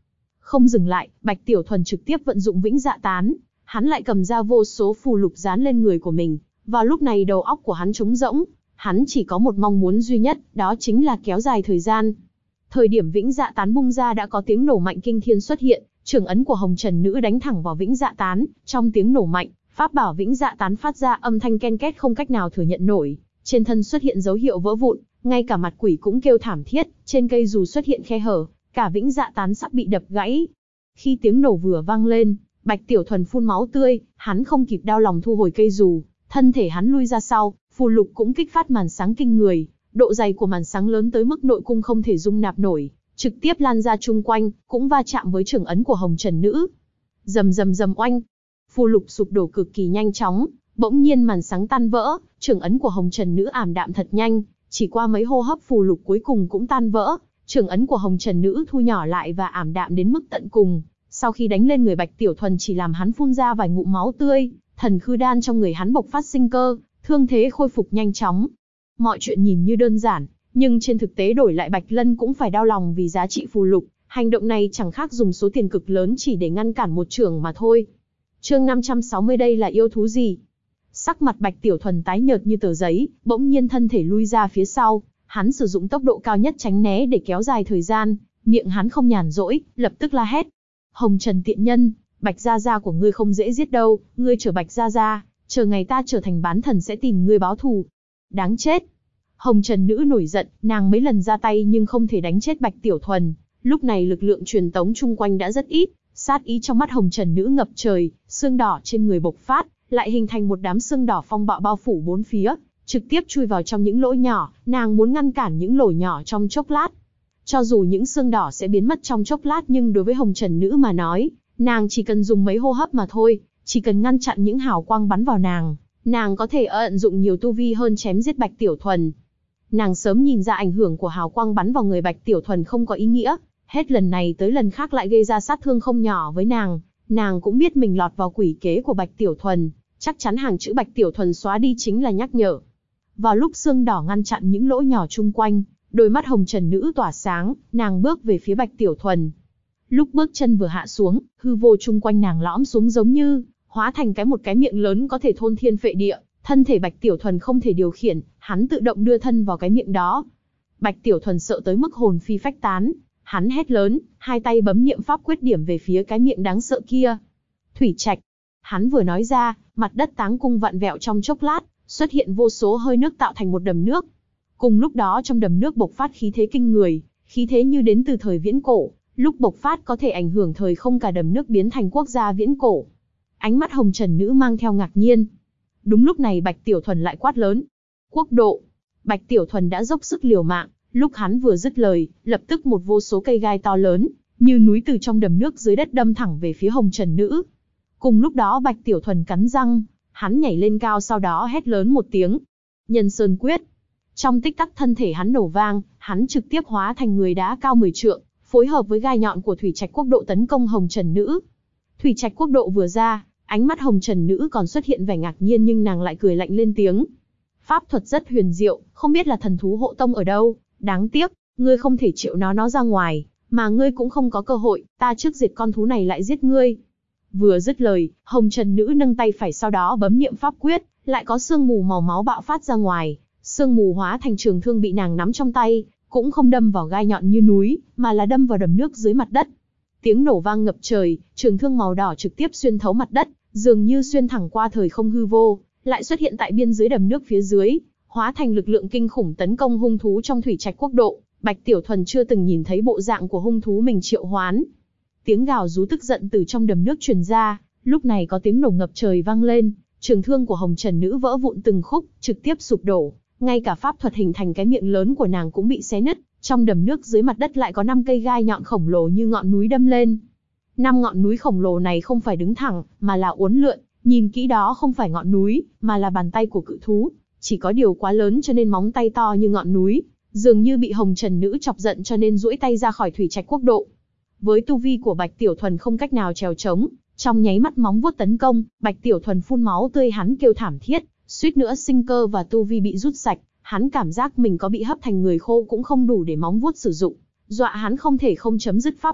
Không dừng lại, Bạch Tiểu Thuần trực tiếp vận dụng Vĩnh Dạ Tán, hắn lại cầm ra vô số phù lục dán lên người của mình. Vào lúc này đầu óc của hắn trống rỗng, hắn chỉ có một mong muốn duy nhất, đó chính là kéo dài thời gian. Thời điểm Vĩnh Dạ Tán bung ra đã có tiếng nổ mạnh kinh thiên xuất hiện, trưởng ấn của Hồng Trần Nữ đánh thẳng vào Vĩnh Dạ Tán, trong tiếng nổ mạnh, pháp bảo Vĩnh Dạ Tán phát ra âm thanh ken két không cách nào thừa nhận nổi, trên thân xuất hiện dấu hiệu vỡ vụn, ngay cả mặt quỷ cũng kêu thảm thiết, trên cây dù xuất hiện khe hở, cả Vĩnh Dạ Tán sắp bị đập gãy. Khi tiếng nổ vừa vang lên, Bạch Tiểu Thuần phun máu tươi, hắn không kịp đau lòng thu hồi cây dù, thân thể hắn lui ra sau, phù lục cũng kích phát màn sáng kinh người, độ dày của màn sáng lớn tới mức nội cung không thể dung nạp nổi, trực tiếp lan ra chung quanh, cũng va chạm với trưởng ấn của Hồng Trần Nữ. Rầm rầm rầm oanh, phù lục sụp đổ cực kỳ nhanh chóng, bỗng nhiên màn sáng tan vỡ, trưởng ấn của Hồng Trần Nữ ảm đạm thật nhanh, chỉ qua mấy hô hấp phù lục cuối cùng cũng tan vỡ, trưởng ấn của Hồng Trần Nữ thu nhỏ lại và ảm đạm đến mức tận cùng. Sau khi đánh lên người Bạch Tiểu Thuần chỉ làm hắn phun ra vài ngụm máu tươi, thần khư đan trong người hắn bộc phát sinh cơ, thương thế khôi phục nhanh chóng. Mọi chuyện nhìn như đơn giản, nhưng trên thực tế đổi lại Bạch Lân cũng phải đau lòng vì giá trị phù lục, hành động này chẳng khác dùng số tiền cực lớn chỉ để ngăn cản một chưởng mà thôi. Chương 560 đây là yêu thú gì? Sắc mặt Bạch Tiểu Thuần tái nhợt như tờ giấy, bỗng nhiên thân thể lui ra phía sau, hắn sử dụng tốc độ cao nhất tránh né để kéo dài thời gian, miệng hắn không nhàn rỗi, lập tức la hét. Hồng Trần tiện nhân, Bạch Gia Gia của ngươi không dễ giết đâu, ngươi chờ Bạch Gia Gia, chờ ngày ta trở thành bán thần sẽ tìm ngươi báo thù. Đáng chết. Hồng Trần Nữ nổi giận, nàng mấy lần ra tay nhưng không thể đánh chết Bạch Tiểu Thuần. Lúc này lực lượng truyền tống chung quanh đã rất ít, sát ý trong mắt Hồng Trần Nữ ngập trời, xương đỏ trên người bộc phát, lại hình thành một đám xương đỏ phong bạo bao phủ bốn phía, trực tiếp chui vào trong những lỗ nhỏ, nàng muốn ngăn cản những lỗ nhỏ trong chốc lát. Cho dù những xương đỏ sẽ biến mất trong chốc lát nhưng đối với Hồng Trần Nữ mà nói, nàng chỉ cần dùng mấy hô hấp mà thôi, chỉ cần ngăn chặn những hào quang bắn vào nàng có thể ẩn dụng nhiều tu vi hơn chém giết Bạch Tiểu Thuần. Nàng sớm nhìn ra ảnh hưởng của hào quang bắn vào người Bạch Tiểu Thuần không có ý nghĩa, hết lần này tới lần khác lại gây ra sát thương không nhỏ với nàng cũng biết mình lọt vào quỷ kế của Bạch Tiểu Thuần, chắc chắn hàng chữ Bạch Tiểu Thuần xóa đi chính là nhắc nhở. Vào lúc xương đỏ ngăn chặn những lỗ nhỏ chung quanh, đôi mắt Hồng Trần Nữ tỏa sáng, nàng bước về phía Bạch Tiểu Thuần. Lúc bước chân vừa hạ xuống, hư vô chung quanh nàng lõm xuống giống như hóa thành một cái miệng lớn có thể thôn thiên phệ địa, thân thể Bạch Tiểu Thuần không thể điều khiển, hắn tự động đưa thân vào cái miệng đó. Bạch Tiểu Thuần sợ tới mức hồn phi phách tán, hắn hét lớn, hai tay bấm niệm pháp quyết điểm về phía cái miệng đáng sợ kia. Thủy Trạch. Hắn vừa nói ra, mặt đất táng cung vặn vẹo trong chốc lát, xuất hiện vô số hơi nước tạo thành một đầm nước. Cùng lúc đó trong đầm nước bộc phát khí thế kinh người, khí thế như đến từ thời viễn cổ, lúc bộc phát có thể ảnh hưởng thời không, cả đầm nước biến thành quốc gia viễn cổ. Ánh mắt Hồng Trần Nữ mang theo ngạc nhiên. Đúng lúc này Bạch Tiểu Thuần lại quát lớn. Quốc độ. Bạch Tiểu Thuần đã dốc sức liều mạng, lúc hắn vừa dứt lời, lập tức một vô số cây gai to lớn, như núi từ trong đầm nước dưới đất đâm thẳng về phía Hồng Trần Nữ. Cùng lúc đó Bạch Tiểu Thuần cắn răng, hắn nhảy lên cao sau đó hét lớn một tiếng. Nhân Sơn Quyết. Trong tích tắc thân thể hắn nổ vang, hắn trực tiếp hóa thành người đá cao 10 trượng, phối hợp với gai nhọn của Thủy Trạch Quốc độ tấn công Hồng Trần Nữ. Thủy Trạch Quốc độ vừa ra, ánh mắt Hồng Trần Nữ còn xuất hiện vẻ ngạc nhiên nhưng nàng lại cười lạnh lên tiếng. Pháp thuật rất huyền diệu, không biết là thần thú hộ tông ở đâu, đáng tiếc, ngươi không thể triệu nó ra ngoài, mà ngươi cũng không có cơ hội, ta trước diệt con thú này lại giết ngươi. Vừa dứt lời, Hồng Trần Nữ nâng tay phải sau đó bấm niệm pháp quyết, lại có sương mù màu máu bạo phát ra ngoài, sương mù hóa thành trường thương bị nàng nắm trong tay, cũng không đâm vào gai nhọn như núi, mà là đâm vào đầm nước dưới mặt đất. Tiếng nổ vang ngập trời, trường thương màu đỏ trực tiếp xuyên thấu mặt đất, dường như xuyên thẳng qua thời không hư vô, lại xuất hiện tại biên giới đầm nước phía dưới, hóa thành lực lượng kinh khủng tấn công hung thú trong Thủy Trạch Quốc độ. Bạch Tiểu Thuần chưa từng nhìn thấy bộ dạng của hung thú mình triệu hoán. Tiếng gào rú tức giận từ trong đầm nước truyền ra, lúc này có tiếng nổ ngập trời vang lên, trường thương của Hồng Trần Nữ vỡ vụn từng khúc, trực tiếp sụp đổ, ngay cả pháp thuật hình thành cái miệng lớn của nàng cũng bị xé nứt. Trong đầm nước dưới mặt đất lại có 5 cây gai nhọn khổng lồ như ngọn núi đâm lên. 5 ngọn núi khổng lồ này không phải đứng thẳng, mà là uốn lượn, nhìn kỹ đó không phải ngọn núi, mà là bàn tay của cự thú, chỉ có điều quá lớn cho nên móng tay to như ngọn núi, dường như bị Hồng Trần Nữ chọc giận cho nên duỗi tay ra khỏi Thủy Trạch Quốc độ. Với tu vi của Bạch Tiểu Thuần không cách nào trèo trống, trong nháy mắt móng vuốt tấn công, Bạch Tiểu Thuần phun máu tươi, hắn kêu thảm thiết, suýt nữa sinh cơ và tu vi bị rút sạch, hắn cảm giác mình có bị hấp thành người khô cũng không đủ để móng vuốt sử dụng, dọa hắn không thể không chấm dứt pháp thuật,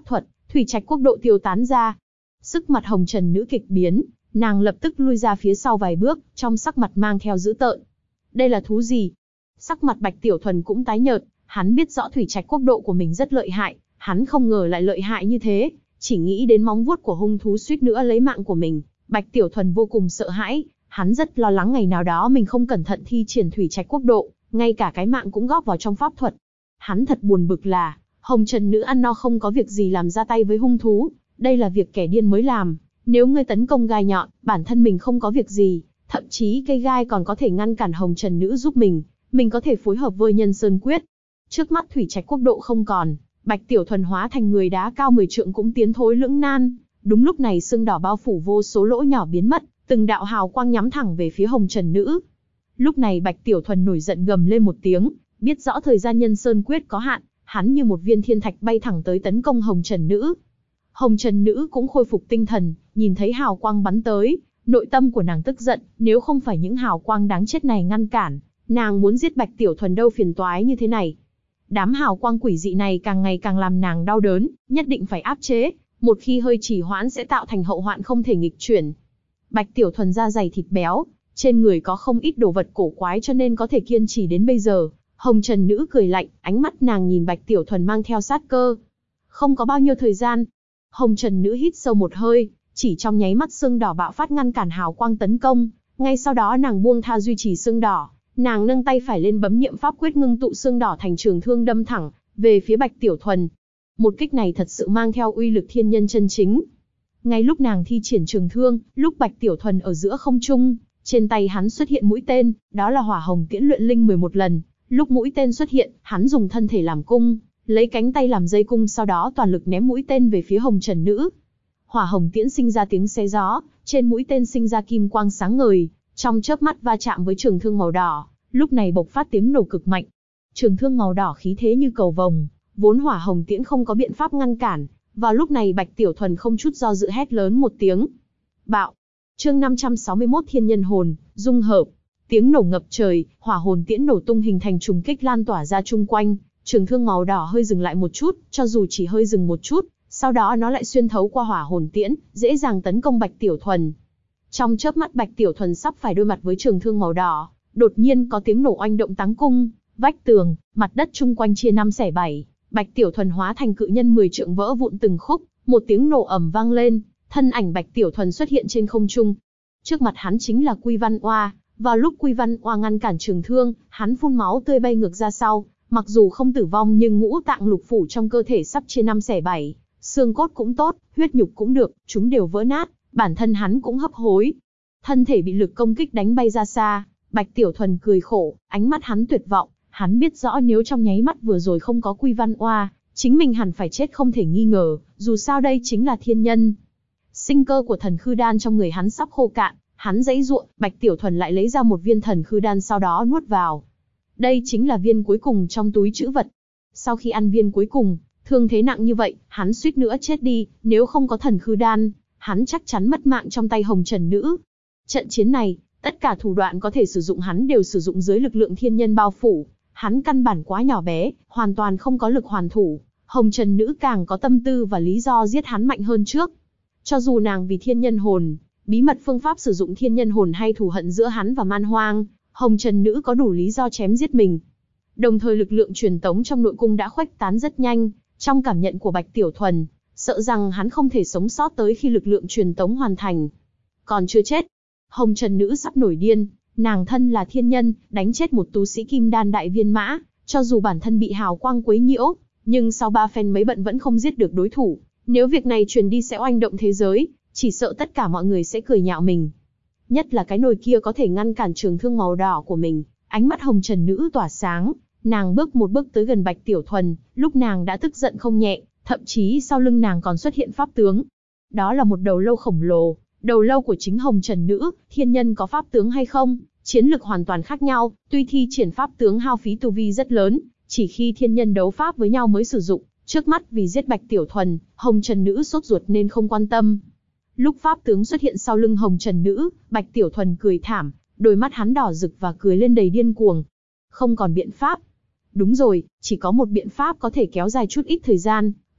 thủy trạch quốc độ tiêu tán ra. Sức mặt hồng trần nữ kịch biến, nàng lập tức lui ra phía sau vài bước, trong sắc mặt mang theo dữ tợn. Đây là thú gì? Sắc mặt Bạch Tiểu Thuần cũng tái nhợt, hắn biết rõ thủy trạch quốc độ của mình rất lợi hại, hắn không ngờ lại lợi hại như thế, chỉ nghĩ đến móng vuốt của hung thú suýt nữa lấy mạng của mình, Bạch Tiểu Thuần vô cùng sợ hãi, hắn rất lo lắng ngày nào đó mình không cẩn thận thi triển thủy trạch quốc độ, ngay cả cái mạng cũng góp vào trong pháp thuật. Hắn thật buồn bực là, hồng trần nữ ăn no không có việc gì làm ra tay với hung thú, đây là việc kẻ điên mới làm, nếu ngươi tấn công gai nhọn, bản thân mình không có việc gì, thậm chí cây gai còn có thể ngăn cản hồng trần nữ giúp mình có thể phối hợp với nhân sơn quyết. Trước mắt thủy trạch quốc độ không còn, Bạch Tiểu Thuần hóa thành người đá cao 10 trượng cũng tiến thối lưỡng nan. Đúng lúc này sương đỏ bao phủ vô số lỗ nhỏ biến mất, từng đạo hào quang nhắm thẳng về phía hồng trần nữ. Lúc này Bạch Tiểu Thuần nổi giận gầm lên một tiếng, biết rõ thời gian nhân sơn quyết có hạn, hắn như một viên thiên thạch bay thẳng tới tấn công hồng trần nữ. Hồng trần nữ cũng khôi phục tinh thần, nhìn thấy hào quang bắn tới, nội tâm của nàng tức giận, nếu không phải những hào quang đáng chết này ngăn cản, nàng muốn giết Bạch Tiểu Thuần đâu phiền toái như thế này. Đám hào quang quỷ dị này càng ngày càng làm nàng đau đớn, nhất định phải áp chế, một khi hơi trì hoãn sẽ tạo thành hậu hoạn không thể nghịch chuyển. Bạch Tiểu Thuần da dày thịt béo, trên người có không ít đồ vật cổ quái cho nên có thể kiên trì đến bây giờ. Hồng trần nữ cười lạnh, ánh mắt nàng nhìn Bạch Tiểu Thuần mang theo sát cơ. Không có bao nhiêu thời gian, hồng trần nữ hít sâu một hơi, chỉ trong nháy mắt sương đỏ bạo phát ngăn cản hào quang tấn công, ngay sau đó nàng buông tha duy trì sương đỏ, nàng nâng tay phải lên bấm niệm pháp quyết ngưng tụ sương đỏ thành trường thương đâm thẳng về phía Bạch Tiểu Thuần. Một kích này thật sự mang theo uy lực thiên nhân chân chính. Ngay lúc nàng thi triển trường thương, lúc Bạch Tiểu Thuần ở giữa không trung, trên tay hắn xuất hiện mũi tên, đó là hỏa hồng tiễn luyện linh 11 lần. Lúc mũi tên xuất hiện, hắn dùng thân thể làm cung, lấy cánh tay làm dây cung, sau đó toàn lực ném mũi tên về phía hồng trần nữ. Hỏa hồng tiễn sinh ra tiếng xé gió, trên mũi tên sinh ra kim quang sáng ngời, trong chớp mắt va chạm với trường thương màu đỏ, lúc này bộc phát tiếng nổ cực mạnh. Trường thương màu đỏ khí thế như cầu vồng, vốn hỏa hồng tiễn không có biện pháp ngăn cản. Vào lúc này Bạch Tiểu Thuần không chút do dự hét lớn một tiếng. Bạo! Chương 561 Thiên Nhân Hồn, dung hợp. Tiếng nổ ngập trời, hỏa hồn tiễn nổ tung hình thành trùng kích lan tỏa ra chung quanh. Trường thương màu đỏ hơi dừng lại một chút, cho dù chỉ hơi dừng một chút, sau đó nó lại xuyên thấu qua hỏa hồn tiễn, dễ dàng tấn công Bạch Tiểu Thuần. Trong chớp mắt Bạch Tiểu Thuần sắp phải đối mặt với trường thương màu đỏ, đột nhiên có tiếng nổ oanh động táng cung, vách tường, mặt đất chung quanh chia 5 xẻ 7. Bạch Tiểu Thuần hóa thành cự nhân 10 trượng vỡ vụn từng khúc, một tiếng nổ ầm vang lên, thân ảnh Bạch Tiểu Thuần xuất hiện trên không trung. Trước mặt hắn chính là Quy Văn Oa, vào lúc Quy Văn Oa ngăn cản trường thương, hắn phun máu tươi bay ngược ra sau, mặc dù không tử vong nhưng ngũ tạng lục phủ trong cơ thể sắp chia 5 xẻ 7, xương cốt cũng tốt, huyết nhục cũng được, chúng đều vỡ nát, bản thân hắn cũng hấp hối. Thân thể bị lực công kích đánh bay ra xa, Bạch Tiểu Thuần cười khổ, ánh mắt hắn tuyệt vọng. Hắn biết rõ nếu trong nháy mắt vừa rồi không có Quy Văn Oa, chính mình hẳn phải chết không thể nghi ngờ, dù sao đây chính là thiên nhân. Sinh cơ của thần khư đan trong người hắn sắp khô cạn, hắn giãy giụa, Bạch Tiểu Thuần lại lấy ra một viên thần khư đan sau đó nuốt vào. Đây chính là viên cuối cùng trong túi trữ vật. Sau khi ăn viên cuối cùng, thương thế nặng như vậy, hắn suýt nữa chết đi, nếu không có thần khư đan, hắn chắc chắn mất mạng trong tay hồng trần nữ. Trận chiến này, tất cả thủ đoạn có thể sử dụng hắn đều sử dụng dưới lực lượng thiên nhân bao phủ. Hắn căn bản quá nhỏ bé, hoàn toàn không có lực hoàn thủ, hồng trần nữ càng có tâm tư và lý do giết hắn mạnh hơn trước. Cho dù nàng vì thiên nhân hồn, bí mật phương pháp sử dụng thiên nhân hồn hay thù hận giữa hắn và man hoang, hồng trần nữ có đủ lý do chém giết mình. Đồng thời lực lượng truyền tống trong nội cung đã khuếch tán rất nhanh, trong cảm nhận của Bạch Tiểu Thuần, sợ rằng hắn không thể sống sót tới khi lực lượng truyền tống hoàn thành. Còn chưa chết, hồng trần nữ sắp nổi điên. Nàng thân là thiên nhân, đánh chết một tu sĩ kim đan đại viên mã, cho dù bản thân bị hào quang quấy nhiễu, nhưng sau 3 phen mấy bận vẫn không giết được đối thủ. Nếu việc này truyền đi sẽ oanh động thế giới, chỉ sợ tất cả mọi người sẽ cười nhạo mình. Nhất là cái nồi kia có thể ngăn cản trường thương màu đỏ của mình. Ánh mắt hồng trần nữ tỏa sáng, nàng bước một bước tới gần Bạch Tiểu Thuần, lúc nàng đã tức giận không nhẹ, thậm chí sau lưng nàng còn xuất hiện pháp tướng. Đó là một đầu lâu khổng lồ. Đầu lâu của chính hồng trần nữ, thiên nhân có pháp tướng hay không, chiến lực hoàn toàn khác nhau, tuy thi triển pháp tướng hao phí tu vi rất lớn, chỉ khi thiên nhân đấu pháp với nhau mới sử dụng, trước mắt vì giết Bạch Tiểu Thuần, hồng trần nữ sốt ruột nên không quan tâm. Lúc pháp tướng xuất hiện sau lưng hồng trần nữ, Bạch Tiểu Thuần cười thảm, đôi mắt hắn đỏ rực và cười lên đầy điên cuồng. Không còn biện pháp. Đúng rồi, chỉ có một biện pháp có thể kéo dài chút ít thời gian,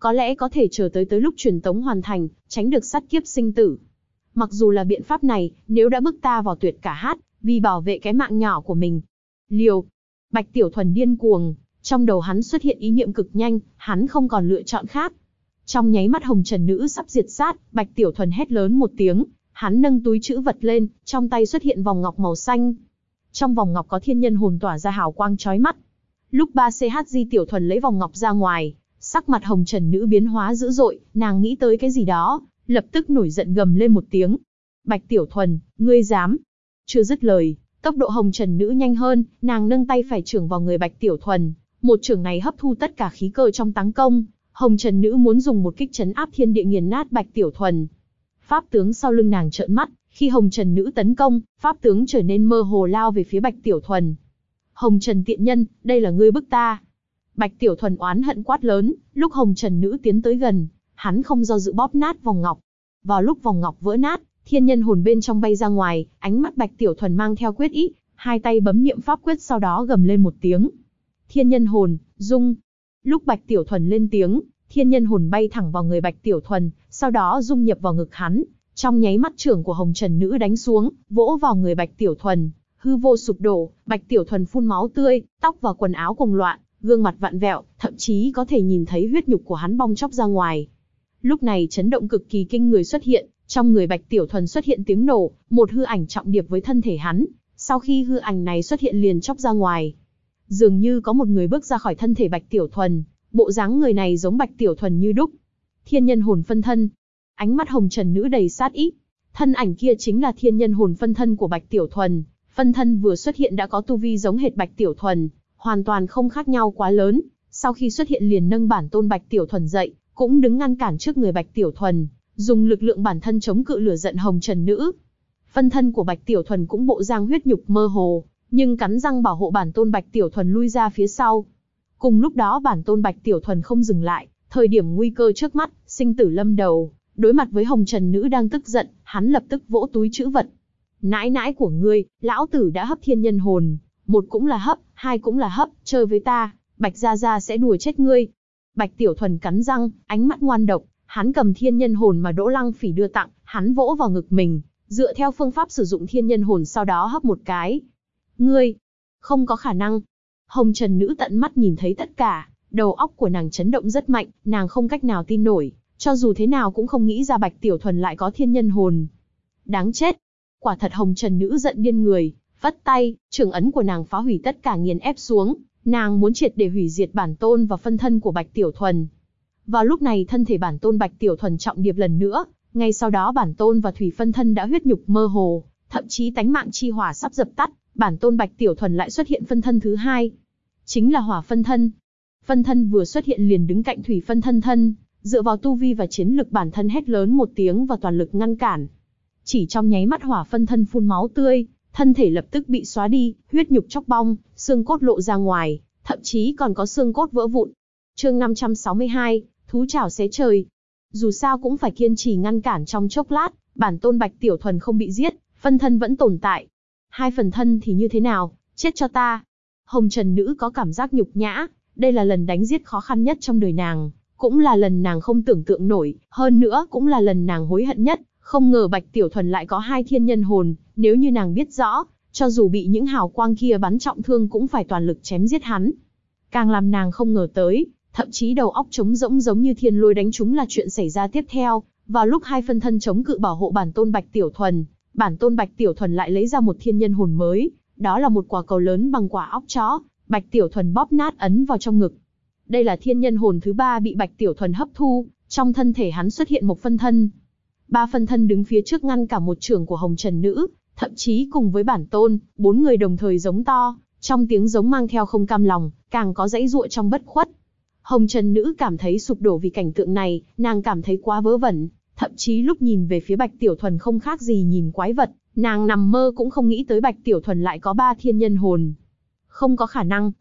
có lẽ có thể chờ tới lúc truyền tống hoàn thành, tránh được sát kiếp sinh tử. Mặc dù là biện pháp này, nếu đã bức ta vào tuyệt cả hát, vì bảo vệ cái mạng nhỏ của mình. Liều. Bạch Tiểu Thuần điên cuồng, trong đầu hắn xuất hiện ý niệm cực nhanh, hắn không còn lựa chọn khác. Trong nháy mắt hồng trần nữ sắp diệt sát, Bạch Tiểu Thuần hét lớn một tiếng, hắn nâng túi trữ vật lên, trong tay xuất hiện vòng ngọc màu xanh. Trong vòng ngọc có thiên nhân hồn tỏa ra hào quang chói mắt. Lúc 3CHG Tiểu Thuần lấy vòng ngọc ra ngoài, sắc mặt hồng trần nữ biến hóa dữ dội, nàng nghĩ tới cái gì đó, lập tức nổi giận gầm lên một tiếng. Bạch Tiểu Thuần, ngươi dám? Chưa dứt lời, tốc độ hồng trần nữ nhanh hơn, nàng nâng tay phải chưởng vào người Bạch Tiểu Thuần. Một chưởng này hấp thu tất cả khí cơ trong táng công, hồng trần nữ muốn dùng một kích trấn áp thiên địa nghiền nát Bạch Tiểu Thuần. Pháp tướng sau lưng nàng trợn mắt, khi hồng trần nữ tấn công, pháp tướng trở nên mơ hồ lao về phía Bạch Tiểu Thuần. Hồng Trần tiện nhân, đây là ngươi bức ta. Bạch Tiểu Thuần oán hận quát lớn, lúc hồng trần nữ tiến tới gần, hắn không do dự bóp nát vòng ngọc. Vào lúc vòng ngọc vỡ nát, thiên nhân hồn bên trong bay ra ngoài, ánh mắt Bạch Tiểu Thuần mang theo quyết ý, hai tay bấm niệm pháp quyết sau đó gầm lên một tiếng. Thiên nhân hồn, dung. Lúc Bạch Tiểu Thuần lên tiếng, thiên nhân hồn bay thẳng vào người Bạch Tiểu Thuần, sau đó dung nhập vào ngực hắn. Trong nháy mắt chưởng của hồng trần nữ đánh xuống, vỗ vào người Bạch Tiểu Thuần, hư vô sụp đổ, Bạch Tiểu Thuần phun máu tươi, tóc và quần áo cùng loạn, gương mặt vặn vẹo, thậm chí có thể nhìn thấy huyết nhục của hắn bong chóc ra ngoài. Lúc này chấn động cực kỳ kinh người xuất hiện, trong người Bạch Tiểu Thuần xuất hiện tiếng nổ, một hư ảnh trọng điệp với thân thể hắn. Sau khi hư ảnh này xuất hiện liền chóc ra ngoài, dường như có một người bước ra khỏi thân thể Bạch Tiểu Thuần, bộ dáng người này giống Bạch Tiểu Thuần như đúc. Thiên nhân hồn phân thân. Ánh mắt hồng trần nữ đầy sát ý. Thân ảnh kia chính là thiên nhân hồn phân thân của Bạch Tiểu Thuần. Phân thân vừa xuất hiện đã có tu vi giống hệt Bạch Tiểu Thuần, hoàn toàn không khác nhau quá lớn. Sau khi xuất hiện liền nâng bản tôn Bạch Tiểu Thuần dậy, cũng đứng ngăn cản trước người Bạch Tiểu Thuần, dùng lực lượng bản thân chống cự lửa giận hồng trần nữ. Phân thân của Bạch Tiểu Thuần cũng bộ dáng huyết nhục mơ hồ, nhưng cắn răng bảo hộ bản tôn Bạch Tiểu Thuần lui ra phía sau. Cùng lúc đó bản tôn Bạch Tiểu Thuần không dừng lại, thời điểm nguy cơ trước mắt, sinh tử lâm đầu, đối mặt với hồng trần nữ đang tức giận, hắn lập tức vỗ túi trữ vật. Nãi nãi của ngươi, lão tử đã hấp thiên nhân hồn, một cũng là hấp, hai cũng là hấp, chơi với ta, Bạch gia gia sẽ đùa chết ngươi. Bạch Tiểu Thuần cắn răng, ánh mắt ngoan độc, hắn cầm thiên nhân hồn mà Đỗ Lăng Phỉ đưa tặng, hắn vỗ vào ngực mình, dựa theo phương pháp sử dụng thiên nhân hồn sau đó hấp một cái. Ngươi, không có khả năng. Hồng Trần nữ tận mắt nhìn thấy tất cả, đầu óc của nàng chấn động rất mạnh, nàng không cách nào tin nổi, cho dù thế nào cũng không nghĩ ra Bạch Tiểu Thuần lại có thiên nhân hồn. Đáng chết. Quả thật Hồng Trần nữ giận điên người, vất tay, trường ấn của nàng phá hủy tất cả nghiền ép xuống, nàng muốn triệt để hủy diệt bản tôn và phân thân của Bạch Tiểu Thuần. Vào lúc này thân thể bản tôn Bạch Tiểu Thuần trọng điệp lần nữa, ngay sau đó bản tôn và thủy phân thân đã huyết nhục mơ hồ, thậm chí tánh mạng chi hỏa sắp dập tắt, bản tôn Bạch Tiểu Thuần lại xuất hiện phân thân thứ hai, chính là hỏa phân thân. Phân thân vừa xuất hiện liền đứng cạnh thủy phân thân thân, dựa vào tu vi và chiến lực bản thân hét lớn một tiếng và toàn lực ngăn cản. Chỉ trong nháy mắt hỏa phân thân phun máu tươi, thân thể lập tức bị xóa đi, huyết nhục chóc bong, xương cốt lộ ra ngoài, thậm chí còn có xương cốt vỡ vụn. Chương 562, thú chảo xé trời. Dù sao cũng phải kiên trì ngăn cản trong chốc lát, bản tôn Bạch Tiểu Thuần không bị giết, phân thân vẫn tồn tại. Hai phần thân thì như thế nào, chết cho ta. Hồng Trần nữ có cảm giác nhục nhã, đây là lần đánh giết khó khăn nhất trong đời nàng, cũng là lần nàng không tưởng tượng nổi, hơn nữa cũng là lần nàng hối hận nhất. Không ngờ Bạch Tiểu Thuần lại có hai thiên nhân hồn, nếu như nàng biết rõ, cho dù bị những hào quang kia bắn trọng thương cũng phải toàn lực chém giết hắn. Càng làm nàng không ngờ tới, thậm chí đầu óc trống rỗng giống như thiên lôi đánh trúng là chuyện xảy ra tiếp theo. Vào lúc hai phân thân chống cự bảo hộ bản tôn Bạch Tiểu Thuần, bản tôn Bạch Tiểu Thuần lại lấy ra một thiên nhân hồn mới, đó là một quả cầu lớn bằng quả óc chó. Bạch Tiểu Thuần bóp nát ấn vào trong ngực. Đây là thiên nhân hồn thứ ba bị Bạch Tiểu Thuần hấp thu, trong thân thể hắn xuất hiện một phân thân. Ba phân thân đứng phía trước ngăn cả một chưởng của Hồng Trần nữ, thậm chí cùng với bản tôn, bốn người đồng thời giống to, trong tiếng giống mang theo không cam lòng, càng có dãy giụa trong bất khuất. Hồng Trần nữ cảm thấy sụp đổ vì cảnh tượng này, nàng cảm thấy quá vớ vẩn, thậm chí lúc nhìn về phía Bạch Tiểu Thuần không khác gì nhìn quái vật, nàng nằm mơ cũng không nghĩ tới Bạch Tiểu Thuần lại có ba thiên nhân hồn. Không có khả năng,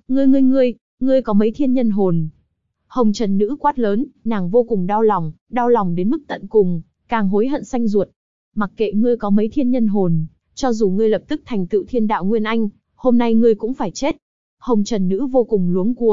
ngươi có mấy thiên nhân hồn? Hồng Trần nữ quát lớn, nàng vô cùng đau lòng đến mức tận cùng, càng hối hận xanh ruột. Mặc kệ ngươi có mấy thiên nhân hồn, cho dù ngươi lập tức thành tựu thiên đạo nguyên anh, hôm nay ngươi cũng phải chết. Hồng Trần nữ vô cùng luống cuống,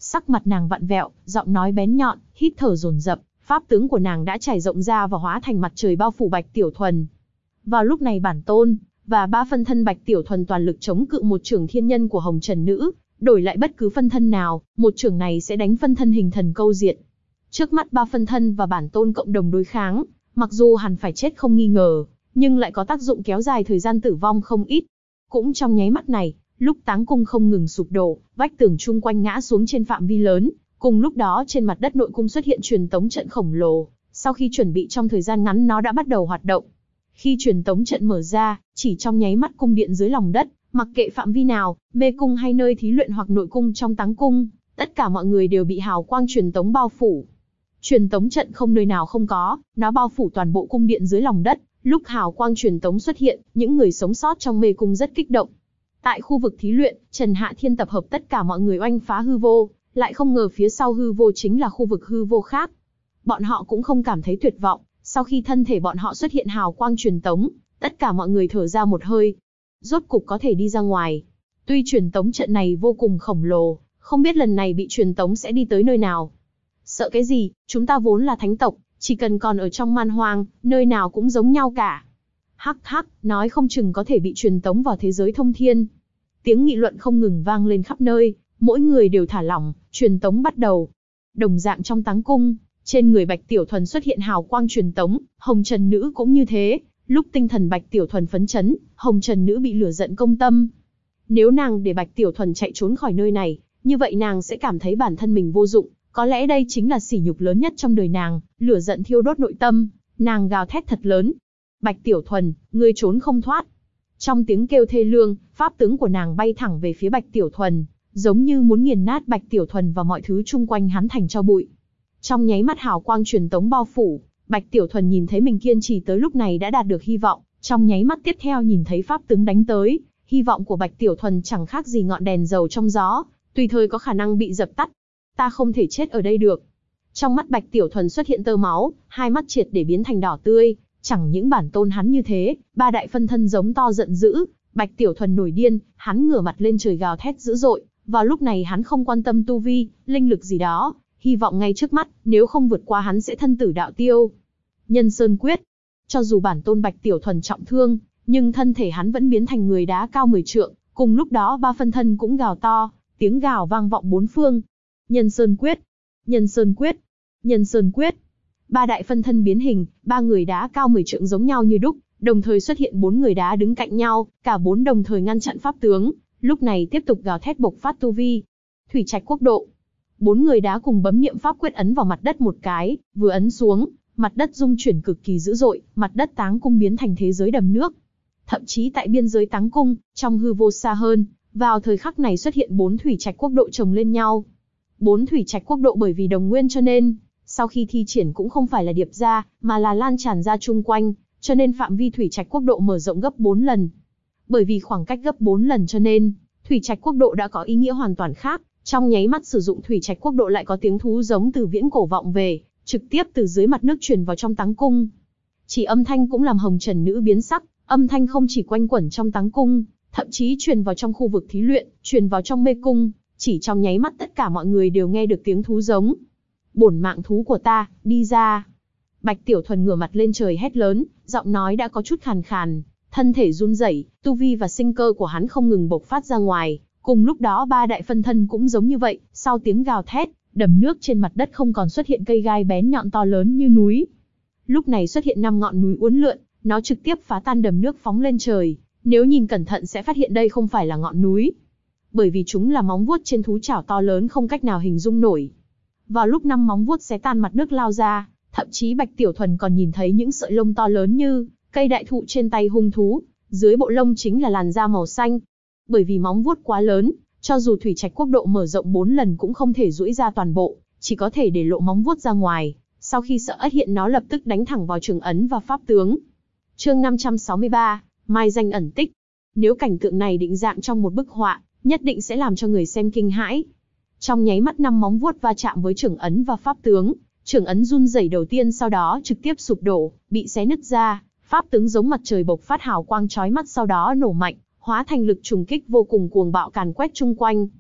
Sắc mặt nàng vặn vẹo, giọng nói bén nhọn, hít thở dồn dập, pháp tướng của nàng đã trải rộng ra và hóa thành mặt trời bao phủ Bạch Tiểu Thuần. Vào lúc này bản tôn và 3 phân thân Bạch Tiểu Thuần toàn lực chống cự một chưởng thiên nhân của Hồng Trần Nữ, đổi lại bất cứ phân thân nào, một chưởng này sẽ đánh phân thân hình thần câu diệt. Trước mắt 3 phân thân và bản tôn cộng đồng đối kháng, mặc dù hẳn phải chết không nghi ngờ, nhưng lại có tác dụng kéo dài thời gian tử vong không ít. Cũng trong nháy mắt này, lúc táng cung không ngừng sụp đổ, vách tường chung quanh ngã xuống trên phạm vi lớn, cùng lúc đó trên mặt đất nội cung xuất hiện truyền tống trận khổng lồ, sau khi chuẩn bị trong thời gian ngắn nó đã bắt đầu hoạt động. Khi truyền tống trận mở ra, chỉ trong nháy mắt cung điện dưới lòng đất, mặc kệ phạm vi nào, mê cung hay nơi thí luyện hoặc nội cung trong táng cung, tất cả mọi người đều bị hào quang truyền tống bao phủ. Truyền tống trận không nơi nào không có, nó bao phủ toàn bộ cung điện dưới lòng đất. Lúc hào quang truyền tống xuất hiện, những người sống sót trong mê cung rất kích động. Tại khu vực thí luyện, Trần Hạ Thiên tập hợp tất cả mọi người oanh phá hư vô, lại không ngờ phía sau hư vô chính là khu vực hư vô khác. Bọn họ cũng không cảm thấy tuyệt vọng, sau khi thân thể bọn họ xuất hiện hào quang truyền tống, tất cả mọi người thở ra một hơi. Rốt cục có thể đi ra ngoài. Tuy truyền tống trận này vô cùng khổng lồ, không biết lần này bị truyền tống sẽ đi tới nơi nào. Sợ cái gì, chúng ta vốn là thánh tộc, chỉ cần còn ở trong man hoang, nơi nào cũng giống nhau cả. Hắc hắc, nói không chừng có thể bị truyền tống vào thế giới thông thiên. Tiếng nghị luận không ngừng vang lên khắp nơi, mỗi người đều thả lỏng, truyền tống bắt đầu. Đồng dạng trong táng cung, trên người Bạch Tiểu Thuần xuất hiện hào quang truyền tống, Hồng Trần Nữ cũng như thế. Lúc tinh thần Bạch Tiểu Thuần phấn chấn, Hồng Trần Nữ bị lửa giận công tâm. Nếu nàng để Bạch Tiểu Thuần chạy trốn khỏi nơi này, như vậy nàng sẽ cảm thấy bản thân mình vô dụng. Có lẽ đây chính là sỉ nhục lớn nhất trong đời nàng, lửa giận thiêu đốt nội tâm, nàng gào thét thật lớn. Bạch Tiểu Thuần, ngươi trốn không thoát. Trong tiếng kêu thê lương, pháp tướng của nàng bay thẳng về phía Bạch Tiểu Thuần, giống như muốn nghiền nát Bạch Tiểu Thuần và mọi thứ chung quanh hắn thành tro bụi. Trong nháy mắt hào quang truyền tống bao phủ, Bạch Tiểu Thuần nhìn thấy mình kiên trì tới lúc này đã đạt được hy vọng, trong nháy mắt tiếp theo nhìn thấy pháp tướng đánh tới, hy vọng của Bạch Tiểu Thuần chẳng khác gì ngọn đèn dầu trong gió, tùy thời có khả năng bị dập tắt. Ta không thể chết ở đây được. Trong mắt Bạch Tiểu Thuần xuất hiện tơ máu, hai mắt triệt để biến thành đỏ tươi, chẳng những bản tôn hắn như thế, 3 đại phân thân giống to giận dữ, Bạch Tiểu Thuần nổi điên, hắn ngửa mặt lên trời gào thét dữ dội, vào lúc này hắn không quan tâm tu vi, linh lực gì đó, hy vọng ngay trước mắt, nếu không vượt qua hắn sẽ thân tử đạo tiêu. Nhân Sơn Quyết. Cho dù bản tôn Bạch Tiểu Thuần trọng thương, nhưng thân thể hắn vẫn biến thành người đá cao 10 trượng, cùng lúc đó 3 phân thân cũng gào to, tiếng gào vang vọng bốn phương. Nhân Sơn Quyết, Nhân Sơn Quyết, Nhân Sơn Quyết. 3 đại phân thân biến hình, 3 người đá cao 10 trượng giống nhau như đúc, đồng thời xuất hiện 4 người đá đứng cạnh nhau, cả 4 đồng thời ngăn chặn pháp tướng, lúc này tiếp tục gào thét bộc phát tu vi. Thủy Trạch Quốc độ. 4 người đá cùng bấm niệm pháp quyết ấn vào mặt đất một cái, vừa ấn xuống, mặt đất rung chuyển cực kỳ dữ dội, mặt đất táng cung biến thành thế giới đầm nước. Thậm chí tại biên giới táng cung, trong hư vô xa hơn, vào thời khắc này xuất hiện 4 Thủy Trạch Quốc độ chồng lên nhau. 4 Thủy Trạch Quốc độ bởi vì đồng nguyên cho nên, sau khi thi triển cũng không phải là điệp ra, mà là lan tràn ra chung quanh, cho nên phạm vi Thủy Trạch Quốc độ mở rộng gấp 4 lần. Bởi vì khoảng cách gấp 4 lần cho nên, Thủy Trạch Quốc độ đã có ý nghĩa hoàn toàn khác, trong nháy mắt sử dụng Thủy Trạch Quốc độ lại có tiếng thú giống từ viễn cổ vọng về, trực tiếp từ dưới mặt nước truyền vào trong táng cung. Chỉ âm thanh cũng làm Hồng Trần Nữ biến sắc, âm thanh không chỉ quanh quẩn trong táng cung, thậm chí truyền vào trong khu vực thí luyện, truyền vào trong mê cung, chỉ trong nháy mắt tất cả mọi người đều nghe được tiếng thú giống. Bổn mạng thú của ta, đi ra. Bạch Tiểu Thuần ngửa mặt lên trời hét lớn, giọng nói đã có chút khàn khàn, thân thể run rẩy, tu vi và sinh cơ của hắn không ngừng bộc phát ra ngoài. Cùng lúc đó 3 đại phân thân cũng giống như vậy, sau tiếng gào thét, đầm nước trên mặt đất không còn xuất hiện cây gai bén nhọn to lớn như núi. Lúc này xuất hiện 5 ngọn núi uốn lượn, nó trực tiếp phá tan đầm nước phóng lên trời. Nếu nhìn cẩn thận sẽ phát hiện đây không phải là ngọn núi, bởi vì chúng là móng vuốt trên thú chảo to lớn không cách nào hình dung nổi. Vào lúc 5 móng vuốt xé tan mặt nước lao ra, thậm chí Bạch Tiểu Thuần còn nhìn thấy những sợi lông to lớn như cây đại thụ trên tay hung thú, dưới bộ lông chính là làn da màu xanh. Bởi vì móng vuốt quá lớn, cho dù Thủy Trạch Quốc độ mở rộng 4 lần cũng không thể duỗi ra toàn bộ, chỉ có thể để lộ móng vuốt ra ngoài. Sau khi sợ ất hiện nó lập tức đánh thẳng vào trường ấn và pháp tướng. Chương 563, Mai danh ẩn tích. Nếu cảnh tượng này định dạng trong một bức họa, nhất định sẽ làm cho người xem kinh hãi. Trong nháy mắt 5 móng vuốt va chạm với trường ấn và pháp tướng, trường ấn run rẩy đầu tiên sau đó trực tiếp sụp đổ, bị xé nứt ra, pháp tướng giống mặt trời bộc phát hào quang chói mắt sau đó nổ mạnh, hóa thành lực trùng kích vô cùng cuồng bạo càn quét chung quanh.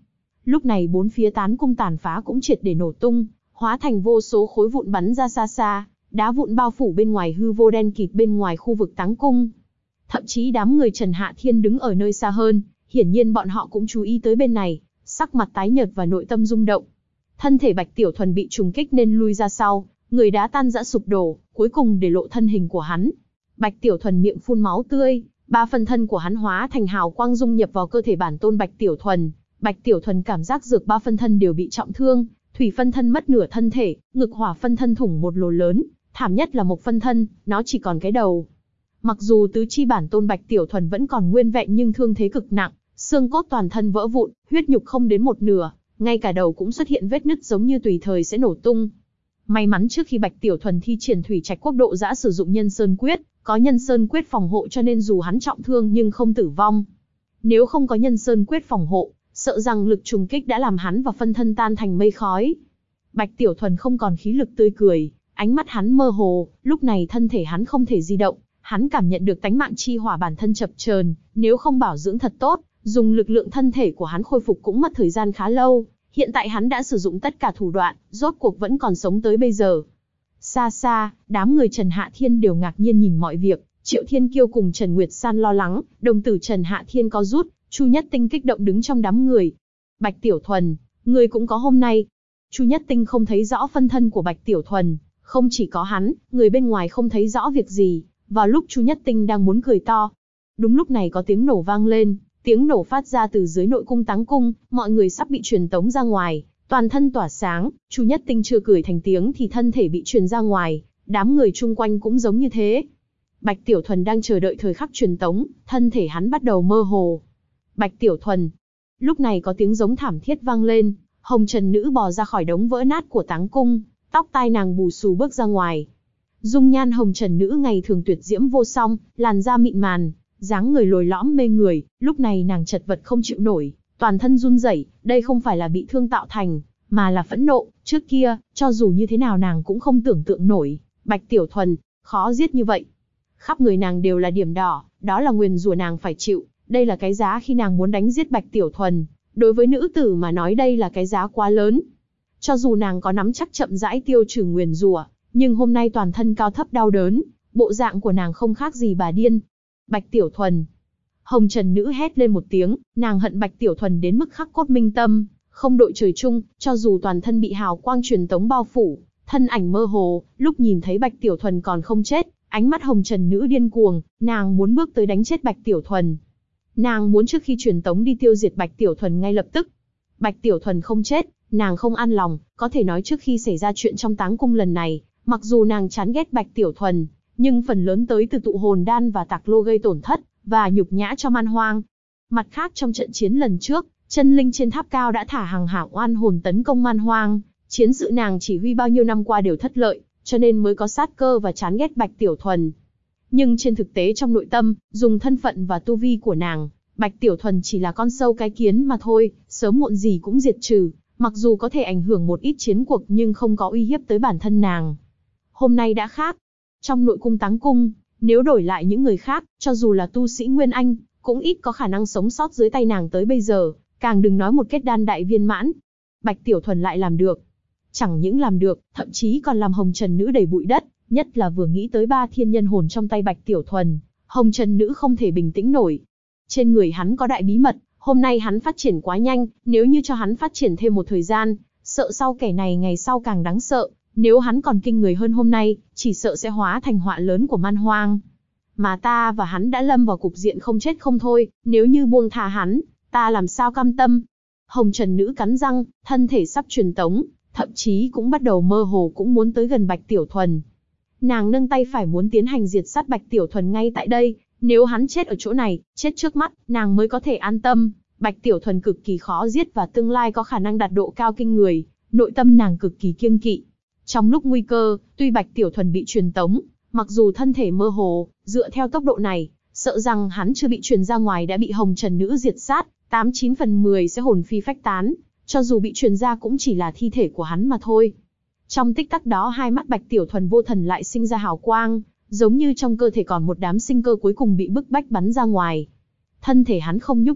Lúc này bốn phía tán cung tàn phá cũng triệt để nổ tung, hóa thành vô số khối vụn bắn ra xa xa, đá vụn bao phủ bên ngoài hư vô đen kịt bên ngoài khu vực táng cung. Thậm chí đám người Trần Hạ Thiên đứng ở nơi xa hơn, hiển nhiên bọn họ cũng chú ý tới bên này, sắc mặt tái nhợt và nội tâm rung động. Thân thể Bạch Tiểu Thuần bị trùng kích nên lui ra sau, người đá tan rã sụp đổ, cuối cùng để lộ thân hình của hắn. Bạch Tiểu Thuần miệng phun máu tươi, ba phân thân của hắn hóa thành hào quang dung nhập vào cơ thể bản tôn Bạch Tiểu Thuần. Bạch Tiểu Thuần cảm giác dược ba phân thân đều bị trọng thương, thủy phân thân mất nửa thân thể, ngực hỏa phân thân thủng một lỗ lớn, thảm nhất là một phân thân, nó chỉ còn cái đầu. Mặc dù tứ chi bản tôn Bạch Tiểu Thuần vẫn còn nguyên vẹn nhưng thương thế cực nặng, xương cốt toàn thân vỡ vụn, huyết nhục không đến một nửa, ngay cả đầu cũng xuất hiện vết nứt giống như tùy thời sẽ nổ tung. May mắn trước khi Bạch Tiểu Thuần thi triển Thủy Trạch Quốc Độ Giã sử dụng Nhân Sơn Quyết, có Nhân Sơn Quyết phòng hộ cho nên dù hắn trọng thương nhưng không tử vong. Nếu không có Nhân Sơn Quyết phòng hộ, sợ rằng lực trùng kích đã làm hắn và phân thân tan thành mây khói. Bạch Tiểu Thuần không còn khí lực tươi cười, ánh mắt hắn mơ hồ, lúc này thân thể hắn không thể di động, hắn cảm nhận được tánh mạng chi hỏa bản thân chập chờn, nếu không bảo dưỡng thật tốt, dùng lực lượng thân thể của hắn khôi phục cũng mất thời gian khá lâu. Hiện tại hắn đã sử dụng tất cả thủ đoạn, rốt cuộc vẫn còn sống tới bây giờ. Xa xa, đám người Trần Hạ Thiên đều ngạc nhiên nhìn mọi việc, Triệu Thiên Kiêu cùng Trần Nguyệt San lo lắng, đồng tử Trần Hạ Thiên có rút, Chu Nhất Tinh kích động đứng trong đám người. Bạch Tiểu Thuần, người cũng có hôm nay. Chu Nhất Tinh không thấy rõ phân thân của Bạch Tiểu Thuần, không chỉ có hắn, người bên ngoài không thấy rõ việc gì. Vào lúc Chu Nhất Tinh đang muốn cười to, đúng lúc này có tiếng nổ vang lên. Tiếng nổ phát ra từ dưới nội cung táng cung, mọi người sắp bị truyền tống ra ngoài, toàn thân tỏa sáng, Chu Nhất Tinh chưa cười thành tiếng thì thân thể bị truyền ra ngoài, đám người chung quanh cũng giống như thế. Bạch Tiểu Thuần đang chờ đợi thời khắc truyền tống, thân thể hắn bắt đầu mơ hồ. Bạch Tiểu Thuần. Lúc này có tiếng giống thảm thiết vang lên, Hồng Trần Nữ bò ra khỏi đống vỡ nát của táng cung, tóc tai nàng bù xù bước ra ngoài. Dung nhan Hồng Trần Nữ ngày thường tuyệt diễm vô song, làn da mịn màn, dáng người lồi lõm mê người, lúc này nàng chật vật không chịu nổi, toàn thân run rẩy, đây không phải là bị thương tạo thành, mà là phẫn nộ, trước kia, cho dù như thế nào nàng cũng không tưởng tượng nổi, Bạch Tiểu Thuần, khó giết như vậy. Khắp người nàng đều là điểm đỏ, đó là nguyền rủa nàng phải chịu, đây là cái giá khi nàng muốn đánh giết Bạch Tiểu Thuần, đối với nữ tử mà nói đây là cái giá quá lớn. Cho dù nàng có nắm chắc chậm rãi tiêu trừ nguyền rủa, nhưng hôm nay toàn thân cao thấp đau đớn, bộ dạng của nàng không khác gì bà điên. Bạch Tiểu Thuần. Hồng Trần Nữ hét lên một tiếng, nàng hận Bạch Tiểu Thuần đến mức khắc cốt minh tâm, không đội trời chung, cho dù toàn thân bị hào quang truyền tống bao phủ, thân ảnh mơ hồ, lúc nhìn thấy Bạch Tiểu Thuần còn không chết, ánh mắt Hồng Trần Nữ điên cuồng, nàng muốn bước tới đánh chết Bạch Tiểu Thuần. Nàng muốn trước khi truyền tống đi tiêu diệt Bạch Tiểu Thuần ngay lập tức. Bạch Tiểu Thuần không chết, nàng không an lòng, có thể nói trước khi xảy ra chuyện trong táng cung lần này, mặc dù nàng chán ghét Bạch Tiểu Thuần, nhưng phần lớn tới từ tụ hồn đan và tạc lô gây tổn thất, và nhục nhã cho man hoang. Mặt khác trong trận chiến lần trước, chân linh trên tháp cao đã thả hàng hảo oan hồn tấn công man hoang, chiến sự nàng chỉ huy bao nhiêu năm qua đều thất lợi, cho nên mới có sát cơ và chán ghét Bạch Tiểu Thuần. Nhưng trên thực tế trong nội tâm, dùng thân phận và tu vi của nàng, Bạch Tiểu Thuần chỉ là con sâu cái kiến mà thôi, sớm muộn gì cũng diệt trừ, mặc dù có thể ảnh hưởng một ít chiến cuộc nhưng không có uy hiếp tới bản thân nàng. Hôm nay đã khác. Trong nội cung táng cung, nếu đổi lại những người khác, cho dù là tu sĩ Nguyên Anh, cũng ít có khả năng sống sót dưới tay nàng tới bây giờ, càng đừng nói một kết đan đại viên mãn. Bạch Tiểu Thuần lại làm được. Chẳng những làm được, thậm chí còn làm Hồng Trần Nữ đầy bụi đất, nhất là vừa nghĩ tới 3 thiên nhân hồn trong tay Bạch Tiểu Thuần, Hồng Trần Nữ không thể bình tĩnh nổi. Trên người hắn có đại bí mật, hôm nay hắn phát triển quá nhanh, nếu như cho hắn phát triển thêm một thời gian, sợ sau kẻ này ngày sau càng đáng sợ. Nếu hắn còn kinh người hơn hôm nay, chỉ sợ sẽ hóa thành họa lớn của man hoang. Mà ta và hắn đã lâm vào cục diện không chết không thôi, nếu như buông tha hắn, ta làm sao cam tâm. Hồng Trần Nữ cắn răng, thân thể sắp truyền tống, thậm chí cũng bắt đầu mơ hồ cũng muốn tới gần Bạch Tiểu Thuần. Nàng nâng tay phải muốn tiến hành diệt sát Bạch Tiểu Thuần ngay tại đây, nếu hắn chết ở chỗ này, chết trước mắt, nàng mới có thể an tâm. Bạch Tiểu Thuần cực kỳ khó giết và tương lai có khả năng đạt độ cao kinh người, nội tâm nàng cực kỳ kiêng kỵ. Trong lúc nguy cơ, tuy Bạch Tiểu Thuần bị truyền tống, mặc dù thân thể mơ hồ, dựa theo tốc độ này, sợ rằng hắn chưa bị truyền ra ngoài đã bị Hồng Trần Nữ diệt sát, 89 phần 10 sẽ hồn phi phách tán, cho dù bị truyền ra cũng chỉ là thi thể của hắn mà thôi. Trong tích tắc đó hai mắt Bạch Tiểu Thuần vô thần lại sinh ra hào quang, giống như trong cơ thể còn một đám sinh cơ cuối cùng bị bức bách bắn ra ngoài. Thân thể hắn không nhúc nhích,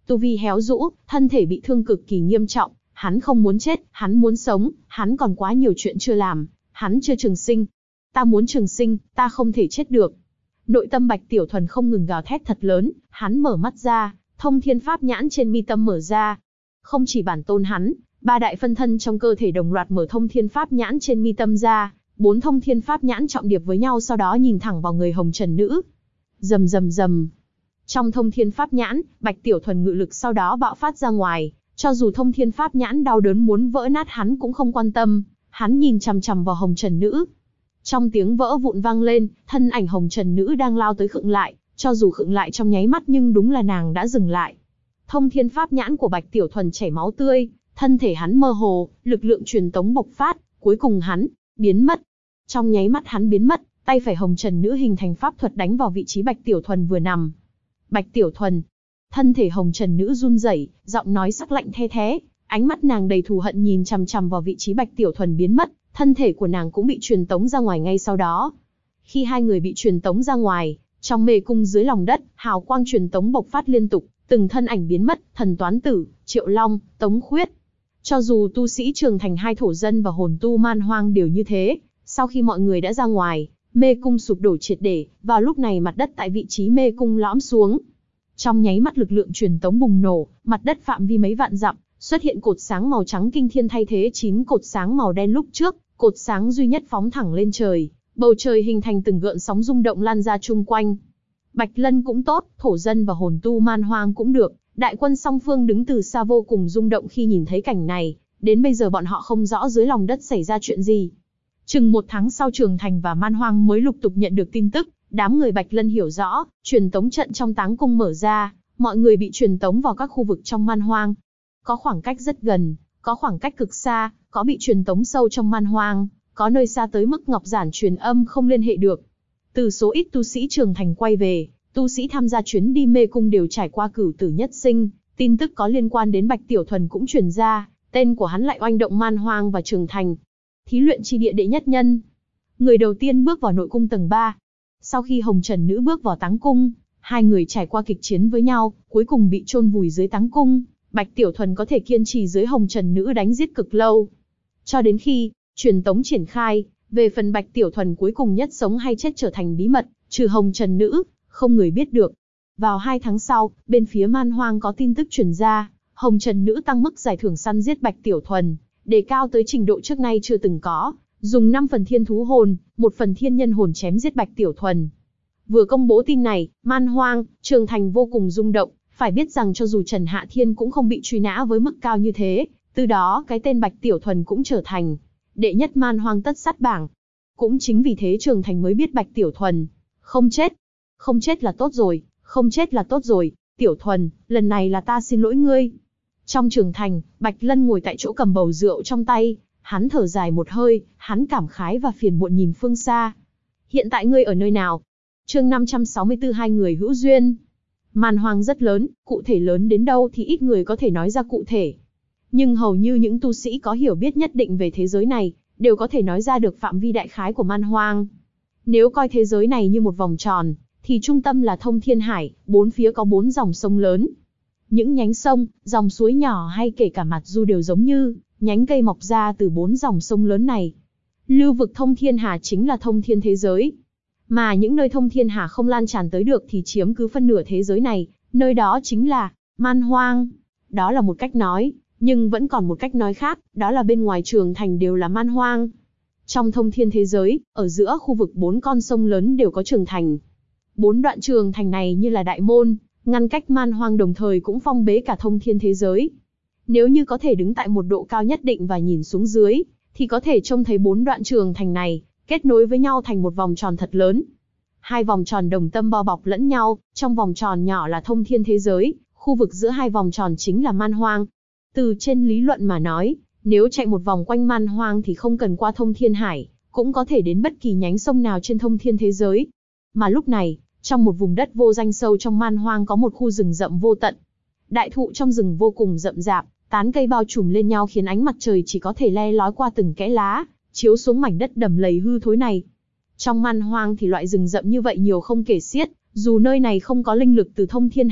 Tu vi héo rũ, thân thể bị thương cực kỳ nghiêm trọng, hắn không muốn chết, hắn muốn sống, hắn còn quá nhiều chuyện chưa làm, hắn chưa trường sinh. Ta muốn trường sinh, ta không thể chết được. Nội tâm Bạch Tiểu Thuần không ngừng gào thét thật lớn, hắn mở mắt ra, thông thiên pháp nhãn trên mi tâm mở ra. Không chỉ bản tôn hắn, 3 đại phân thân trong cơ thể đồng loạt mở thông thiên pháp nhãn trên mi tâm ra, 4 thông thiên pháp nhãn trọng điệp với nhau sau đó nhìn thẳng vào người hồng trần nữ. Rầm rầm rầm. Trong thông thiên pháp nhãn, Bạch Tiểu Thuần ngự lực sau đó bạo phát ra ngoài, cho dù thông thiên pháp nhãn đau đớn muốn vỡ nát hắn cũng không quan tâm, hắn nhìn chằm chằm vào hồng trần nữ. Trong tiếng vỡ vụn vang lên, thân ảnh hồng trần nữ đang lao tới khựng lại, cho dù khựng lại trong nháy mắt nhưng đúng là nàng đã dừng lại. Thông thiên pháp nhãn của Bạch Tiểu Thuần chảy máu tươi, thân thể hắn mơ hồ, lực lượng truyền tống bộc phát, cuối cùng hắn biến mất. Trong nháy mắt hắn biến mất, tay phải hồng trần nữ hình thành pháp thuật đánh vào vị trí Bạch Tiểu Thuần vừa nằm. Bạch Tiểu Thuần. Thân thể hồng trần nữ run rẩy, giọng nói sắc lạnh the thé, ánh mắt nàng đầy thù hận nhìn chằm chằm vào vị trí Bạch Tiểu Thuần biến mất, thân thể của nàng cũng bị truyền tống ra ngoài ngay sau đó. Khi hai người bị truyền tống ra ngoài, trong mê cung dưới lòng đất, hào quang truyền tống bộc phát liên tục, từng thân ảnh biến mất, Thần Toán Tử, Triệu Long, Tống Khuyết. Cho dù tu sĩ Trường Thành 2 thổ dân và hồn tu man hoang đều như thế, sau khi mọi người đã ra ngoài, mê cung sụp đổ triệt để, vào lúc này mặt đất tại vị trí mê cung lõm xuống. Trong nháy mắt lực lượng truyền tống bùng nổ, mặt đất phạm vi mấy vạn dặm, xuất hiện cột sáng màu trắng kinh thiên thay thế 9 cột sáng màu đen lúc trước, cột sáng duy nhất phóng thẳng lên trời, bầu trời hình thành từng gợn sóng rung động lan ra chung quanh. Bạch Lân cũng tốt, thổ dân và hồn tu man hoang cũng được, đại quân song phương đứng từ xa vô cùng rung động khi nhìn thấy cảnh này, đến bây giờ bọn họ không rõ dưới lòng đất xảy ra chuyện gì. Chừng 1 tháng sau Trường Thành và man hoang mới lục tục nhận được tin tức, đám người Bạch Lân hiểu rõ, truyền tống trận trong Táng Cung mở ra, mọi người bị truyền tống vào các khu vực trong man hoang. Có khoảng cách rất gần, có khoảng cách cực xa, có bị truyền tống sâu trong man hoang, có nơi xa tới mức Ngọc Giản truyền âm không liên hệ được. Từ số ít tu sĩ Trường Thành quay về, tu sĩ tham gia chuyến đi mê cung đều trải qua cửu tử nhất sinh, tin tức có liên quan đến Bạch Tiểu Thuần cũng truyền ra, tên của hắn lại oanh động man hoang và Trường Thành. Thí luyện chi địa đệ nhất nhân. Người đầu tiên bước vào nội cung tầng 3. Sau khi Hồng Trần Nữ bước vào Táng Cung, hai người trải qua kịch chiến với nhau, cuối cùng bị chôn vùi dưới Táng Cung. Bạch Tiểu Thuần có thể kiên trì dưới Hồng Trần Nữ đánh giết cực lâu. Cho đến khi truyền tống triển khai, về phần Bạch Tiểu Thuần cuối cùng nhất sống hay chết trở thành bí mật, trừ Hồng Trần Nữ, không người biết được. Vào 2 tháng sau, bên phía man hoang có tin tức truyền ra, Hồng Trần Nữ tăng mức giải thưởng săn giết Bạch Tiểu Thuần, đề cao tới trình độ trước nay chưa từng có, dùng 5 phần thiên thú hồn, 1 phần thiên nhân hồn chém giết Bạch Tiểu Thuần. Vừa công bố tin này, man hoang, Trường Thành vô cùng rung động, phải biết rằng cho dù Trần Hạ Thiên cũng không bị truy nã với mức cao như thế, từ đó cái tên Bạch Tiểu Thuần cũng trở thành đệ nhất man hoang tất sát bảng. Cũng chính vì thế Trường Thành mới biết Bạch Tiểu Thuần không chết. Không chết là tốt rồi, không chết là tốt rồi, Tiểu Thuần, lần này là ta xin lỗi ngươi. Trong Trường Thành, Bạch Lân ngồi tại chỗ cầm bầu rượu trong tay, hắn thở dài một hơi, hắn cảm khái và phiền muộn nhìn phương xa. Hiện tại ngươi ở nơi nào? Chương 564 hai người hữu duyên. Man hoang rất lớn, cụ thể lớn đến đâu thì ít người có thể nói ra cụ thể. Nhưng hầu như những tu sĩ có hiểu biết nhất định về thế giới này, đều có thể nói ra được phạm vi đại khái của man hoang. Nếu coi thế giới này như một vòng tròn, thì trung tâm là Thông Thiên Hải, 4 phía có 4 dòng sông lớn. Những nhánh sông, dòng suối nhỏ hay kể cả mặt du đều giống như nhánh cây mọc ra từ 4 dòng sông lớn này. Lưu vực Thông Thiên Hà chính là thông thiên thế giới. Mà những nơi Thông Thiên Hà không lan tràn tới được thì chiếm cứ phân nửa thế giới này, nơi đó chính là man hoang. Đó là một cách nói, nhưng vẫn còn một cách nói khác, đó là bên ngoài Trường Thành đều là man hoang. Trong thông thiên thế giới, ở giữa khu vực 4 con sông lớn đều có Trường Thành. 4 đoạn Trường Thành này như là đại môn, ngăn cách man hoang đồng thời cũng phong bế cả thông thiên thế giới. Nếu như có thể đứng tại một độ cao nhất định và nhìn xuống dưới, thì có thể trông thấy 4 đoạn Trường Thành này, kết nối với nhau thành một vòng tròn thật lớn. 2 vòng tròn đồng tâm bao bọc lẫn nhau, trong vòng tròn nhỏ là thông thiên thế giới, khu vực giữa 2 vòng tròn chính là man hoang. Từ trên lý luận mà nói, nếu chạy một vòng quanh man hoang thì không cần qua Thông Thiên Hải, cũng có thể đến bất kỳ nhánh sông nào trên thông thiên thế giới. Mà lúc này, trong một vùng đất vô danh sâu trong man hoang có một khu rừng rậm vô tận. Đại thụ trong rừng vô cùng rậm rạp, tán cây bao trùm lên nhau khiến ánh mặt trời chỉ có thể le lói qua từng kẽ lá, chiếu xuống mảnh đất đầm lầy hư thối này. Trong man hoang thì loại rừng rậm như vậy nhiều không kể xiết, dù nơi này không có linh lực từ Thông Thiên Hà,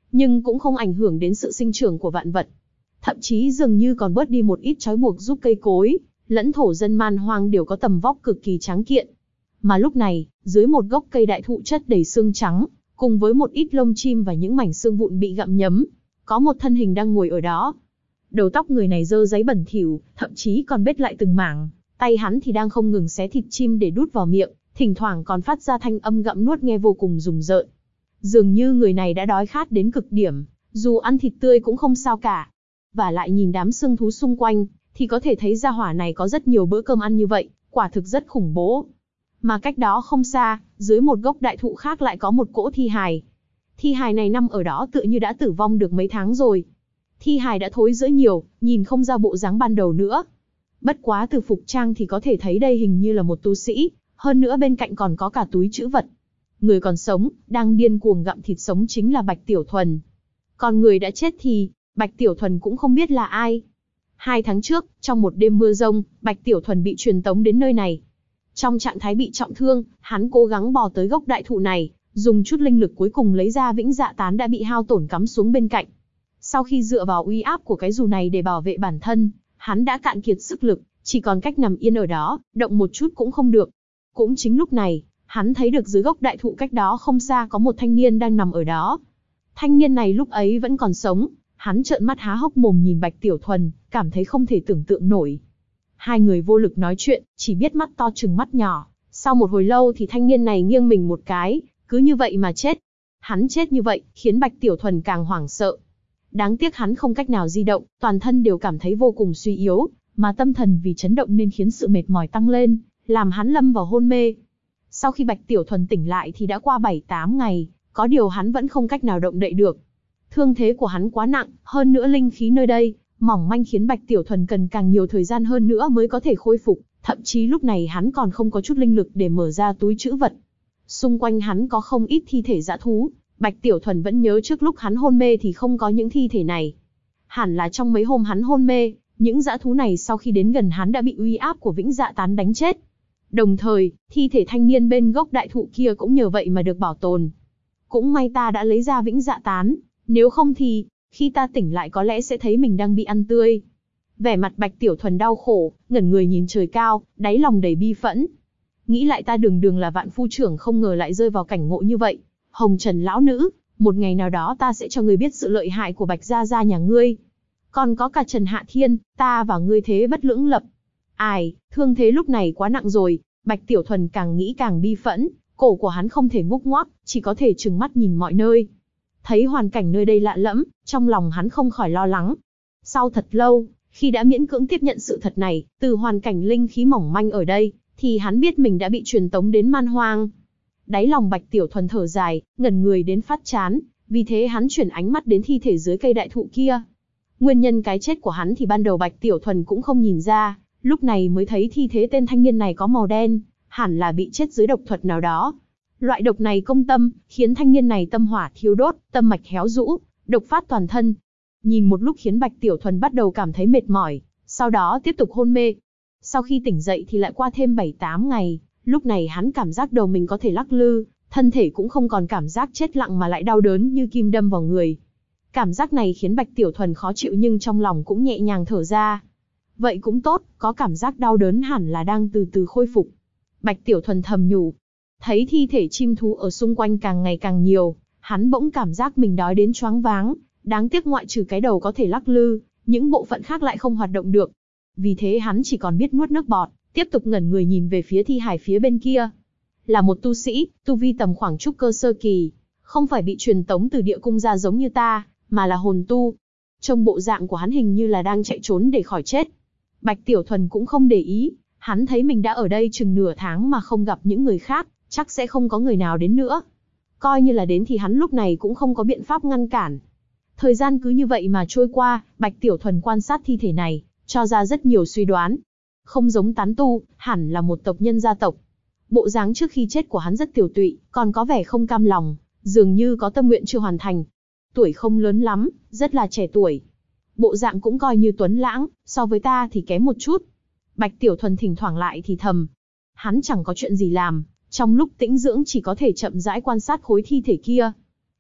nhưng cũng không ảnh hưởng đến sự sinh trưởng của vạn vật. Thậm chí dường như còn bớt đi một ít trói buộc, giúp cây cối, lẫn thổ dân man hoang đều có tầm vóc cực kỳ tráng kiện. Mà lúc này, dưới một gốc cây đại thụ chất đầy xương trắng, cùng với một ít lông chim và những mảnh xương vụn bị gặm nhấm, có một thân hình đang ngồi ở đó. Đầu tóc người này dơ dáy bẩn thỉu, thậm chí còn bết lại từng mảng, tay hắn thì đang không ngừng xé thịt chim để đút vào miệng, thỉnh thoảng còn phát ra thanh âm gặm nuốt nghe vô cùng rùng rợn. Dường như người này đã đói khát đến cực điểm, dù ăn thịt tươi cũng không sao cả. Và lại nhìn đám xương thú xung quanh, thì có thể thấy gia hỏa này có rất nhiều bữa cơm ăn như vậy, quả thực rất khủng bố. Mà cách đó không xa, dưới một gốc đại thụ khác lại có một cỗ thi hài. Thi hài này nằm ở đó tựa như đã tử vong được mấy tháng rồi. Thi hài đã thối rữa nhiều, nhìn không ra bộ dáng ban đầu nữa. Bất quá từ phục trang thì có thể thấy đây hình như là một tu sĩ, hơn nữa bên cạnh còn có cả túi trữ vật. Người còn sống, đang điên cuồng gặm thịt sống chính là Bạch Tiểu Thuần. Còn người đã chết thì, Bạch Tiểu Thuần cũng không biết là ai. 2 tháng trước, trong một đêm mưa rông, Bạch Tiểu Thuần bị truyền tống đến nơi này. Trong trạng thái bị trọng thương, hắn cố gắng bò tới gốc đại thụ này, dùng chút linh lực cuối cùng lấy ra vĩnh dạ tán đã bị hao tổn cắm xuống bên cạnh. Sau khi dựa vào uy áp của cái dù này để bảo vệ bản thân, hắn đã cạn kiệt sức lực, chỉ còn cách nằm yên ở đó, động một chút cũng không được. Cũng chính lúc này, hắn thấy được dưới gốc đại thụ cách đó không xa có một thanh niên đang nằm ở đó. Thanh niên này lúc ấy vẫn còn sống, hắn trợn mắt há hốc mồm nhìn Bạch Tiểu Thuần, cảm thấy không thể tưởng tượng nổi. Hai người vô lực nói chuyện, chỉ biết mắt to trừng mắt nhỏ. Sau một hồi lâu thì thanh niên này nghiêng mình một cái, cứ như vậy mà chết. Hắn chết như vậy, khiến Bạch Tiểu Thuần càng hoảng sợ. Đáng tiếc hắn không cách nào di động, toàn thân đều cảm thấy vô cùng suy yếu, mà tâm thần vì chấn động nên khiến sự mệt mỏi tăng lên, làm hắn lâm vào hôn mê. Sau khi Bạch Tiểu Thuần tỉnh lại thì đã qua 7-8 ngày, có điều hắn vẫn không cách nào động đậy được. Thương thế của hắn quá nặng, hơn nữa linh khí nơi đây mỏng manh khiến Bạch Tiểu Thuần cần càng nhiều thời gian hơn nữa mới có thể khôi phục, thậm chí lúc này hắn còn không có chút linh lực để mở ra túi trữ vật. Xung quanh hắn có không ít thi thể dã thú, Bạch Tiểu Thuần vẫn nhớ trước lúc hắn hôn mê thì không có những thi thể này. Hẳn là trong mấy hôm hắn hôn mê, những dã thú này sau khi đến gần hắn đã bị uy áp của vĩnh dạ tán đánh chết. Đồng thời, thi thể thanh niên bên gốc đại thụ kia cũng nhờ vậy mà được bảo tồn. Cũng may ta đã lấy ra vĩnh dạ tán, nếu không thì, khi ta tỉnh lại có lẽ sẽ thấy mình đang bị ăn tươi. Vẻ mặt Bạch Tiểu Thuần đau khổ, ngẩn người nhìn trời cao, đáy lòng đầy bi phẫn. Nghĩ lại ta đường đường là vạn phu trưởng không ngờ lại rơi vào cảnh ngộ như vậy. Hồng Trần lão nữ, một ngày nào đó ta sẽ cho ngươi biết sự lợi hại của Bạch gia gia nhà ngươi. Còn có cả Trần Hạ Thiên, ta và ngươi thế bất lưỡng lập. Ai, thương thế lúc này quá nặng rồi, Bạch Tiểu Thuần càng nghĩ càng bi phẫn, cổ của hắn không thể ngúc ngoác, chỉ có thể trừng mắt nhìn mọi nơi. Thấy hoàn cảnh nơi đây lạ lẫm, trong lòng hắn không khỏi lo lắng. Sau thật lâu, khi đã miễn cưỡng tiếp nhận sự thật này, từ hoàn cảnh linh khí mỏng manh ở đây, thì hắn biết mình đã bị truyền tống đến man hoang. Đáy lòng Bạch Tiểu Thuần thở dài, ngẩn người đến phát chán, vì thế hắn chuyển ánh mắt đến thi thể dưới cây đại thụ kia. Nguyên nhân cái chết của hắn thì ban đầu Bạch Tiểu Thuần cũng không nhìn ra, lúc này mới thấy thi thể tên thanh niên này có màu đen, hẳn là bị chết dưới độc thuật nào đó. Loại độc này công tâm, khiến thanh niên này tâm hỏa thiêu đốt, tâm mạch héo rũ, độc phát toàn thân. Nhìn một lúc khiến Bạch Tiểu Thuần bắt đầu cảm thấy mệt mỏi, sau đó tiếp tục hôn mê. Sau khi tỉnh dậy thì lại qua thêm 7-8 ngày, lúc này hắn cảm giác đầu mình có thể lắc lư, thân thể cũng không còn cảm giác chết lặng mà lại đau đớn như kim đâm vào người. Cảm giác này khiến Bạch Tiểu Thuần khó chịu nhưng trong lòng cũng nhẹ nhàng thở ra. Vậy cũng tốt, có cảm giác đau đớn hẳn là đang từ từ khôi phục. Bạch Tiểu Thuần thầm nhủ. Thấy thi thể chim thú ở xung quanh càng ngày càng nhiều, hắn bỗng cảm giác mình đói đến choáng váng, đáng tiếc ngoại trừ cái đầu có thể lắc lư, những bộ phận khác lại không hoạt động được. Vì thế hắn chỉ còn biết nuốt nước bọt, tiếp tục ngẩn người nhìn về phía thi hài phía bên kia. Là một tu sĩ, tu vi tầm khoảng trúc cơ sơ kỳ, không phải bị truyền tống từ địa cung ra giống như ta, mà là hồn tu. Trông bộ dạng của hắn hình như là đang chạy trốn để khỏi chết. Bạch Tiểu Thuần cũng không để ý, hắn thấy mình đã ở đây chừng nửa tháng mà không gặp những người khác, chắc sẽ không có người nào đến nữa. Coi như là đến thì hắn lúc này cũng không có biện pháp ngăn cản. Thời gian cứ như vậy mà trôi qua, Bạch Tiểu Thuần quan sát thi thể này, cho ra rất nhiều suy đoán. Không giống tán tu, hẳn là một tộc nhân gia tộc. Bộ dáng trước khi chết của hắn rất tiểu tụy, còn có vẻ không cam lòng, dường như có tâm nguyện chưa hoàn thành. Tuổi không lớn lắm, rất là trẻ tuổi. Bộ dạng cũng coi như tuấn lãng, so với ta thì kém một chút. Bạch Tiểu Thuần thỉnh thoảng lại thì thầm. Hắn chẳng có chuyện gì làm, trong lúc tĩnh dưỡng chỉ có thể chậm rãi quan sát khối thi thể kia.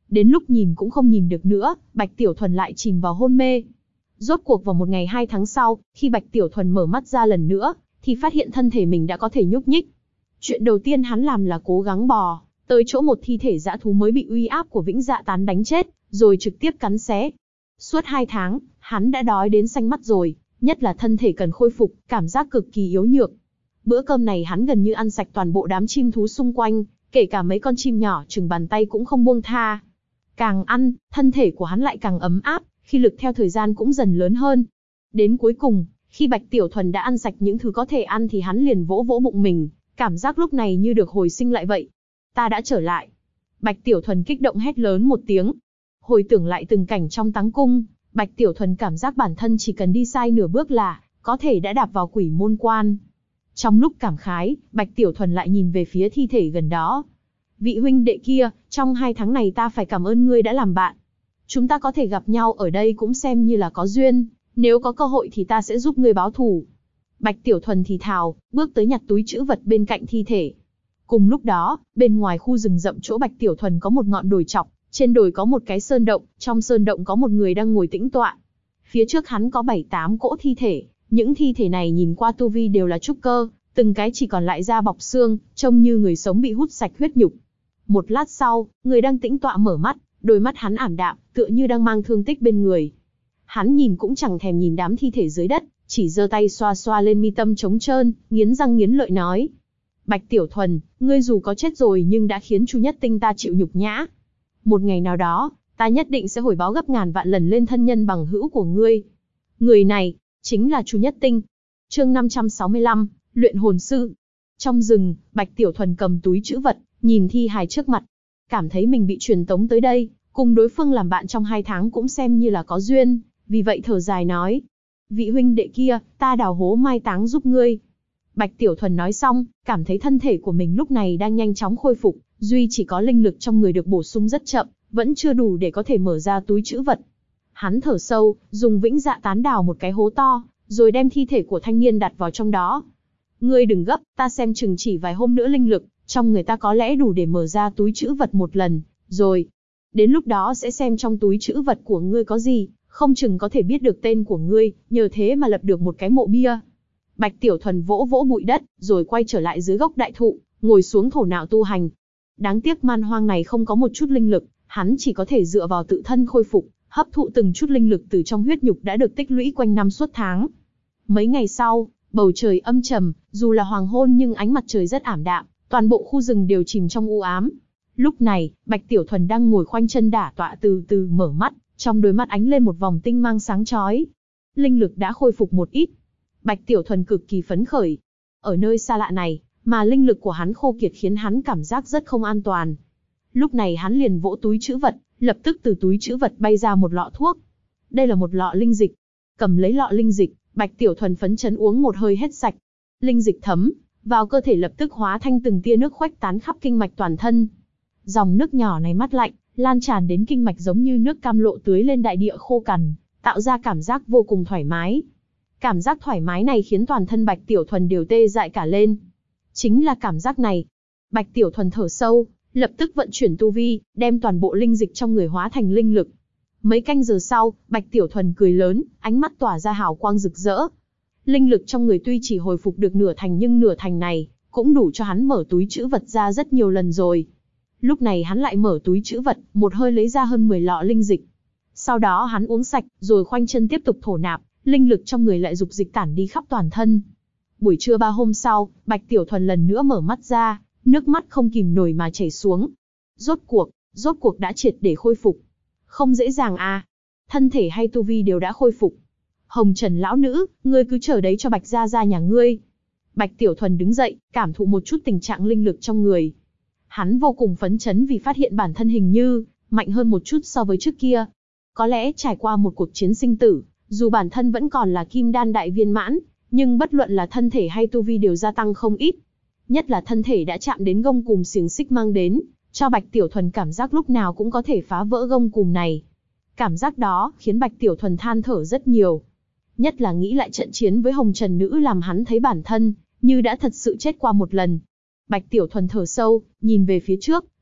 Đến lúc nhìn cũng không nhìn được nữa, Bạch Tiểu Thuần lại chìm vào hôn mê. Rốt cuộc vào một ngày 2 tháng sau, khi Bạch Tiểu Thuần mở mắt ra lần nữa, thì phát hiện thân thể mình đã có thể nhúc nhích. Chuyện đầu tiên hắn làm là cố gắng bò tới chỗ một thi thể dã thú mới bị uy áp của Vĩnh Dạ Tán đánh chết, rồi trực tiếp cắn xé. Suốt 2 tháng, hắn đã đói đến xanh mắt rồi, nhất là thân thể cần khôi phục, cảm giác cực kỳ yếu nhược. Bữa cơm này hắn gần như ăn sạch toàn bộ đám chim thú xung quanh, kể cả mấy con chim nhỏ chừng bàn tay cũng không buông tha. Càng ăn, thân thể của hắn lại càng ấm áp, khí lực theo thời gian cũng dần lớn hơn. Đến cuối cùng, khi Bạch Tiểu Thuần đã ăn sạch những thứ có thể ăn thì hắn liền vỗ vỗ bụng mình, cảm giác lúc này như được hồi sinh lại vậy. Ta đã trở lại. Bạch Tiểu Thuần kích động hét lớn một tiếng. Hồi tưởng lại từng cảnh trong táng cung, Bạch Tiểu Thuần cảm giác bản thân chỉ cần đi sai nửa bước là có thể đã đạp vào quỷ môn quan. Trong lúc cảm khái, Bạch Tiểu Thuần lại nhìn về phía thi thể gần đó. Vị huynh đệ kia, trong 2 tháng này ta phải cảm ơn ngươi đã làm bạn. Chúng ta có thể gặp nhau ở đây cũng xem như là có duyên, nếu có cơ hội thì ta sẽ giúp ngươi báo thù. Bạch Tiểu Thuần thì thào, bước tới nhặt túi trữ vật bên cạnh thi thể. Cùng lúc đó, bên ngoài khu rừng rậm chỗ Bạch Tiểu Thuần có một ngọn đồi chọc, trên đồi có một cái sơn động, trong sơn động có một người đang ngồi tĩnh tọa. Phía trước hắn có 7-8 cỗ thi thể, những thi thể này nhìn qua tu vi đều là trúc cơ, từng cái chỉ còn lại da bọc xương, trông như người sống bị hút sạch huyết nhục. Một lát sau, người đang tĩnh tọa mở mắt, đôi mắt hắn ảm đạm, tựa như đang mang thương tích bên người. Hắn nhìn cũng chẳng thèm nhìn đám thi thể dưới đất, chỉ giơ tay xoa xoa lên mi tâm trống trơn, nghiến răng nghiến lợi nói: Bạch Tiểu Thuần, ngươi dù có chết rồi nhưng đã khiến Chu Nhất Tinh ta chịu nhục nhã. Một ngày nào đó, ta nhất định sẽ hồi báo gấp ngàn vạn lần lên thân nhân bằng hữu của ngươi. Người này, chính là Chu Nhất Tinh. Chương 565, Luyện hồn sư. Trong rừng, Bạch Tiểu Thuần cầm túi trữ vật, nhìn thi hài trước mặt. Cảm thấy mình bị truyền tống tới đây, cùng đối phương làm bạn trong 2 tháng cũng xem như là có duyên, vì vậy thở dài nói: Vị huynh đệ kia, ta đào hố mai táng giúp ngươi. Bạch Tiểu Thuần nói xong, cảm thấy thân thể của mình lúc này đang nhanh chóng khôi phục, duy chỉ có linh lực trong người được bổ sung rất chậm, vẫn chưa đủ để có thể mở ra túi trữ vật. Hắn thở sâu, dùng Vĩnh Dạ Tán đào một cái hố to, rồi đem thi thể của thanh niên đặt vào trong đó. Ngươi đừng gấp, ta xem chừng chỉ vài hôm nữa linh lực trong người ta có lẽ đủ để mở ra túi trữ vật một lần, rồi đến lúc đó sẽ xem trong túi trữ vật của ngươi có gì, không chừng có thể biết được tên của ngươi, nhờ thế mà lập được một cái mộ bia. Bạch Tiểu Thuần vỗ vỗ bụi đất, rồi quay trở lại dưới gốc đại thụ, ngồi xuống thổ nạo tu hành. Đáng tiếc man hoang này không có một chút linh lực, hắn chỉ có thể dựa vào tự thân khôi phục, hấp thụ từng chút linh lực từ trong huyết nhục đã được tích lũy quanh năm suốt tháng. Mấy ngày sau, bầu trời âm trầm, dù là hoàng hôn nhưng ánh mặt trời rất ảm đạm, toàn bộ khu rừng đều chìm trong u ám. Lúc này, Bạch Tiểu Thuần đang ngồi khoanh chân đả tọa từ từ mở mắt, trong đôi mắt ánh lên một vòng tinh mang sáng chói. Linh lực đã khôi phục một ít. Bạch Tiểu Thuần cực kỳ phấn khởi. Ở nơi xa lạ này, mà linh lực của hắn khô kiệt khiến hắn cảm giác rất không an toàn. Lúc này hắn liền vỗ túi trữ vật, lập tức từ túi trữ vật bay ra một lọ thuốc. Đây là một lọ linh dịch. Cầm lấy lọ linh dịch, Bạch Tiểu Thuần phấn chấn uống một hơi hết sạch. Linh dịch thấm vào cơ thể lập tức hóa thành từng tia nước khuếch tán khắp kinh mạch toàn thân. Dòng nước nhỏ này mát lạnh, lan tràn đến kinh mạch giống như nước cam lộ tưới lên đại địa khô cằn, tạo ra cảm giác vô cùng thoải mái. Cảm giác thoải mái này khiến toàn thân Bạch Tiểu Thuần đều tê dại cả lên. Chính là cảm giác này. Bạch Tiểu Thuần thở sâu, lập tức vận chuyển tu vi, đem toàn bộ linh dịch trong người hóa thành linh lực. Mấy canh giờ sau, Bạch Tiểu Thuần cười lớn, ánh mắt tỏa ra hào quang rực rỡ. Linh lực trong người tuy chỉ hồi phục được nửa thành nhưng nửa thành này cũng đủ cho hắn mở túi trữ vật ra rất nhiều lần rồi. Lúc này hắn lại mở túi trữ vật, một hơi lấy ra hơn 10 lọ linh dịch. Sau đó hắn uống sạch, rồi khoanh chân tiếp tục thổ nạp, linh lực trong người lại dục dịch tản đi khắp toàn thân. Buổi trưa 3 hôm sau, Bạch Tiểu Thuần lần nữa mở mắt ra, nước mắt không kìm nổi mà chảy xuống. Rốt cuộc đã triệt để khôi phục. Không dễ dàng à. Thân thể hay tu vi đều đã khôi phục. Hồng Trần lão nữ, ngươi cứ chờ đấy cho Bạch gia gia nhà ngươi. Bạch Tiểu Thuần đứng dậy, cảm thụ một chút tình trạng linh lực trong người. Hắn vô cùng phấn chấn vì phát hiện bản thân hình như mạnh hơn một chút so với trước kia. Có lẽ trải qua một cuộc chiến sinh tử, dù bản thân vẫn còn là kim đan đại viên mãn, nhưng bất luận là thân thể hay tu vi đều gia tăng không ít. Nhất là thân thể đã chạm đến gông cùm xiềng xích mang đến, cho Bạch Tiểu Thuần cảm giác lúc nào cũng có thể phá vỡ gông cùm này. Cảm giác đó khiến Bạch Tiểu Thuần than thở rất nhiều. Nhất là nghĩ lại trận chiến với Hồng Trần nữ làm hắn thấy bản thân như đã thật sự chết qua một lần. Bạch Tiểu Thuần thở sâu, nhìn về phía trước,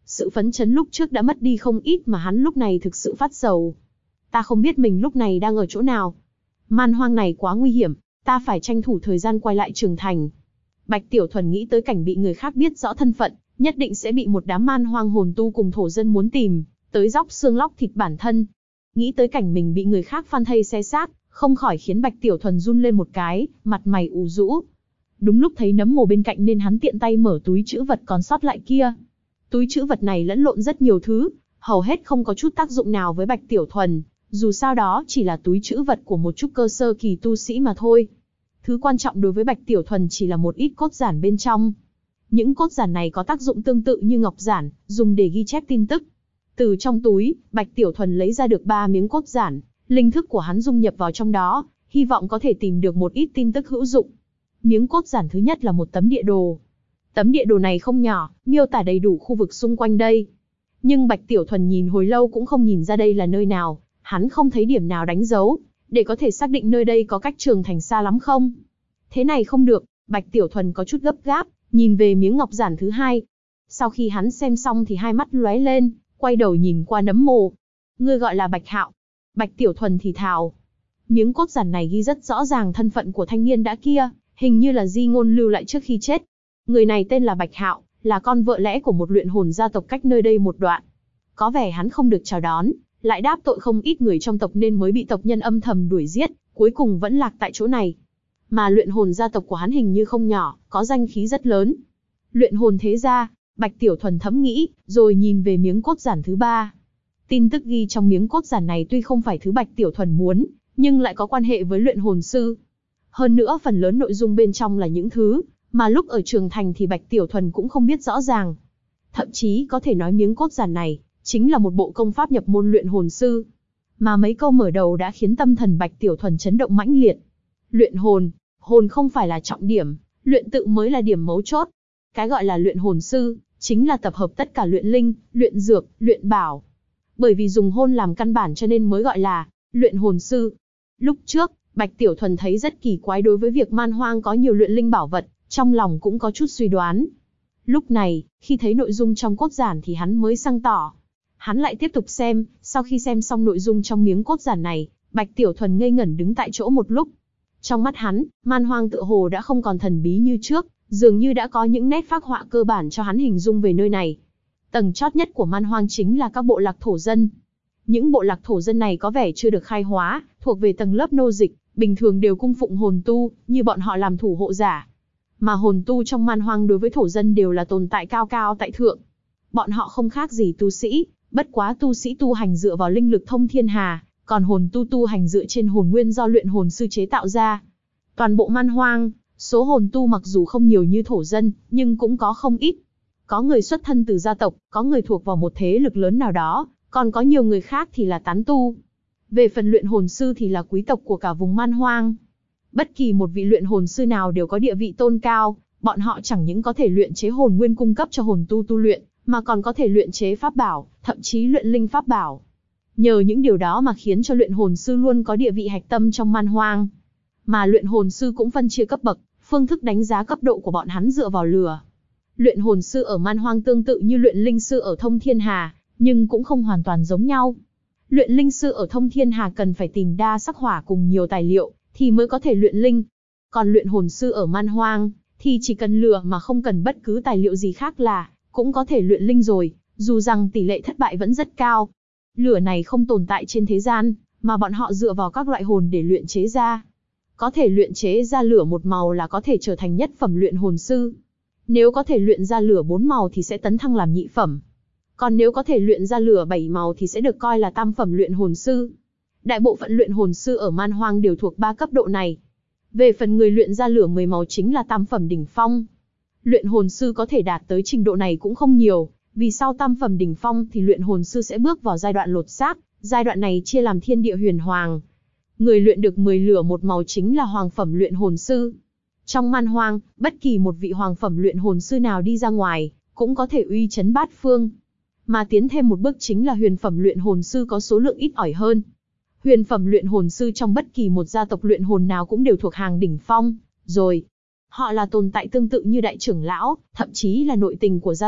Sự phấn chấn lúc trước đã mất đi không ít mà hắn lúc này thực sự phát sầu. Ta không biết mình lúc này đang ở chỗ nào. Man hoang này quá nguy hiểm, ta phải tranh thủ thời gian quay lại Trường Thành. Bạch Tiểu Thuần nghĩ tới cảnh bị người khác biết rõ thân phận, nhất định sẽ bị một đám man hoang hồn tu cùng thổ dân muốn tìm, tới róc xương lóc thịt bản thân. Nghĩ tới cảnh mình bị người khác phan thây xé xác, không khỏi khiến Bạch Tiểu Thuần run lên một cái, mặt mày ủ rũ. Đúng lúc thấy nấm mồ bên cạnh nên hắn tiện tay mở túi trữ vật còn sót lại kia. Túi trữ vật này lẫn lộn rất nhiều thứ, hầu hết không có chút tác dụng nào với Bạch Tiểu Thuần, dù sao đó chỉ là túi trữ vật của một chút cơ sơ kỳ tu sĩ mà thôi. Thứ quan trọng đối với Bạch Tiểu Thuần chỉ là một ít cốt giản bên trong. Những cốt giản này có tác dụng tương tự như ngọc giản, dùng để ghi chép tin tức. Từ trong túi, Bạch Tiểu Thuần lấy ra được 3 miếng cốt giản, linh thức của hắn dung nhập vào trong đó, hy vọng có thể tìm được một ít tin tức hữu dụng. Miếng cốt giản thứ nhất là một tấm địa đồ. Tấm địa đồ này không nhỏ, miêu tả đầy đủ khu vực xung quanh đây. Nhưng Bạch Tiểu Thuần nhìn hồi lâu cũng không nhìn ra đây là nơi nào, hắn không thấy điểm nào đánh dấu, để có thể xác định nơi đây có cách Trường Thành xa lắm không. Thế này không được, Bạch Tiểu Thuần có chút gấp gáp, nhìn về miếng ngọc giản thứ hai. Sau khi hắn xem xong thì hai mắt lóe lên, quay đầu nhìn qua nấm mồ. Ngươi gọi là Bạch Hạo. Bạch Tiểu Thuần thì thào. Miếng cốt giản này ghi rất rõ ràng thân phận của thanh niên đã kia, hình như là di ngôn lưu lại trước khi chết. Người này tên là Bạch Hạo, là con vợ lẽ của một luyện hồn gia tộc cách nơi đây một đoạn. Có vẻ hắn không được chào đón, lại đáp tội không ít người trong tộc nên mới bị tộc nhân âm thầm đuổi giết, cuối cùng vẫn lạc tại chỗ này. Mà luyện hồn gia tộc của hắn hình như không nhỏ, có danh khí rất lớn. Luyện hồn thế gia, Bạch Tiểu Thuần thấm nghĩ, rồi nhìn về miếng cốt giản thứ 3. Tin tức ghi trong miếng cốt giản này tuy không phải thứ Bạch Tiểu Thuần muốn, nhưng lại có quan hệ với luyện hồn sư. Hơn nữa phần lớn nội dung bên trong là những thứ mà lúc ở Trường Thành thì Bạch Tiểu Thuần cũng không biết rõ ràng. Thậm chí có thể nói miếng cốt giản này chính là một bộ công pháp nhập môn luyện hồn sư. Mà mấy câu mở đầu đã khiến tâm thần Bạch Tiểu Thuần chấn động mãnh liệt. Luyện hồn, hồn không phải là trọng điểm, luyện tự mới là điểm mấu chốt. Cái gọi là luyện hồn sư, chính là tập hợp tất cả luyện linh, luyện dược, luyện bảo. Bởi vì dùng hồn làm căn bản cho nên mới gọi là luyện hồn sư. Lúc trước, Bạch Tiểu Thuần thấy rất kỳ quái đối với việc man hoang có nhiều luyện linh bảo vật, trong lòng cũng có chút suy đoán. Lúc này, khi thấy nội dung trong cốt giản thì hắn mới sáng tỏ. Hắn lại tiếp tục xem, sau khi xem xong nội dung trong miếng cốt giản này, Bạch Tiểu Thuần ngây ngẩn đứng tại chỗ một lúc. Trong mắt hắn, man hoang tựa hồ đã không còn thần bí như trước, dường như đã có những nét phác họa cơ bản cho hắn hình dung về nơi này. Tầng chót nhất của man hoang chính là các bộ lạc thổ dân. Những bộ lạc thổ dân này có vẻ chưa được khai hóa, thuộc về tầng lớp nô dịch, bình thường đều cung phụng hồn tu, như bọn họ làm thủ hộ giả. Mà hồn tu trong man hoang đối với thổ dân đều là tồn tại cao cao tại thượng. Bọn họ không khác gì tu sĩ, bất quá tu sĩ tu hành dựa vào linh lực thông thiên hà, còn hồn tu tu hành dựa trên hồn nguyên do luyện hồn sư chế tạo ra. Toàn bộ man hoang, số hồn tu mặc dù không nhiều như thổ dân, nhưng cũng có không ít. Có người xuất thân từ gia tộc, có người thuộc vào một thế lực lớn nào đó, còn có nhiều người khác thì là tán tu. Về phần luyện hồn sư thì là quý tộc của cả vùng man hoang. Bất kỳ một vị luyện hồn sư nào đều có địa vị tôn cao, bọn họ chẳng những có thể luyện chế hồn nguyên cung cấp cho hồn tu tu luyện, mà còn có thể luyện chế pháp bảo, thậm chí luyện linh pháp bảo. Nhờ những điều đó mà khiến cho luyện hồn sư luôn có địa vị hạch tâm trong man hoang. Mà luyện hồn sư cũng phân chia cấp bậc, phương thức đánh giá cấp độ của bọn hắn dựa vào lửa. Luyện hồn sư ở man hoang tương tự như luyện linh sư ở Thông Thiên Hà, nhưng cũng không hoàn toàn giống nhau. Luyện linh sư ở Thông Thiên Hà cần phải tìm đa sắc hỏa cùng nhiều tài liệu, thì mới có thể luyện linh. Còn luyện hồn sư ở man hoang, thì chỉ cần lửa mà không cần bất cứ tài liệu gì khác là cũng có thể luyện linh rồi, dù rằng tỷ lệ thất bại vẫn rất cao. Lửa này không tồn tại trên thế gian, mà bọn họ dựa vào các loại hồn để luyện chế ra. Có thể luyện chế ra lửa một màu là có thể trở thành nhất phẩm luyện hồn sư. Nếu có thể luyện ra lửa 4 màu thì sẽ tấn thăng làm nhị phẩm. Còn nếu có thể luyện ra lửa 7 màu thì sẽ được coi là tam phẩm luyện hồn sư. Đại bộ phận luyện hồn sư ở man hoang đều thuộc 3 cấp độ này. Về phần người luyện ra lửa 10 màu chính là tam phẩm đỉnh phong. Luyện hồn sư có thể đạt tới trình độ này cũng không nhiều, vì sau tam phẩm đỉnh phong thì luyện hồn sư sẽ bước vào giai đoạn lột xác, giai đoạn này chia làm thiên địa huyền hoàng. Người luyện được 10 lửa một màu chính là hoàng phẩm luyện hồn sư. Trong man hoang, bất kỳ một vị hoàng phẩm luyện hồn sư nào đi ra ngoài, cũng có thể uy chấn bát phương. Mà tiến thêm một bước chính là huyền phẩm luyện hồn sư có số lượng ít ỏi hơn. Huyền phẩm luyện hồn sư trong bất kỳ một gia tộc luyện hồn nào cũng đều thuộc hàng đỉnh phong, rồi. Họ là tồn tại tương tự như đại trưởng lão, thậm chí là nội tình của gia tộc,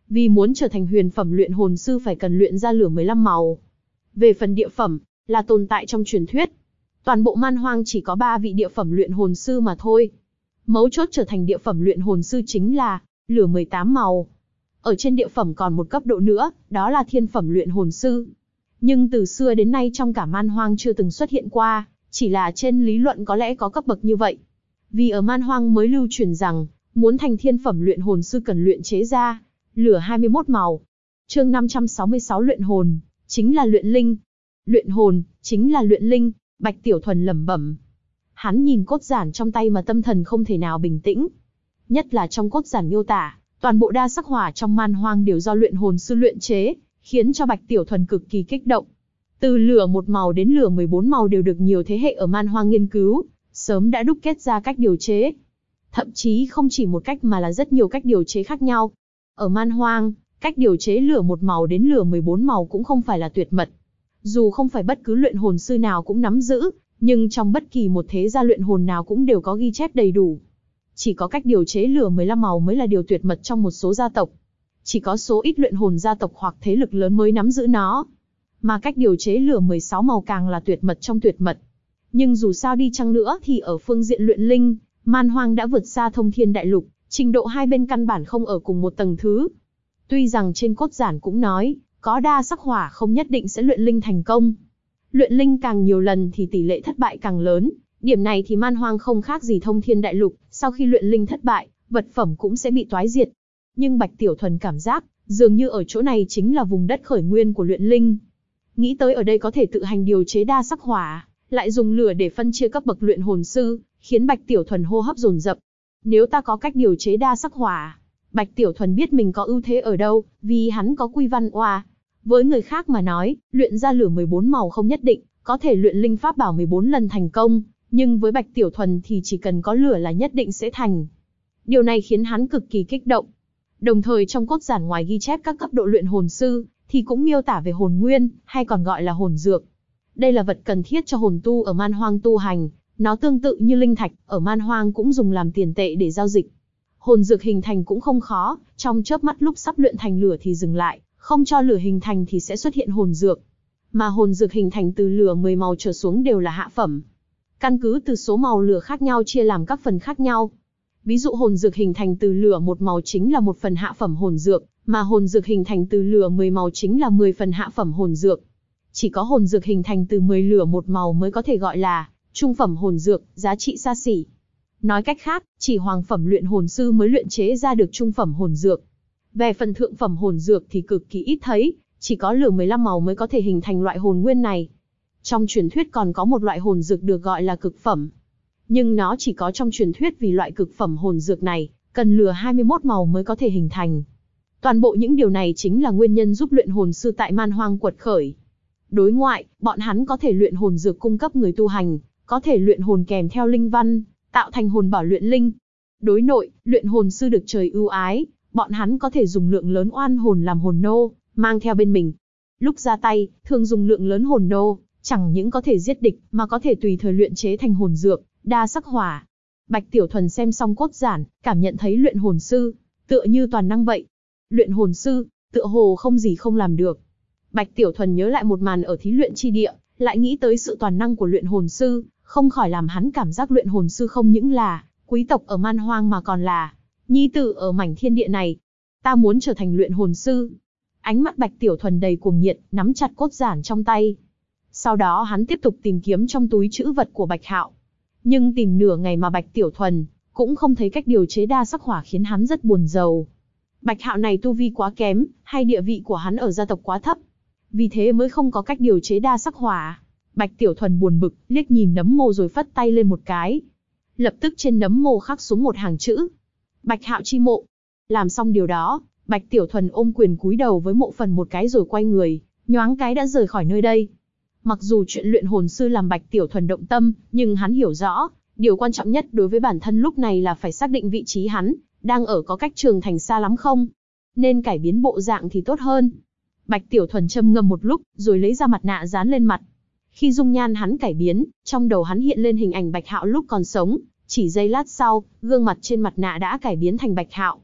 Vì muốn trở thành huyền phẩm luyện hồn sư phải cần luyện ra lửa 15 màu. Về phần địa phẩm, là tồn tại trong truyền thuyết. Toàn bộ man hoang chỉ có 3 vị địa phẩm luyện hồn sư mà thôi. Mấu chốt trở thành địa phẩm luyện hồn sư chính là lửa 18 màu. Ở trên địa phẩm còn một cấp độ nữa, đó là thiên phẩm luyện hồn sư. Nhưng từ xưa đến nay trong cả man hoang chưa từng xuất hiện qua, chỉ là trên lý luận có lẽ có cấp bậc như vậy. Vì ở man hoang mới lưu truyền rằng, muốn thành thiên phẩm luyện hồn sư cần luyện chế ra lửa 21 màu. Chương 566 luyện hồn, chính là luyện linh. Luyện hồn, chính là luyện linh, Bạch Tiểu Thuần lẩm bẩm. Hắn nhìn cốt giản trong tay mà tâm thần không thể nào bình tĩnh. Nhất là trong cốt giản miêu tả, toàn bộ đa sắc hỏa trong man hoang đều do luyện hồn sư luyện chế, khiến cho Bạch Tiểu Thuần cực kỳ kích động. Từ lửa 1 màu đến lửa 14 màu đều được nhiều thế hệ ở man hoang nghiên cứu, sớm đã đúc kết ra cách điều chế. Thậm chí không chỉ một cách mà là rất nhiều cách điều chế khác nhau. Ở man hoang, cách điều chế lửa 1 màu đến lửa 14 màu cũng không phải là tuyệt mật. Dù không phải bất cứ luyện hồn sư nào cũng nắm giữ, nhưng trong bất kỳ một thế gia luyện hồn nào cũng đều có ghi chép đầy đủ. Chỉ có cách điều chế lửa 15 màu mới là điều tuyệt mật trong một số gia tộc. Chỉ có số ít luyện hồn gia tộc hoặc thế lực lớn mới nắm giữ nó. Mà cách điều chế lửa 16 màu càng là tuyệt mật trong tuyệt mật. Nhưng dù sao đi chăng nữa thì ở phương diện luyện linh, man hoang đã vượt xa thông thiên đại lục, trình độ hai bên căn bản không ở cùng một tầng thứ. Tuy rằng trên cốt giản cũng nói, có đa sắc hỏa không nhất định sẽ luyện linh thành công. Luyện linh càng nhiều lần thì tỷ lệ thất bại càng lớn, điểm này thì man hoang không khác gì thông thiên đại lục, sau khi luyện linh thất bại, vật phẩm cũng sẽ bị toái diệt. Nhưng Bạch Tiểu Thuần cảm giác, dường như ở chỗ này chính là vùng đất khởi nguyên của luyện linh. Nghĩ tới ở đây có thể tự hành điều chế đa sắc hỏa, lại dùng lửa để phân chia cấp bậc luyện hồn sư, khiến Bạch Tiểu Thuần hô hấp dồn dập. Nếu ta có cách điều chế đa sắc hỏa, Bạch Tiểu Thuần biết mình có ưu thế ở đâu, vì hắn có quy văn oa. Với người khác mà nói, luyện ra lửa 14 màu không nhất định, có thể luyện linh pháp bảo 14 lần thành công, nhưng với Bạch Tiểu Thuần thì chỉ cần có lửa là nhất định sẽ thành. Điều này khiến hắn cực kỳ kích động. Đồng thời trong cốt giản ngoài ghi chép các cấp độ luyện hồn sư, thì cũng miêu tả về hồn nguyên, hay còn gọi là hồn dược. Đây là vật cần thiết cho hồn tu ở man hoang tu hành, nó tương tự như linh thạch, ở man hoang cũng dùng làm tiền tệ để giao dịch. Hồn dược hình thành cũng không khó, trong chớp mắt lúc sắp luyện thành lửa thì dừng lại, không cho lửa hình thành thì sẽ xuất hiện hồn dược. Mà hồn dược hình thành từ lửa 10 màu trở xuống đều là hạ phẩm. Căn cứ từ số màu lửa khác nhau chia làm các phần khác nhau. Ví dụ hồn dược hình thành từ lửa 1 màu chính là một phần hạ phẩm hồn dược, mà hồn dược hình thành từ lửa 10 màu chính là 10 phần hạ phẩm hồn dược. Chỉ có hồn dược hình thành từ 10 lửa 1 màu mới có thể gọi là trung phẩm hồn dược, giá trị xa xỉ. Nói cách khác, chỉ hoàng phẩm luyện hồn sư mới luyện chế ra được trung phẩm hồn dược. Về phần thượng phẩm hồn dược thì cực kỳ ít thấy, chỉ có lửa 15 màu mới có thể hình thành loại hồn nguyên này. Trong truyền thuyết còn có một loại hồn dược được gọi là cực phẩm. Nhưng nó chỉ có trong truyền thuyết vì loại cực phẩm hồn dược này, cần lửa 21 màu mới có thể hình thành. Toàn bộ những điều này chính là nguyên nhân giúp luyện hồn sư tại man hoang quật khởi. Đối ngoại, bọn hắn có thể luyện hồn dược cung cấp người tu hành, có thể luyện hồn kèm theo linh văn, tạo thành hồn bảo luyện linh. Đối nội, luyện hồn sư được trời ưu ái, bọn hắn có thể dùng lượng lớn oan hồn làm hồn nô, mang theo bên mình. Lúc ra tay, thường dùng lượng lớn hồn nô, chẳng những có thể giết địch, mà có thể tùy thời luyện chế thành hồn dược, đa sắc hỏa. Bạch Tiểu Thuần xem xong cốt giản, cảm nhận thấy luyện hồn sư, tựa như toàn năng vậy. Luyện hồn sư, tựa hồ không gì không làm được. Bạch Tiểu Thuần nhớ lại một màn ở thí luyện chi địa, lại nghĩ tới sự toàn năng của luyện hồn sư, không khỏi làm hắn cảm giác luyện hồn sư không những là quý tộc ở man hoang mà còn là nhi tử ở mảnh thiên địa này. Ta muốn trở thành luyện hồn sư. Ánh mắt Bạch Tiểu Thuần đầy cuồng nhiệt, nắm chặt cốt giản trong tay. Sau đó hắn tiếp tục tìm kiếm trong túi trữ vật của Bạch Hạo. Nhưng tìm nửa ngày mà Bạch Tiểu Thuần cũng không thấy cách điều chế đa sắc hỏa, khiến hắn rất buồn rầu. Bạch Hạo này tu vi quá kém, hay địa vị của hắn ở gia tộc quá thấp, vì thế mới không có cách điều chế đa sắc hỏa. Bạch Tiểu Thuần buồn bực, liếc nhìn nấm mồ rồi phất tay lên một cái. Lập tức trên nấm mồ khắc xuống một hàng chữ: Bạch Hạo chi mộ. Làm xong điều đó, Bạch Tiểu Thuần ôm quyền cúi đầu với mộ phần một cái rồi quay người, nhoáng cái đã rời khỏi nơi đây. Mặc dù chuyện luyện hồn sư làm Bạch Tiểu Thuần động tâm, nhưng hắn hiểu rõ, điều quan trọng nhất đối với bản thân lúc này là phải xác định vị trí hắn đang ở có cách Trường Thành xa lắm không, nên cải biến bộ dạng thì tốt hơn. Bạch Tiểu Thuần châm ngâm một lúc, rồi lấy ra mặt nạ dán lên mặt. Khi dung nhan hắn cải biến, trong đầu hắn hiện lên hình ảnh Bạch Hạo lúc còn sống, chỉ giây lát sau, gương mặt trên mặt nạ đã cải biến thành Bạch Hạo.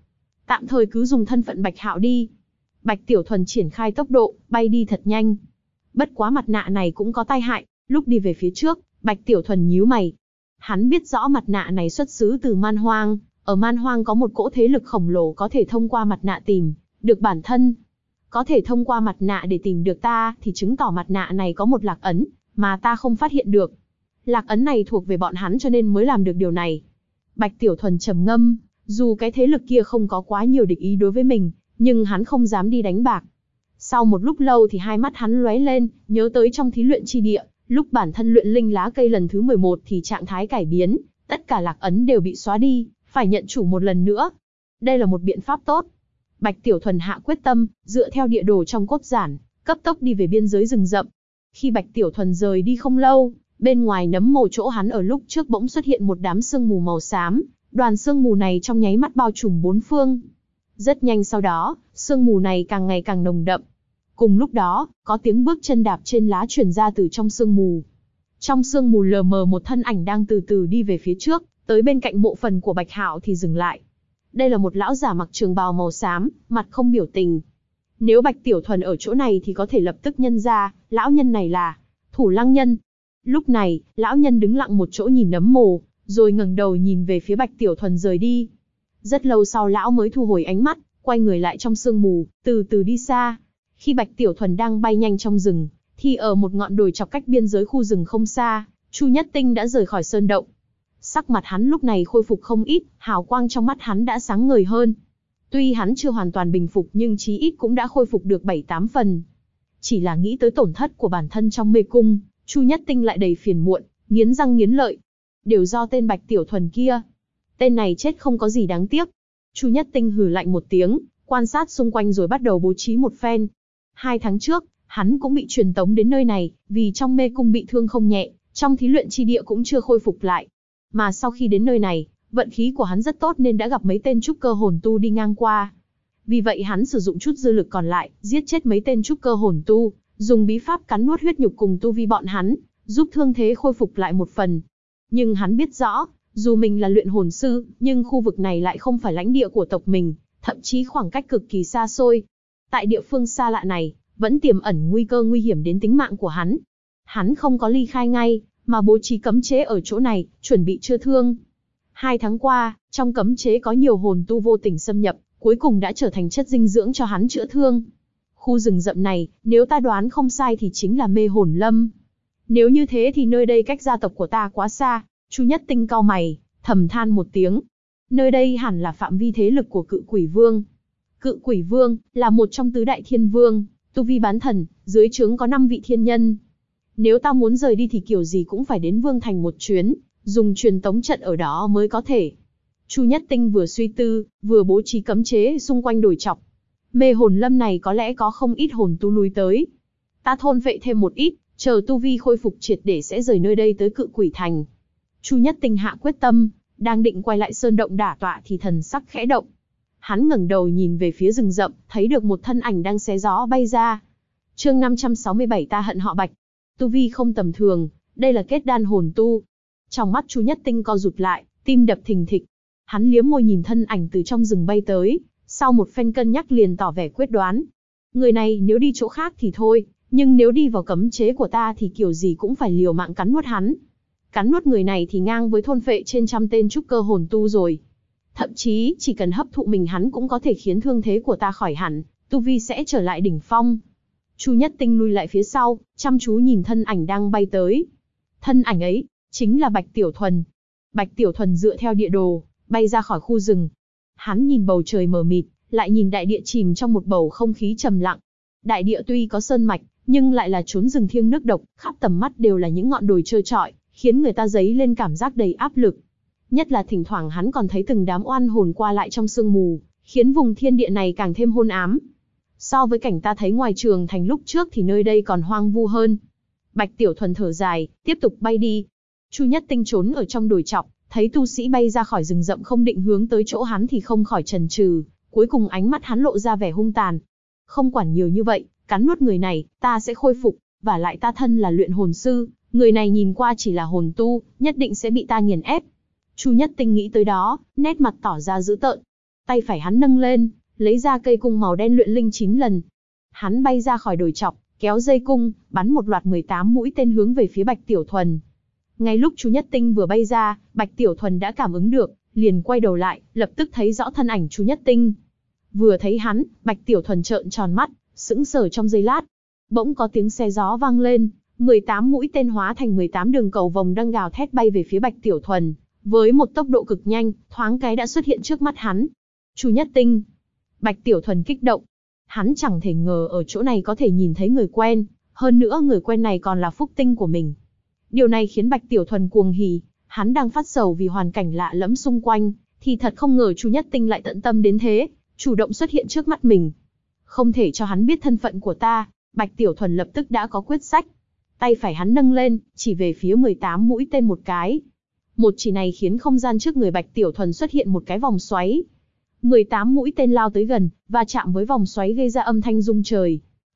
Tạm thời cứ dùng thân phận Bạch Hạo đi. Bạch Tiểu Thuần triển khai tốc độ, bay đi thật nhanh. Bất quá mặt nạ này cũng có tai hại, lúc đi về phía trước, Bạch Tiểu Thuần nhíu mày. Hắn biết rõ mặt nạ này xuất xứ từ Man Hoang, ở Man Hoang có một cỗ thế lực khổng lồ có thể thông qua mặt nạ tìm được bản thân. Có thể thông qua mặt nạ để tìm được ta thì chứng tỏ mặt nạ này có một lạc ấn mà ta không phát hiện được. Lạc ấn này thuộc về bọn hắn cho nên mới làm được điều này. Bạch Tiểu Thuần trầm ngâm, dù cái thế lực kia không có quá nhiều địch ý đối với mình, nhưng hắn không dám đi đánh bạc. Sau một lúc lâu thì hai mắt hắn lóe lên, nhớ tới trong thí luyện chi địa, lúc bản thân luyện linh lá cây lần thứ 11 thì trạng thái cải biến, tất cả lạc ấn đều bị xóa đi, phải nhận chủ một lần nữa. Đây là một biện pháp tốt. Bạch Tiểu Thuần hạ quyết tâm, dựa theo địa đồ trong cốt giản, cấp tốc đi về biên giới rừng rậm. Khi Bạch Tiểu Thuần rời đi không lâu, bên ngoài nấm mồ chỗ hắn ở lúc trước bỗng xuất hiện một đám sương mù màu xám, đoàn sương mù này trong nháy mắt bao trùm bốn phương. Rất nhanh sau đó, sương mù này càng ngày càng nồng đậm. Cùng lúc đó, có tiếng bước chân đạp trên lá truyền ra từ trong sương mù. Trong sương mù lờ mờ một thân ảnh đang từ từ đi về phía trước, tới bên cạnh mộ phần của Bạch Hạo thì dừng lại. Đây là một lão giả mặc trường bào màu xám, mặt không biểu tình. Nếu Bạch Tiểu Thuần ở chỗ này thì có thể lập tức nhận ra, lão nhân này là Thủ Lăng Nhân. Lúc này, lão nhân đứng lặng một chỗ nhìn nấm mồ, rồi ngẩng đầu nhìn về phía Bạch Tiểu Thuần rời đi. Rất lâu sau lão mới thu hồi ánh mắt, quay người lại trong sương mù, từ từ đi xa. Khi Bạch Tiểu Thuần đang bay nhanh trong rừng, thì ở một ngọn đồi chọc cách biên giới khu rừng không xa, Chu Nhất Tinh đã rời khỏi sơn động. Sắc mặt hắn lúc này khôi phục không ít, hào quang trong mắt hắn đã sáng ngời hơn. Tuy hắn chưa hoàn toàn bình phục nhưng chí ít cũng đã khôi phục được 7-8 phần. Chỉ là nghĩ tới tổn thất của bản thân trong mê cung, Chu Nhất Tinh lại đầy phiền muộn, nghiến răng nghiến lợi. Đều do tên Bạch Tiểu Thuần kia. Tên này chết không có gì đáng tiếc. Chu Nhất Tinh hừ lạnh một tiếng, quan sát xung quanh rồi bắt đầu bố trí một phen. 2 tháng trước, hắn cũng bị truyền tống đến nơi này, vì trong mê cung bị thương không nhẹ, trong thí luyện chi địa cũng chưa khôi phục lại. Mà sau khi đến nơi này, vận khí của hắn rất tốt nên đã gặp mấy tên trúc cơ hồn tu đi ngang qua. Vì vậy hắn sử dụng chút dư lực còn lại, giết chết mấy tên trúc cơ hồn tu, dùng bí pháp cắn nuốt huyết nhục cùng tu vi bọn hắn, giúp thương thế khôi phục lại một phần. Nhưng hắn biết rõ, dù mình là luyện hồn sư, nhưng khu vực này lại không phải lãnh địa của tộc mình, thậm chí khoảng cách cực kỳ xa xôi. Tại địa phương xa lạ này, vẫn tiềm ẩn nguy cơ nguy hiểm đến tính mạng của hắn. Hắn không có ly khai ngay, mà bố trí cấm chế ở chỗ này, chuẩn bị chữa thương. 2 tháng qua, trong cấm chế có nhiều hồn tu vô tình xâm nhập, cuối cùng đã trở thành chất dinh dưỡng cho hắn chữa thương. Khu rừng rậm này, nếu ta đoán không sai thì chính là Mê Hồn Lâm. Nếu như thế thì nơi đây cách gia tộc của ta quá xa. Chu Nhất Tinh cau mày, thầm than một tiếng. Nơi đây hẳn là phạm vi thế lực của Cự Quỷ Vương. Cự Quỷ Vương là một trong tứ đại thiên vương, tu vi bán thần, dưới trướng có 5 vị thiên nhân. Nếu ta muốn rời đi thì kiểu gì cũng phải đến Vương Thành một chuyến, dùng truyền tống trận ở đó mới có thể. Chu Nhất Tinh vừa suy tư, vừa bố trí cấm chế xung quanh đồi chọc. Mê Hồn Lâm này có lẽ có không ít hồn tu lui tới. Ta thôn vệ thêm một ít, chờ tu vi khôi phục triệt để sẽ rời nơi đây tới Cự Quỷ Thành. Chu Nhất Tinh hạ quyết tâm, đang định quay lại sơn động đả tọa thì thần sắc khẽ động. Hắn ngẩng đầu nhìn về phía rừng rậm, thấy được một thân ảnh đang xé gió bay ra. Chương 567 ta hận họ Bạch. Tu vi không tầm thường, đây là kết đan hồn tu. Trong mắt Chu Nhất Tinh co rụt lại, tim đập thình thịch. Hắn liếm môi nhìn thân ảnh từ trong rừng bay tới, sau một phen cân nhắc liền tỏ vẻ quyết đoán. Người này nếu đi chỗ khác thì thôi, nhưng nếu đi vào cấm chế của ta thì kiểu gì cũng phải liều mạng cắn nuốt hắn. Cắn nuốt người này thì ngang với thôn phệ trên trăm tên trúc cơ hồn tu rồi. Thậm chí, chỉ cần hấp thụ mình hắn cũng có thể khiến thương thế của ta khỏi hẳn, tu vi sẽ trở lại đỉnh phong. Chu Nhất Tinh lui lại phía sau, chăm chú nhìn thân ảnh đang bay tới. Thân ảnh ấy, chính là Bạch Tiểu Thuần. Bạch Tiểu Thuần dựa theo địa đồ, bay ra khỏi khu rừng. Hắn nhìn bầu trời mờ mịt, lại nhìn đại địa chìm trong một bầu không khí trầm lặng. Đại địa tuy có sơn mạch, nhưng lại là chốn rừng thiêng nước độc, khắp tầm mắt đều là những ngọn đồi trơ trọi, khiến người ta dấy lên cảm giác đầy áp lực. Nhất là thỉnh thoảng hắn còn thấy từng đám oan hồn qua lại trong sương mù, khiến vùng thiên địa này càng thêm hôn ám. So với cảnh ta thấy ngoài trường thành lúc trước thì nơi đây còn hoang vu hơn. Bạch Tiểu Thuần thở dài, tiếp tục bay đi. Chu Nhất Tinh trốn ở trong đồi chọc, thấy tu sĩ bay ra khỏi rừng rậm không định hướng tới chỗ hắn thì không khỏi chần chừ, cuối cùng ánh mắt hắn lộ ra vẻ hung tàn. Không quản nhiều như vậy, cắn nuốt người này, ta sẽ khôi phục, và lại ta thân là luyện hồn sư, người này nhìn qua chỉ là hồn tu, nhất định sẽ bị ta nghiền ép. Chu Nhất Tinh nghĩ tới đó, nét mặt tỏ ra dữ tợn. tay phải hắn nâng lên, lấy ra cây cung màu đen luyện linh 9 lần. Hắn bay ra khỏi đồi chọc, kéo dây cung, bắn một loạt 18 mũi tên hướng về phía Bạch Tiểu Thuần. Ngay lúc Chu Nhất Tinh vừa bay ra, Bạch Tiểu Thuần đã cảm ứng được, liền quay đầu lại, lập tức thấy rõ thân ảnh Chu Nhất Tinh. Vừa thấy hắn, Bạch Tiểu Thuần trợn tròn mắt, sững sờ trong giây lát. Bỗng có tiếng xe gió vang lên, 18 mũi tên hóa thành 18 đường cầu vồng đang gào thét bay về phía Bạch Tiểu Thuần, với một tốc độ cực nhanh, thoáng cái đã xuất hiện trước mắt hắn. Chu Nhất Tinh. Bạch Tiểu Thuần kích động. Hắn chẳng thể ngờ ở chỗ này có thể nhìn thấy người quen, hơn nữa người quen này còn là phúc tinh của mình. Điều này khiến Bạch Tiểu Thuần cuồng hỉ, hắn đang phát sầu vì hoàn cảnh lạ lẫm xung quanh, thì thật không ngờ Chu Nhất Tinh lại tận tâm đến thế, chủ động xuất hiện trước mắt mình. Không thể cho hắn biết thân phận của ta, Bạch Tiểu Thuần lập tức đã có quyết sách. Tay phải hắn nâng lên, chỉ về phía 18 mũi tên một cái. Một chỉ này khiến không gian trước người Bạch Tiểu Thuần xuất hiện một cái vòng xoáy. 18 mũi tên lao tới gần, và chạm với vòng xoáy gây ra âm thanh rung trời.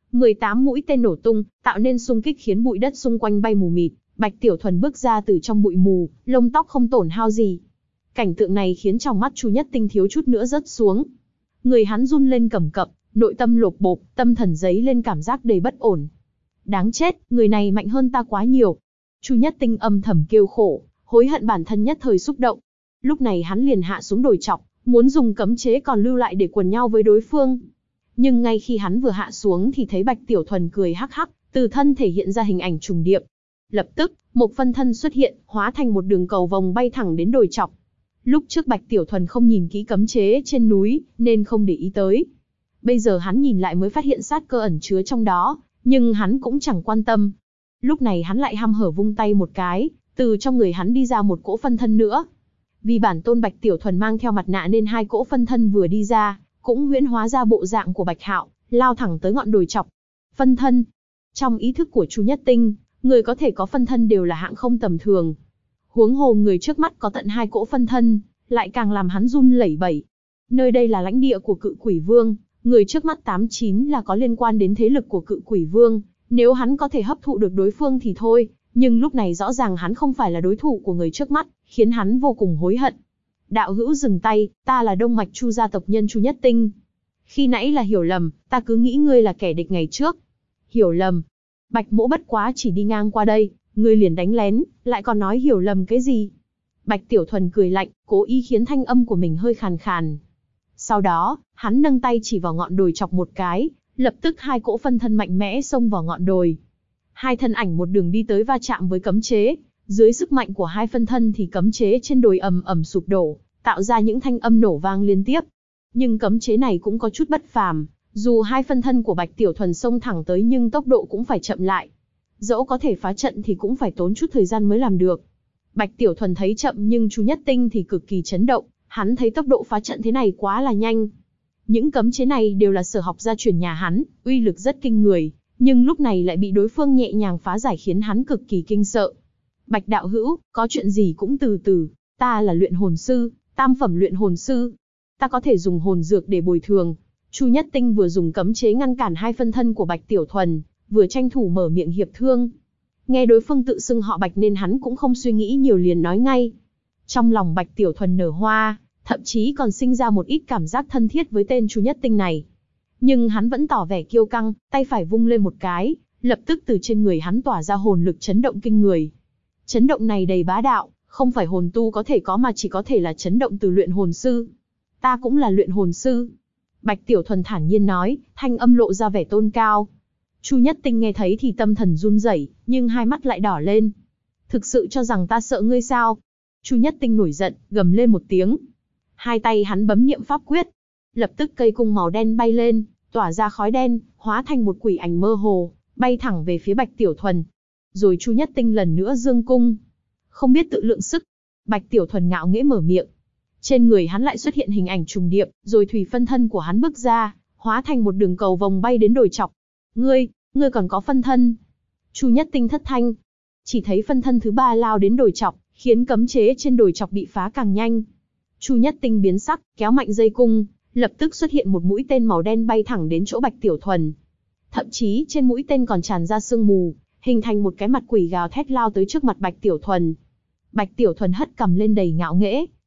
18 mũi tên nổ tung, tạo nên xung kích khiến bụi đất xung quanh bay mù mịt. Bạch Tiểu Thuần bước ra từ trong bụi mù, lông tóc không tổn hao gì. Cảnh tượng này khiến trong mắt Chu Nhất Tinh thiếu chút nữa rớt xuống. Người hắn run lên cầm cập, nội tâm lột bột, tâm thần dấy lên cảm giác đầy bất ổn. Đáng chết, người này mạnh hơn ta quá nhiều. Chu Nhất Tinh âm thầm kêu khổ, hối hận bản thân nhất thời xúc động. Lúc này hắn liền hạ xuống đồi chọc, muốn dùng cấm chế còn lưu lại để quần nhau với đối phương. Nhưng ngay khi hắn vừa hạ xuống thì thấy Bạch Tiểu Thuần cười hắc hắc, từ thân thể hiện ra hình ảnh trùng điệp. Lập tức, một phân thân xuất hiện, hóa thành một đường cầu vồng bay thẳng đến đồi chọc. Lúc trước Bạch Tiểu Thuần không nhìn kỹ cấm chế trên núi, nên không để ý tới. Bây giờ hắn nhìn lại mới phát hiện sát cơ ẩn chứa trong đó, nhưng hắn cũng chẳng quan tâm. Lúc này hắn lại hăm hở vung tay một cái, từ trong người hắn đi ra một cỗ phân thân nữa. Vì bản tôn Bạch Tiểu Thuần mang theo mặt nạ nên hai cỗ phân thân vừa đi ra, cũng huyễn hóa ra bộ dạng của Bạch Hạo, lao thẳng tới ngọn đồi chọc. Phân thân. Trong ý thức của Chu Nhất Tinh, người có thể có phân thân đều là hạng không tầm thường. Huống hồ người trước mắt có tận hai cỗ phân thân, lại càng làm hắn run lẩy bẩy. Nơi đây là lãnh địa của Cự Quỷ Vương, người trước mắt 89 là có liên quan đến thế lực của Cự Quỷ Vương, nếu hắn có thể hấp thụ được đối phương thì thôi, nhưng lúc này rõ ràng hắn không phải là đối thủ của người trước mắt, khiến hắn vô cùng hối hận. Đạo hữu dừng tay, ta là Đông Mạch Chu gia tộc nhân Chu Nhất Tinh. Khi nãy là hiểu lầm, ta cứ nghĩ ngươi là kẻ địch ngày trước. Hiểu lầm? Bạch Mỗ bất quá chỉ đi ngang qua đây, ngươi liền đánh lén, lại còn nói hiểu lầm cái gì? Bạch Tiểu Thuần cười lạnh, cố ý khiến thanh âm của mình hơi khàn khàn. Sau đó, hắn nâng tay chỉ vào ngọn đồi chọc một cái, lập tức hai cỗ phân thân mạnh mẽ xông vào ngọn đồi. Hai thân ảnh một đường đi tới va chạm với cấm chế, dưới sức mạnh của hai phân thân thì cấm chế trên đồi ầm ầm sụp đổ, tạo ra những thanh âm nổ vang liên tiếp. Nhưng cấm chế này cũng có chút bất phàm, dù hai phân thân của Bạch Tiểu Thuần xông thẳng tới nhưng tốc độ cũng phải chậm lại. Dẫu có thể phá trận thì cũng phải tốn chút thời gian mới làm được. Bạch Tiểu Thuần thấy chậm nhưng Chu Nhất Tinh thì cực kỳ chấn động, hắn thấy tốc độ phá trận thế này quá là nhanh. Những cấm chế này đều là sở học gia truyền nhà hắn, uy lực rất kinh người, nhưng lúc này lại bị đối phương nhẹ nhàng phá giải khiến hắn cực kỳ kinh sợ. Bạch đạo hữu, có chuyện gì cũng từ từ, ta là luyện hồn sư, tam phẩm luyện hồn sư. Ta có thể dùng hồn dược để bồi thường. Chu Nhất Tinh vừa dùng cấm chế ngăn cản hai phân thân của Bạch Tiểu Thuần, vừa tranh thủ mở miệng hiệp thương. Nghe đối phương tự xưng họ Bạch nên hắn cũng không suy nghĩ nhiều liền nói ngay. Trong lòng Bạch Tiểu Thuần nở hoa, thậm chí còn sinh ra một ít cảm giác thân thiết với tên Chu Nhất Tinh này. Nhưng hắn vẫn tỏ vẻ kiêu căng, tay phải vung lên một cái, lập tức từ trên người hắn tỏa ra hồn lực chấn động kinh người. Chấn động này đầy bá đạo, không phải hồn tu có thể có mà chỉ có thể là chấn động từ luyện hồn sư. Ta cũng là luyện hồn sư. Bạch Tiểu Thuần thản nhiên nói, thanh âm lộ ra vẻ tôn cao. Chu Nhất Tinh nghe thấy thì tâm thần run rẩy, nhưng hai mắt lại đỏ lên. Thực sự cho rằng ta sợ ngươi sao? Chu Nhất Tinh nổi giận, gầm lên một tiếng. Hai tay hắn bấm niệm pháp quyết. Lập tức cây cung màu đen bay lên, tỏa ra khói đen, hóa thành một quỷ ảnh mơ hồ, bay thẳng về phía Bạch Tiểu Thuần. Rồi Chu Nhất Tinh lần nữa giương cung. Không biết tự lượng sức. Bạch Tiểu Thuần ngạo nghễ mở miệng. Trên người hắn lại xuất hiện hình ảnh trùng điệp, rồi thủy phân thân của hắn bước ra, hóa thành một đường cầu vòng bay đến đồi chọc. Ngươi còn có phân thân. Chu Nhất Tinh thất thanh. Chỉ thấy phân thân thứ ba lao đến đồi chọc, khiến cấm chế trên đồi chọc bị phá càng nhanh. Chu Nhất Tinh biến sắc, kéo mạnh dây cung, lập tức xuất hiện một mũi tên màu đen bay thẳng đến chỗ Bạch Tiểu Thuần. Thậm chí trên mũi tên còn tràn ra sương mù, hình thành một cái mặt quỷ gào thét lao tới trước mặt Bạch Tiểu Thuần. Bạch Tiểu Thuần hất cằm lên đầy ngạo nghễ,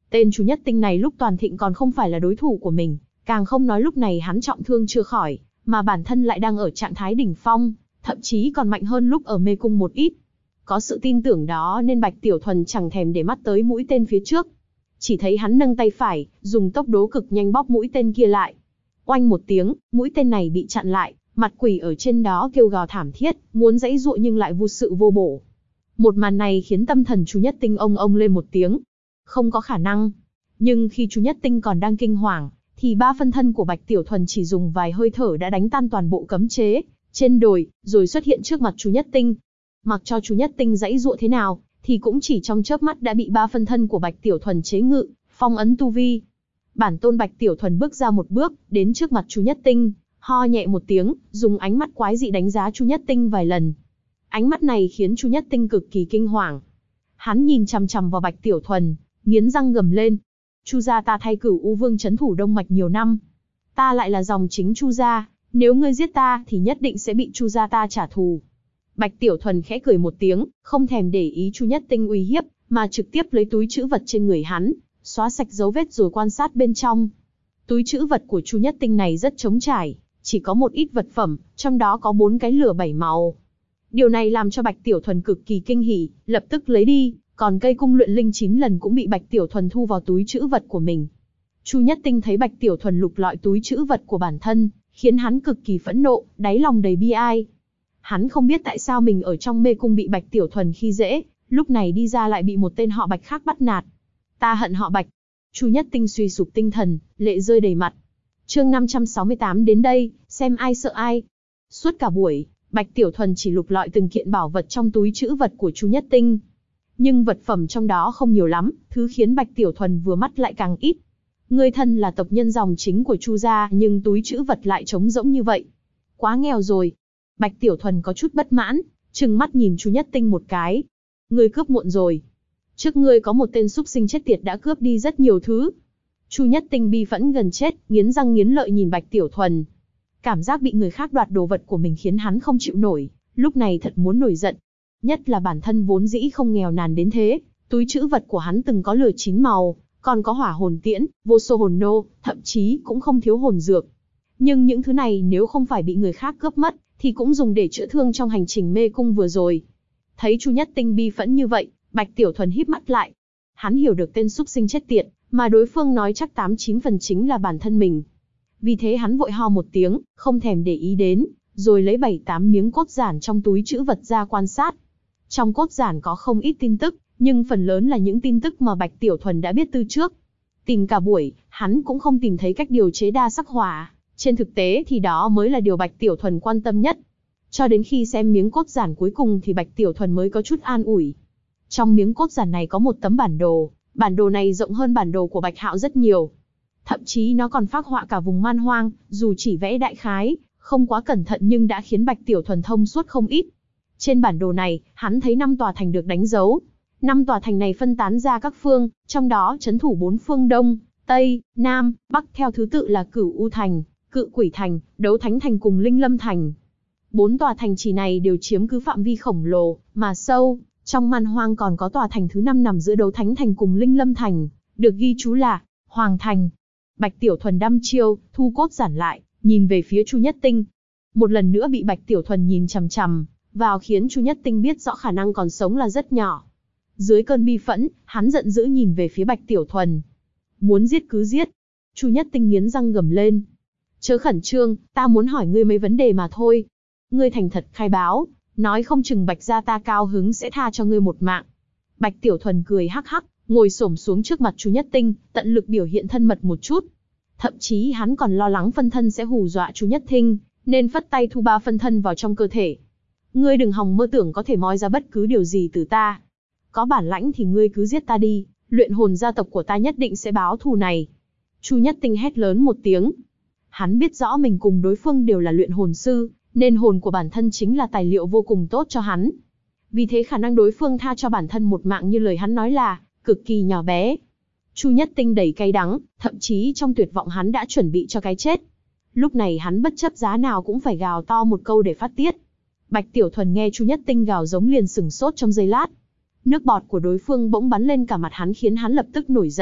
Tên Chu Nhất Tinh này lúc toàn thịnh còn không phải là đối thủ của mình, càng không nói lúc này hắn trọng thương chưa khỏi, mà bản thân lại đang ở trạng thái đỉnh phong, thậm chí còn mạnh hơn lúc ở mê cung một ít. Có sự tin tưởng đó nên Bạch Tiểu Thuần chẳng thèm để mắt tới mũi tên phía trước. Chỉ thấy hắn nâng tay phải, dùng tốc độ cực nhanh bóp mũi tên kia lại. Oanh một tiếng, mũi tên này bị chặn lại, mặt quỷ ở trên đó kêu gào thảm thiết, muốn giãy giụa nhưng lại vô sự vô bổ. Một màn này khiến tâm thần Chu Nhất Tinh ông lên một tiếng. Không có khả năng. Nhưng khi Chu Nhất Tinh còn đang kinh hoàng, thì ba phân thân của Bạch Tiểu Thuần chỉ dùng vài hơi thở đã đánh tan toàn bộ cấm chế trên đồi, rồi xuất hiện trước mặt Chu Nhất Tinh. Mặc cho Chu Nhất Tinh giãy giụa thế nào, thì cũng chỉ trong chớp mắt đã bị ba phân thân của Bạch Tiểu Thuần chế ngự, phong ấn tu vi. Bản tôn Bạch Tiểu Thuần bước ra một bước, đến trước mặt Chu Nhất Tinh, ho nhẹ một tiếng, dùng ánh mắt quái dị đánh giá Chu Nhất Tinh vài lần. Ánh mắt này khiến Chu Nhất Tinh cực kỳ kinh hoàng. Hắn nhìn chằm chằm vào Bạch Tiểu Thuần, nghiến răng gầm lên. Chu gia ta thay Cửu U Vương trấn thủ Đông Mạch nhiều năm. Ta lại là dòng chính Chu gia, nếu ngươi giết ta thì nhất định sẽ bị Chu gia ta trả thù. Bạch Tiểu Thuần khẽ cười một tiếng, không thèm để ý Chu Nhất Tinh uy hiếp, mà trực tiếp lấy túi trữ vật trên người hắn, xóa sạch dấu vết rồi quan sát bên trong. Túi trữ vật của Chu Nhất Tinh này rất trống trải, chỉ có một ít vật phẩm, trong đó có 4 cái lửa 7 màu. Điều này làm cho Bạch Tiểu Thuần cực kỳ kinh hỉ, lập tức lấy đi, còn cây cung luyện linh 9 lần cũng bị Bạch Tiểu Thuần thu vào túi trữ vật của mình. Chu Nhất Tinh thấy Bạch Tiểu Thuần lục lọi túi trữ vật của bản thân, khiến hắn cực kỳ phẫn nộ, đáy lòng đầy bi ai. Hắn không biết tại sao mình ở trong mê cung bị Bạch Tiểu Thuần khi dễ, lúc này đi ra lại bị một tên họ Bạch khác bắt nạt. Ta hận họ Bạch. Chu Nhất Tinh suy sụp tinh thần, lệ rơi đầy mặt. Chương 568 đến đây, xem ai sợ ai. Suốt cả buổi, Bạch Tiểu Thuần chỉ lục lọi từng kiện bảo vật trong túi trữ vật của Chu Nhất Tinh. Nhưng vật phẩm trong đó không nhiều lắm, thứ khiến Bạch Tiểu Thuần vừa mắt lại càng ít. Ngươi thân là tộc nhân dòng chính của Chu gia, nhưng túi trữ vật lại trống rỗng như vậy. Quá nghèo rồi. Bạch Tiểu Thuần có chút bất mãn, trừng mắt nhìn Chu Nhất Tinh một cái. Ngươi cướp muộn rồi. Trước ngươi có một tên súc sinh chết tiệt đã cướp đi rất nhiều thứ. Chu Nhất Tinh bi phẫn gần chết, nghiến răng nghiến lợi nhìn Bạch Tiểu Thuần. Cảm giác bị người khác đoạt đồ vật của mình khiến hắn không chịu nổi, lúc này thật muốn nổi giận. Nhất là bản thân vốn dĩ không nghèo nàn đến thế, túi trữ vật của hắn từng có lửa 9 màu, còn có hỏa hồn tiễn, vô số hồn nô, thậm chí cũng không thiếu hồn dược. Nhưng những thứ này nếu không phải bị người khác cướp mất, thì cũng dùng để chữa thương trong hành trình mê cung vừa rồi. Thấy Chu Nhất Tinh bi phẫn như vậy, Bạch Tiểu Thuần híp mắt lại. Hắn hiểu được tên súc sinh chết tiệt, mà đối phương nói chắc 89 phần chính là bản thân mình. Vì thế hắn vội ho một tiếng, không thèm để ý đến, rồi lấy 7-8 miếng cốt giản trong túi trữ vật ra quan sát. Trong cốt giản có không ít tin tức, nhưng phần lớn là những tin tức mà Bạch Tiểu Thuần đã biết từ trước. Tìm cả buổi, hắn cũng không tìm thấy cách điều chế đa sắc hỏa. Trên thực tế thì đó mới là điều Bạch Tiểu Thuần quan tâm nhất. Cho đến khi xem miếng cốt giản cuối cùng thì Bạch Tiểu Thuần mới có chút an ủi. Trong miếng cốt giản này có một tấm bản đồ này rộng hơn bản đồ của Bạch Hạo rất nhiều. Thậm chí nó còn phác họa cả vùng man hoang, dù chỉ vẽ đại khái, không quá cẩn thận nhưng đã khiến Bạch Tiểu Thuần thông suốt không ít. Trên bản đồ này, hắn thấy 5 tòa thành được đánh dấu. 5 tòa thành này phân tán ra các phương, trong đó trấn thủ 4 phương Đông, Tây, Nam, Bắc theo thứ tự là Cửu U Thành, Cự Quỷ Thành, Đấu Thánh Thành cùng Linh Lâm Thành. 4 tòa thành trì này đều chiếm cứ phạm vi khổng lồ, mà sâu. Trong man hoang còn có tòa thành thứ 5 nằm giữa Đấu Thánh Thành cùng Linh Lâm Thành, được ghi chú là Hoàng Thành. Bạch Tiểu Thuần đăm chiêu, thu cốt giản lại, nhìn về phía Chu Nhất Tinh. Một lần nữa bị Bạch Tiểu Thuần nhìn chằm chằm vào khiến Chu Nhất Tinh biết rõ khả năng còn sống là rất nhỏ. Dưới cơn bi phẫn, hắn giận dữ nhìn về phía Bạch Tiểu Thuần. Muốn giết cứ giết. Chu Nhất Tinh nghiến răng gầm lên. Chớ khẩn trương, ta muốn hỏi ngươi mấy vấn đề mà thôi. Ngươi thành thật khai báo, nói không chừng Bạch gia ta cao hứng sẽ tha cho ngươi một mạng. Bạch Tiểu Thuần cười hắc hắc, ngồi xổm xuống trước mặt Chu Nhất Tinh, tận lực biểu hiện thân mật một chút. Thậm chí hắn còn lo lắng phân thân sẽ hù dọa Chu Nhất Tinh, nên phất tay thu 3 phân thân vào trong cơ thể. Ngươi đừng hòng mơ tưởng có thể moi ra bất cứ điều gì từ ta. Có bản lãnh thì ngươi cứ giết ta đi, luyện hồn gia tộc của ta nhất định sẽ báo thù này. Chu Nhất Tinh hét lớn một tiếng. Hắn biết rõ mình cùng đối phương đều là luyện hồn sư, nên hồn của bản thân chính là tài liệu vô cùng tốt cho hắn. Vì thế khả năng đối phương tha cho bản thân một mạng như lời hắn nói là cực kỳ nhỏ bé. Chu Nhất Tinh đầy cay đắng, thậm chí trong tuyệt vọng hắn đã chuẩn bị cho cái chết. Lúc này hắn bất chấp giá nào cũng phải gào to một câu để phát tiết. Bạch Tiểu Thuần nghe Chu Nhất Tinh gào giống liền sửng sốt trong giây lát. Nước bọt của đối phương bỗng bắn lên cả mặt hắn khiến hắn lập tức nổi giận.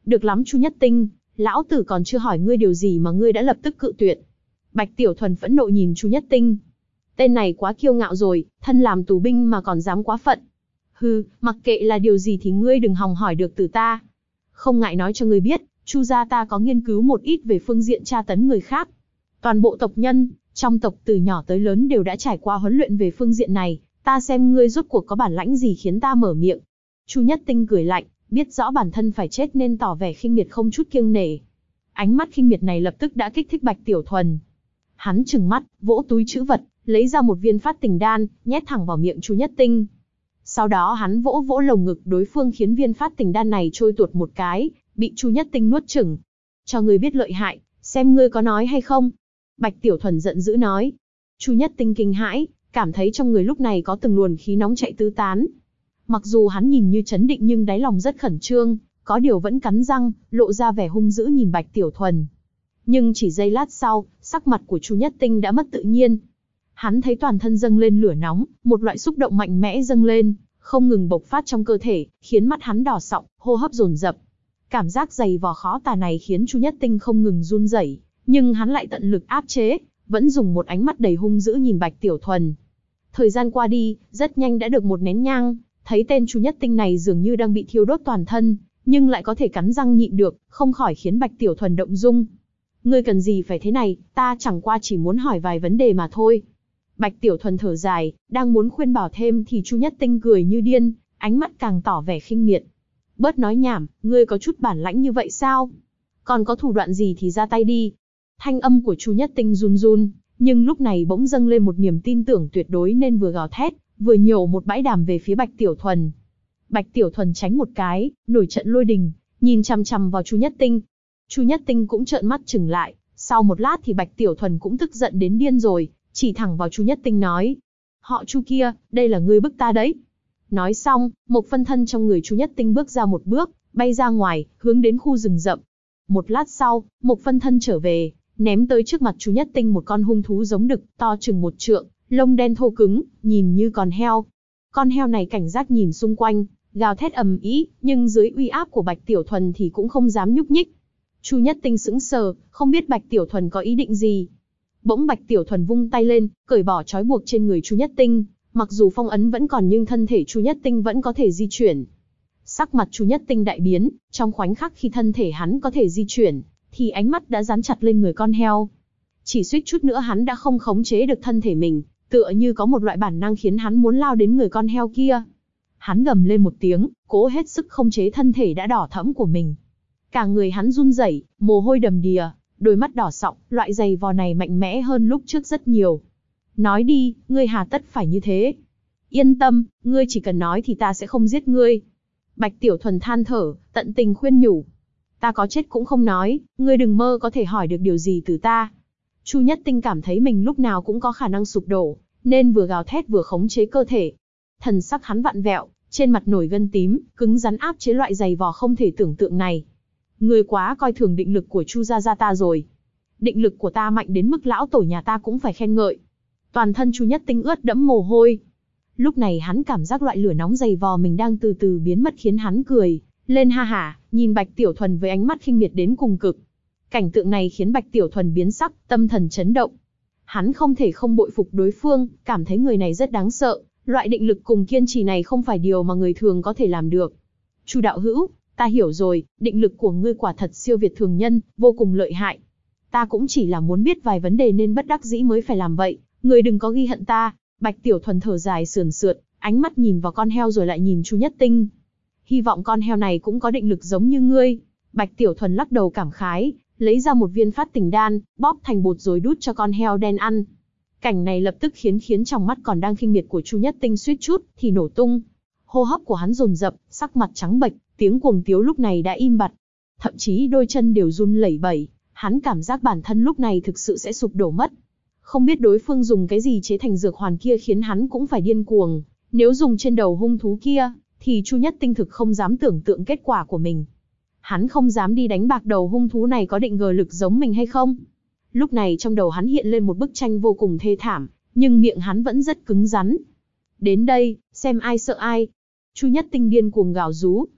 Được lắm Chu Nhất Tinh, lão tử còn chưa hỏi ngươi điều gì mà ngươi đã lập tức cự tuyệt. Bạch Tiểu Thuần phẫn nộ nhìn Chu Nhất Tinh. Tên này quá kiêu ngạo rồi, thân làm tù binh mà còn dám quá phận. Hừ, mặc kệ là điều gì thì ngươi đừng hòng hỏi được từ ta. Không ngại nói cho ngươi biết, Chu gia ta có nghiên cứu một ít về phương diện tra tấn người khác. Toàn bộ tộc nhân, trong tộc từ nhỏ tới lớn đều đã trải qua huấn luyện về phương diện này, ta xem ngươi rốt cuộc có bản lãnh gì khiến ta mở miệng. Chu Nhất Tinh cười lạnh, biết rõ bản thân phải chết nên tỏ vẻ khinh miệt không chút kiêng nể. Ánh mắt khinh miệt này lập tức đã kích thích Bạch Tiểu Thuần. Hắn trừng mắt, vỗ túi trữ vật, lấy ra một viên phát tình đan, nhét thẳng vào miệng Chu Nhất Tinh. Sau đó hắn vỗ vỗ lồng ngực đối phương khiến viên phát tình đan này trôi tuột một cái, bị Chu Nhất Tinh nuốt chửng. Cho ngươi biết lợi hại, xem ngươi có nói hay không. Bạch Tiểu Thuần giận dữ nói. Chu Nhất Tinh kinh hãi, cảm thấy trong người lúc này có từng luồng khí nóng chạy tứ tán. Mặc dù hắn nhìn như trấn định nhưng đáy lòng rất khẩn trương, có điều vẫn cắn răng, lộ ra vẻ hung dữ nhìn Bạch Tiểu Thuần. Nhưng chỉ giây lát sau, sắc mặt của Chu Nhất Tinh đã mất tự nhiên. Hắn thấy toàn thân dâng lên lửa nóng, một loại xúc động mạnh mẽ dâng lên, không ngừng bộc phát trong cơ thể, khiến mắt hắn đỏ sọng, hô hấp dồn dập. Cảm giác dày vò khó tả này khiến Chu Nhất Tinh không ngừng run rẩy, nhưng hắn lại tận lực áp chế, vẫn dùng một ánh mắt đầy hung dữ nhìn Bạch Tiểu Thuần. Thời gian qua đi, rất nhanh đã được một nén nhang, thấy tên Chu Nhất Tinh này dường như đang bị thiêu đốt toàn thân, nhưng lại có thể cắn răng nhịn được, không khỏi khiến Bạch Tiểu Thuần động dung. Ngươi cần gì phải thế này, ta chẳng qua chỉ muốn hỏi vài vấn đề mà thôi. Bạch Tiểu Thuần thở dài, đang muốn khuyên bảo thêm thì Chu Nhất Tinh cười như điên, ánh mắt càng tỏ vẻ khinh miệt. Bớt nói nhảm, ngươi có chút bản lãnh như vậy sao? Còn có thủ đoạn gì thì ra tay đi. Thanh âm của Chu Nhất Tinh run run, nhưng lúc này bỗng dâng lên một niềm tin tưởng tuyệt đối nên vừa gào thét, vừa nhổ một bãi đàm về phía Bạch Tiểu Thuần. Bạch Tiểu Thuần tránh một cái, nổi trận lôi đình, nhìn chằm chằm vào Chu Nhất Tinh. Chu Nhất Tinh cũng trợn mắt chừng lại, sau một lát thì Bạch Tiểu Thuần cũng tức giận đến điên rồi, chỉ thẳng vào Chu Nhất Tinh nói. Họ Chu kia, đây là ngươi bức ta đấy. Nói xong, một phân thân trong người Chu Nhất Tinh bước ra một bước, bay ra ngoài, hướng đến khu rừng rậm. Một lát sau, một phân thân trở về, ném tới trước mặt Chu Nhất Tinh một con hung thú giống đực, to chừng 1 trượng, lông đen thô cứng, nhìn như con heo. Con heo này cảnh giác nhìn xung quanh, gào thét ầm ĩ, nhưng dưới uy áp của Bạch Tiểu Thuần thì cũng không dám nhúc nhích. Chu Nhất Tinh sững sờ, không biết Bạch Tiểu Thuần có ý định gì. Bỗng Bạch Tiểu Thuần vung tay lên, cởi bỏ trói buộc trên người Chu Nhất Tinh, mặc dù phong ấn vẫn còn nhưng thân thể Chu Nhất Tinh vẫn có thể di chuyển. Sắc mặt Chu Nhất Tinh đại biến, trong khoảnh khắc khi thân thể hắn có thể di chuyển, thì ánh mắt đã dán chặt lên người con heo. Chỉ suýt chút nữa hắn đã không khống chế được thân thể mình, tựa như có một loại bản năng khiến hắn muốn lao đến người con heo kia. Hắn gầm lên một tiếng, cố hết sức khống chế thân thể đã đỏ thẫm của mình. Cả người hắn run rẩy, mồ hôi đầm đìa, đôi mắt đỏ sọng, loại giày vò này mạnh mẽ hơn lúc trước rất nhiều. Nói đi, ngươi hà tất phải như thế? Yên tâm, ngươi chỉ cần nói thì ta sẽ không giết ngươi. Bạch Tiểu Thuần than thở, tận tình khuyên nhủ. Ta có chết cũng không nói, ngươi đừng mơ có thể hỏi được điều gì từ ta. Chu Nhất Tinh cảm thấy mình lúc nào cũng có khả năng sụp đổ, nên vừa gào thét vừa khống chế cơ thể. Thần sắc hắn vặn vẹo, trên mặt nổi gân tím, cứng rắn áp chế loại giày vò không thể tưởng tượng này. Ngươi quá coi thường định lực của Chu gia ta rồi. Định lực của ta mạnh đến mức lão tổ nhà ta cũng phải khen ngợi. Toàn thân Chu Nhất Tinh ướt đẫm mồ hôi. Lúc này hắn cảm giác loại lửa nóng giày vò mình đang từ từ biến mất khiến hắn cười lên ha hả, nhìn Bạch Tiểu Thuần với ánh mắt khinh miệt đến cùng cực. Cảnh tượng này khiến Bạch Tiểu Thuần biến sắc, tâm thần chấn động. Hắn không thể không bội phục đối phương, cảm thấy người này rất đáng sợ, loại định lực cùng kiên trì này không phải điều mà người thường có thể làm được. Chu đạo hữu, ta hiểu rồi, định lực của ngươi quả thật siêu việt thường nhân, vô cùng lợi hại. Ta cũng chỉ là muốn biết vài vấn đề nên bất đắc dĩ mới phải làm vậy, ngươi đừng có ghi hận ta. Bạch Tiểu Thuần thở dài sườn sượt, ánh mắt nhìn vào con heo rồi lại nhìn Chu Nhất Tinh. Hy vọng con heo này cũng có định lực giống như ngươi. Bạch Tiểu Thuần lắc đầu cảm khái, lấy ra một viên phát tình đan, bóp thành bột rồi đút cho con heo đen ăn. Cảnh này lập tức khiến trong mắt còn đang khinh miệt của Chu Nhất Tinh suýt chút thì nổ tung. Hô hấp của hắn dồn dập, sắc mặt trắng bệch, tiếng cuồng tiếu lúc này đã im bặt. Thậm chí đôi chân đều run lẩy bẩy, hắn cảm giác bản thân lúc này thực sự sẽ sụp đổ mất. Không biết đối phương dùng cái gì chế thành dược hoàn kia khiến hắn cũng phải điên cuồng. Nếu dùng trên đầu hung thú kia, thì Chu Nhất Tinh thực không dám tưởng tượng kết quả của mình. Hắn không dám đi đánh bạc đầu hung thú này có định ngờ lực giống mình hay không. Lúc này trong đầu hắn hiện lên một bức tranh vô cùng thê thảm, nhưng miệng hắn vẫn rất cứng rắn. Đến đây, xem ai sợ ai. Chu Nhất Tinh điên cuồng gào rú.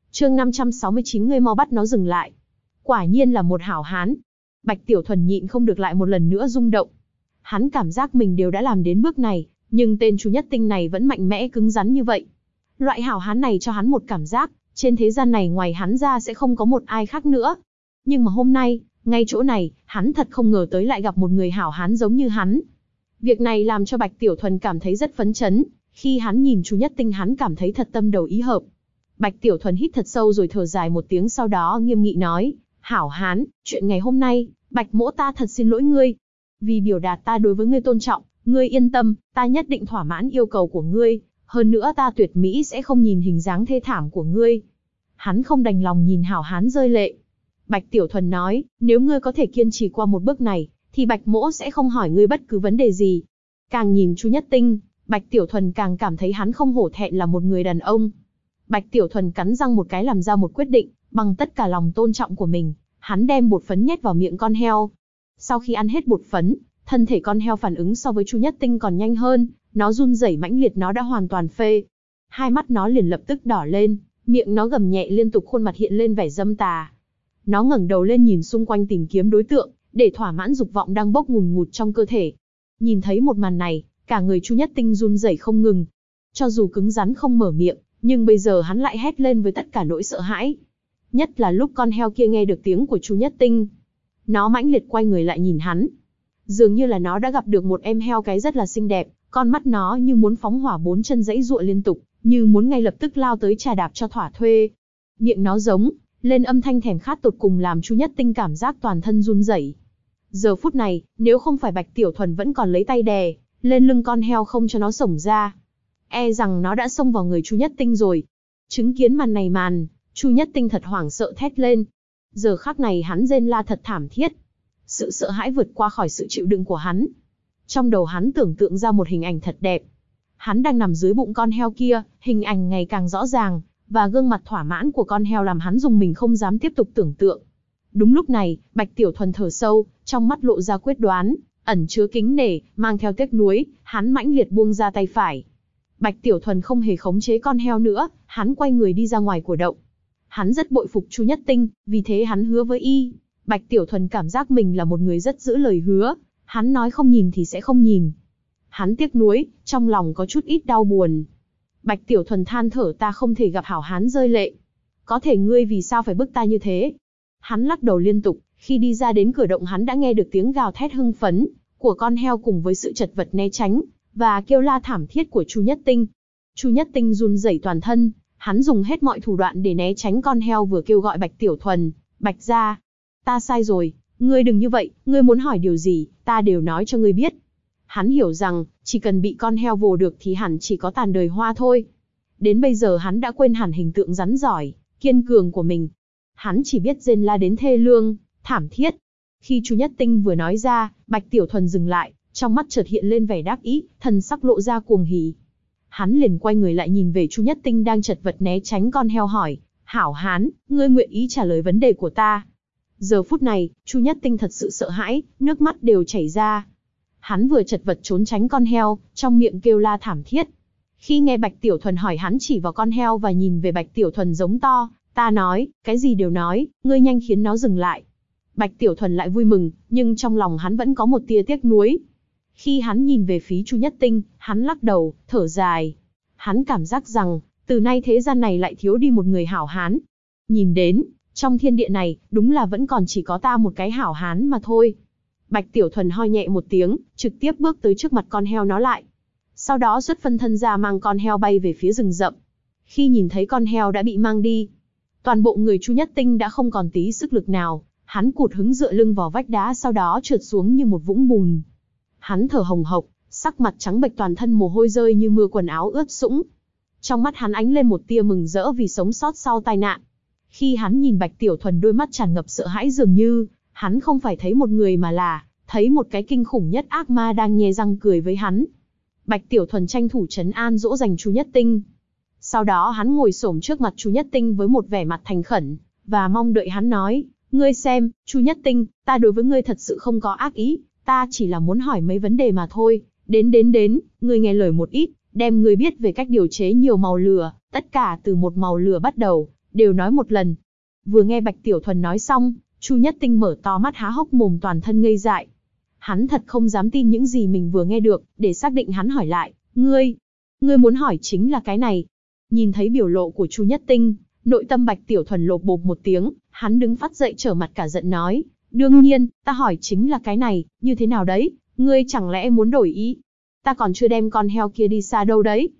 Chương 569, ngươi mau bắt nó dừng lại. Quả nhiên là một hảo hán. Bạch Tiểu Thuần nhịn không được lại một lần nữa rung động. Hắn cảm giác mình đều đã làm đến bước này, nhưng tên Chu Nhất Tinh này vẫn mạnh mẽ cứng rắn như vậy. Loại hảo hán này cho hắn một cảm giác, trên thế gian này ngoài hắn ra sẽ không có một ai khác nữa. Nhưng mà hôm nay, ngay chỗ này, hắn thật không ngờ tới lại gặp một người hảo hán giống như hắn. Việc này làm cho Bạch Tiểu Thuần cảm thấy rất phấn chấn, khi hắn nhìn Chu Nhất Tinh hắn cảm thấy thật tâm đầu ý hợp. Bạch Tiểu Thuần hít thật sâu rồi thở dài một tiếng, sau đó nghiêm nghị nói, hảo hán, chuyện ngày hôm nay, Bạch mỗ ta thật xin lỗi ngươi. Vì biểu đạt ta đối với ngươi tôn trọng, ngươi yên tâm, ta nhất định thỏa mãn yêu cầu của ngươi, hơn nữa ta tuyệt mỹ sẽ không nhìn hình dáng thê thảm của ngươi. Hắn không đành lòng nhìn hảo hán rơi lệ. Bạch Tiểu Thuần nói, nếu ngươi có thể kiên trì qua một bước này, thì Bạch mỗ sẽ không hỏi ngươi bất cứ vấn đề gì. Càng nhìn Chu Nhất Tinh, Bạch Tiểu Thuần càng cảm thấy hắn không hổ thẹn là một người đàn ông. Bạch Tiểu Thuần cắn răng một cái làm ra một quyết định, bằng tất cả lòng tôn trọng của mình, hắn đem bột phấn nhét vào miệng con heo. Sau khi ăn hết bột phấn, thân thể con heo phản ứng so với Chu Nhất Tinh còn nhanh hơn, nó run rẩy mãnh liệt, nó đã hoàn toàn phê. Hai mắt nó liền lập tức đỏ lên, miệng nó gầm nhẹ liên tục, khuôn mặt hiện lên vẻ dâm tà. Nó ngẩng đầu lên nhìn xung quanh tìm kiếm đối tượng, để thỏa mãn dục vọng đang bốc ngùn ngụt trong cơ thể. Nhìn thấy một màn này, cả người Chu Nhất Tinh run rẩy không ngừng. Cho dù cứng rắn không mở miệng, nhưng bây giờ hắn lại hét lên với tất cả nỗi sợ hãi. Nhất là lúc con heo kia nghe được tiếng của Chu Nhất Tinh. Nó mãnh liệt quay người lại nhìn hắn. Dường như là nó đã gặp được một em heo cái rất là xinh đẹp, con mắt nó như muốn phóng hỏa, bốn chân giãy giụa liên tục, như muốn ngay lập tức lao tới chà đạp cho thỏa thuê. Miệng nó giống lên âm thanh thèm khát tột cùng làm Chu Nhất Tinh cảm giác toàn thân run rẩy. Giờ phút này, nếu không phải Bạch Tiểu Thuần vẫn còn lấy tay đè lên lưng con heo không cho nó xổng ra, e rằng nó đã xông vào người Chu Nhất Tinh rồi. Chứng kiến màn này, Chu Nhất Tinh thật hoảng sợ thét lên. Giờ khắc này hắn rên la thật thảm thiết. Sự sợ hãi vượt qua khỏi sự chịu đựng của hắn. Trong đầu hắn tưởng tượng ra một hình ảnh thật đẹp. Hắn đang nằm dưới bụng con heo kia, hình ảnh ngày càng rõ ràng, và gương mặt thỏa mãn của con heo làm hắn dùng mình không dám tiếp tục tưởng tượng. Đúng lúc này, Bạch Tiểu Thuần thở sâu, trong mắt lộ ra quyết đoán, ẩn chứa kính nể, mang theo tiếc nuối, hắn mãnh liệt buông ra tay phải. Bạch Tiểu Thuần không hề khống chế con heo nữa, hắn quay người đi ra ngoài của động. Hắn rất bội phục Chu Nhất Tinh, vì thế hắn hứa với y. Bạch Tiểu Thuần cảm giác mình là một người rất giữ lời hứa, hắn nói không nhìn thì sẽ không nhìn. Hắn tiếc nuối, trong lòng có chút ít đau buồn. Bạch Tiểu Thuần than thở, ta không thể gặp hảo hán rơi lệ. Có thể ngươi vì sao phải bức ta như thế? Hắn lắc đầu liên tục, khi đi ra đến cửa động hắn đã nghe được tiếng gào thét hưng phấn của con heo cùng với sự chật vật né tránh và kêu la thảm thiết của Chu Nhất Tinh. Chu Nhất Tinh run rẩy toàn thân, hắn dùng hết mọi thủ đoạn để né tránh con heo vừa kêu gọi Bạch Tiểu Thuần. Bạch gia, ta sai rồi, ngươi đừng như vậy, ngươi muốn hỏi điều gì, ta đều nói cho ngươi biết. Hắn hiểu rằng, chỉ cần bị con heo vồ được thì hẳn chỉ có tàn đời hoa thôi. Đến bây giờ hắn đã quên hẳn hình tượng rắn giỏi, kiên cường của mình. Hắn chỉ biết rên la đến thê lương, thảm thiết. Khi Chu Nhất Tinh vừa nói ra, Bạch Tiểu Thuần dừng lại, trong mắt chợt hiện lên vẻ đắc ý, thần sắc lộ ra cuồng hỉ. Hắn liền quay người lại nhìn về Chu Nhất Tinh đang chật vật né tránh con heo hỏi, hảo hán, ngươi nguyện ý trả lời vấn đề của ta? Giờ phút này, Chu Nhất Tinh thật sự sợ hãi, nước mắt đều chảy ra. Hắn vừa chật vật trốn tránh con heo, trong miệng kêu la thảm thiết. Khi nghe Bạch Tiểu Thuần hỏi, hắn chỉ vào con heo và nhìn về Bạch Tiểu Thuần giống to, ta nói, cái gì đều nói, ngươi nhanh khiến nó dừng lại. Bạch Tiểu Thuần lại vui mừng, nhưng trong lòng hắn vẫn có một tia tiếc nuối. Khi hắn nhìn về phía Chu Nhất Tinh, hắn lắc đầu, thở dài. Hắn cảm giác rằng, từ nay thế gian này lại thiếu đi một người hảo hán. Nhìn đến, trong thiên địa này, đúng là vẫn còn chỉ có ta một cái hảo hán mà thôi. Bạch Tiểu Thuần ho nhẹ một tiếng, trực tiếp bước tới trước mặt con heo nó lại. Sau đó xuất phân thân ra mang con heo bay về phía rừng rậm. Khi nhìn thấy con heo đã bị mang đi, toàn bộ người Chu Nhất Tinh đã không còn tí sức lực nào. Hắn cụt hứng dựa lưng vào vách đá, sau đó trượt xuống như một vũng bùn. Hắn thở hồng hộc, sắc mặt trắng bệch, toàn thân mồ hôi rơi như mưa, quần áo ướt sũng. Trong mắt hắn ánh lên một tia mừng rỡ vì sống sót sau tai nạn. Khi hắn nhìn Bạch Tiểu Thuần, đôi mắt tràn ngập sợ hãi, dường như hắn không phải thấy một người mà là thấy một cái kinh khủng nhất ác ma đang nhe răng cười với hắn. Bạch Tiểu Thuần tranh thủ trấn an dỗ dành Chu Nhất Tinh. Sau đó hắn ngồi xổm trước mặt Chu Nhất Tinh với một vẻ mặt thành khẩn và mong đợi hắn nói, ngươi xem, Chu Nhất Tinh, ta đối với ngươi thật sự không có ác ý, ta chỉ là muốn hỏi mấy vấn đề mà thôi. Đến, ngươi nghe lời một ít, đem ngươi biết về cách điều chế nhiều màu lửa, tất cả từ một màu lửa bắt đầu, đều nói một lần. Vừa nghe Bạch Tiểu Thuần nói xong, Chu Nhất Tinh mở to mắt há hốc mồm, toàn thân ngây dại. Hắn thật không dám tin những gì mình vừa nghe được, để xác định hắn hỏi lại, ngươi muốn hỏi chính là cái này. Nhìn thấy biểu lộ của Chu Nhất Tinh, nội tâm Bạch Tiểu Thuần lộp bộp một tiếng, hắn đứng phát dậy trở mặt cả giận nói, đương nhiên, ta hỏi chính là cái này, như thế nào đấy, ngươi chẳng lẽ muốn đổi ý? Ta còn chưa đem con heo kia đi xa đâu đấy.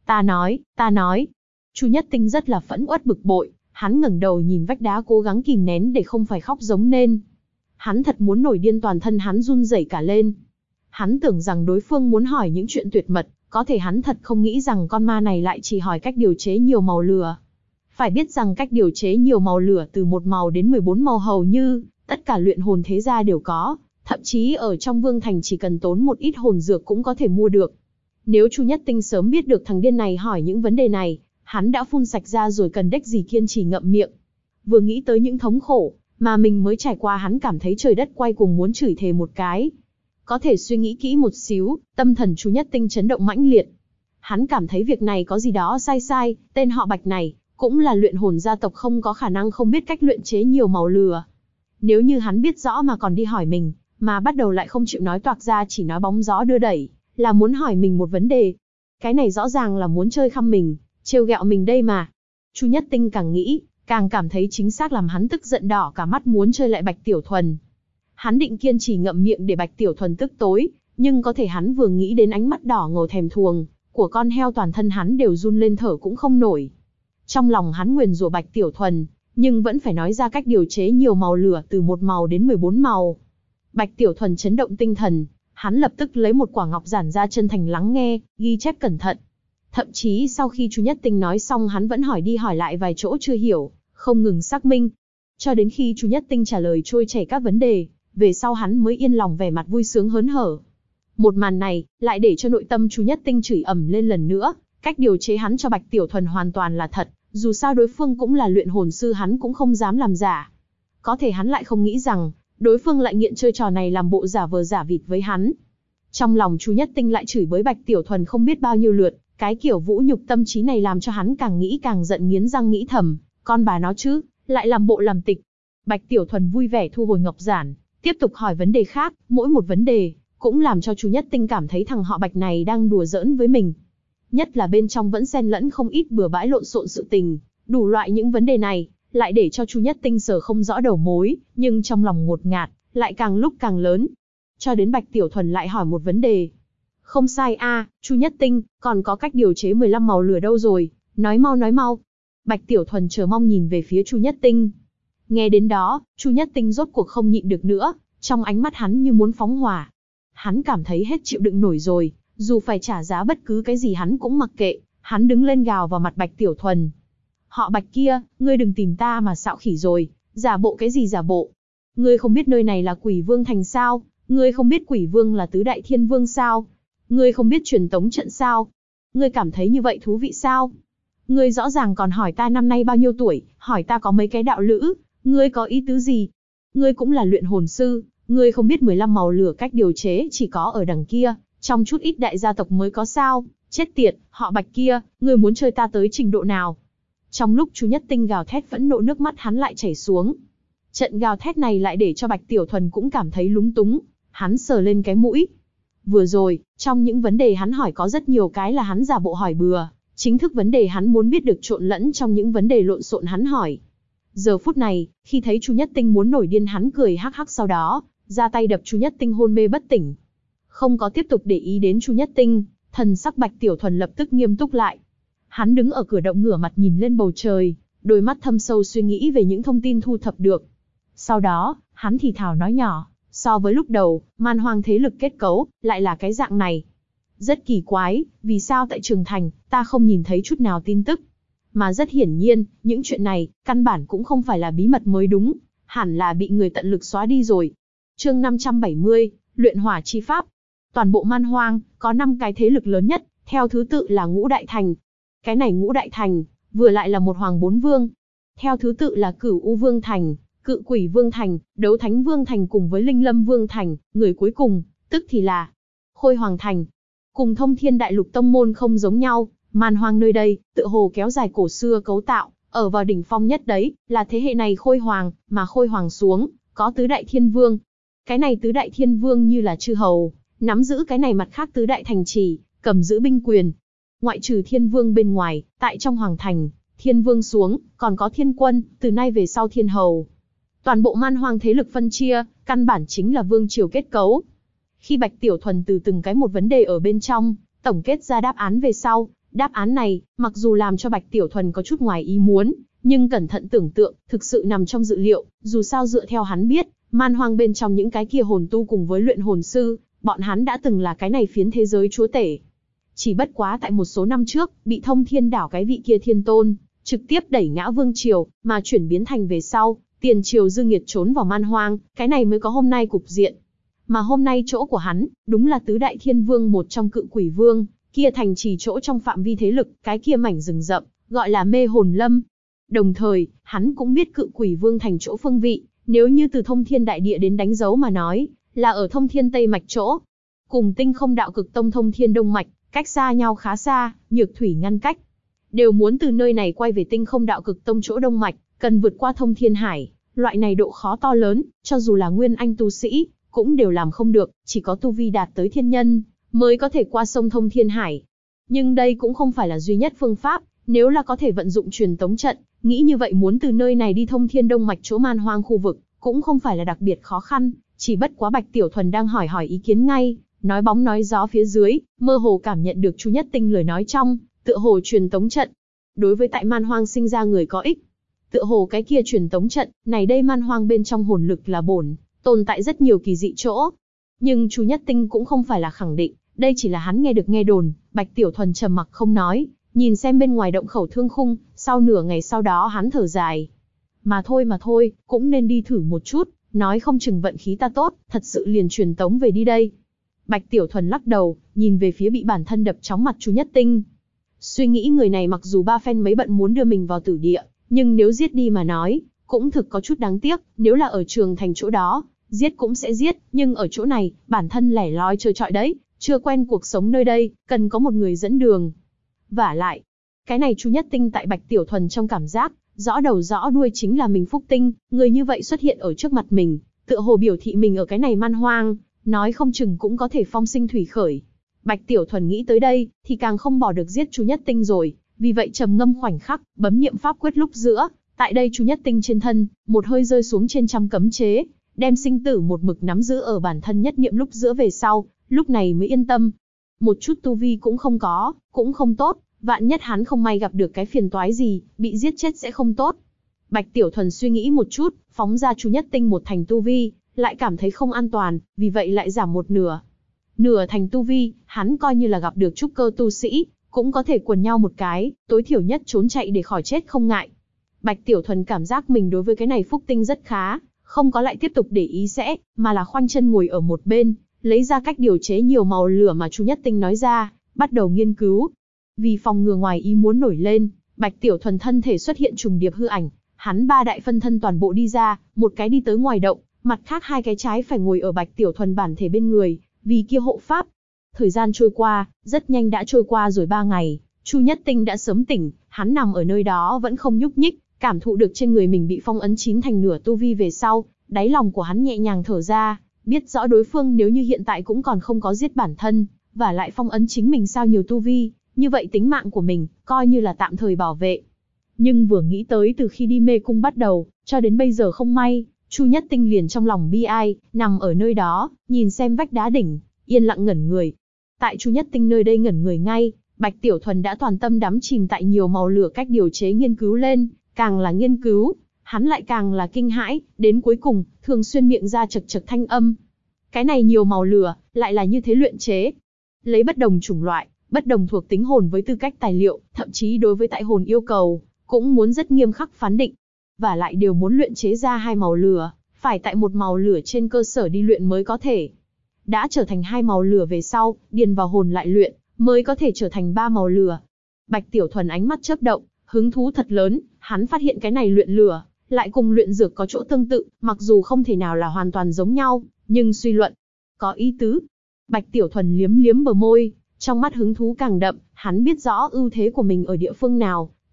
Ta nói. Chu Nhất Tinh rất là phẫn uất bực bội, hắn ngẩng đầu nhìn vách đá cố gắng kìm nén để không phải khóc giống nên. Hắn thật muốn nổi điên, toàn thân hắn run rẩy cả lên. Hắn tưởng rằng đối phương muốn hỏi những chuyện tuyệt mật, có thể hắn thật không nghĩ rằng con ma này lại chỉ hỏi cách điều chế nhiều màu lửa. Phải biết rằng cách điều chế nhiều màu lửa từ 1 màu đến 14 màu hầu như tất cả luyện hồn thế gia đều có, thậm chí ở trong Vương Thành chỉ cần tốn một ít hồn dược cũng có thể mua được. Nếu Chu Nhất Tinh sớm biết được thằng điên này hỏi những vấn đề này, hắn đã phun sạch ra rồi, cần đếch gì kiên trì ngậm miệng. Vừa nghĩ tới những thống khổ mà mình mới trải qua, hắn cảm thấy trời đất quay cuồng, muốn chửi thề một cái. Có thể suy nghĩ kỹ một xíu, tâm thần Chu Nhất Tinh chấn động mãnh liệt. Hắn cảm thấy việc này có gì đó sai, tên họ Bạch này cũng là luyện hồn gia tộc, không có khả năng không biết cách luyện chế nhiều màu lửa. Nếu như hắn biết rõ mà còn đi hỏi mình, mà bắt đầu lại không chịu nói toạc ra, chỉ nói bóng gió đưa đẩy, là muốn hỏi mình một vấn đề. Cái này rõ ràng là muốn chơi khăm mình, trêu ghẹo mình đây mà. Chu Nhất Tinh càng nghĩ, càng cảm thấy chính xác làm hắn tức giận đỏ cả mắt, muốn chơi lại Bạch Tiểu Thuần. Hắn định kiên trì ngậm miệng để Bạch Tiểu Thuần tức tối, nhưng có thể hắn vừa nghĩ đến ánh mắt đỏ ngầu thèm thuồng của con heo, toàn thân hắn đều run lên, thở cũng không nổi. Trong lòng hắn nguyền rủa Bạch Tiểu Thuần, nhưng vẫn phải nói ra cách điều chế nhiều màu lửa từ 1 màu đến 14 màu. Bạch Tiểu Thuần chấn động tinh thần, hắn lập tức lấy một quả ngọc giản ra, chân thành lắng nghe, ghi chép cẩn thận. Thậm chí sau khi Chu Nhất Tinh nói xong, hắn vẫn hỏi đi hỏi lại vài chỗ chưa hiểu, không ngừng xác minh. Cho đến khi Chu Nhất Tinh trả lời trôi chảy các vấn đề, về sau hắn mới yên lòng, vẻ mặt vui sướng hớn hở. Một màn này lại để cho nội tâm Chu Nhất Tinh chửi ầm lên lần nữa, cách điều chế hắn cho Bạch Tiểu Thuần hoàn toàn là thật, dù sao đối phương cũng là luyện hồn sư, hắn cũng không dám làm giả. Có thể hắn lại không nghĩ rằng, đối phương lại nghiện chơi trò này, làm bộ giả vờ giả vịt với hắn. Trong lòng Chu Nhất Tinh lại chửi bới Bạch Tiểu Thuần không biết bao nhiêu lượt, cái kiểu vũ nhục tâm trí này làm cho hắn càng nghĩ càng giận, nghiến răng nghĩ thầm, con bà nó chứ, lại làm bộ làm tịch. Bạch Tiểu Thuần vui vẻ thu hồi ngọc giản, tiếp tục hỏi vấn đề khác, mỗi một vấn đề cũng làm cho Chu Nhất Tinh cảm thấy thằng họ Bạch này đang đùa giỡn với mình. Nhất là bên trong vẫn xen lẫn không ít bừa bãi lộn xộn sự tình, đủ loại những vấn đề này lại để cho Chu Nhất Tinh sờ không rõ đầu mối, nhưng trong lòng ngột ngạt lại càng lúc càng lớn. Cho đến Bạch Tiểu Thuần lại hỏi một vấn đề. Không sai a, Chu Nhất Tinh, còn có cách điều chế 15 màu lửa đâu rồi, nói mau. Bạch Tiểu Thuần chờ mong nhìn về phía Chu Nhất Tinh. Nghe đến đó, Chu Nhất Tinh rốt cuộc không nhịn được nữa, trong ánh mắt hắn như muốn phóng hỏa. Hắn cảm thấy hết chịu đựng nổi rồi, dù phải trả giá bất cứ cái gì hắn cũng mặc kệ. Hắn đứng lên gào vào mặt Bạch Tiểu Thuần. Họ Bạch kia, ngươi đừng tìm ta mà xạo khỉ rồi, giả bộ cái gì giả bộ? Ngươi không biết nơi này là Quỷ Vương Thành sao? Ngươi không biết Quỷ Vương là tứ đại thiên vương sao? Ngươi không biết truyền tống trận sao? Ngươi cảm thấy như vậy thú vị sao? Ngươi rõ ràng còn hỏi ta năm nay bao nhiêu tuổi, hỏi ta có mấy cái đạo lữ, ngươi có ý tứ gì? Ngươi cũng là luyện hồn sư, ngươi không biết 15 màu lửa cách điều chế chỉ có ở đằng kia, trong chút ít đại gia tộc mới có sao? Chết tiệt, họ Bạch kia, ngươi muốn chơi ta tới trình độ nào? Trong lúc Chu Nhất Tinh gào thét phẫn nộ, nước mắt hắn lại chảy xuống. Trận gào thét này lại để cho Bạch Tiểu Thuần cũng cảm thấy lúng túng, hắn sờ lên cái mũi. Vừa rồi, trong những vấn đề hắn hỏi có rất nhiều cái là hắn giả bộ hỏi bừa, chính thức vấn đề hắn muốn biết được trộn lẫn trong những vấn đề lộn xộn hắn hỏi. Giờ phút này, khi thấy Chu Nhất Tinh muốn nổi điên, hắn cười hắc hắc, sau đó ra tay đập Chu Nhất Tinh hôn mê bất tỉnh. Không có tiếp tục để ý đến Chu Nhất Tinh, thần sắc Bạch Tiểu Thuần lập tức nghiêm túc lại. Hắn đứng ở cửa động ngửa mặt nhìn lên bầu trời, đôi mắt thâm sâu suy nghĩ về những thông tin thu thập được. Sau đó, hắn thì thào nói nhỏ, so với lúc đầu, man hoang thế lực kết cấu lại là cái dạng này. Rất kỳ quái, vì sao tại Trường Thành, ta không nhìn thấy chút nào tin tức. Mà rất hiển nhiên, những chuyện này, căn bản cũng không phải là bí mật mới đúng, hẳn là bị người tận lực xóa đi rồi. Chương 570, Luyện Hỏa Chi Pháp. Toàn bộ man hoang, có 5 cái thế lực lớn nhất, theo thứ tự là Ngũ Đại Thành. Cái này Ngũ Đại Thành, vừa lại là một hoàng 4 vương. Theo thứ tự là Cửu U Vương Thành, Cự Quỷ Vương Thành, Đấu Thánh Vương Thành cùng với Linh Lâm Vương Thành, người cuối cùng, tức thì là Khôi Hoàng Thành. Cùng Thông Thiên Đại Lục tông môn không giống nhau, man hoang nơi đây, tựa hồ kéo dài cổ xưa cấu tạo, Ở vào đỉnh phong nhất đấy, là thế hệ này Khôi Hoàng, mà Khôi Hoàng xuống, có tứ đại thiên vương. Cái này tứ đại thiên vương như là chư hầu, nắm giữ cái này mặt khác tứ đại thành trì, cầm giữ binh quyền. Ngoại trừ thiên vương bên ngoài, tại trong hoàng thành, thiên vương xuống, còn có thiên quân, từ nay về sau thiên hầu. Toàn bộ man hoang thế lực phân chia, căn bản chính là vương triều kết cấu. Khi Bạch Tiểu Thuần từ từng cái một vấn đề ở bên trong, tổng kết ra đáp án về sau, đáp án này, mặc dù làm cho Bạch Tiểu Thuần có chút ngoài ý muốn, nhưng cẩn thận tưởng tượng, thực sự nằm trong dự liệu, dù sao dựa theo hắn biết, man hoang bên trong những cái kia hồn tu cùng với luyện hồn sư, bọn hắn đã từng là cái này phiến thế giới chúa tể. Chỉ bất quá tại một số năm trước, bị Thông Thiên Đảo cái vị kia thiên tôn, trực tiếp đẩy ngã vương triều, mà chuyển biến thành về sau, tiền triều dư nghiệt trốn vào man hoang, cái này mới có hôm nay cục diện. Mà hôm nay chỗ của hắn, đúng là tứ đại thiên vương một trong cự quỷ vương, kia thành trì chỗ trong phạm vi thế lực, cái kia mảnh rừng rậm, gọi là Mê Hồn Lâm. Đồng thời, hắn cũng biết cự quỷ vương thành chỗ phương vị, nếu như từ Thông Thiên Đại Địa đến đánh dấu mà nói, là ở Thông Thiên Tây Mạch chỗ. Cùng Tinh Không Đạo Cực Tông Thông Thiên Đông Mạch, cách xa nhau khá xa, nhược thủy ngăn cách. Đều muốn từ nơi này quay về Tinh Không Đạo Cực Tông chỗ Đông Mạch, cần vượt qua Thông Thiên Hải, loại này độ khó to lớn, cho dù là nguyên anh tu sĩ, cũng đều làm không được, chỉ có tu vi đạt tới thiên nhân, mới có thể qua sông Thông Thiên Hải. Nhưng đây cũng không phải là duy nhất phương pháp, nếu là có thể vận dụng truyền tống trận, nghĩ như vậy muốn từ nơi này đi Thông Thiên Đông Mạch chỗ man hoang khu vực, cũng không phải là đặc biệt khó khăn, chỉ bất quá Bạch Tiểu Thuần đang hỏi ý kiến ngay, nói bóng nói gió phía dưới, mơ hồ cảm nhận được Chu Nhất Tinh lời nói trong, tựa hồ truyền tống trận. Đối với tại man hoang sinh ra người có ích. Tựa hồ cái kia truyền tống trận, này đây man hoang bên trong hồn lực là bổn, tồn tại rất nhiều kỳ dị chỗ. Nhưng Chu Nhất Tinh cũng không phải là khẳng định, đây chỉ là hắn nghe được nghe đồn, Bạch Tiểu Thuần trầm mặc không nói, nhìn xem bên ngoài động khẩu thương khung, sau nửa ngày sau đó hắn thở dài. Mà thôi, cũng nên đi thử một chút, nói không chừng vận khí ta tốt, thật sự liền truyền tống về đi đây. Bạch Tiểu Thuần lắc đầu, nhìn về phía bị bản thân đập chóng mặt Chu Nhất Tinh. Suy nghĩ người này mặc dù ba phen mấy bận muốn đưa mình vào tử địa, nhưng nếu giết đi mà nói, cũng thực có chút đáng tiếc, nếu là ở trường thành chỗ đó, giết cũng sẽ giết, nhưng ở chỗ này, bản thân lẻ loi trơ trọi đấy, chưa quen cuộc sống nơi đây, cần có một người dẫn đường. Vả lại, cái này Chu Nhất Tinh tại Bạch Tiểu Thuần trong cảm giác, rõ đầu rõ đuôi chính là mình Phúc Tinh, người như vậy xuất hiện ở trước mặt mình, tựa hồ biểu thị mình ở cái này man hoang, nói không chừng cũng có thể phong sinh thủy khởi. Bạch Tiểu Thuần nghĩ tới đây, thì càng không bỏ được giết Chu Nhất Tinh rồi, vì vậy trầm ngâm khoảnh khắc, bấm niệm pháp quyết lúc giữa, tại đây Chu Nhất Tinh trên thân, một hơi rơi xuống trên trăm cấm chế, đem sinh tử một mực nắm giữ ở bản thân nhất niệm lúc giữa về sau, lúc này mới yên tâm. Một chút tu vi cũng không có, cũng không tốt, vạn nhất hắn không may gặp được cái phiền toái gì, bị giết chết sẽ không tốt. Bạch Tiểu Thuần suy nghĩ một chút, phóng ra Chu Nhất Tinh một thành tu vi, lại cảm thấy không an toàn, vì vậy lại giảm một nửa. Nửa thành tu vi, hắn coi như là gặp được trúc cơ tu sĩ, cũng có thể quần nhau một cái, tối thiểu nhất trốn chạy để khỏi chết không ngại. Bạch Tiểu Thuần cảm giác mình đối với cái này Phúc Tinh rất khá, không có lại tiếp tục để ý sẽ, mà là khoanh chân ngồi ở một bên, lấy ra cách điều chế nhiều màu lửa mà Chu Nhất Tinh nói ra, bắt đầu nghiên cứu. Vì phòng ngừa ngoài ý muốn nổi lên, Bạch Tiểu Thuần thân thể xuất hiện trùng điệp hư ảnh, hắn ba đại phân thân toàn bộ đi ra, một cái đi tới ngoài động, mặt khác hai cái trái phải ngồi ở Bạch Tiểu Thuần bản thể bên người, vì kia hộ pháp. Thời gian trôi qua, rất nhanh đã trôi qua rồi 3 ngày, Chu Nhất Tinh đã sớm tỉnh, hắn nằm ở nơi đó vẫn không nhúc nhích, cảm thụ được trên người mình bị phong ấn 9 thành nửa tu vi về sau, đáy lòng của hắn nhẹ nhàng thở ra, biết rõ đối phương nếu như hiện tại cũng còn không có giết bản thân, và lại phong ấn chính mình sao nhiều tu vi, như vậy tính mạng của mình, coi như là tạm thời bảo vệ. Nhưng vừa nghĩ tới từ khi đi mê cung bắt đầu, cho đến bây giờ không may, Chu Nhất Tinh liền trong lòng bi ai, nằm ở nơi đó, nhìn xem vách đá đỉnh, yên lặng ngẩn người. Tại Chu Nhất Tinh nơi đây ngẩn người ngay, Bạch Tiểu Thuần đã toàn tâm đắm chìm tại nhiều màu lửa cách điều chế nghiên cứu lên, càng là nghiên cứu, hắn lại càng là kinh hãi, đến cuối cùng, thường xuyên miệng ra chật chật thanh âm. Cái này nhiều màu lửa, lại là như thế luyện chế. Lấy bất đồng chủng loại, bất đồng thuộc tính hồn với tư cách tài liệu, thậm chí đối với tại hồn yêu cầu, cũng muốn rất nghiêm khắc phán định. Và lại đều muốn luyện chế ra 2 màu lửa, phải tại một màu lửa trên cơ sở đi luyện mới có thể. Đã trở thành 2 màu lửa về sau, điền vào hồn lại luyện, mới có thể trở thành 3 màu lửa. Bạch Tiểu Thuần ánh mắt chớp động, hứng thú thật lớn, hắn phát hiện cái này luyện lửa, lại cùng luyện dược có chỗ tương tự, mặc dù không thể nào là hoàn toàn giống nhau, nhưng suy luận, có ý tứ. Bạch Tiểu Thuần liếm liếm bờ môi, trong mắt hứng thú càng đậm, hắn biết rõ ưu thế của mình ở địa phương nào,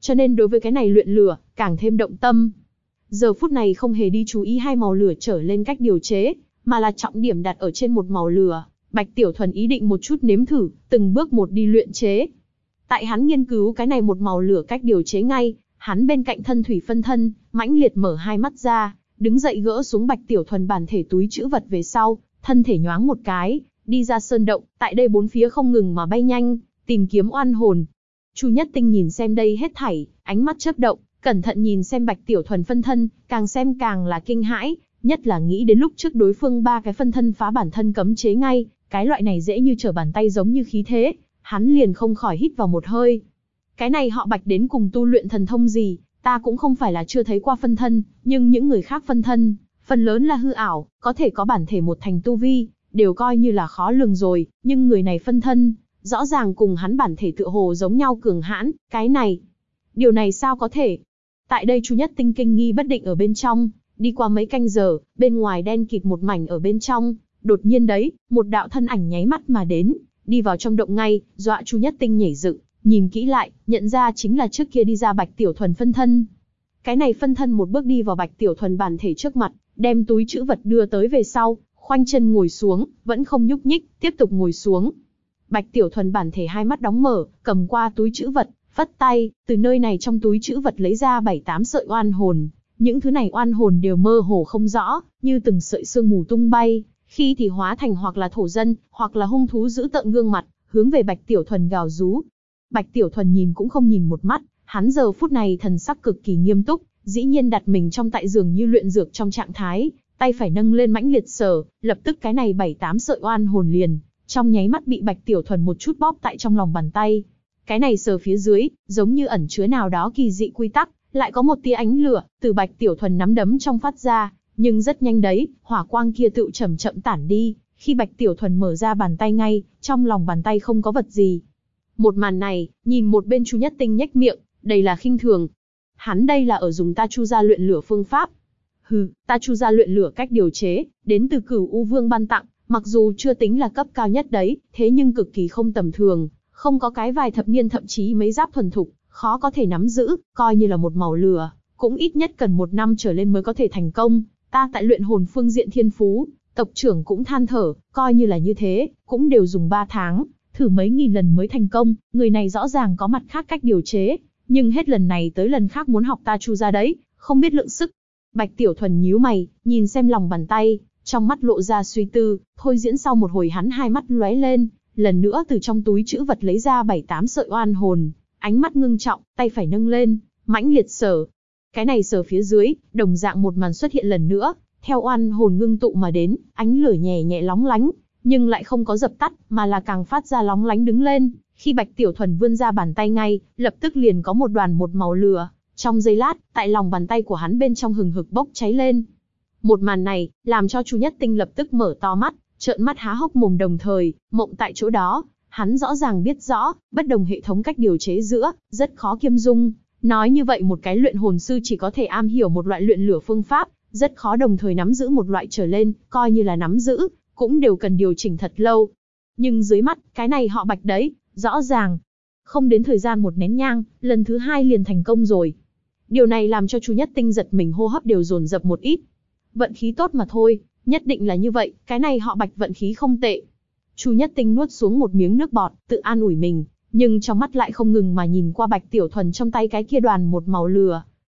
cho nên đối với cái này luyện lửa, càng thêm động tâm. Giờ phút này không hề đi chú ý hai màu lửa trở lên cách điều chế, mà là trọng điểm đặt ở trên một màu lửa. Bạch Tiểu Thuần ý định một chút nếm thử, từng bước một đi luyện chế. Tại hắn nghiên cứu cái này một màu lửa cách điều chế ngay, hắn bên cạnh thân thủy phân thân, mãnh liệt mở hai mắt ra, đứng dậy gỡ xuống Bạch Tiểu Thuần bản thể túi trữ vật về sau, thân thể nhoáng một cái, đi ra sơn động, tại đây bốn phía không ngừng mà bay nhanh, tìm kiếm oan hồn. Chu Nhất Tinh nhìn xem đây hết thảy, ánh mắt chớp động, cẩn thận nhìn xem Bạch Tiểu Thuần phân thân, càng xem càng là kinh hãi, nhất là nghĩ đến lúc trước đối phương ba cái phân thân phá bản thân cấm chế ngay, cái loại này dễ như trở bàn tay giống như khí thế, hắn liền không khỏi hít vào một hơi. Cái này họ Bạch đến cùng tu luyện thần thông gì, ta cũng không phải là chưa thấy qua phân thân, nhưng những người khác phân thân, phần lớn là hư ảo, có thể có bản thể một thành tu vi, đều coi như là khó lường rồi, nhưng người này phân thân, rõ ràng cùng hắn bản thể tựa hồ giống nhau cường hãn, cái này, điều này sao có thể? Tại đây Chu Nhất Tinh kinh nghi bất định ở bên trong, đi qua mấy canh giờ, bên ngoài đen kịt một mảnh ở bên trong, đột nhiên đấy, một đạo thân ảnh nháy mắt mà đến, đi vào trong động ngay, dọa Chu Nhất Tinh nhảy dựng, nhìn kỹ lại, nhận ra chính là trước kia đi ra Bạch Tiểu Thuần phân thân. Cái này phân thân một bước đi vào Bạch Tiểu Thuần bản thể trước mặt, đem túi trữ vật đưa tới về sau, khoanh chân ngồi xuống, vẫn không nhúc nhích, tiếp tục ngồi xuống. Bạch Tiểu Thuần bản thể hai mắt đóng mở, cầm qua túi trữ vật, phất tay, từ nơi này trong túi trữ vật lấy ra 7-8 sợi oan hồn. Những thứ này oan hồn đều mơ hồ không rõ, như từng sợi sương mù tung bay, khi thì hóa thành hoặc là thổ dân, hoặc là hung thú giữ tợn gương mặt, hướng về Bạch Tiểu Thuần gào rú. Bạch Tiểu Thuần nhìn cũng không nhìn một mắt, hắn giờ phút này thần sắc cực kỳ nghiêm túc, dĩ nhiên đặt mình trong tại giường như luyện dược trong trạng thái, tay phải nâng lên mãnh liệt sờ, lập tức cái này 7-8 sợi oan hồn liền, trong nháy mắt bị Bạch Tiểu Thuần một chút bóp tại trong lòng bàn tay. Cái này sờ phía dưới, giống như ẩn chứa nào đó kỳ dị quy tắc, lại có một tia ánh lửa từ Bạch Tiểu Thuần nắm đấm trong phát ra, nhưng rất nhanh đấy, hỏa quang kia tự chậm chậm tản đi, khi Bạch Tiểu Thuần mở ra bàn tay ngay, trong lòng bàn tay không có vật gì. Một màn này, nhìn một bên Chu Nhất Tinh nhếch miệng, đây là khinh thường. Hắn đây là ở dùng ta Chu gia luyện lửa phương pháp. Hừ, ta Chu gia luyện lửa cách điều chế, đến từ Cửu U Vương ban tặng, mặc dù chưa tính là cấp cao nhất đấy, thế nhưng cực kỳ không tầm thường, không có cái vài thập niên thậm chí mấy giáp thuần thục, khó có thể nắm giữ, coi như là một màu lửa, cũng ít nhất cần 1 năm trở lên mới có thể thành công. Ta tại luyện hồn phương diện thiên phú, tộc trưởng cũng than thở, coi như là như thế, cũng đều dùng 3 tháng, thử mấy nghìn lần mới thành công, người này rõ ràng có mặt khác cách điều chế, nhưng hết lần này tới lần khác muốn học ta Chu gia đấy, không biết lượng sức. Bạch Tiểu Thuần nhíu mày, nhìn xem lòng bàn tay, trong mắt lộ ra suy tư, thôi diễn sau một hồi hắn hai mắt lóe lên, lần nữa từ trong túi trữ vật lấy ra 7-8 sợi oan hồn, ánh mắt ngưng trọng, tay phải nâng lên, mãnh liệt sờ. Cái này sờ phía dưới, đồng dạng một màn xuất hiện lần nữa, theo oan hồn ngưng tụ mà đến, ánh lửa nhẹ nhẹ lóng lánh, nhưng lại không có dập tắt, mà là càng phát ra lóng lánh đứng lên. Khi Bạch Tiểu Thuần vươn ra bàn tay ngay, lập tức liền có một đoàn một màu lửa, trong giây lát, tại lòng bàn tay của hắn bên trong hừng hực bốc cháy lên. Một màn này, làm cho Chu Nhất Tinh lập tức mở to mắt, trợn mắt há hốc mồm đồng thời, mộng tại chỗ đó, hắn rõ ràng biết rõ, bất đồng hệ thống cách điều chế giữa, rất khó kiêm dung. Nói như vậy một cái luyện hồn sư chỉ có thể am hiểu một loại luyện lửa phương pháp, rất khó đồng thời nắm giữ một loại trở lên, coi như là nắm giữ, cũng đều cần điều chỉnh thật lâu. Nhưng dưới mắt, cái này họ Bạch đấy, rõ ràng, không đến thời gian một nén nhang, lần thứ 2 liền thành công rồi. Điều này làm cho Chu Nhất Tinh giật mình hô hấp đều dồn dập một ít. Vận khí tốt mà thôi, nhất định là như vậy, cái này họ Bạch vận khí không tệ. Chu Nhất Tinh nuốt xuống một miếng nước bọt, tự an ủi mình, nhưng trong mắt lại không ngừng mà nhìn qua Bạch Tiểu Thuần trong tay cái kia đoàn một màu lửa,